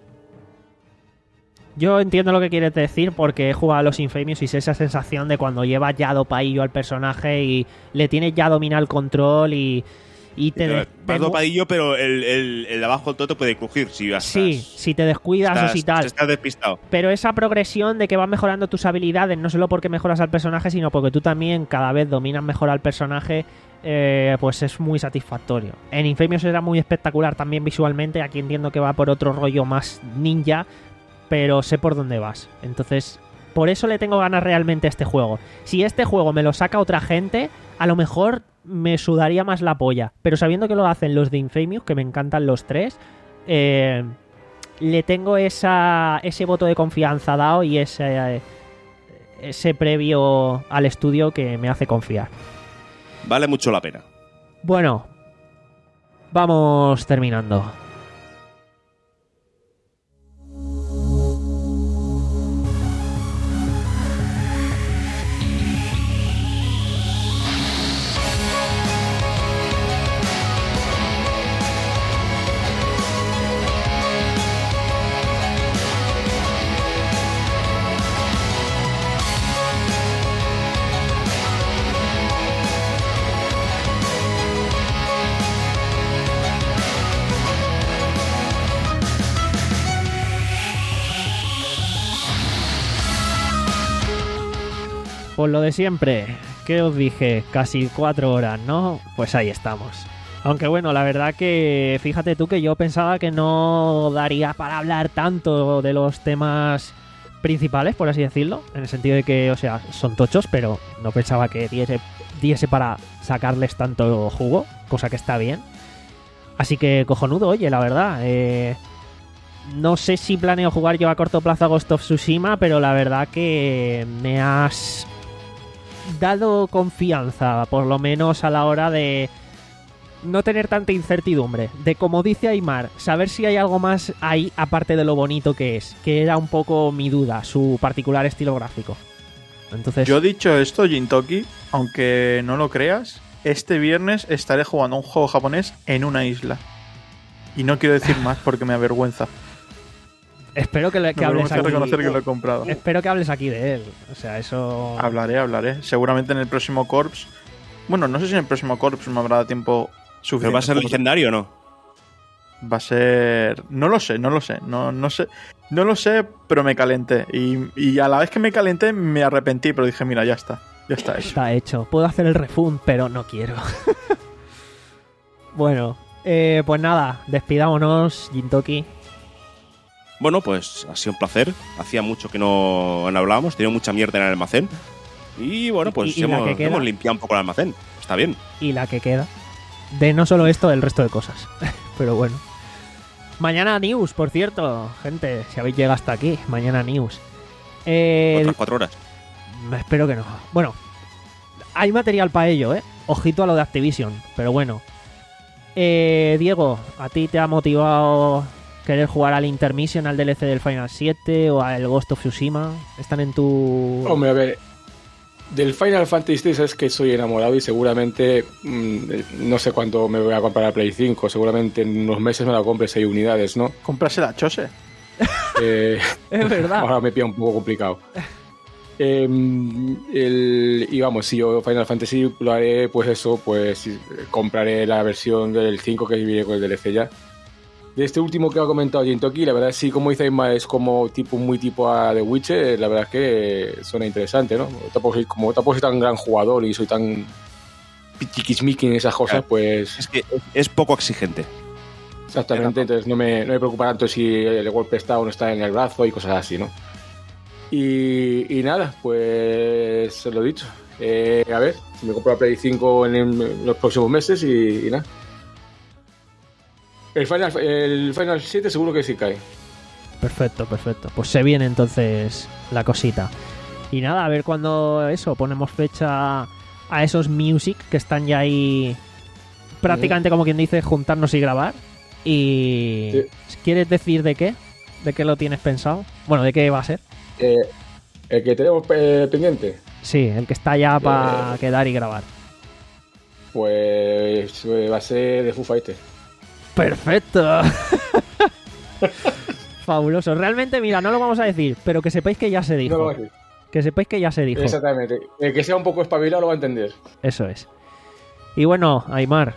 Yo entiendo lo que quieres decir porque he jugado a los Infamous y sé esa sensación de cuando llevas ya dopadillo al personaje y le tienes ya dominado el control y, y te... des- te Vas mu- dopadillo, pero el, el, el de abajo del todo te puede crujir si vas. Sí, si te descuidas estás, o si tal. estás despistado. Pero esa progresión de que vas mejorando tus habilidades, no solo porque mejoras al personaje, sino porque tú también cada vez dominas mejor al personaje, eh, pues es muy satisfactorio. En Infamous era muy espectacular también visualmente, aquí entiendo que va por otro rollo más ninja, pero sé por dónde vas. Entonces, por eso le tengo ganas realmente a este juego. Si este juego me lo saca otra gente, a lo mejor me sudaría más la polla. Pero sabiendo que lo hacen los de Infamous, que me encantan los tres, eh, le tengo esa, ese voto de confianza dado y ese, ese previo al estudio que me hace confiar. Vale mucho la pena. Bueno, vamos terminando. Pues lo de siempre, ¿qué os dije? Casi cuatro horas, ¿no? Pues ahí estamos. Aunque bueno, la verdad que fíjate tú que yo pensaba que no daría para hablar tanto de los temas principales, por así decirlo, en el sentido de que, o sea, son tochos, pero no pensaba que diese, diese para sacarles tanto jugo, cosa que está bien. Así que cojonudo, oye, la verdad. Eh, no sé si planeo jugar yo a corto plazo a Ghost of Tsushima, pero la verdad que me has dado confianza, por lo menos a la hora de no tener tanta incertidumbre, de, como dice Aymar, saber si hay algo más ahí aparte de lo bonito que es, que era un poco mi duda, su particular estilo gráfico. Entonces, Yo he dicho esto, Jintoki, aunque no lo creas, este viernes estaré jugando un juego japonés en una isla. Y no quiero decir más porque me avergüenza. espero que, le- que Me hables avergüenza aquí. reconocer que lo he comprado. Espero que hables aquí de él. O sea, eso. Hablaré, hablaré. Seguramente en el próximo Corps. Bueno, no sé si en el próximo Corps me habrá tiempo suficiente. ¿Pero va a ser como- legendario o no? Va a ser. No lo sé, no lo sé. No, no sé. No lo sé, pero me calenté. Y, y a la vez que me calenté, me arrepentí, pero dije, mira, ya está. Ya está hecho. Está hecho. Puedo hacer el refund, pero no quiero. Bueno, eh, pues nada, despidámonos, Jintoki. Bueno, pues ha sido un placer. Hacía mucho que no, no hablábamos, tenía mucha mierda en el almacén. Y bueno, pues ¿Y- y la hemos, que queda? hemos limpiado un poco el almacén. Está bien. Y la que queda. De no solo esto, el resto de cosas. Pero bueno. Mañana news, por cierto. Gente, si habéis llegado hasta aquí, mañana news. Eh, Otras cuatro horas. espero que no. Bueno, hay material para ello, ¿eh? Ojito a lo de Activision, pero bueno. Eh, Diego, ¿a ti te ha motivado querer jugar al Intermission, al D L C del Final siete o al Ghost of Tsushima? ¿Están en tu...? Hombre, a ver, del Final Fantasy seis es que soy enamorado y seguramente mm, no sé cuánto me voy a comprar la Play cinco, seguramente en unos meses me la compre seis unidades, ¿no? Cómprase la Chose. Eh, Es verdad. ahora me pilla un poco complicado. Eh, el, y vamos, si yo Final Fantasy lo haré, pues eso, pues eh, compraré la versión del cinco que viene con el D L C ya. De este último que ha comentado Jintoki, la verdad sí, como dice Isma, es como tipo muy tipo a The Witcher, la verdad es que suena interesante, ¿no? Tampoco soy, como tampoco soy tan gran jugador y soy tan pichiquismiqui en esas cosas, Claro. pues Es que es poco exigente. exactamente, entonces no me, no me preocupa tanto si el golpe está o no está en el brazo y cosas así, ¿no? Y, y nada, pues lo dicho. Eh, a ver, si me compro la Play cinco en, en los próximos meses y, y nada. El Final, el Final siete seguro que sí cae. Perfecto, perfecto. Pues se viene entonces la cosita. Y nada, a ver cuándo eso, ponemos fecha a esos music que están ya ahí prácticamente como quien dice, juntarnos y grabar. Y Sí. ¿quieres decir de qué? ¿De qué lo tienes pensado? Bueno, ¿de qué va a ser? Eh, el que tenemos eh, pendiente, Sí, el que está ya para Eh. quedar y grabar. pues eh, va a ser de Foo Fighters. ¡Perfecto! Fabuloso. Realmente, mira, no lo vamos a decir, pero que sepáis que ya se dijo. No lo voy a decir. Que sepáis que ya se dijo. Exactamente. El que sea un poco espabilado lo va a entender. Eso es. Y bueno, Aymar,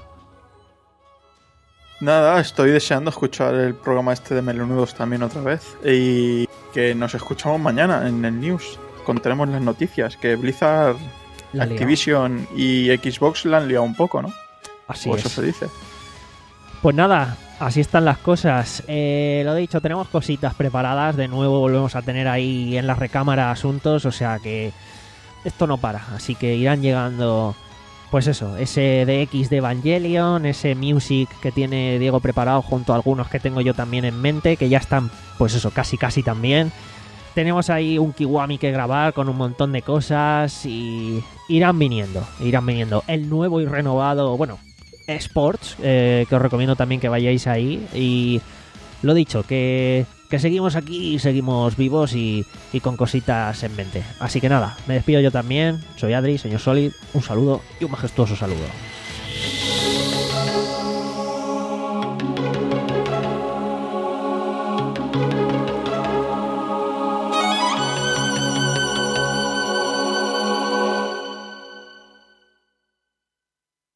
Nada, estoy deseando escuchar el programa este de Melonudos también otra vez. Y que nos escuchamos mañana en el News. Contaremos las noticias. Que Blizzard, la liga. Activision y Xbox la han liado un poco, ¿no? Así o es. eso se dice. Pues nada, así están las cosas. Eh, lo dicho, tenemos cositas preparadas. De nuevo volvemos a tener ahí en la recámara asuntos. O sea que esto no para. Así que irán llegando, pues eso, ese D X de Evangelion, ese music que tiene Diego preparado junto a algunos que tengo yo también en mente, que ya están, pues eso, casi casi también. Tenemos ahí un Kiwami que grabar con un montón de cosas y irán viniendo, irán viniendo. El nuevo y renovado, bueno, Sports, eh, que os recomiendo también que vayáis ahí. Y lo dicho, que, que seguimos aquí y seguimos vivos y, y con cositas en mente. Así que nada, me despido yo también. Soy Adri, señor Solid. Un saludo y un majestuoso saludo.